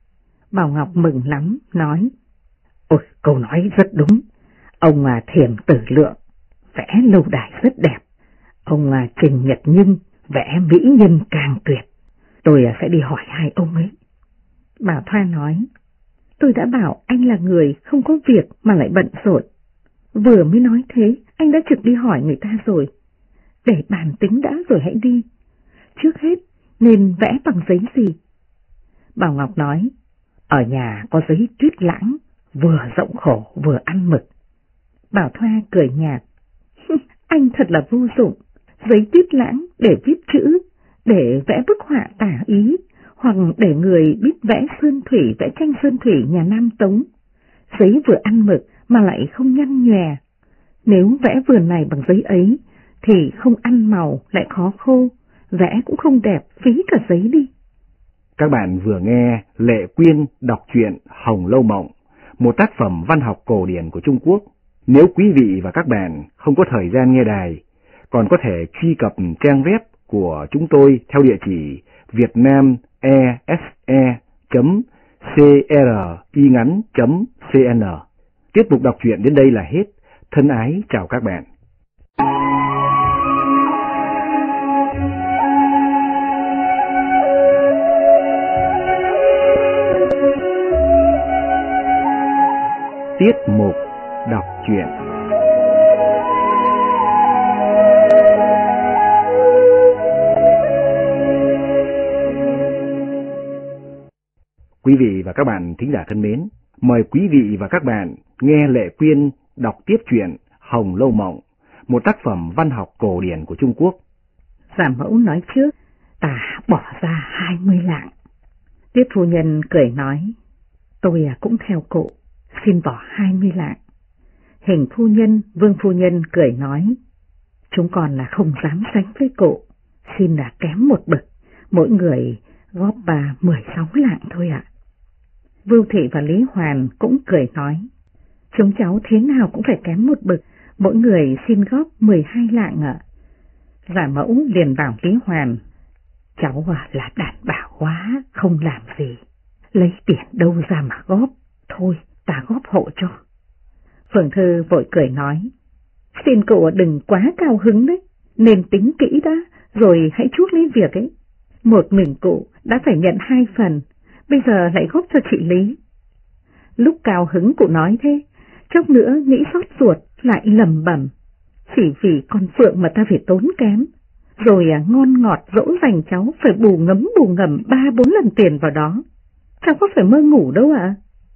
Bảo Ngọc mừng lắm, nói, ôi câu nói rất đúng, ông Thiểm Tử Lượng vẽ lâu đài rất đẹp, Ông Trình Nhật Nhưng vẽ mỹ nhân càng tuyệt. Tôi sẽ đi hỏi hai ông ấy. Bảo Thoa nói, tôi đã bảo anh là người không có việc mà lại bận rộn. Vừa mới nói thế, anh đã trực đi hỏi người ta rồi. Để bàn tính đã rồi hãy đi. Trước hết, nên vẽ bằng giấy gì? Bảo Ngọc nói, ở nhà có giấy tuyết lãng, vừa rộng khổ vừa ăn mực. Bảo Thoa cười nhạt, anh thật là vô dụng. Giấy tuyết lãng để viết chữ, để vẽ bức họa tả ý, hoặc để người biết vẽ sơn thủy, vẽ tranh sơn thủy nhà Nam Tống. Giấy vừa ăn mực mà lại không nhăn nhòe. Nếu vẽ vườn này bằng giấy ấy, thì không ăn màu, lại khó khô, vẽ cũng không đẹp, phí cả giấy đi. Các bạn vừa nghe Lệ Quyên đọc truyện Hồng Lâu Mộng, một tác phẩm văn học cổ điển của Trung Quốc. Nếu quý vị và các bạn không có thời gian nghe đài, còn có thể truy cập trang web của chúng tôi theo địa chỉ vietnamese.cringắn.cn. Tiết mục đọc truyện đến đây là hết. Thân ái chào các bạn. Tiết mục đọc truyện. Quý vị và các bạn thính giả thân mến, mời quý vị và các bạn nghe Lệ Quyên đọc tiếp truyện Hồng Lâu Mộng, một tác phẩm văn học cổ điển của Trung Quốc. Giả Mẫu nói trước, ta bỏ ra 20 lạng. Tiết phu nhân cười nói, tôi cũng theo cụ, xin bỏ 20 lạng. Hình phu nhân, Vương phu nhân cười nói, chúng con là không dám sánh với cụ, xin là kém một bậc, mỗi người góp 16 lạng thôi ạ. Vưu Thị và Lý Hoàn cũng cười nói, chúng cháu thế nào cũng phải kém một bậc, mỗi người xin góp 12 lạng ạ. Giả Mẫu liền bảo Lý Hoàn, cháu là đàn bà quá, không làm gì, lấy tiền đâu ra mà góp, thôi ta góp hộ cho. Phượng Thư vội cười nói, xin cụ đừng quá cao hứng đấy, nên tính kỹ đã, rồi hãy chuốc lấy việc ấy. Một mình cụ đã phải nhận 2 phần, bây giờ lại góp cho chị Lý. Lúc cao hứng cụ nói thế, chốc nữa nghĩ xót ruột lại lầm bẩm, chỉ vì con Phượng mà ta phải tốn kém, rồi ngon ngọt dỗ dành cháu phải bù ngấm bù ngầm 3-4 lần tiền vào đó, cháu có phải mơ ngủ đâu ạ.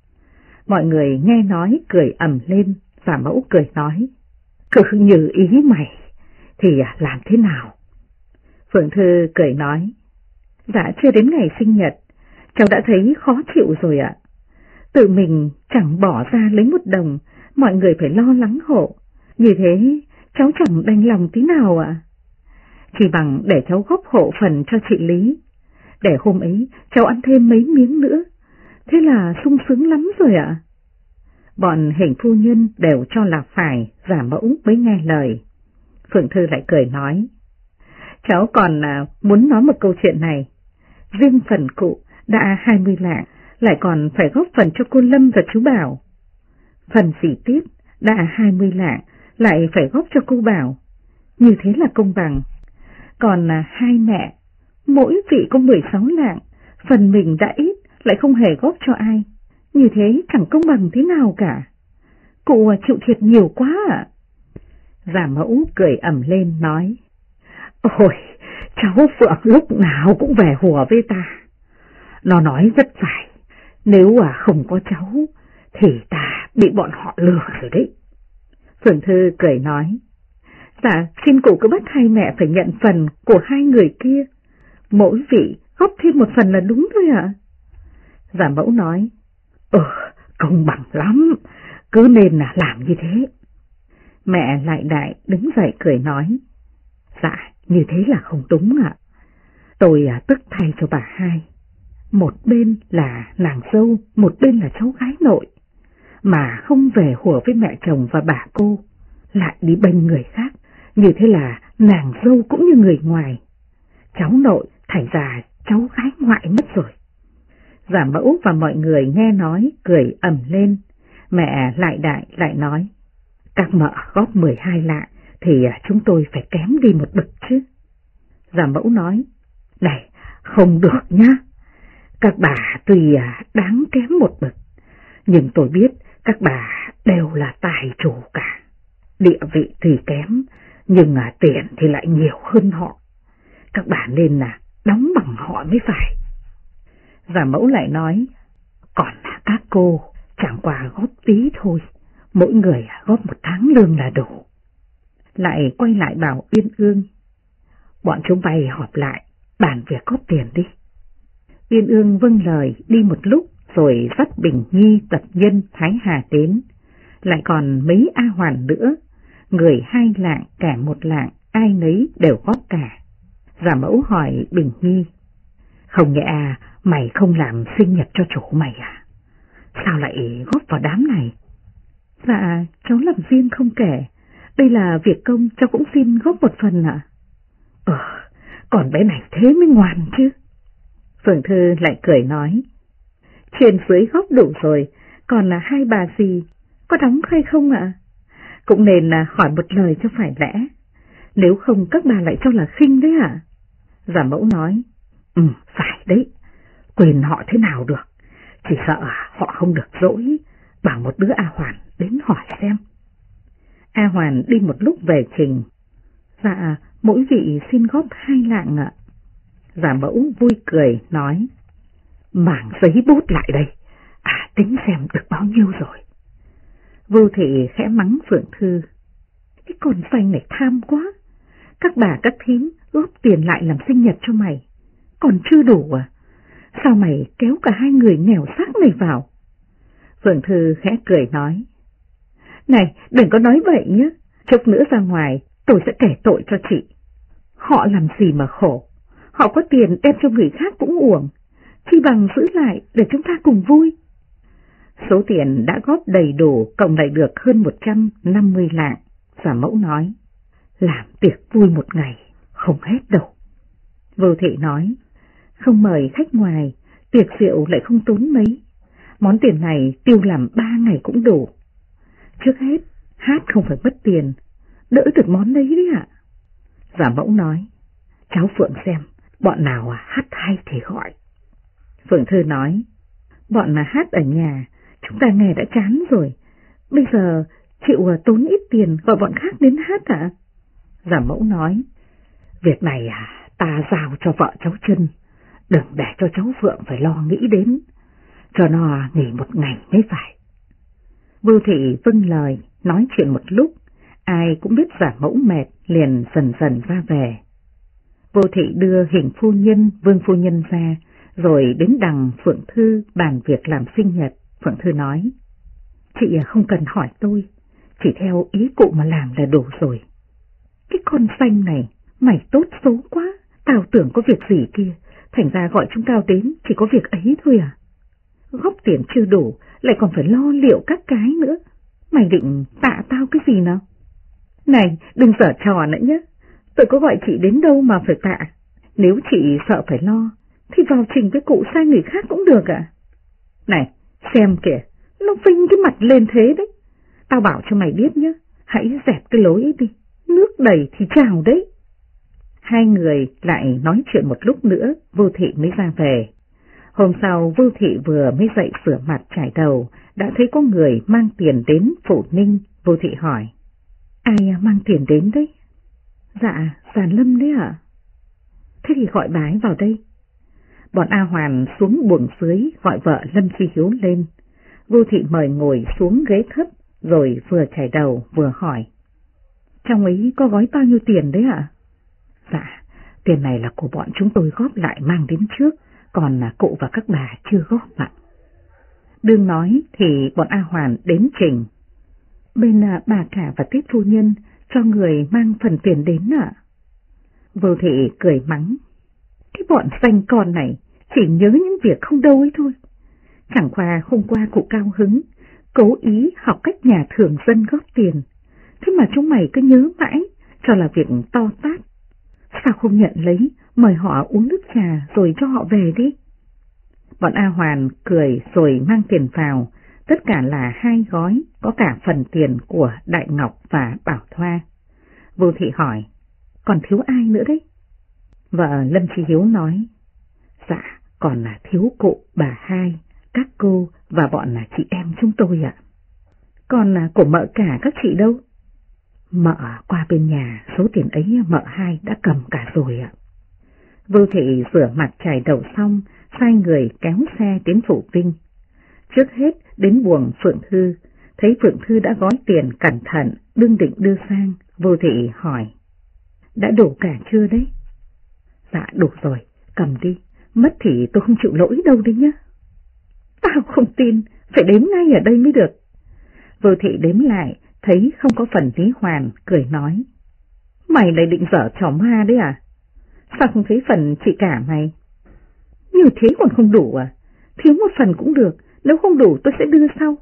Mọi người nghe nói cười ầm lên, Giả Mẫu cười nói, cứ như ý mày, thì làm thế nào? Phượng Thư cười nói, dạ chưa đến ngày sinh nhật, cháu đã thấy khó chịu rồi ạ. Tự mình chẳng bỏ ra lấy một đồng, mọi người phải lo lắng hộ, như thế cháu chẳng đành lòng tí nào ạ. Chỉ bằng để cháu góp hộ phần cho chị Lý, để hôm ấy cháu ăn thêm mấy miếng nữa, thế là sung sướng lắm rồi ạ. Bọn Hình phu nhân đều cho là phải, Giả Mẫu mới nghe lời. Phượng Thư lại cười nói, cháu còn muốn nói một câu chuyện này. Riêng phần cụ đã 20 lạng, lại còn phải góp phần cho cô Lâm và chú Bảo. Phần dì Tiết đã 20 lạng, lại phải góp cho cô Bảo. Như thế là công bằng. Còn hai mẹ, mỗi vị có 16 lạng, phần mình đã ít, lại không hề góp cho ai. Như thế chẳng công bằng thế nào cả. Cụ chịu thiệt nhiều quá ạ. Giả Mẫu cười ầm lên nói, ôi, cháu Phượng lúc nào cũng về hùa với ta. Nó nói rất phải, nếu không có cháu, thì ta bị bọn họ lừa rồi đấy. Phượng Thư cười nói, dạ xin cụ cứ bắt hai mẹ phải nhận phần của hai người kia, mỗi vị góp thêm một phần là đúng thôi ạ. Giả Mẫu nói, công bằng lắm, cứ nên là làm như thế. Mẹ Lại Đại đứng dậy cười nói, dạ như thế là không đúng ạ. Tôi tức thay cho bà hai, một bên là nàng dâu, một bên là cháu gái nội, mà không về hùa với mẹ chồng và bà cô, lại đi bênh người khác, như thế là nàng dâu cũng như người ngoài, cháu nội thành ra cháu gái ngoại mất rồi. Giả Mẫu và mọi người nghe nói cười ầm lên. Mẹ Lại Đại lại nói, các mợ góp 12 lạng thì chúng tôi phải kém đi một bậc chứ. Giả mẫu nói, này, không được nhá. Các bà tuy đáng kém một bậc, nhưng tôi biết các bà đều là tài chủ cả. Địa vị thì kém, nhưng tiền thì lại nhiều hơn họ. Các bà nên đóng bằng họ mới phải. Giả mẫu lại nói, còn các cô chẳng qua góp tí thôi, mỗi người góp 1 tháng lương là đủ. Lại quay lại bảo Yên Ương, bọn chúng bay họp lại, bàn việc góp tiền đi. Yên Ương vâng lời đi một lúc rồi dắt Bình Nhi, Tập Nhân, Thái Hà đến. Lại còn mấy A Hoàn nữa, người 2 lạng cả 1 lạng, ai nấy đều góp cả. Giả mẫu hỏi Bình Nhi, không nhẽ mày không làm sinh nhật cho chủ mày à? Sao lại góp vào đám này? Dạ, cháu làm riêng không kể, đây là việc công, cháu cũng xin góp một phần ạ. Còn bé này thế mới ngoan chứ. Phượng Thư lại cười nói, trên dưới góp đủ rồi, còn là 2 bà gì, có đóng hay không ạ? Cũng nên hỏi một lời cho phải lẽ, nếu không các bà lại cho là khinh đấy ạ. Giả mẫu nói, phải đấy, quên họ thế nào được, chỉ sợ họ không được dỗi, bảo một đứa A Hoàn đến hỏi xem. A Hoàn đi một lúc về trình, dạ, mỗi vị xin góp 2 lạng ạ. Giả mẫu vui cười nói, mảng giấy bút lại đây, tính xem được bao nhiêu rồi. Vưu Thị khẽ mắng Phượng Thư, cái con xanh này tham quá, các bà các thím góp tiền lại làm sinh nhật cho mày, còn chưa đủ à? Sao mày kéo cả 2 người nghèo xác này vào? Phượng Thư khẽ cười nói, này, đừng có nói vậy nhé, chút nữa ra ngoài tôi sẽ kể tội cho chị. Họ làm gì mà khổ, họ có tiền đem cho người khác cũng uổng, chi bằng giữ lại để chúng ta cùng vui. Số tiền đã góp đầy đủ cộng lại được hơn 150 lạng. Giả mẫu nói, làm tiệc vui một ngày không hết đâu. Vô Thị nói, không mời khách ngoài, tiệc rượu lại không tốn mấy, món tiền này tiêu làm 3 ngày cũng đủ. Trước hết, hát không phải mất tiền, đỡ được món đấy đấy ạ. Giả mẫu nói, cháu Phượng xem, bọn nào hát hay thì gọi. Phượng Thư nói, bọn hát ở nhà, chúng ta nghe đã chán rồi, bây giờ chịu tốn ít tiền gọi bọn khác đến hát ạ. Giả mẫu nói, việc này ta giao cho vợ cháu Trân, đừng để cho cháu Phượng phải lo nghĩ đến, cho nó nghỉ một ngày mới phải. Vưu Thị vâng lời, nói chuyện một lúc, ai cũng biết giả mẫu mệt, liền dần dần ra về. Vô Thị đưa Hình phu nhân, Vương phu nhân ra, rồi đến đằng Phượng Thư bàn việc làm sinh nhật. Phượng Thư nói, chị không cần hỏi tôi, chỉ theo ý cụ mà làm là đủ rồi. Cái con xanh này, mày tốt xấu quá, tao tưởng có việc gì kia, thành ra gọi chúng tao đến chỉ có việc ấy thôi à. Góp tiền chưa đủ, lại còn phải lo liệu các cái nữa, mày định tạ tao cái gì nào? Này, đừng giở trò nữa nhé, tôi có gọi chị đến đâu mà phải tạ, nếu chị sợ phải lo, thì vào trình với cụ sai người khác cũng được ạ. Này, xem kìa, nó vinh cái mặt lên thế đấy, tao bảo cho mày biết nhé, hãy dẹp cái lối ấy đi, nước đầy thì trào đấy. 2 người lại nói chuyện một lúc nữa, Vô Thị mới ra về. Hôm sau Vô Thị vừa mới dậy rửa mặt chải đầu, đã thấy có người mang tiền đến Phủ Ninh. Vô Thị hỏi, ai mang tiền đến đấy? Dạ, Giàn Lâm đấy ạ. Thế thì gọi bà ấy vào đây. Bọn A Hoàn xuống buồng dưới gọi vợ Lâm Chi Hiếu lên. Vô Thị mời ngồi xuống ghế thấp, rồi vừa chải đầu vừa hỏi, trong ấy có gói bao nhiêu tiền đấy ạ? Dạ, tiền này là của bọn chúng tôi góp lại mang đến trước, còn cụ và các bà chưa góp ạ. Đương nói thì bọn A Hoàn đến trình. Bên bà cả và Tiết phu nhân cho người mang phần tiền đến ạ. Vô Thị cười mắng, cái bọn xanh con này chỉ nhớ những việc không đâu ấy thôi. Chẳng qua hôm qua cụ cao hứng, cố ý học cách nhà thường dân góp tiền, thế mà chúng mày cứ nhớ mãi, cho là việc to tát. Sao không nhận lấy, mời họ uống nước trà rồi cho họ về đi. Bọn A Hoàn cười rồi mang tiền vào, tất cả là 2 gói, có cả phần tiền của Đại Ngọc và Bảo Thoa. Vô Thị hỏi, còn thiếu ai nữa đấy? Vợ Lâm Chí Hiếu nói, dạ, còn là thiếu cụ, bà hai, các cô và bọn là chị em chúng tôi ạ. Còn là của mợ cả các chị đâu? Mợ qua bên nhà, số tiền ấy mợ hai đã cầm cả rồi ạ. Vô Thị rửa mặt chải đầu xong, sai người kéo xe đến Phủ Vinh. Trước hết đến buồng Phượng Thư, thấy Phượng Thư đã gói tiền cẩn thận, đương định đưa sang, Vô Thị hỏi, đã đủ cả chưa đấy? Dạ đủ rồi, cầm đi, mất thì tôi không chịu lỗi đâu đấy nhá. Tao không tin, phải đếm ngay ở đây mới được. Vô Thị đếm lại, thấy không có phần Lý Hoàn, cười nói, mày lại định dở trò ma đấy à? Sao không thấy phần chị cả mày? Như thế còn không đủ à? Thiếu một phần cũng được, nếu không đủ tôi sẽ đưa sau.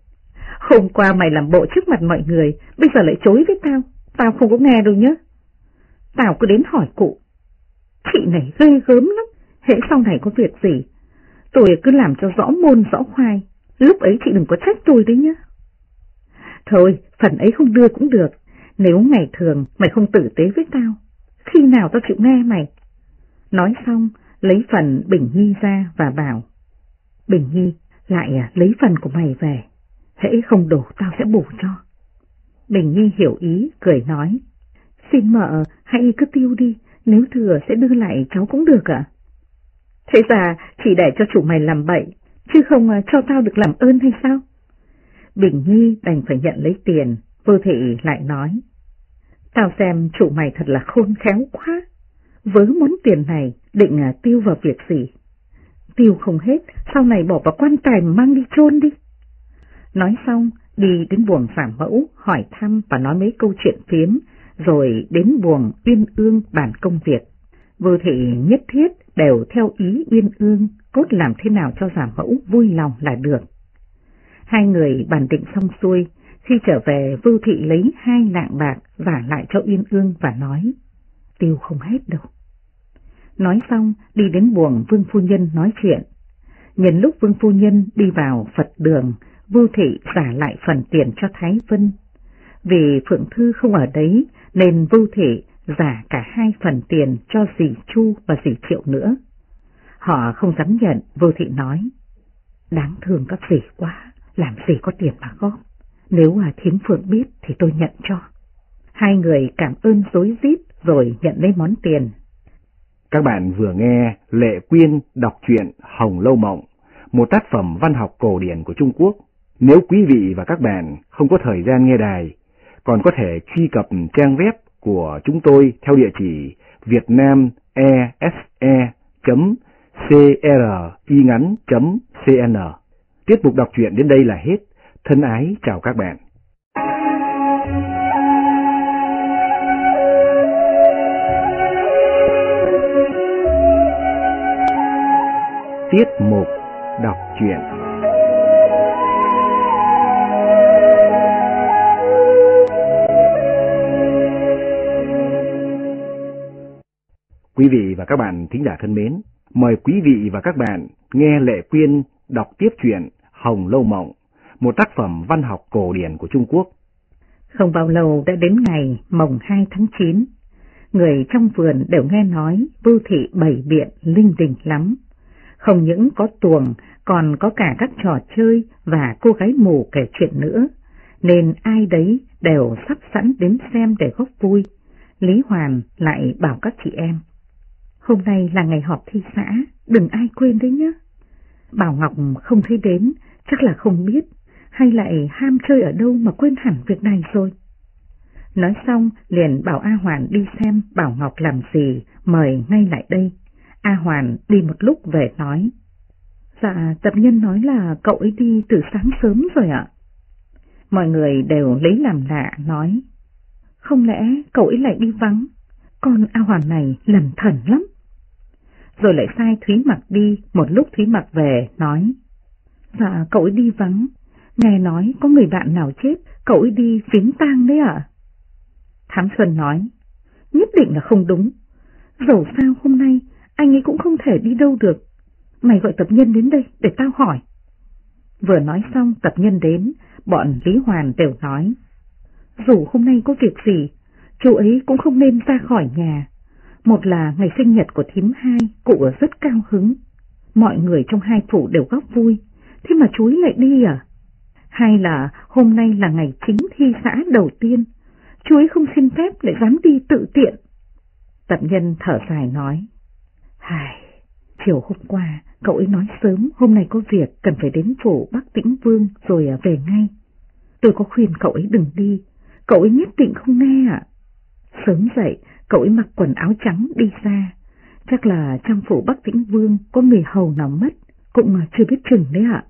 Hôm qua mày làm bộ trước mặt mọi người, bây giờ lại chối với tao, tao không có nghe đâu nhá. Tao cứ đến hỏi cụ. Chị này ghê gớm lắm, hễ sau này có việc gì, tôi cứ làm cho rõ môn rõ khoai, lúc ấy chị đừng có trách tôi đấy nhá. Thôi, phần ấy không đưa cũng được, nếu ngày thường mày không tử tế với tao, khi nào tao chịu nghe mày. Nói xong, lấy phần Bình Nhi ra và bảo, Bình Nhi, lại lấy phần của mày về, hễ không đủ tao sẽ bù cho. Bình Nhi hiểu ý, cười nói, xin mợ hãy cứ tiêu đi, nếu thừa sẽ đưa lại cháu cũng được ạ. Thế ra chỉ để cho chủ mày làm bậy, chứ không cho tao được làm ơn hay sao? Bình Nhi đành phải nhận lấy tiền. Vô Thị lại nói, tao xem chủ mày thật là khôn khéo quá, với món tiền này định tiêu vào việc gì? Tiêu không hết, sau này bỏ vào quan tài mà mang đi chôn đi. Nói xong, đi đến buồng Phạm Mẫu hỏi thăm và nói mấy câu chuyện phiếm, rồi đến buồng Uyên Ương bàn công việc. Vô Thị nhất thiết đều theo ý Uyên Ương, cốt làm thế nào cho Giả Mẫu vui lòng là được. Hai người bàn định xong xuôi, khi trở về Vô Thị lấy 2 lạng bạc vả lại cho Uyên Ương và nói, tiêu không hết đâu. Nói xong đi đến buồng Vương phu nhân nói chuyện. Nhân lúc Vương phu nhân đi vào Phật đường, Vô Thị trả lại phần tiền cho Thái Vân. Vì Phượng Thư không ở đấy nên Vô Thị giả cả 2 phần tiền cho dì Chu và dì Triệu nữa. Họ không dám nhận. Vô Thị nói, đáng thương các dì quá, làm gì có tiền mà góp, nếu thím Phượng biết thì tôi nhận cho. Hai người cảm ơn rối rít rồi nhận lấy món tiền. Các bạn vừa nghe Lệ Quyên đọc truyện Hồng Lâu Mộng, một tác phẩm văn học cổ điển của Trung Quốc. Nếu quý vị và các bạn không có thời gian nghe đài, còn có thể truy cập trang web của chúng tôi theo địa chỉ vietnamese.cringắn.cn. Tiết mục đọc truyện đến đây là hết. Thân ái chào các bạn. Tiết mục đọc truyện. Quý vị và các bạn thính giả thân mến, mời quý vị và các bạn nghe Lệ Quyên đọc tiếp truyện Hồng Lâu Mộng, một tác phẩm văn học cổ điển của Trung Quốc. Không bao lâu đã đến ngày mồng 2 tháng 9, người trong vườn đều nghe nói Vô Thị bày biện linh đình lắm. Không những có tuồng, còn có cả các trò chơi và cô gái mù kể chuyện nữa, nên ai đấy đều sắp sẵn đến xem để góp vui. Lý Hoàn lại bảo các chị em, hôm nay là ngày họp thi xã, đừng ai quên đấy nhé. Bảo Ngọc không thấy đến, chắc là không biết, hay lại ham chơi ở đâu mà quên hẳn việc này rồi. Nói xong liền bảo A Hoàn đi xem Bảo Ngọc làm gì, mời ngay lại đây. A Hoàn đi một lúc về nói, dạ tập nhân nói là cậu ấy đi từ sáng sớm rồi ạ. Mọi người đều lấy làm lạ nói, không lẽ cậu ấy lại đi vắng, con A Hoàn này lẩn thẩn lắm. Rồi lại sai Thúy Mặc đi, một lúc Thúy Mặc về nói, dạ cậu ấy đi vắng, nghe nói có người bạn nào chết, cậu ấy đi viếng tang đấy ạ. Thám Xuân nói, nhất định là không đúng, dẫu sao hôm nay anh ấy cũng không thể đi đâu được, mày gọi tập nhân đến đây để tao hỏi. Vừa nói xong tập nhân đến, bọn Lý Hoàn đều nói, dù hôm nay có việc gì, chú ấy cũng không nên ra khỏi nhà. Một là ngày sinh nhật của thím hai, cụ rất cao hứng. Mọi người trong hai phủ đều góp vui, thế mà chú ấy lại đi à? Hay là hôm nay là ngày chính thi xã đầu tiên, chú ấy không xin phép lại dám đi tự tiện. Tập nhân thở dài nói, chiều hôm qua cậu ấy nói sớm hôm nay có việc cần phải đến phủ Bắc Tĩnh Vương rồi về ngay. Tôi có khuyên cậu ấy đừng đi, cậu ấy nhất định không nghe ạ. Sớm dậy cậu ấy mặc quần áo trắng đi ra, chắc là trong phủ Bắc Tĩnh Vương có người hầu nào mất, cũng chưa biết chừng đấy ạ.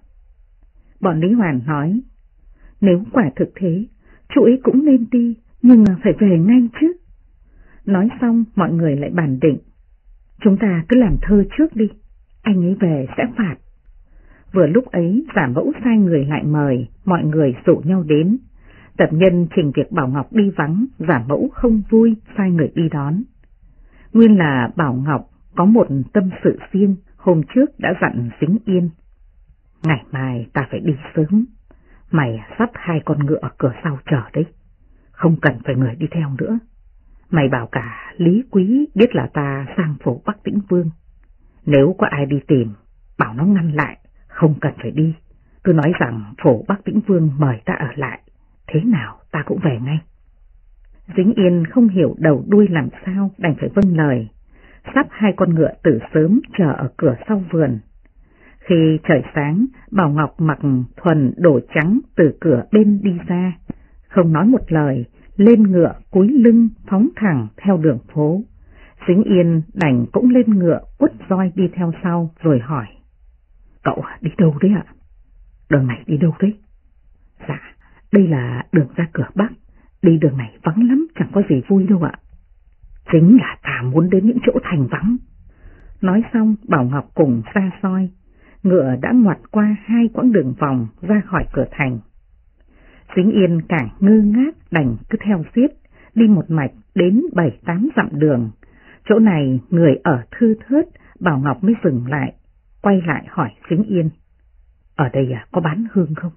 Bọn Lý Hoàn nói, nếu quả thực thế, chú ấy cũng nên đi, nhưng phải về ngay chứ. Nói xong mọi người lại bàn định, chúng ta cứ làm thơ trước đi, anh ấy về sẽ phạt. Vừa lúc ấy giả mẫu sai người lại mời, mọi người rủ nhau đến. Tập nhân trình việc Bảo Ngọc đi vắng, giả mẫu không vui, sai người đi đón. Nguyên là Bảo Ngọc có một tâm sự riêng, hôm trước đã dặn Dính Yên. Ngày mai ta phải đi sớm, mày dắt 2 con ngựa ở cửa sau chờ đấy, không cần phải người đi theo nữa. Mày bảo cả Lý Quý biết là ta sang phủ Bắc Tĩnh Vương. Nếu có ai đi tìm, bảo nó ngăn lại, không cần phải đi. Cứ nói rằng phủ Bắc Tĩnh Vương mời ta ở lại, thế nào ta cũng về ngay. Dính Yên không hiểu đầu đuôi làm sao, đành phải vâng lời, sắp 2 con ngựa từ sớm chờ ở cửa sau vườn. Khi trời sáng, Bảo Ngọc mặc thuần đồ trắng từ cửa bên đi ra, không nói một lời, lên ngựa cúi lưng phóng thẳng theo đường phố. Dính Yên đành cũng lên ngựa quất roi đi theo sau rồi hỏi, cậu đi đâu đấy ạ? Đường này đi đâu đấy? Dạ, đây là đường ra cửa Bắc, đi đường này vắng lắm, chẳng có gì vui đâu ạ. Chính là ta muốn đến những chỗ thành vắng. Nói xong Bảo Ngọc cùng ra soi, ngựa đã ngoặt qua 2 quãng đường vòng ra khỏi cửa thành. Dính Yên càng ngơ ngác đành cứ theo xiết, đi một mạch đến 7-8 dặm đường. Chỗ này người ở thưa thớt, Bảo Ngọc mới dừng lại, quay lại hỏi Dính Yên, ở đây có bán hương không?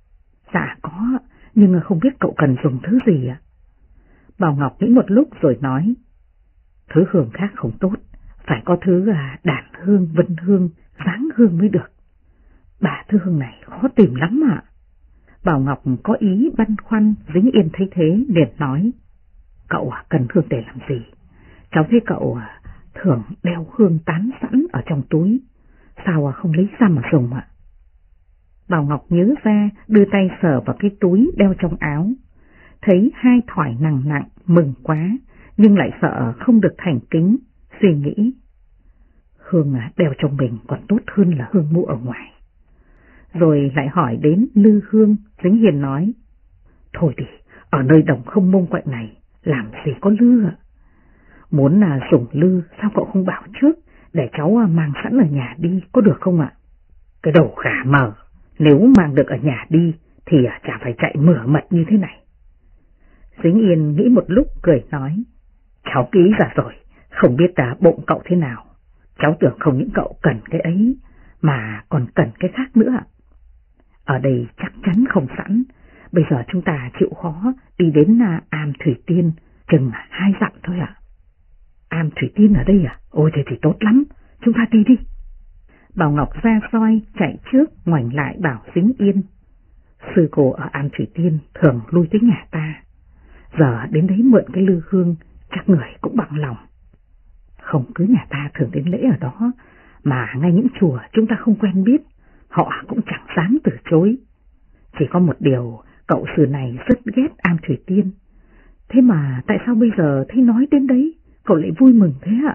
Dạ có, nhưng không biết cậu cần dùng thứ gì ạ? Bảo Ngọc nghĩ một lúc rồi nói, thứ hương khác không tốt, phải có thứ đàn hương, vân hương, dáng hương mới được. 3 thứ hương này khó tìm lắm ạ. Bảo Ngọc có ý băn khoăn, Dính Yên thấy thế liền nói, cậu cần hương để làm gì? Cháu thấy cậu thường đeo hương tán sẵn ở trong túi, sao không lấy ra mà dùng ạ? Bảo Ngọc nhớ ra, đưa tay sờ vào cái túi đeo trong áo, thấy 2 thỏi nặng nặng, mừng quá, nhưng lại sợ không được thành kính, suy nghĩ, hương đeo trong mình còn tốt hơn là hương mua ở ngoài. Rồi lại hỏi đến lư hương, Dính Hiền nói, thôi đi, ở nơi đồng không mông quạnh này, làm gì có lư ạ? Muốn dùng lư, sao cậu không bảo trước, để cháu mang sẵn ở nhà đi, có được không ạ? Cái đầu khả mờ, nếu mang được ở nhà đi, thì chả phải chạy mửa mật như thế này. Dính Yên nghĩ một lúc cười nói, cháu ký ra rồi, không biết bụng cậu thế nào. Cháu tưởng không những cậu cần cái ấy, mà còn cần cái khác nữa ạ. Ở đây chắc chắn không sẵn, bây giờ chúng ta chịu khó đi đến Am Thủy Tiên, chừng 2 dặm thôi ạ. Am Thủy Tiên ở đây à? Ôi thế thì tốt lắm, chúng ta đi đi. Bảo Ngọc ra soi chạy trước, ngoảnh lại bảo Dính Yên, sư cô ở Am Thủy Tiên thường lui tới nhà ta, giờ đến đấy mượn cái lư hương, chắc người cũng bằng lòng. Không cứ nhà ta thường đến lễ ở đó, mà ngay những chùa chúng ta không quen biết, họ cũng chẳng dám từ chối. Chỉ có một điều, cậu xưa này rất ghét Am Thủy Tiên, thế mà tại sao bây giờ thấy nói đến đấy, cậu lại vui mừng thế ạ?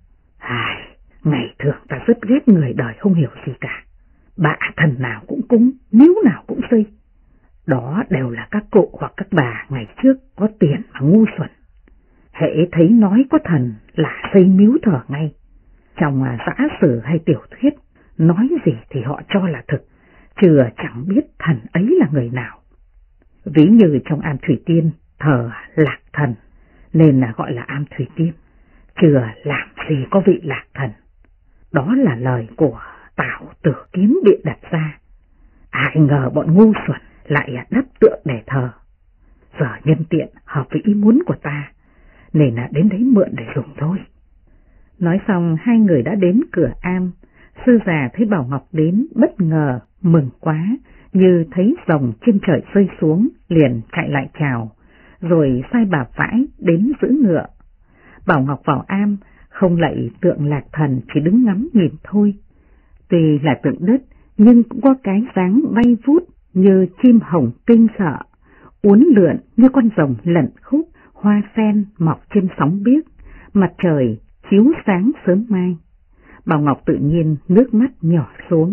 Ngày thường ta rất ghét người đời không hiểu gì cả, bạ thần nào cũng cúng, miếu nào cũng xây. Đó đều là các cụ hoặc các bà ngày trước có tiền mà ngu xuẩn. Hễ thấy nói có thần là xây miếu thờ ngay. Trong giả sử hay tiểu thuyết, nói gì thì họ cho là thực, chứ chẳng biết thần ấy là người nào. Ví như trong Am Thủy Tiên thờ Lạc Thần, nên là gọi là Am Thủy Tiên, chứ làm gì có vị Lạc Thần. Đó là lời của Tào Tử Kiếm bịa đặt ra. Ai ngờ bọn ngu xuẩn lại đắp tượng để thờ. Giờ nhân tiện hợp với ý muốn của ta, nên đến đấy mượn để dùng thôi. Nói xong hai người đã đến cửa am. Sư già thấy Bảo Ngọc đến bất ngờ, mừng quá, như thấy rồng trên trời rơi xuống, liền chạy lại chào, rồi sai bà vãi đến giữ ngựa. Bảo Ngọc vào am, không lạy tượng Lạc Thần, chỉ đứng ngắm nhìn thôi. Tuy là tượng đất, nhưng cũng có cái dáng bay vút như chim hồng kinh sợ, uốn lượn như con rồng lẩn khúc, hoa sen mọc trên sóng biếc, mặt trời chiếu sáng sớm mai. Bảo Ngọc tự nhiên nước mắt nhỏ xuống.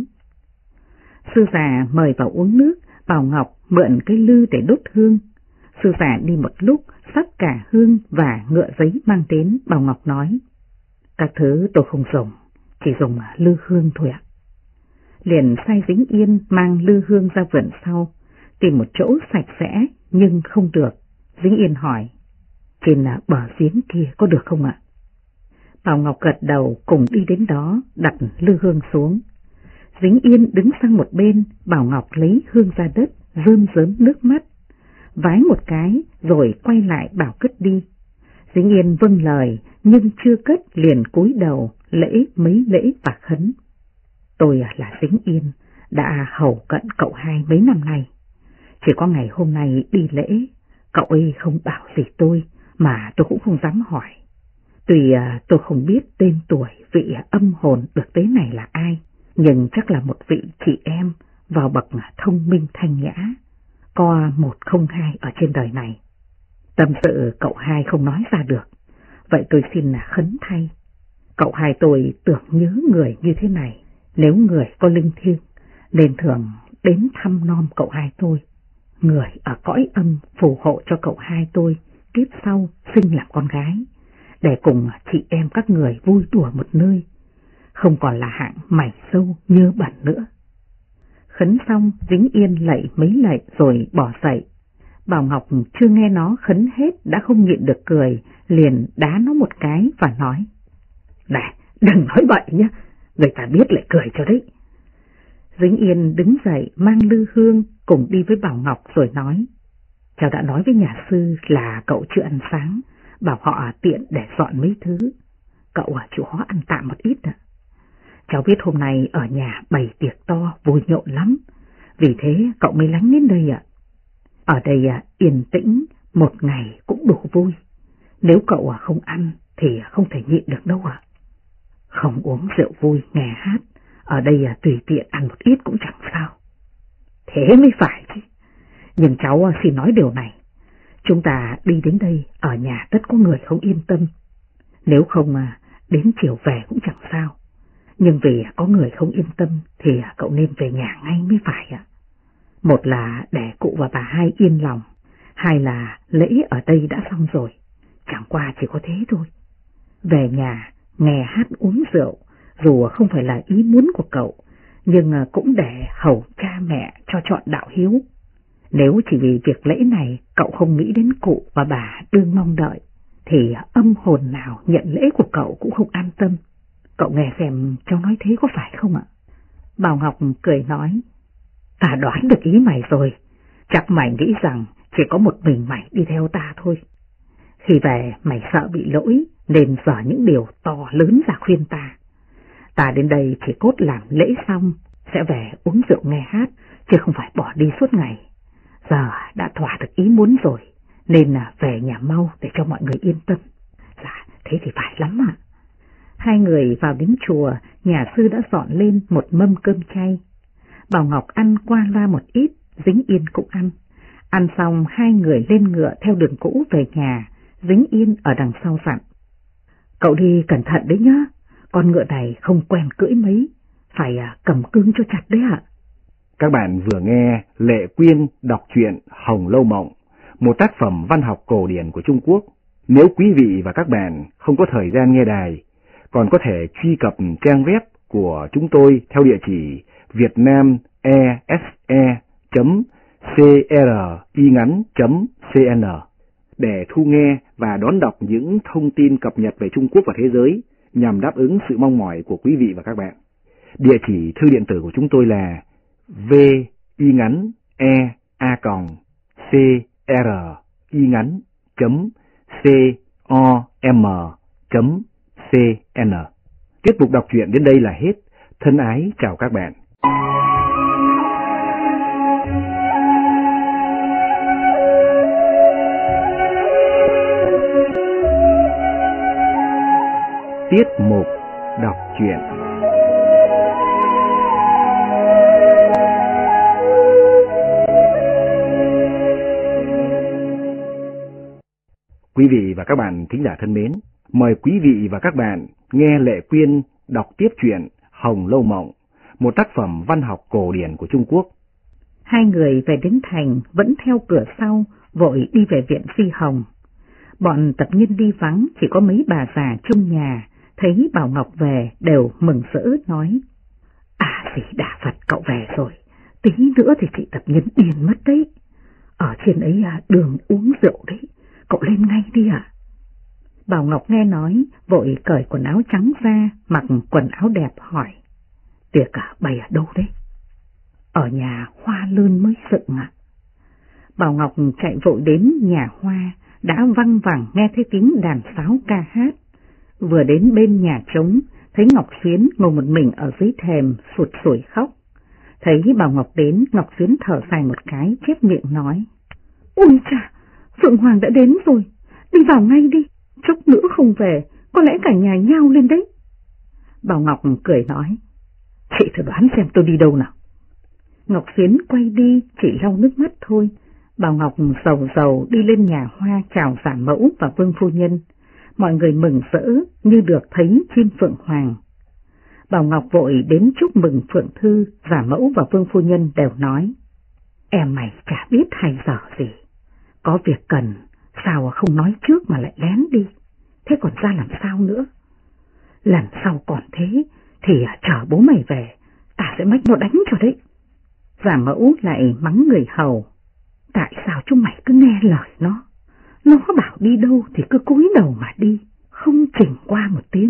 Sư già mời vào uống nước, Bảo Ngọc mượn cái lư để đốt hương. Sư già đi một lúc, xách cả hương và ngựa giấy mang đến. Bảo Ngọc nói, các thứ tôi không dùng, chỉ dùng lư hương thôi ạ. Liền sai Dính Yên mang lư hương ra vườn sau, tìm một chỗ sạch sẽ nhưng không được. Dính Yên hỏi, trên bờ giếng kia có được không ạ? Bảo Ngọc gật đầu, cùng đi đến đó, đặt lư hương xuống. Dính Yên đứng sang một bên, Bảo Ngọc lấy hương ra đất, rơm rớm nước mắt, vái một cái rồi quay lại bảo cất đi. Dính Yên vâng lời, nhưng chưa cất liền cúi đầu lễ mấy lễ và khấn. Tôi là Dính Yên, đã hầu cận cậu hai mấy năm nay. Chỉ có ngày hôm nay đi lễ, cậu ấy không bảo gì tôi, mà tôi cũng không dám hỏi. Tuy tôi không biết tên tuổi vị âm hồn được tế này là ai, nhưng chắc là một vị chị em vào bậc thông minh thanh nhã, có 102 ở trên đời này. Tâm sự cậu hai không nói ra được, vậy tôi xin khấn thay. Cậu hai tôi tưởng nhớ người như thế này, nếu người có linh thiêng nên thường đến thăm nom cậu hai tôi. Người ở cõi âm phù hộ cho cậu hai tôi kiếp sau sinh làm con gái, để cùng chị em các người vui đùa một nơi, không còn là hạng mảy sâu nhơ bẩn nữa. Khấn xong, Dính Yên lạy mấy lạy rồi bỏ dậy. Bảo Ngọc chưa nghe nó khấn hết đã không nhịn được cười, liền đá nó một cái và nói, này, đừng nói bậy nhé, người ta biết lại cười cho đấy. Dính Yên đứng dậy mang lư hương cùng đi với Bảo Ngọc rồi nói, cháu đã nói với nhà sư là cậu chưa ăn sáng, bảo họ tiện để dọn mấy thứ. Cậu chịu khó ăn tạm một ít ạ. Cháu biết hôm nay ở nhà bày tiệc to vui nhộn lắm, vì thế cậu mới lánh đến đây ạ. Ở đây yên tĩnh, một ngày cũng đủ vui. Nếu cậu không ăn thì không thể nhịn được đâu ạ. Không uống rượu vui nghe hát, ở đây tùy tiện ăn một ít cũng chẳng sao. Thế mới phải chứ. Nhưng cháu xin nói điều này, chúng ta đi đến đây ở nhà tất có người không yên tâm. Nếu không đến chiều về cũng chẳng sao. Nhưng vì có người không yên tâm thì cậu nên về nhà ngay mới phải ạ. Một là để cụ và bà hai yên lòng, hai là lễ ở đây đã xong rồi, chẳng qua chỉ có thế thôi. Về nhà nghe hát uống rượu, dù không phải là ý muốn của cậu, nhưng cũng để hầu cha mẹ cho chọn đạo hiếu. Nếu chỉ vì việc lễ này cậu không nghĩ đến cụ và bà đương mong đợi, thì âm hồn nào nhận lễ của cậu cũng không an tâm. Cậu nghe xem cháu nói thế có phải không ạ? Bảo Ngọc cười nói, ta đoán được ý mày rồi, chắc mày nghĩ rằng chỉ có một mình mày đi theo ta thôi. Khi về mày sợ bị lỗi nên dở những điều to lớn ra khuyên ta. Ta đến đây chỉ cốt làm lễ xong sẽ về uống rượu nghe hát, chứ không phải bỏ đi suốt ngày. Giờ đã thỏa được ý muốn rồi, nên là về nhà mau để cho mọi người yên tâm. Dạ, thế thì phải lắm ạ. Hai người vào đến chùa, nhà sư đã dọn lên một mâm cơm chay. Bảo Ngọc ăn qua loa một ít, Dính Yên cũng ăn. Ăn xong hai người lên ngựa theo đường cũ về nhà, Dính Yên ở đằng sau dặn. Cậu đi cẩn thận đấy nhá, con ngựa này không quen cưỡi mấy, phải cầm cương cho chặt đấy ạ. Các bạn vừa nghe Lệ Quyên đọc truyện Hồng Lâu Mộng, một tác phẩm văn học cổ điển của Trung Quốc. Nếu quý vị và các bạn không có thời gian nghe đài, còn có thể truy cập trang web của chúng tôi theo địa chỉ vietnamese.cringắn.cn để thu nghe và đón đọc những thông tin cập nhật về Trung Quốc và thế giới nhằm đáp ứng sự mong mỏi của quý vị và các bạn. Địa chỉ thư điện tử của chúng tôi là vingắn.e@cringắn.com. www.om.cn. Tiết mục đọc truyện đến đây là hết. Thân ái chào các bạn. Tiết mục đọc truyện. Quý vị và các bạn thính giả thân mến, mời quý vị và các bạn nghe Lệ Quyên đọc tiếp truyện Hồng Lâu Mộng, một tác phẩm văn học cổ điển của Trung Quốc. Hai người về đến thành vẫn theo cửa sau, vội đi về viện Phi Hồng. Bọn tập nhân đi vắng, chỉ có mấy bà già trong nhà, thấy Bảo Ngọc về đều mừng rỡ nói: Dì Đà Phật cậu về rồi, tí nữa thì chị tập nhân điên mất đấy. Ở trên ấy đường uống rượu đấy, cậu lên ngay đi ạ. Bảo Ngọc nghe nói, vội cởi quần áo trắng ra, mặc quần áo đẹp hỏi: Tiệc bày ở đâu đấy? Ở nhà Hoa Lơn mới dựng ạ. Bảo Ngọc chạy vội đến nhà Hoa, đã văng vẳng nghe thấy tiếng đàn sáo ca hát. Vừa đến bên nhà trống, thấy Ngọc Xuyến ngồi một mình ở dưới thềm sụt sùi khóc. Thấy Bảo Ngọc đến, Ngọc Xuyến thở dài một cái, chép miệng nói: Ôi chà, Phượng Hoàng đã đến rồi, đi vào ngay đi, chốc nữa không về, có lẽ cả nhà nhao lên đấy. Bảo Ngọc cười nói: Chị thử đoán xem tôi đi đâu nào. Ngọc Xuyến quay đi, chỉ lau nước mắt thôi. Bảo Ngọc rầu rầu đi lên nhà Hoa chào giả mẫu và Vương phu nhân. Mọi người mừng rỡ như được thấy chim Phượng Hoàng. Bảo Ngọc vội đến chúc mừng Phượng Thư, giả mẫu và Vương phu nhân đều nói: Em mày chả biết hay dở gì, có việc cần, sao không nói trước mà lại lén đi, thế còn ra làm sao nữa. Lần sau còn thế thì chờ bố mày về, ta sẽ mách nó đánh cho đấy. Giả mẫu lại mắng người hầu: Tại sao chúng mày cứ nghe lời nó bảo đi đâu thì cứ cúi đầu mà đi, không chỉnh qua một tiếng.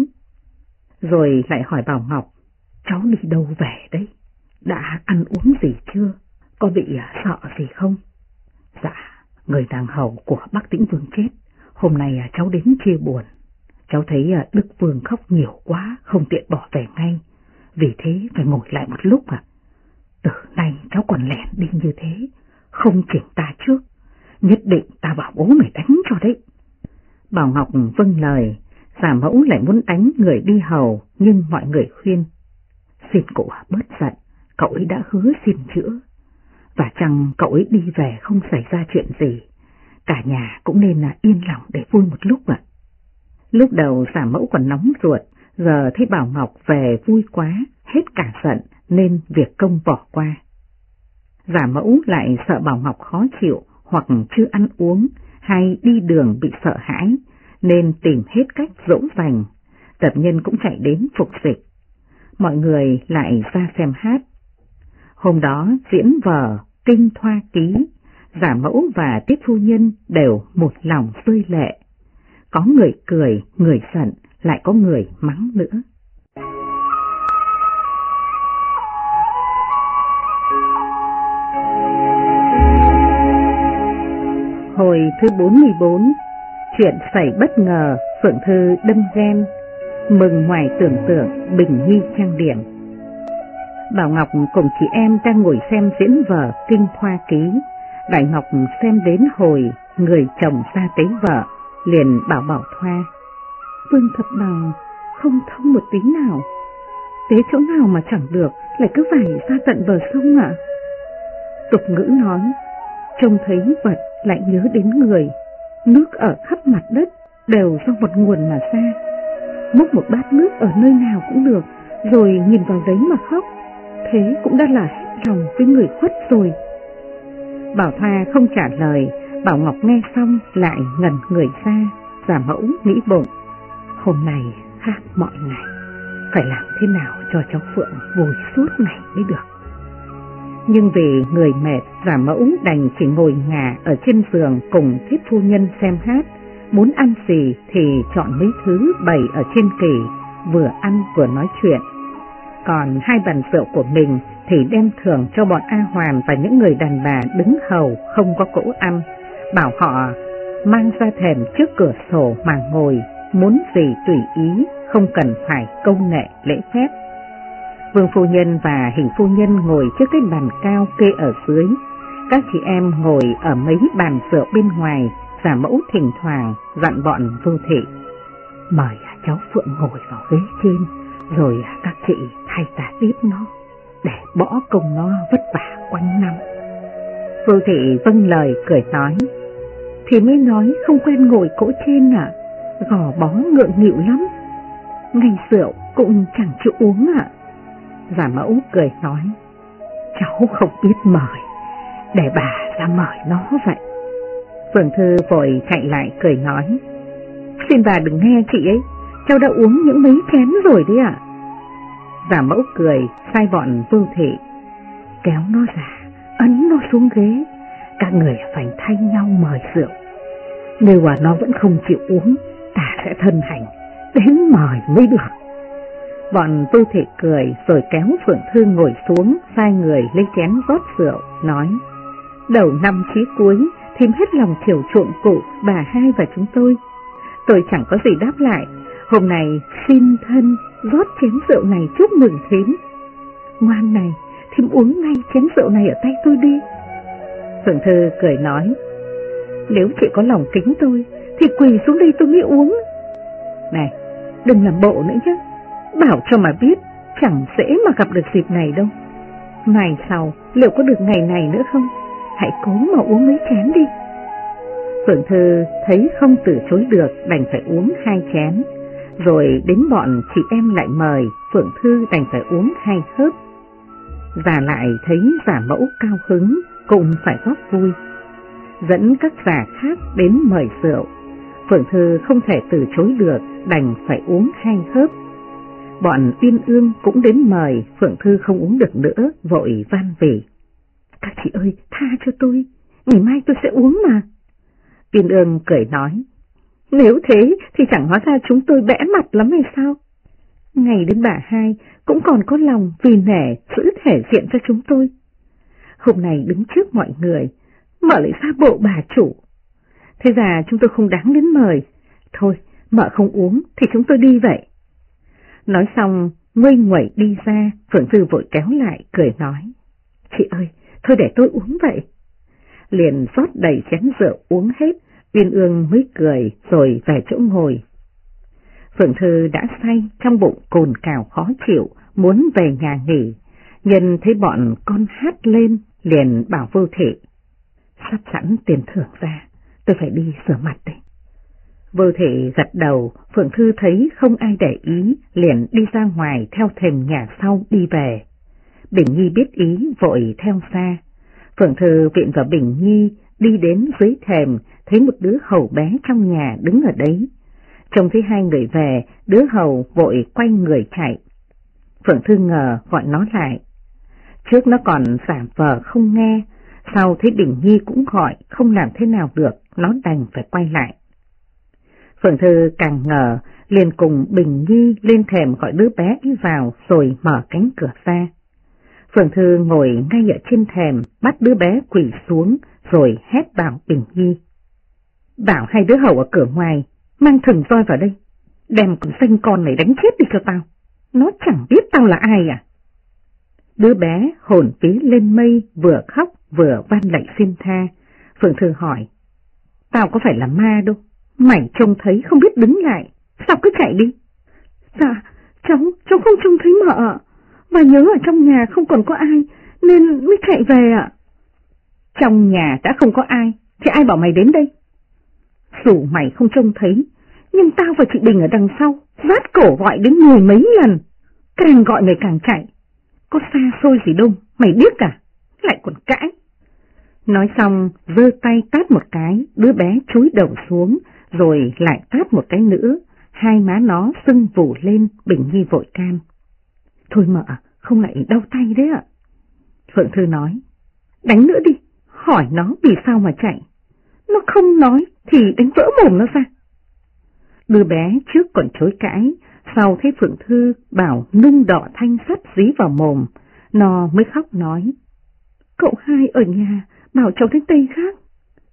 Rồi lại hỏi Bảo Ngọc: Cháu đi đâu về đấy? Đã ăn uống gì chưa? Có bị sợ gì không? Dạ, người nàng hầu của Bắc Tĩnh Vương chết, hôm nay cháu đến chia buồn. Cháu thấy Đức Vương khóc nhiều quá, không tiện bỏ về ngay, vì thế phải ngồi lại một lúc ạ. Từ nay cháu còn lẻn đi như thế, không chỉnh ta trước, nhất định ta bảo bố mày đánh cho đấy. Bảo Ngọc vâng lời, giả mẫu lại muốn đánh người đi hầu, nhưng mọi người khuyên: Xin cụ bớt giận, cậu ấy đã hứa xin chữa, và chăng cậu ấy đi về không xảy ra chuyện gì, cả nhà cũng nên yên lòng để vui một lúc ạ. Lúc đầu giả mẫu còn nóng ruột, giờ thấy Bảo Ngọc về vui quá, hết cả giận nên việc công bỏ qua. Giả mẫu lại sợ Bảo Ngọc khó chịu hoặc chưa ăn uống hay đi đường bị sợ hãi, nên tìm hết cách dỗ dành. Tập nhân cũng chạy đến phục dịch. Mọi người lại ra xem hát. Hôm đó diễn vở Kinh Thoa Ký, giả mẫu và Tiết phu nhân đều một lòng rơi lệ. Có người cười, người giận, lại có người mắng nữa. Hồi thứ 44, chuyện xảy bất ngờ, Phượng Thư đâm ghen, mừng ngoài tưởng tượng, Bình Nhi trang điểm. Bảo Ngọc cùng chị em đang ngồi xem diễn vở Kinh Thoa Ký. Đại Ngọc xem đến hồi người chồng ra tế vợ, liền bảo Bảo Thoa: Vương Thập Bằng không thông một tí nào, tế chỗ nào mà chẳng được, lại cứ phải ra tận bờ sông ạ. Tục ngữ nói: Trông thấy vật lại nhớ đến người, nước ở khắp mặt đất đều do một nguồn mà ra. Múc một bát nước ở nơi nào cũng được, rồi nhìn vào đấy mà khóc, thế cũng đã là hết lòng với người khuất rồi. Bảo Thoa không trả lời. Bảo Ngọc nghe xong lại ngẩn người ra. Giả mẫu nghĩ bụng: Hôm nay khác mọi ngày, phải làm thế nào cho cháu Phượng vui suốt ngày mới được. Nhưng vì người mệt, giả mẫu đành chỉ ngồi ngả ở trên giường cùng Thiết phu nhân xem hát. Muốn ăn gì thì chọn mấy thứ bày ở trên kỷ, vừa ăn vừa nói chuyện. Còn hai bàn rượu của mình thì đem thưởng cho bọn A Hoàn và những người đàn bà đứng hầu không có cỗ ăn, bảo họ mang ra thềm trước cửa sổ mà ngồi, muốn gì tùy ý, không cần phải câu nệ lễ phép. Vương phu nhân và Hình phu nhân ngồi trước cái bàn cao kê ở dưới, các chị em ngồi ở mấy bàn rượu bên ngoài. Giả mẫu thỉnh thoảng dặn bọn Vô Thị: mời cháu Phượng ngồi vào ghế trên, rồi các chị thay ta tiếp nó, để bỏ công nó vất vả quanh năm. Vô Thị vâng lời cười nói: thì mới nói không quen ngồi cỗ trên à, gò bó ngượng nghịu lắm, ngay rượu cũng chẳng chịu uống à. Giả mẫu cười nói: cháu không biết mời, để bà ra mời nó vậy. Phượng Thư vội chạy lại cười nói: xin bà đừng nghe chị ấy, cháu đã uống những mấy chén rồi đấy ạ. Giả mẫu cười sai bọn Vô Thị kéo nó ra, ấn nó xuống ghế, các người phải thay nhau mời rượu. Nếu mà nó vẫn không chịu uống, ta sẽ thân hành đến mời mới được. Bọn Vô Thị cười rồi kéo Phượng Thư ngồi xuống, sai người lấy chén rót rượu, nói: đầu năm chí cuối, thím hết lòng chiều chuộng cụ, bà hai và chúng tôi. Tôi chẳng có gì đáp lại, hôm nay xin thân rót chén rượu này chúc mừng thím. Ngoan này, thím uống ngay chén rượu này ở tay tôi đi. Phượng Thư cười nói: nếu chị có lòng kính tôi, thì quỳ xuống đây tôi mới uống. Này, đừng làm bộ nữa nhé, bảo cho mà biết, chẳng dễ mà gặp được dịp này đâu. Ngày sau, liệu có được ngày này nữa không? Hãy cố mà uống mấy chén đi. Phượng Thư thấy không từ chối được, đành phải uống 2 chén. Rồi đến bọn chị em lại mời, Phượng Thư đành phải uống 2 hớp. Và lại thấy giả mẫu cao hứng, cũng phải góp vui. Dẫn các già khác đến mời rượu, Phượng Thư không thể từ chối được, đành phải uống 2 hớp. Bọn Uyên Ương cũng đến mời, Phượng Thư không uống được nữa, vội van vỉ: các chị ơi, tha cho tôi, ngày mai tôi sẽ uống mà. Uyên Ương cười nói: nếu thế thì chẳng hóa ra chúng tôi bẽ mặt lắm hay sao? Ngày đến bà hai cũng còn có lòng vì nể giữ thể diện cho chúng tôi. Hôm nay đứng trước mọi người, mợ lại ra bộ bà chủ. Thế ra chúng tôi không đáng đến mời. Thôi, mợ không uống thì chúng tôi đi vậy. Nói xong, nguây nguẩy đi ra, Phượng Thư vội kéo lại, cười nói: chị ơi, thôi để tôi uống vậy. Liền rót đầy chén rượu uống hết, Uyên Ương mới cười rồi về chỗ ngồi. Phượng Thư đã say, trong bụng cồn cào khó chịu, muốn về nhà nghỉ. Nhân thấy bọn con hát lên, liền bảo Vô Thị: sắp sẵn tiền thưởng ra, tôi phải đi rửa mặt đây. Vô Thị gật đầu, Phượng Thư thấy không ai để ý, liền đi ra ngoài theo thềm nhà sau đi về. Bình Nhi biết ý vội theo xa. Phượng Thư viện vào Bình Nhi, đi đến dưới thềm, thấy một đứa hầu bé trong nhà đứng ở đấy. Trông thấy 2 người về, đứa hầu vội quay người chạy. Phượng Thư ngờ gọi nó lại. Trước nó còn giả vờ không nghe, sau thấy Bình Nhi cũng gọi, không làm thế nào được, nó đành phải quay lại. Phượng Thư càng ngờ, liền cùng Bình Nhi lên thềm gọi đứa bé đi vào rồi mở cánh cửa ra. Phượng Thư ngồi ngay ở trên thềm, bắt đứa bé quỳ xuống rồi hét bảo Bình Nhi: bảo 2 đứa hầu ở cửa ngoài mang thừng roi vào đây, đem con xanh con này đánh chết đi cho tao, nó chẳng biết tao là ai à. Đứa bé hồn vía lên mây, vừa khóc vừa van lạy xin tha. Phượng Thư hỏi: tao có phải là ma đâu, mày trông thấy không biết đứng lại, sao cứ chạy đi? Dạ, cháu không trông thấy mợ, và nhớ ở trong nhà không còn có ai nên mới chạy về ạ. Trong nhà đã không có ai thì ai bảo mày đến đây? Dù mày không trông thấy, nhưng tao và chị Bình ở đằng sau vát cổ gọi đến 10 mấy lần, càng gọi mày càng chạy. Có xa xôi gì đâu, mày biết cả, lại còn cãi. Nói xong giơ tay tát một cái, đứa bé chúi đầu xuống, rồi lại tát một cái nữa, 2 má nó sưng vù lên. Bình Nhi vội can: thôi mợ, không lại đau tay đấy ạ. Phượng Thư nói: đánh nữa đi, hỏi nó vì sao mà chạy. Nó không nói thì đánh vỡ mồm nó ra. Đứa bé trước còn chối cãi, sau thấy Phượng Thư bảo nung đỏ thanh sắt dí vào mồm, nó mới khóc nói: cậu hai ở nhà bảo cháu đến Tây khác,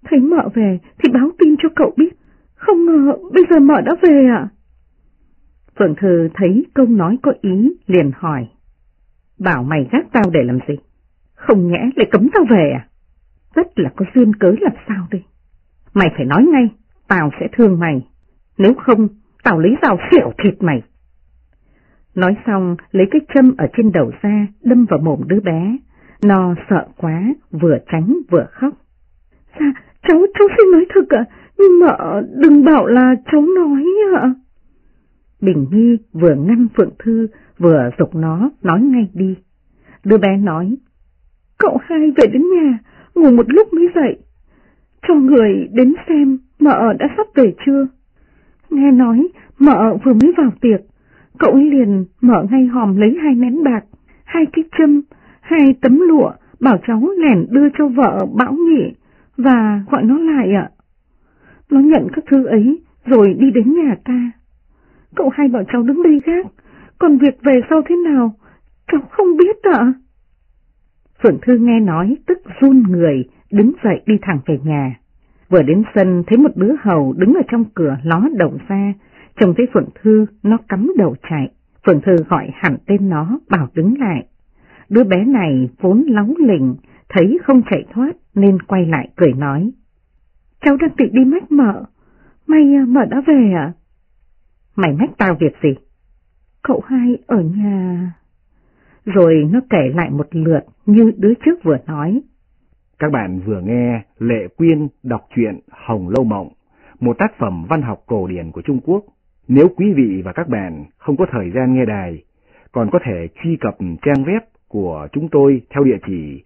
Thấy mợ về thì báo tin cho cậu biết. Không ngờ bây giờ mợ đã về à? Phượng Thư thấy câu nói có ý liền hỏi. Bảo mày gác tao để làm gì? Không nhẽ lại cấm tao về à? Rất là có duyên cớ làm sao đây? Mày phải nói ngay, tao sẽ thương mày. Nếu không, tao lấy dao xẻo thịt mày. Nói xong, lấy cái châm ở trên đầu ra, đâm vào mồm đứa bé. Nó sợ quá, vừa tránh vừa khóc. Dạ, cháu xin nói thật ạ, nhưng mợ đừng bảo là cháu nói ạ. Bình Nhi vừa ngăn Phượng Thư, vừa giục nó nói ngay đi. Đứa bé nói, cậu hai về đến nhà, ngủ một lúc mới dậy. Cho người đến xem mợ đã sắp về chưa. Nghe nói mợ vừa mới vào tiệc, cậu ấy liền mở ngay hòm lấy 2 nén bạc, 2 cái châm, 2 tấm lụa, bảo cháu lẻn đưa cho vợ Bảo Nhị và gọi nó lại ạ. Nó nhận các thứ ấy rồi đi đến nhà ta. Cậu hai bảo cháu đứng đây gác, còn việc về sau thế nào, cháu không biết ạ. Phượng Thư nghe nói tức run người, đứng dậy đi thẳng về nhà. Vừa đến sân thấy một đứa hầu đứng ở trong cửa ló đầu ra, trông thấy Phượng Thư nó cắm đầu chạy. Phượng Thư gọi hẳn tên nó bảo đứng lại. Đứa bé này vốn láu lỉnh, thấy không chạy thoát nên quay lại cười nói. Cháu đang định đi mách mợ, mợ đã về à? Mày mách tao việc gì? Cậu hai ở nhà. Rồi nó kể lại một lượt như đứa trước vừa nói. Các bạn vừa nghe Lệ Quyên đọc truyện Hồng Lâu Mộng, một tác phẩm văn học cổ điển của Trung Quốc. Nếu quý vị và các bạn không có thời gian nghe đài, còn có thể truy cập trang web của chúng tôi theo địa chỉ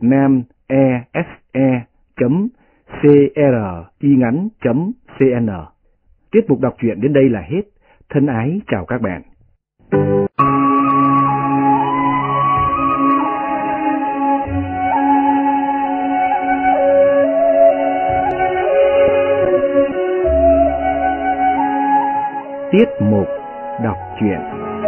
vietnamese.cringắn.cn. Tiết mục đọc truyện đến đây là hết. Thân ái chào các bạn. Tiết mục đọc truyện.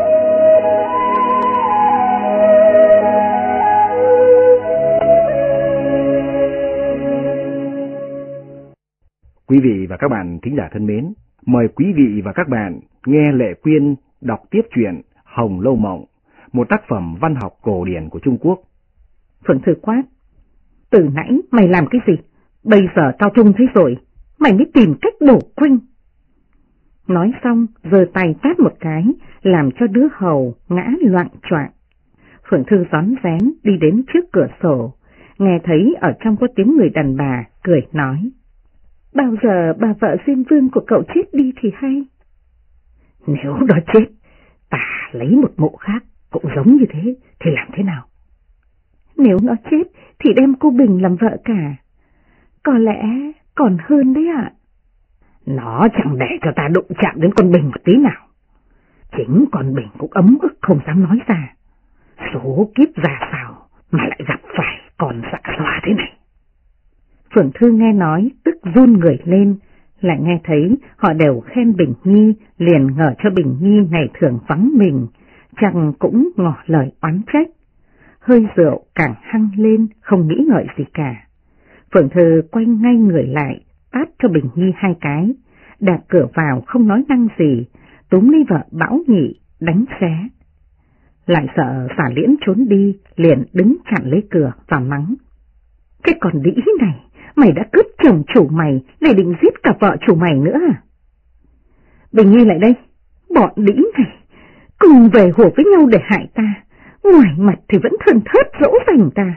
Quý vị và các bạn thính giả thân mến, mời quý vị và các bạn nghe Lệ Quyên đọc tiếp truyện Hồng Lâu Mộng, một tác phẩm văn học cổ điển của Trung Quốc. Phượng Thư quát, từ nãy mày làm cái gì? Bây giờ tao trông thấy rồi, mày mới tìm cách đổ quinh. Nói xong, giơ tay tát một cái, làm cho đứa hầu ngã loạng choạng. Phượng Thư rón rén đi đến trước cửa sổ, nghe thấy ở trong có tiếng người đàn bà, cười nói. Bao giờ bà vợ Diêm Vương của cậu chết đi thì hay? Nếu nó chết, ta lấy một mộ khác cũng giống như thế, thì làm thế nào? Nếu nó chết thì đem cô Bình làm vợ cả. Có lẽ còn hơn đấy ạ. Nó chẳng để cho ta đụng chạm đến con Bình một tí nào. Chính con Bình cũng ấm ức không dám nói ra. Số kiếp ra sao mà lại gặp phải con dạ xoa thế này. Phượng Thư nghe nói tức run người lên, lại nghe thấy họ đều khen Bình Nhi, liền ngờ cho Bình Nhi ngày thường vắng mình, chẳng cũng ngỏ lời oán trách. Hơi rượu càng hăng lên, không nghĩ ngợi gì cả. Phượng Thư quay ngay người lại, tát cho Bình Nhi 2 cái, đạp cửa vào không nói năng gì, túm lấy vợ Bảo Nhị, đánh xé. Lại sợ Xả Liễn trốn đi, liền đứng chặn lấy cửa và mắng. Cái con đĩ này, mày đã cướp chồng chủ mày, lại định giết cả vợ chủ mày nữa à? Bình Nhi lại đây, bọn đĩ này, cùng về hùa với nhau để hại ta, ngoài mặt thì vẫn thân thớt dỗ dành ta.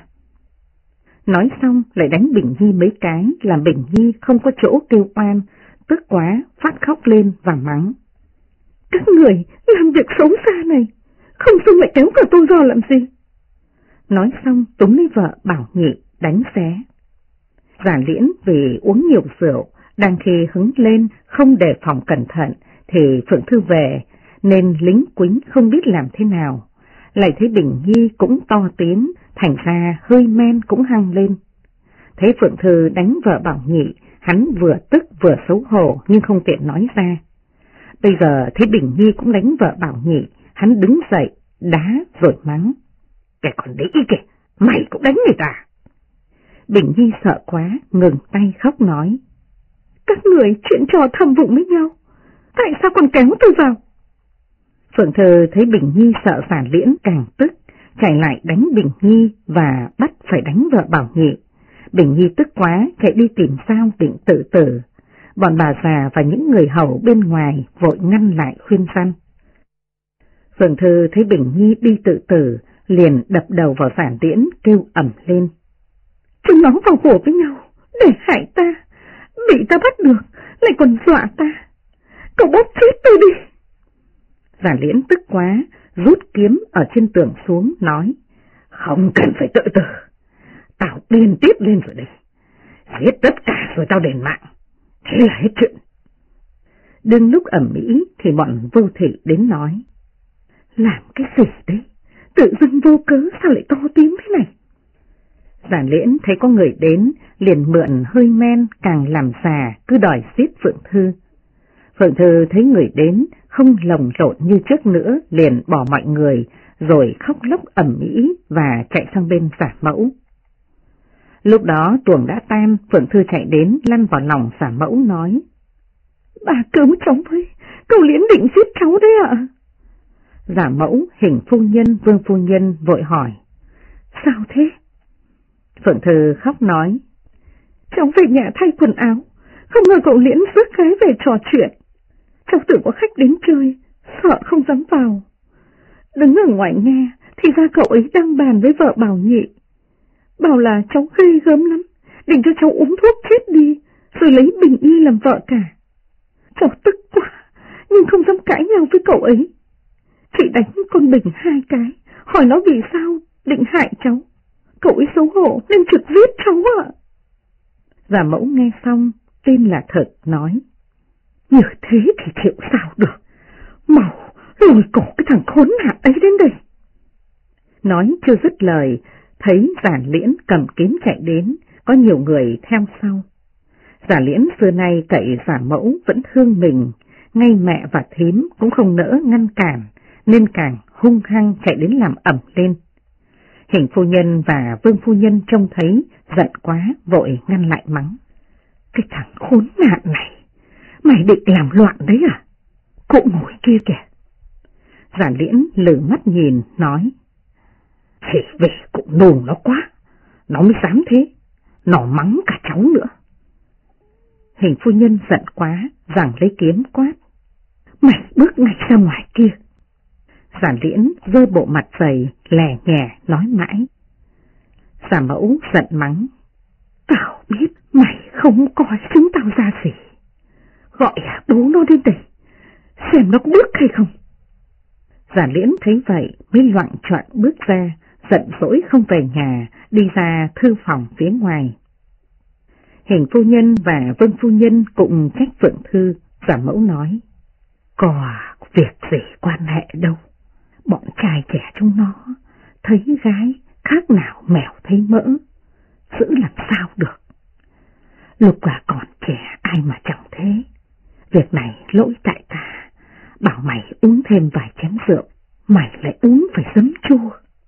Nói xong lại đánh Bình Nhi mấy cái, làm Bình Nhi không có chỗ kêu oan, tức quá phát khóc lên và mắng. Các người làm việc xấu xa này, không xong lại kéo cả tôi vào làm gì? Nói xong túm lấy vợ Bảo Nhị, đánh xé. Giả Liễn vì uống nhiều rượu, đang khi hứng lên không đề phòng cẩn thận thì Phượng Thư về, nên lính quính không biết làm thế nào. Lại thấy Bình Nhi cũng to tiếng, thành ra hơi men cũng hăng lên. Thấy Phượng Thư đánh vợ Bảo Nhị, hắn vừa tức vừa xấu hổ nhưng không tiện nói ra. Bây giờ thấy Bình Nhi cũng đánh vợ Bảo Nhị, hắn đứng dậy, đá rồi mắng. Cái con đĩ kìa, mày cũng đánh người ta. Bình Nhi sợ quá, ngừng tay khóc nói. Các người chuyện trò thầm vụng với nhau, tại sao còn kéo tôi vào? Phượng Thư thấy Bình Nhi sợ Giả Liễn càng tức, chạy lại đánh Bình Nhi và bắt phải đánh vợ Bảo Nhị. Bình Nhi tức quá, chạy đi tìm Sao định tự tử. Bọn bà già và những người hầu bên ngoài vội ngăn lại khuyên răn. Phượng Thư thấy Bình Nhi đi tự tử, liền đập đầu vào Giả Liễn kêu ầm lên. Chúng nó vào hổ với nhau để hại ta, bị ta bắt được lại còn dọa ta. Cậu bóp chết tôi đi. Giả Liễn tức quá, rút kiếm ở trên tường xuống, nói. Không cần phải tự tử, tao điên tiếp lên rồi đây. Giết tất cả rồi tao đền mạng, thế là hết chuyện. Đương lúc ầm ĩ thì bọn Vô Thị đến nói. Làm cái gì đấy, tự dưng vô cớ sao lại to tiếng thế này? Giả Liễn thấy có người đến, liền mượn hơi men càng làm già, cứ đòi giết Phượng Thư. Phượng Thư thấy người đến, không lồng lộn như trước nữa, liền bỏ mọi người, rồi khóc lóc ầm ĩ và chạy sang bên Giả Mẫu. Lúc đó tuồng đã tan, Phượng Thư chạy đến lăn vào lòng Giả Mẫu nói. Bà cứu cháu với, cậu Liễn định giết cháu đấy ạ. Giả Mẫu, Hình phu nhân, Vương phu nhân vội hỏi. Sao thế? Phượng Thư khóc nói. Cháu về nhà thay quần áo, không ngờ cậu Liễn rước gái về trò chuyện. Cháu tưởng có khách đến chơi, sợ không dám vào. Đứng ở ngoài nghe, thì ra cậu ấy đang bàn với vợ Bảo Nhị. Bảo là cháu ghê gớm lắm, định cho cháu uống thuốc chết đi, rồi lấy Bình Y làm vợ cả. Cháu tức quá, nhưng không dám cãi nhau với cậu ấy. Chị đánh con Bình 2 cái, hỏi nó vì sao định hại cháu. Cậu ấy xấu hổ nên trực giết cháu ạ. Giả Mẫu nghe xong, tin là thật, nói. Như thế thì chịu sao được, mau lôi cổ cái thằng khốn nạn ấy đến đây. Nói chưa dứt lời, thấy Giả Liễn cầm kiếm chạy đến, có nhiều người theo sau. Giả Liễn xưa nay cậy Giả Mẫu vẫn thương mình, ngay mẹ và thím cũng không nỡ ngăn cản, nên càng hung hăng chạy đến làm ẩm lên. Hình phu nhân và Vương phu nhân trông thấy, giận quá, vội ngăn lại mắng. Cái thằng khốn nạn này, mày định làm loạn đấy à? Cụ ngồi kia kìa. Giả Liễn lử mắt nhìn, nói. Chỉ vì cụ nùng nó quá, nó mới dám thế, nó mắng cả cháu nữa. Hình phu nhân giận quá, giằng lấy kiếm quát. Mày bước ngay ra ngoài kia. Giả Liễn giơ bộ mặt dày, lè nhè nói mãi. Giả Mẫu giận mắng. Tao biết mày không coi chúng tao ra gì. Gọi bố nó đến đây, xem nó có bước hay không. Giả Liễn thấy vậy mới loạng choạng bước ra, giận dỗi không về nhà, đi ra thư phòng phía ngoài. Hình phu nhân và Vương phu nhân cũng trách Phượng Thư. Giả Mẫu nói. Có việc gì quan hệ đâu. Bọn trai trẻ chúng nó thấy gái khác nào mèo thấy mỡ, giữ làm sao được. Lúc còn trẻ ai mà chẳng thế. Việc này lỗi tại ta, bảo mày uống thêm vài chén rượu, mày lại uống phải giấm chua.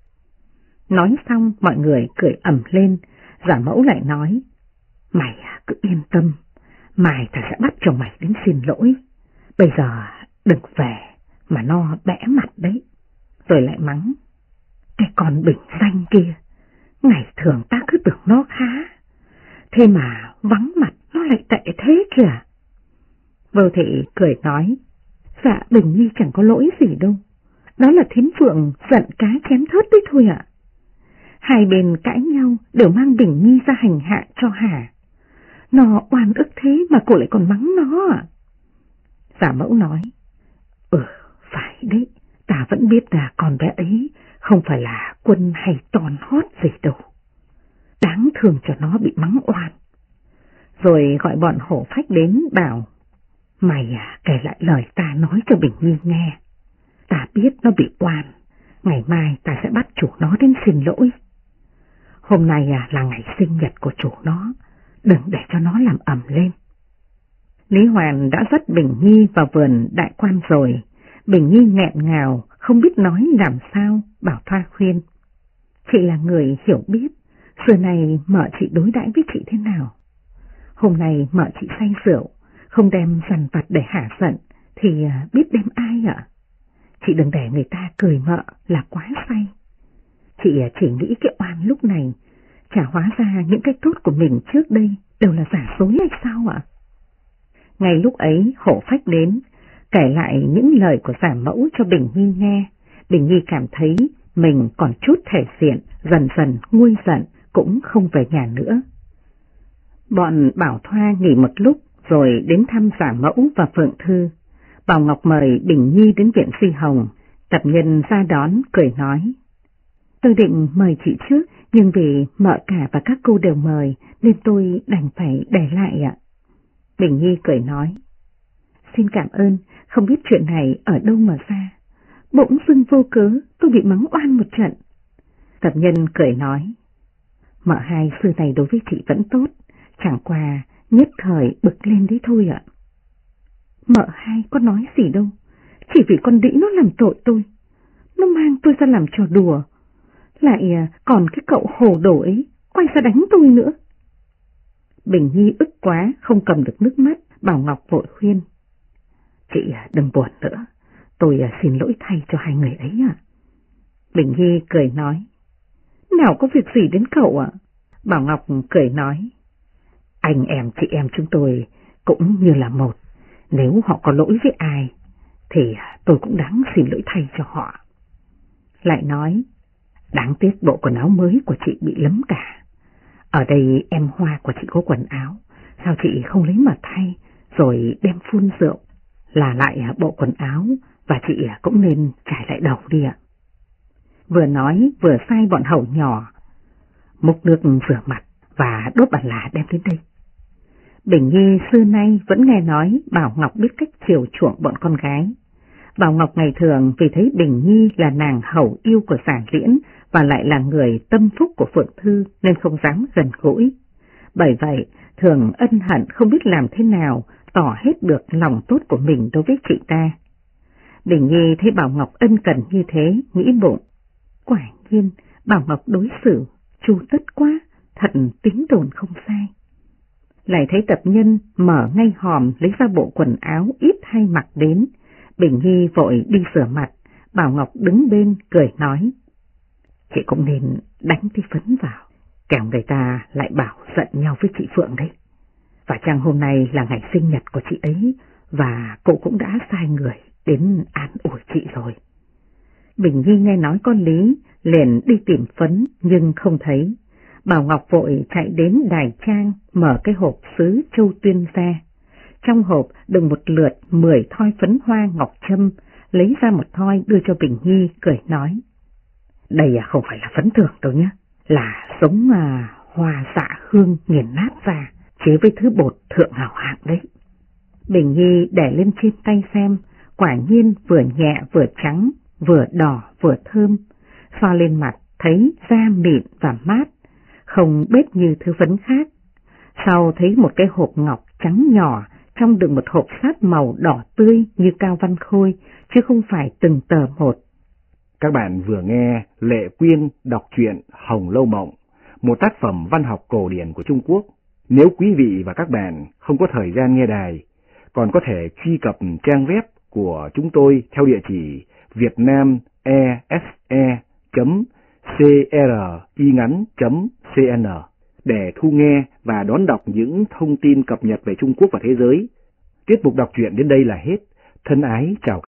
Nói xong mọi người cười ầm lên. Giả Mẫu lại nói. Mày cứ yên tâm, mai ta sẽ bắt chồng mày đến xin lỗi. Bây giờ đừng về mà no bẽ mặt đấy. Rồi lại mắng. Cái con Bình danh kia, ngày thường ta cứ tưởng nó khá, thế mà vắng mặt nó lại tệ thế kìa. Vô Thị cười nói. Dạ Bình Nhi chẳng có lỗi gì đâu, đó là Thím Phượng giận cá chém thớt đấy thôi ạ. Hai bên cãi nhau đều mang Bình Nhi ra hành hạ cho hả. Nó oan ức thế mà cô lại còn mắng nó à? Giả Mẫu nói. Phải đấy, ta vẫn biết là con bé ấy không phải là quân hay tròn hót gì đâu. Đáng thương cho nó bị mắng oan. Rồi gọi bọn hổ phách đến bảo. Mày kể lại lời ta nói cho Bình Nhi nghe. Ta biết nó bị oan, ngày mai ta sẽ bắt chủ nó đến xin lỗi. Hôm nay là ngày sinh nhật của chủ nó, đừng để cho nó làm ầm lên. Lý Hoàn đã dắt Bình Nhi vào vườn đại quan rồi. Bình Nhi nghẹn ngào, không biết nói làm sao, bảo Thoa khuyên. Chị là người hiểu biết, Xưa này mợ chị đối đãi với chị thế nào? Hôm nay mợ chị say rượu, không đem dằn vặt để hả giận, thì biết đem ai ạ? Chị đừng để người ta cười mợ là quá say. Chị chỉ nghĩ cái oan lúc này, chả hóa ra những cái tốt của mình trước đây đều là giả dối hay sao ạ? Ngay lúc ấy Hổ Phách đến, kể lại những lời của giả mẫu cho Bình Nhi nghe. Bình Nhi cảm thấy mình còn chút thể diện, dần dần nguôi giận, cũng không về nhà nữa. Bọn Bảo Thoa nghỉ một lúc rồi đến thăm giả mẫu và Phượng Thư. Bảo Ngọc mời Bình Nhi đến viện Di Hồng, tập nhân ra đón cười nói: Tôi định mời chị trước, nhưng vì mợ cả và các cô đều mời nên tôi đành phải để lại ạ. Bình Nhi cười nói: Xin cảm ơn, không biết chuyện này ở đâu mà ra. Bỗng dưng vô cớ tôi bị mắng oan một trận. Tập nhân cười nói: Mợ hai xưa này đối với chị vẫn tốt, chẳng qua nhất thời bực lên đấy thôi ạ. Mợ hai có nói gì đâu, chỉ vì con đĩ nó làm tội tôi. Nó mang tôi ra làm trò đùa, lại còn cái cậu hồ đồ ấy quay ra đánh tôi nữa. Bình Nhi ức quá không cầm được nước mắt. Bảo Ngọc vội khuyên: Chị đừng buồn nữa, tôi xin lỗi thay cho hai người ấy ạ. Bình Nhi cười nói: Nào có việc gì đến cậu ạ? Bảo Ngọc cười nói: Anh em chị em chúng tôi cũng như là một, nếu họ có lỗi với ai thì tôi cũng đáng xin lỗi thay cho họ. Lại nói: Đáng tiếc bộ quần áo mới của chị bị lấm cả. Ở đây em Hoa của chị có quần áo, sao chị không lấy mà thay rồi đem phun rượu là lại bộ quần áo, và chị cũng nên trải lại đầu đi ạ. Vừa nói vừa sai bọn hầu nhỏ múc nước rửa mặt và đốt bàn là đem đến đây. Bình Nhi xưa nay vẫn nghe nói Bảo Ngọc biết cách chiều chuộng bọn con gái. Bảo Ngọc ngày thường vì thấy Bình Nhi là nàng hầu yêu của Giả Liễn và lại là người tâm phúc của Phượng Thư nên không dám gần gũi. Bởi vậy thường ân hận không biết làm thế nào tỏ hết được lòng tốt của mình đối với chị ta. Bình Nhi thấy Bảo Ngọc ân cần như thế, nghĩ bụng: Quả nhiên Bảo Ngọc đối xử chu tất quá, thật tính đồn không sai. Lại thấy tập nhân mở ngay hòm lấy ra bộ quần áo ít hay mặc đến. Bình Nhi vội đi rửa mặt. Bảo Ngọc đứng bên cười nói: Chị cũng nên đánh tí phấn vào, kẻo người ta lại bảo giận nhau với chị Phượng đấy. Và chăng hôm nay là ngày sinh nhật của chị ấy, và cô cũng đã sai người đến an ủi chị rồi. Bình Nhi nghe nói con lý, liền đi tìm phấn nhưng không thấy. Bảo Ngọc vội chạy đến đài trang mở cái hộp sứ châu tuyên ra. Trong hộp đựng một lượt 10 thoi phấn hoa ngọc trâm, lấy ra một thoi đưa cho Bình Nhi cười nói: Đây không phải là phấn thường đâu nhé, là giống hoa dạ hương nghiền nát ra, chế với thứ bột thượng hảo hạng đấy. Bình Nhi để lên trên tay xem, quả nhiên vừa nhẹ vừa trắng, vừa đỏ vừa thơm, xoa lên mặt thấy da mịn và mát, không bết như thứ phấn khác. Sau thấy một cái hộp ngọc trắng nhỏ, trong đựng một hộp sáp màu đỏ tươi như cao văn khôi, chứ không phải từng tờ một. Các bạn vừa nghe Lệ Quyên đọc truyện Hồng Lâu Mộng, một tác phẩm văn học cổ điển của Trung Quốc. Nếu quý vị và các bạn không có thời gian nghe đài, còn có thể truy cập trang web của chúng tôi theo địa chỉ vietnamese.cringắn.cn để thu nghe và đón đọc những thông tin cập nhật về Trung Quốc và thế giới. Tiết mục đọc truyện đến đây là hết. Thân ái chào.